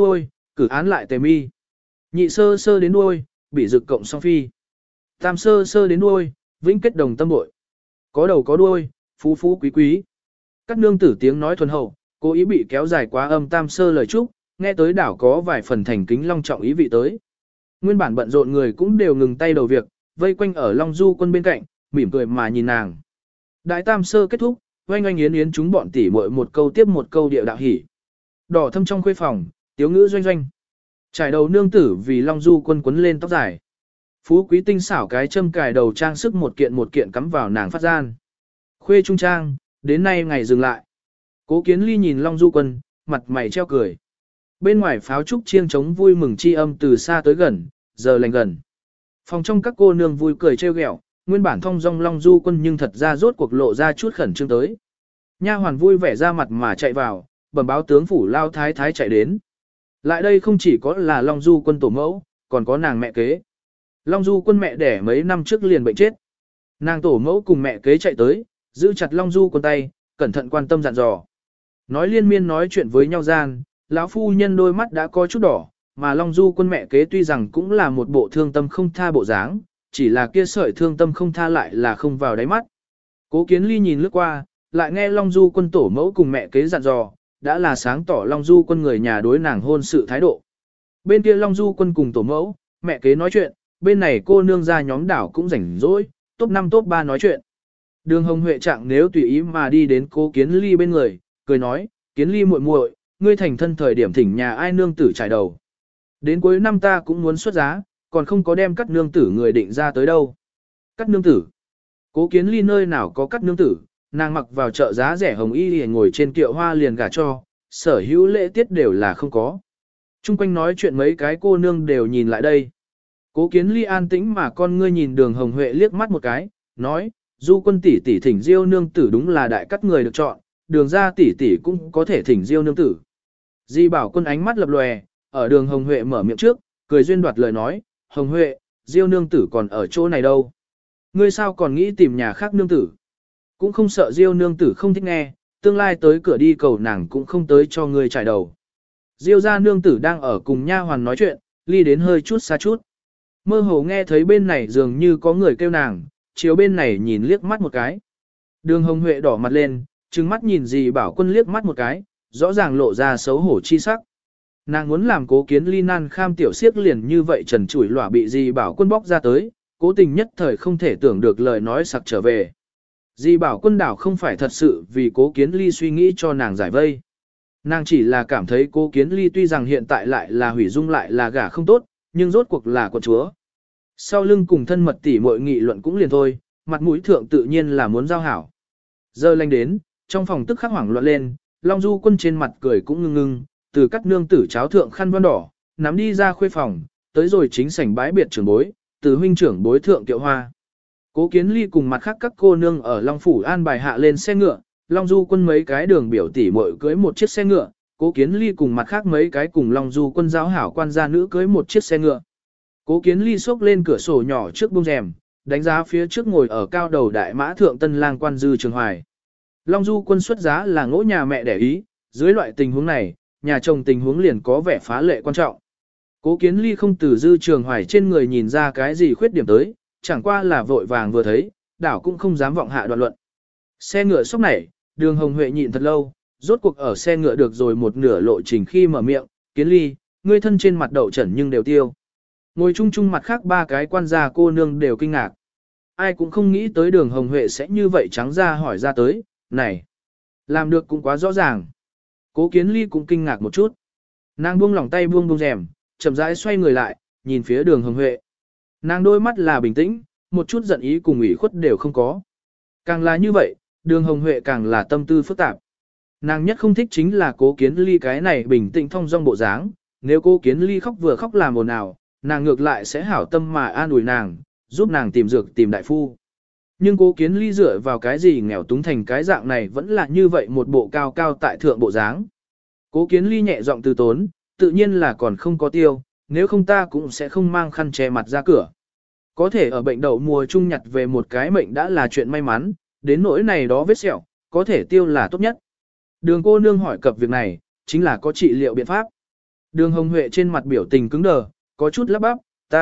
Speaker 1: cử án lại tề mi. Nhị sơ sơ đến đuôi, bị dực cộng song phi. Tam sơ sơ đến đuôi, vĩnh kết đồng tâm bội. Có đầu có đuôi, phú phú quý quý. Các nương tử tiếng nói thuần hậu, cố ý bị kéo dài quá âm tam sơ lời chúc, nghe tới đảo có vài phần thành kính long trọng ý vị tới. Nguyên bản bận rộn người cũng đều ngừng tay đầu việc, vây quanh ở Long Du Quân bên cạnh, mỉm cười mà nhìn nàng. Đại tam sơ kết thúc, oanh oanh yến yến chúng bọn tỉ muội một câu tiếp một câu điệu đạo hỉ. Đỏ thâm trong khuê phòng, tiếu ngữ doanh doanh. Trải đầu nương tử vì Long Du Quân quấn lên tóc dài. Phú quý tinh xảo cái châm cài đầu trang sức một kiện cắm vào nàng phát gian. Khuê trung trang, đến nay ngày dừng lại. Cố Kiến Ly nhìn Long Du Quân, mặt mày treo cười. Bên ngoài pháo trúc chiêng trống vui mừng chi âm từ xa tới gần, giờ lành gần. Phòng trong các cô nương vui cười trêu ghẹo, nguyên bản thông dong Long Du Quân nhưng thật ra rốt cuộc lộ ra chút khẩn trương tới. Nha hoàn vui vẻ ra mặt mà chạy vào, bẩm báo tướng phủ lao thái thái chạy đến. Lại đây không chỉ có là Long Du Quân tổ mẫu, còn có nàng mẹ kế. Long Du Quân mẹ đẻ mấy năm trước liền bệnh chết. Nàng tổ mẫu cùng mẹ kế chạy tới, giữ chặt Long Du Quân tay, cẩn thận quan tâm dặn dò. Nói liên miên nói chuyện với nhau gian, lão phu nhân đôi mắt đã có chút đỏ, mà Long Du Quân mẹ kế tuy rằng cũng là một bộ thương tâm không tha bộ dáng, chỉ là kia sợi thương tâm không tha lại là không vào đáy mắt. Cố Kiến Ly nhìn lướt qua, lại nghe Long Du Quân tổ mẫu cùng mẹ kế dặn dò, đã là sáng tỏ Long Du Quân người nhà đối nàng hôn sự thái độ. Bên kia Long Du Quân cùng tổ mẫu, mẹ kế nói chuyện, bên này cô nương ra nhóm đảo cũng rảnh rỗi, top 5 top 3 nói chuyện. Đường Hồng Huệ trạng nếu tùy ý mà đi đến Cố Kiến Ly bên người, cười nói, Kiến Ly muội muội, ngươi thành thân thời điểm thỉnh nhà ai nương tử trải đầu. Đến cuối năm ta cũng muốn xuất giá, còn không có đem các nương tử người định ra tới đâu. Các nương tử. Cố Kiến Ly nơi nào có các nương tử, nàng mặc vào chợ giá rẻ hồng y liền ngồi trên kiệu hoa liền gả cho, sở hữu lễ tiết đều là không có. Trung quanh nói chuyện mấy cái cô nương đều nhìn lại đây. Cố Kiến Ly an tĩnh mà con ngươi nhìn Đường Hồng Huệ liếc mắt một cái, nói, Du Quân tỷ tỷ thỉnh Diêu nương tử đúng là đại cắt người được chọn, Đường gia tỷ tỷ cũng có thể thỉnh Diêu nương tử. Di Bảo Quân ánh mắt lập lòe, ở Đường Hồng Huệ mở miệng trước, cười duyên đoạt lời nói, Hồng Huệ, Diêu nương tử còn ở chỗ này đâu. Ngươi sao còn nghĩ tìm nhà khác nương tử? Cũng không sợ Diêu nương tử không thích nghe, tương lai tới cửa đi cầu nàng cũng không tới cho ngươi trải đầu. Diêu gia nương tử đang ở cùng nha hoàn nói chuyện, ly đến hơi chút xa chút. Mơ hồ nghe thấy bên này dường như có người kêu nàng, chiếu bên này nhìn liếc mắt một cái. Đường Hồng Huệ đỏ mặt lên, trừng mắt nhìn Di Bảo Quân liếc mắt một cái, rõ ràng lộ ra xấu hổ chi sắc. Nàng muốn làm Cố Kiến Ly nan kham tiểu siếc liền như vậy trần trụi lỏa bị Di Bảo Quân bóc ra tới, cố tình nhất thời không thể tưởng được lời nói sặc trở về. Di Bảo Quân đảo không phải thật sự vì Cố Kiến Ly suy nghĩ cho nàng giải vây. Nàng chỉ là cảm thấy Cố Kiến Ly tuy rằng hiện tại lại là hủy dung lại là gả không tốt, nhưng rốt cuộc là quận chúa. Sau lưng cùng thân mật tỉ muội nghị luận cũng liền thôi, mặt mũi thượng tự nhiên là muốn giao hảo. Giờ lanh đến, trong phòng tức khắc hoảng loạn lên, Long Du Quân trên mặt cười cũng ngưng ngưng, từ các nương tử cháo thượng khăn voan đỏ, nắm đi ra khuê phòng, tới rồi chính sảnh bái biệt trưởng bối, từ huynh trưởng bối thượng tiệu hoa. Cố Kiến Ly cùng mặt khác các cô nương ở Long Phủ an bài hạ lên xe ngựa, Long Du Quân mấy cái đường biểu tỷ muội cưới một chiếc xe ngựa, Cố Kiến Ly cùng mặt khác mấy cái cùng Long Du Quân giáo hảo quan gia nữ cưới một chiếc xe ngựa. Cố Kiến Ly xốc lên cửa sổ nhỏ trước bông rèm, đánh giá phía trước ngồi ở cao đầu đại mã thượng tân lang quan Dư Trường Hoài. Long Du Quân xuất giá là ngỗ nhà mẹ đẻ ý, dưới loại tình huống này, nhà chồng tình huống liền có vẻ phá lệ quan trọng. Cố Kiến Ly không từ Dư Trường Hoài trên người nhìn ra cái gì khuyết điểm tới, chẳng qua là vội vàng vừa thấy, đảo cũng không dám vọng hạ đoạn luận. Xe ngựa sốc nảy, Đường Hồng Huệ nhịn thật lâu, rốt cuộc ở xe ngựa được rồi một nửa lộ trình khi mở miệng, Kiến Ly, ngươi thân trên mặt đậu trần nhưng đều tiêu. Ngồi chung chung mặt khác ba cái quan gia cô nương đều kinh ngạc. Ai cũng không nghĩ tới Đường Hồng Huệ sẽ như vậy trắng ra hỏi ra tới, này, làm được cũng quá rõ ràng. Cố Kiến Ly cũng kinh ngạc một chút. Nàng buông lỏng tay buông rèm, chậm rãi xoay người lại, nhìn phía Đường Hồng Huệ. Nàng đôi mắt là bình tĩnh, một chút giận ý cùng ủy khuất đều không có. Càng là như vậy, Đường Hồng Huệ càng là tâm tư phức tạp. Nàng nhất không thích chính là Cố Kiến Ly cái này bình tĩnh thong dong bộ dáng, nếu Cố Kiến Ly khóc vừa khóc làm ồn ào, nàng ngược lại sẽ hảo tâm mà an ủi nàng, giúp nàng tìm dược tìm đại phu. Nhưng Cố Kiến Ly dựa vào cái gì nghèo túng thành cái dạng này vẫn là như vậy một bộ cao cao tại thượng bộ dáng. Cố Kiến Ly nhẹ giọng từ tốn, tự nhiên là còn không có tiêu, nếu không ta cũng sẽ không mang khăn che mặt ra cửa. Có thể ở bệnh đậu mùa trung nhặt về một cái mệnh đã là chuyện may mắn, đến nỗi này đó vết sẹo, có thể tiêu là tốt nhất. Đường cô nương hỏi cập việc này, chính là có trị liệu biện pháp. Đường Hồng Huệ trên mặt biểu tình cứng đờ, có chút lắp bắp,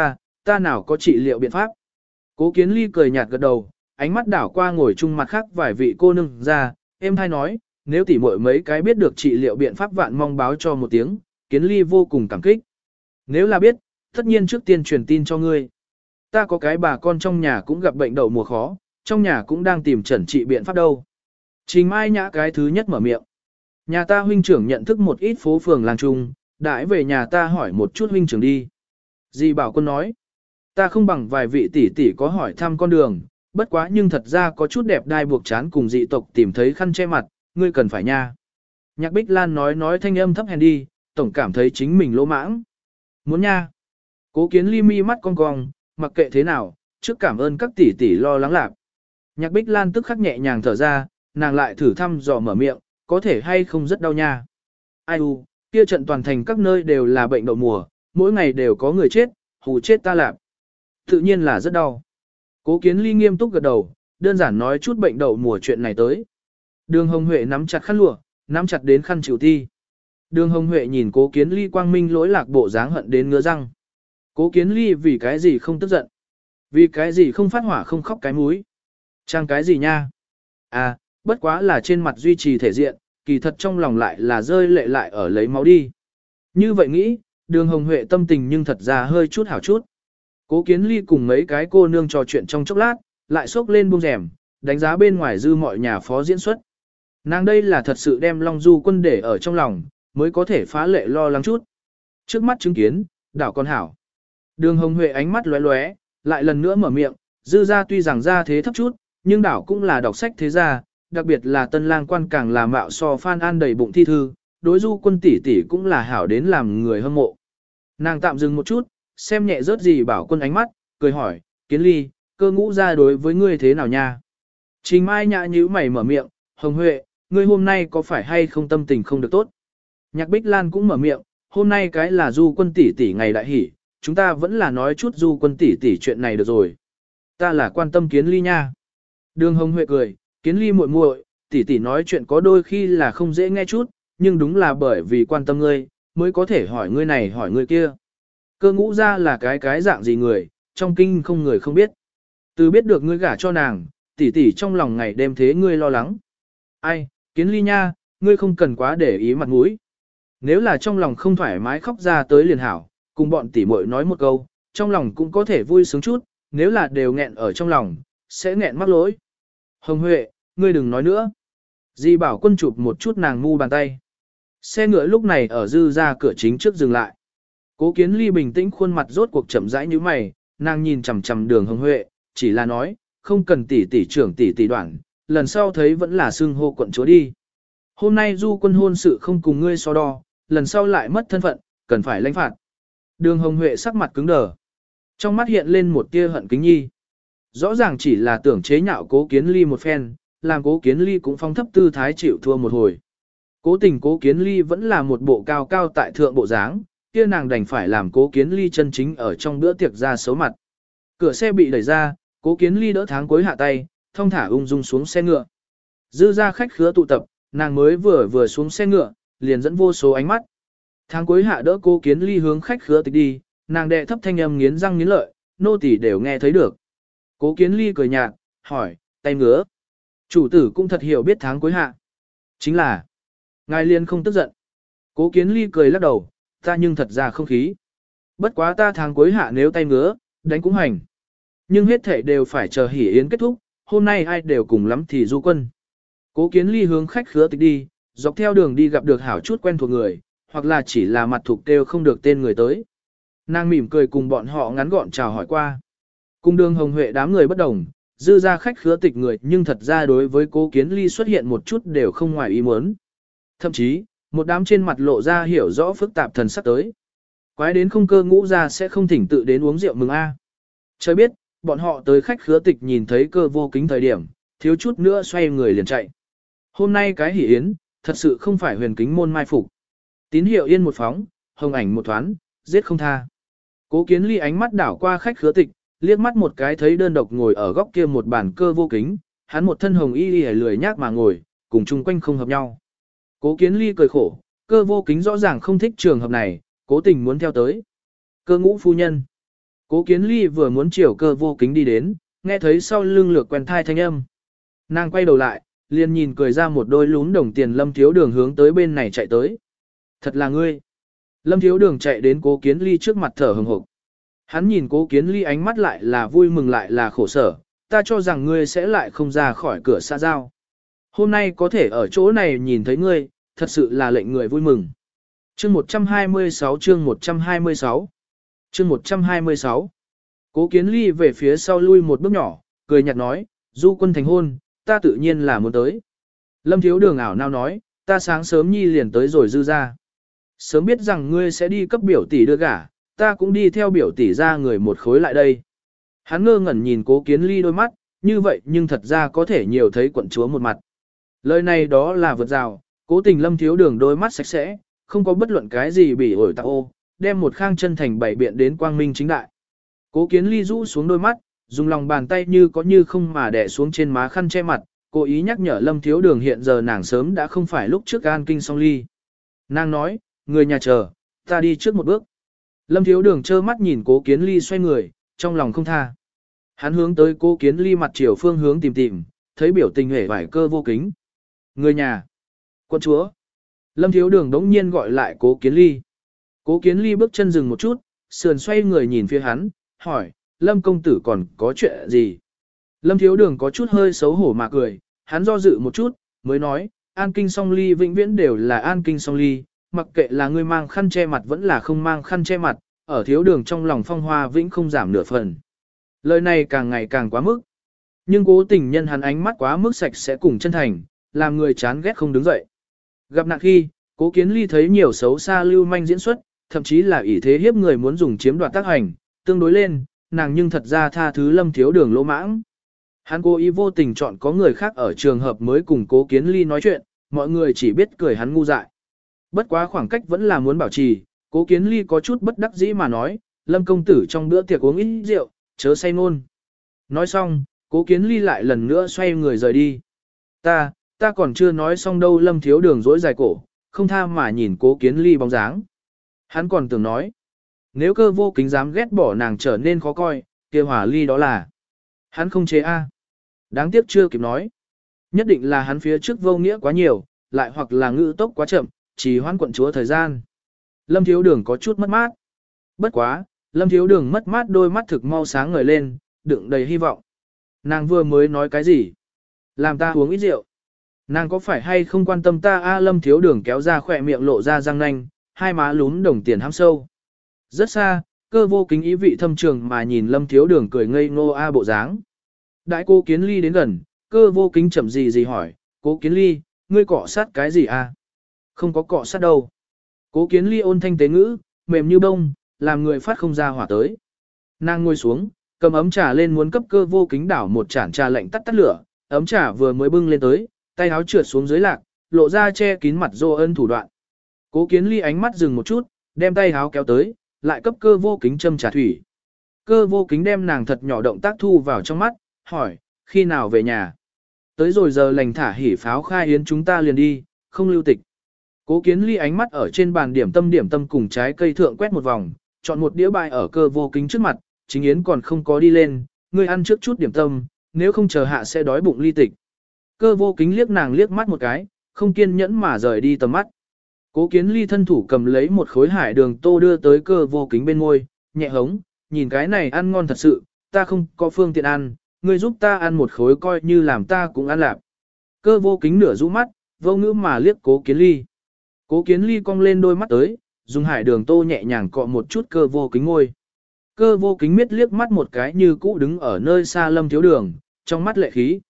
Speaker 1: ta nào có trị liệu biện pháp. Cố Kiến Ly cười nhạt gật đầu, ánh mắt đảo qua ngồi chung mặt khác vài vị cô nương ra, em hay nói, nếu tỉ muội mấy cái biết được trị liệu biện pháp vạn mong báo cho một tiếng, Kiến Ly vô cùng cảm kích. Nếu là biết, tất nhiên trước tiên truyền tin cho ngươi. Ta có cái bà con trong nhà cũng gặp bệnh đậu mùa khó, trong nhà cũng đang tìm chẩn trị biện pháp đâu. Trình Mai Nhã cái thứ nhất mở miệng. Nhà ta huynh trưởng nhận thức một ít phố phường làng trung, đãi về nhà ta hỏi một chút huynh trưởng đi. Dì Bảo Quân nói, ta không bằng vài vị tỷ tỷ có hỏi thăm con đường, bất quá nhưng thật ra có chút đẹp đai buộc chán cùng dị tộc tìm thấy khăn che mặt, ngươi cần phải nha. Nhạc Bích Lan nói thanh âm thấp hèn đi, tổng cảm thấy chính mình lỗ mãng. Muốn nha. Cố Kiến Ly mi mắt cong cong, mặc kệ thế nào, trước cảm ơn các tỷ tỷ lo lắng lạc. Nhạc Bích Lan tức khắc nhẹ nhàng thở ra, nàng lại thử thăm dò mở miệng, có thể hay không rất đau nha. Ai u, kia trận toàn thành các nơi đều là bệnh đậu mùa, mỗi ngày đều có người chết, hù chết ta lạp. Tự nhiên là rất đau. Cố Kiến Ly nghiêm túc gật đầu, đơn giản nói chút bệnh đậu mùa chuyện này tới. Đường Hồng Huệ nắm chặt khăn lụa, nắm chặt đến khăn chịu ti. Đường Hồng Huệ nhìn Cố Kiến Ly quang minh lỗi lạc bộ dáng hận đến ngứa răng. Cố Kiến Ly vì cái gì không tức giận? Vì cái gì không phát hỏa không khóc cái múi? Trang cái gì nha? À, bất quá là trên mặt duy trì thể diện, kỳ thật trong lòng lại là rơi lệ lại ở lấy máu đi. Như vậy nghĩ, Đường Hồng Huệ tâm tình nhưng thật ra hơi chút hảo chút. Cố Kiến Ly cùng mấy cái cô nương trò chuyện trong chốc lát, lại xốc lên buông rèm, đánh giá bên ngoài dư mọi nhà phó diễn xuất. Nàng đây là thật sự đem Long Du Quân để ở trong lòng, mới có thể phá lệ lo lắng chút. Trước mắt chứng kiến, đảo con hảo. Đường Hồng Huệ ánh mắt lóe lóe, lại lần nữa mở miệng, dư ra tuy rằng ra thế thấp chút, nhưng đảo cũng là đọc sách thế gia, đặc biệt là tân lang quan càng là mạo so Phan An đầy bụng thi thư, đối Du Quân tỷ tỷ cũng là hảo đến làm người hâm mộ. Nàng tạm dừng một chút, xem nhẹ rớt gì Bảo Quân ánh mắt, cười hỏi, Kiến Ly, cơ ngũ ra đối với ngươi thế nào nha? Trình Mai Nhã nhíu mày mở miệng, Hồng Huệ, ngươi hôm nay có phải hay không tâm tình không được tốt? Nhạc Bích Lan cũng mở miệng, hôm nay cái là Du Quân tỷ tỷ ngày đại hỷ, chúng ta vẫn là nói chút Du Quân tỷ tỷ chuyện này được rồi. Ta là quan tâm Kiến Ly nha. Đường Hồng Huệ cười, Kiến Ly muội muội, tỷ tỷ nói chuyện có đôi khi là không dễ nghe chút, nhưng đúng là bởi vì quan tâm ngươi, mới có thể hỏi ngươi này hỏi ngươi kia. Cơ ngũ ra là cái dạng gì người, trong kinh không người không biết. Từ biết được ngươi gả cho nàng, tỷ tỷ trong lòng ngày đêm thế ngươi lo lắng. Ai, Kiến Ly nha, ngươi không cần quá để ý mặt mũi. Nếu là trong lòng không thoải mái khóc ra tới liền hảo, cùng bọn tỷ muội nói một câu, trong lòng cũng có thể vui sướng chút, nếu là đều nghẹn ở trong lòng, sẽ nghẹn mắc lỗi. Hồng Huệ, ngươi đừng nói nữa. Di Bảo Quân chụp một chút nàng mu bàn tay. Xe ngựa lúc này ở dư ra cửa chính trước dừng lại. Cố Kiến Ly bình tĩnh khuôn mặt rốt cuộc chậm rãi như mày, nàng nhìn chằm chằm Đường Hồng Huệ, chỉ là nói, không cần tỷ tỷ trưởng tỷ tỷ đoạn, lần sau thấy vẫn là xưng hô quận chúa đi. Hôm nay Du Quân hôn sự không cùng ngươi so đo, lần sau lại mất thân phận, cần phải lãnh phạt. Đường Hồng Huệ sắc mặt cứng đờ. Trong mắt hiện lên một tia hận kính nhi. Rõ ràng chỉ là tưởng chế nhạo Cố Kiến Ly một phen, làm Cố Kiến Ly cũng phong thấp tư thái chịu thua một hồi. Cố tình Cố Kiến Ly vẫn là một bộ cao cao tại thượng bộ dáng, kia nàng đành phải làm Cố Kiến Ly chân chính ở trong bữa tiệc ra xấu mặt. Cửa xe bị đẩy ra, Cố Kiến Ly đỡ tháng cuối hạ tay, thong thả ung dung xuống xe ngựa. Dư ra khách khứa tụ tập, nàng mới vừa xuống xe ngựa, liền dẫn vô số ánh mắt. Tháng cuối hạ đỡ Cố Kiến Ly hướng khách khứa tịch đi, nàng đệ thấp thanh âm nghiến răng nghiến lợi, nô tỳ đều nghe thấy được. Cố Kiến Ly cười nhạt, hỏi, tay ngứa. Chủ tử cũng thật hiểu biết tháng cuối hạ. Chính là, ngài liên không tức giận. Cố Kiến Ly cười lắc đầu, ta nhưng thật ra không khí. Bất quá ta tháng cuối hạ nếu tay ngứa, đánh cũng hành. Nhưng hết thể đều phải chờ hỉ yến kết thúc, hôm nay ai đều cùng lắm thì Du Quân. Cố Kiến Ly hướng khách khứa tịch đi, dọc theo đường đi gặp được hảo chút quen thuộc người, hoặc là chỉ là mặt thuộc kêu không được tên người tới. Nàng mỉm cười cùng bọn họ ngắn gọn chào hỏi qua. Cùng Đường Hồng Huệ đám người bất đồng, dư ra khách khứa tịch người nhưng thật ra đối với Cố Kiến Ly xuất hiện một chút đều không ngoài ý muốn. Thậm chí, một đám trên mặt lộ ra hiểu rõ phức tạp thần sắc tới. Quái đến không cơ ngũ ra sẽ không thỉnh tự đến uống rượu mừng a. Trời biết, bọn họ tới khách khứa tịch nhìn thấy cơ vô kính thời điểm, thiếu chút nữa xoay người liền chạy. Hôm nay cái hỉ yến, thật sự không phải huyền kính môn mai phục. Tín hiệu yên một phóng, hồng ảnh một thoáng, giết không tha. Cố Kiến Ly ánh mắt đảo qua khách khứa tịch, liếc mắt một cái thấy đơn độc ngồi ở góc kia một bàn cơ vô kính, hắn một thân hồng y lười nhác mà ngồi, cùng chung quanh không hợp nhau. Cố Kiến Ly cười khổ, cơ vô kính rõ ràng không thích trường hợp này, Cố tình muốn theo tới. Cơ ngũ phu nhân. Cố Kiến Ly vừa muốn chiều Cơ Vô Kính đi đến, nghe thấy sau lưng lược quen thai thanh âm. Nàng quay đầu lại, liền nhìn cười ra một đôi lún đồng tiền Lâm Thiếu Đường hướng tới bên này chạy tới. Thật là ngươi. Lâm Thiếu Đường chạy đến Cố Kiến Ly trước mặt thở hừng hực. Hắn nhìn Cố Kiến Ly ánh mắt lại là vui mừng lại là khổ sở, ta cho rằng ngươi sẽ lại không ra khỏi cửa xa giao. Hôm nay có thể ở chỗ này nhìn thấy ngươi, thật sự là lệnh người vui mừng. Chương 126 chương 126 chương 126 Cố Kiến Ly về phía sau lui một bước nhỏ, cười nhạt nói, du quân thành hôn, ta tự nhiên là muốn tới. Lâm Thiếu Đường ảo nao nói, ta sáng sớm nhi liền tới rồi dư ra. Sớm biết rằng ngươi sẽ đi cấp biểu tỷ đưa gả, ta cũng đi theo biểu tỷ ra người một khối lại đây. Hắn ngơ ngẩn nhìn Cố Kiến Ly đôi mắt, như vậy nhưng thật ra có thể nhiều thấy quận chúa một mặt. Lời này đó là vượt rào, Cố Tình Lâm Thiếu Đường đôi mắt sạch sẽ, không có bất luận cái gì bị ổi tạc ô, đem một khang chân thành bảy biện đến quang minh chính đại. Cố Kiến Ly rũ xuống đôi mắt, dùng lòng bàn tay như có như không mà đè xuống trên má khăn che mặt, cố ý nhắc nhở Lâm Thiếu Đường hiện giờ nàng sớm đã không phải lúc trước an kinh song ly. Nàng nói, người nhà chờ, ta đi trước một bước. Lâm Thiếu Đường trơ mắt nhìn Cố Kiến Ly xoay người, trong lòng không tha. Hắn hướng tới Cố Kiến Ly mặt chiều phương hướng tìm tìm, thấy biểu tình hể vải Cơ Vô Kính. Người nhà, quân chúa. Lâm Thiếu Đường đống nhiên gọi lại Cố Kiến Ly. Cố Kiến Ly bước chân dừng một chút, sườn xoay người nhìn phía hắn, hỏi, Lâm công tử còn có chuyện gì? Lâm Thiếu Đường có chút hơi xấu hổ mà cười, hắn do dự một chút, mới nói, an kinh song ly vĩnh viễn đều là an kinh song ly, mặc kệ là ngươi mang khăn che mặt vẫn là không mang khăn che mặt, ở Thiếu Đường trong lòng phong hoa vĩnh không giảm nửa phần. Lời này càng ngày càng quá mức. Nhưng Cố Tình nhân hắn ánh mắt quá mức sạch sẽ cùng chân thành, làm người chán ghét không đứng dậy. Gặp nạn khi, Cố Kiến Ly thấy nhiều xấu xa lưu manh diễn xuất, thậm chí là ỷ thế hiếp người muốn dùng chiếm đoạt tác hành, tương đối lên, nàng nhưng thật ra tha thứ Lâm Thiếu Đường lỗ mãng. Hắn cố ý vô tình chọn có người khác ở trường hợp mới cùng Cố Kiến Ly nói chuyện, mọi người chỉ biết cười hắn ngu dại. Bất quá khoảng cách vẫn là muốn bảo trì, Cố Kiến Ly có chút bất đắc dĩ mà nói, Lâm công tử trong bữa tiệc uống ít rượu, chớ say ngôn. Nói xong, Cố Kiến Ly lại lần nữa xoay người rời đi. Ta còn chưa nói xong đâu. Lâm Thiếu Đường dỗi dài cổ, không tha mà nhìn Cố Kiến Ly bóng dáng. Hắn còn tưởng nói, nếu Cơ Vô Kính dám ghét bỏ nàng trở nên khó coi, kia Hỏa Ly đó là. Hắn không chế a. Đáng tiếc chưa kịp nói. Nhất định là hắn phía trước vô nghĩa quá nhiều, lại hoặc là ngữ tốc quá chậm, chỉ hoãn quận chúa thời gian. Lâm Thiếu Đường có chút mất mát. Bất quá, Lâm Thiếu Đường mất mát đôi mắt thực mau sáng ngời lên, đựng đầy hy vọng. Nàng vừa mới nói cái gì? Làm ta uống ít rượu. Nàng có phải hay không quan tâm ta a? Lâm Thiếu Đường kéo ra khỏe miệng lộ ra răng nanh, hai má lún đồng tiền hăm sâu. Rất xa, Cơ Vô Kính ý vị thâm trường mà nhìn Lâm Thiếu Đường cười ngây ngô a bộ dáng. Đại Cố Kiến Ly đến gần, Cơ Vô Kính chậm gì hỏi, Cố Kiến Ly, ngươi cọ sát cái gì a? Không có cọ sát đâu. Cố Kiến Ly ôn thanh tế ngữ, mềm như bông, làm người phát không ra hỏa tới. Nàng ngồi xuống, cầm ấm trà lên muốn cấp Cơ Vô Kính đảo một chản trà lạnh tắt lửa, ấm trà vừa mới bưng lên tới, tay áo trượt xuống dưới lạc, lộ ra che kín mặt Dô Ân thủ đoạn. Cố Kiến Ly ánh mắt dừng một chút, đem tay áo kéo tới, lại cấp Cơ Vô Kính châm trà thủy. Cơ Vô Kính đem nàng thật nhỏ động tác thu vào trong mắt, hỏi, khi nào về nhà? Tới rồi giờ lành thả hỉ pháo khai yến chúng ta liền đi, không lưu tịch. Cố Kiến Ly ánh mắt ở trên bàn điểm tâm cùng trái cây thượng quét một vòng, chọn một đĩa bài ở Cơ Vô Kính trước mặt, chính yến còn không có đi lên, ngươi ăn trước chút điểm tâm, nếu không chờ hạ sẽ đói bụng ly tịch. Cơ Vô Kính liếc nàng liếc mắt một cái, không kiên nhẫn mà rời đi tầm mắt. Cố Kiến Ly thân thủ cầm lấy một khối hải đường tô đưa tới Cơ Vô Kính bên môi, nhẹ hống, nhìn cái này ăn ngon thật sự, ta không có phương tiện ăn, ngươi giúp ta ăn một khối coi như làm ta cũng ăn lạp. Cơ Vô Kính nửa rũ mắt, vô ngữ mà liếc Cố Kiến Ly. Cố Kiến Ly cong lên đôi mắt tới, dùng hải đường tô nhẹ nhàng cọ một chút Cơ Vô Kính ngôi. Cơ Vô Kính miết liếc mắt một cái như cũ đứng ở nơi xa Lâm Thiếu Đường, trong mắt lệ khí.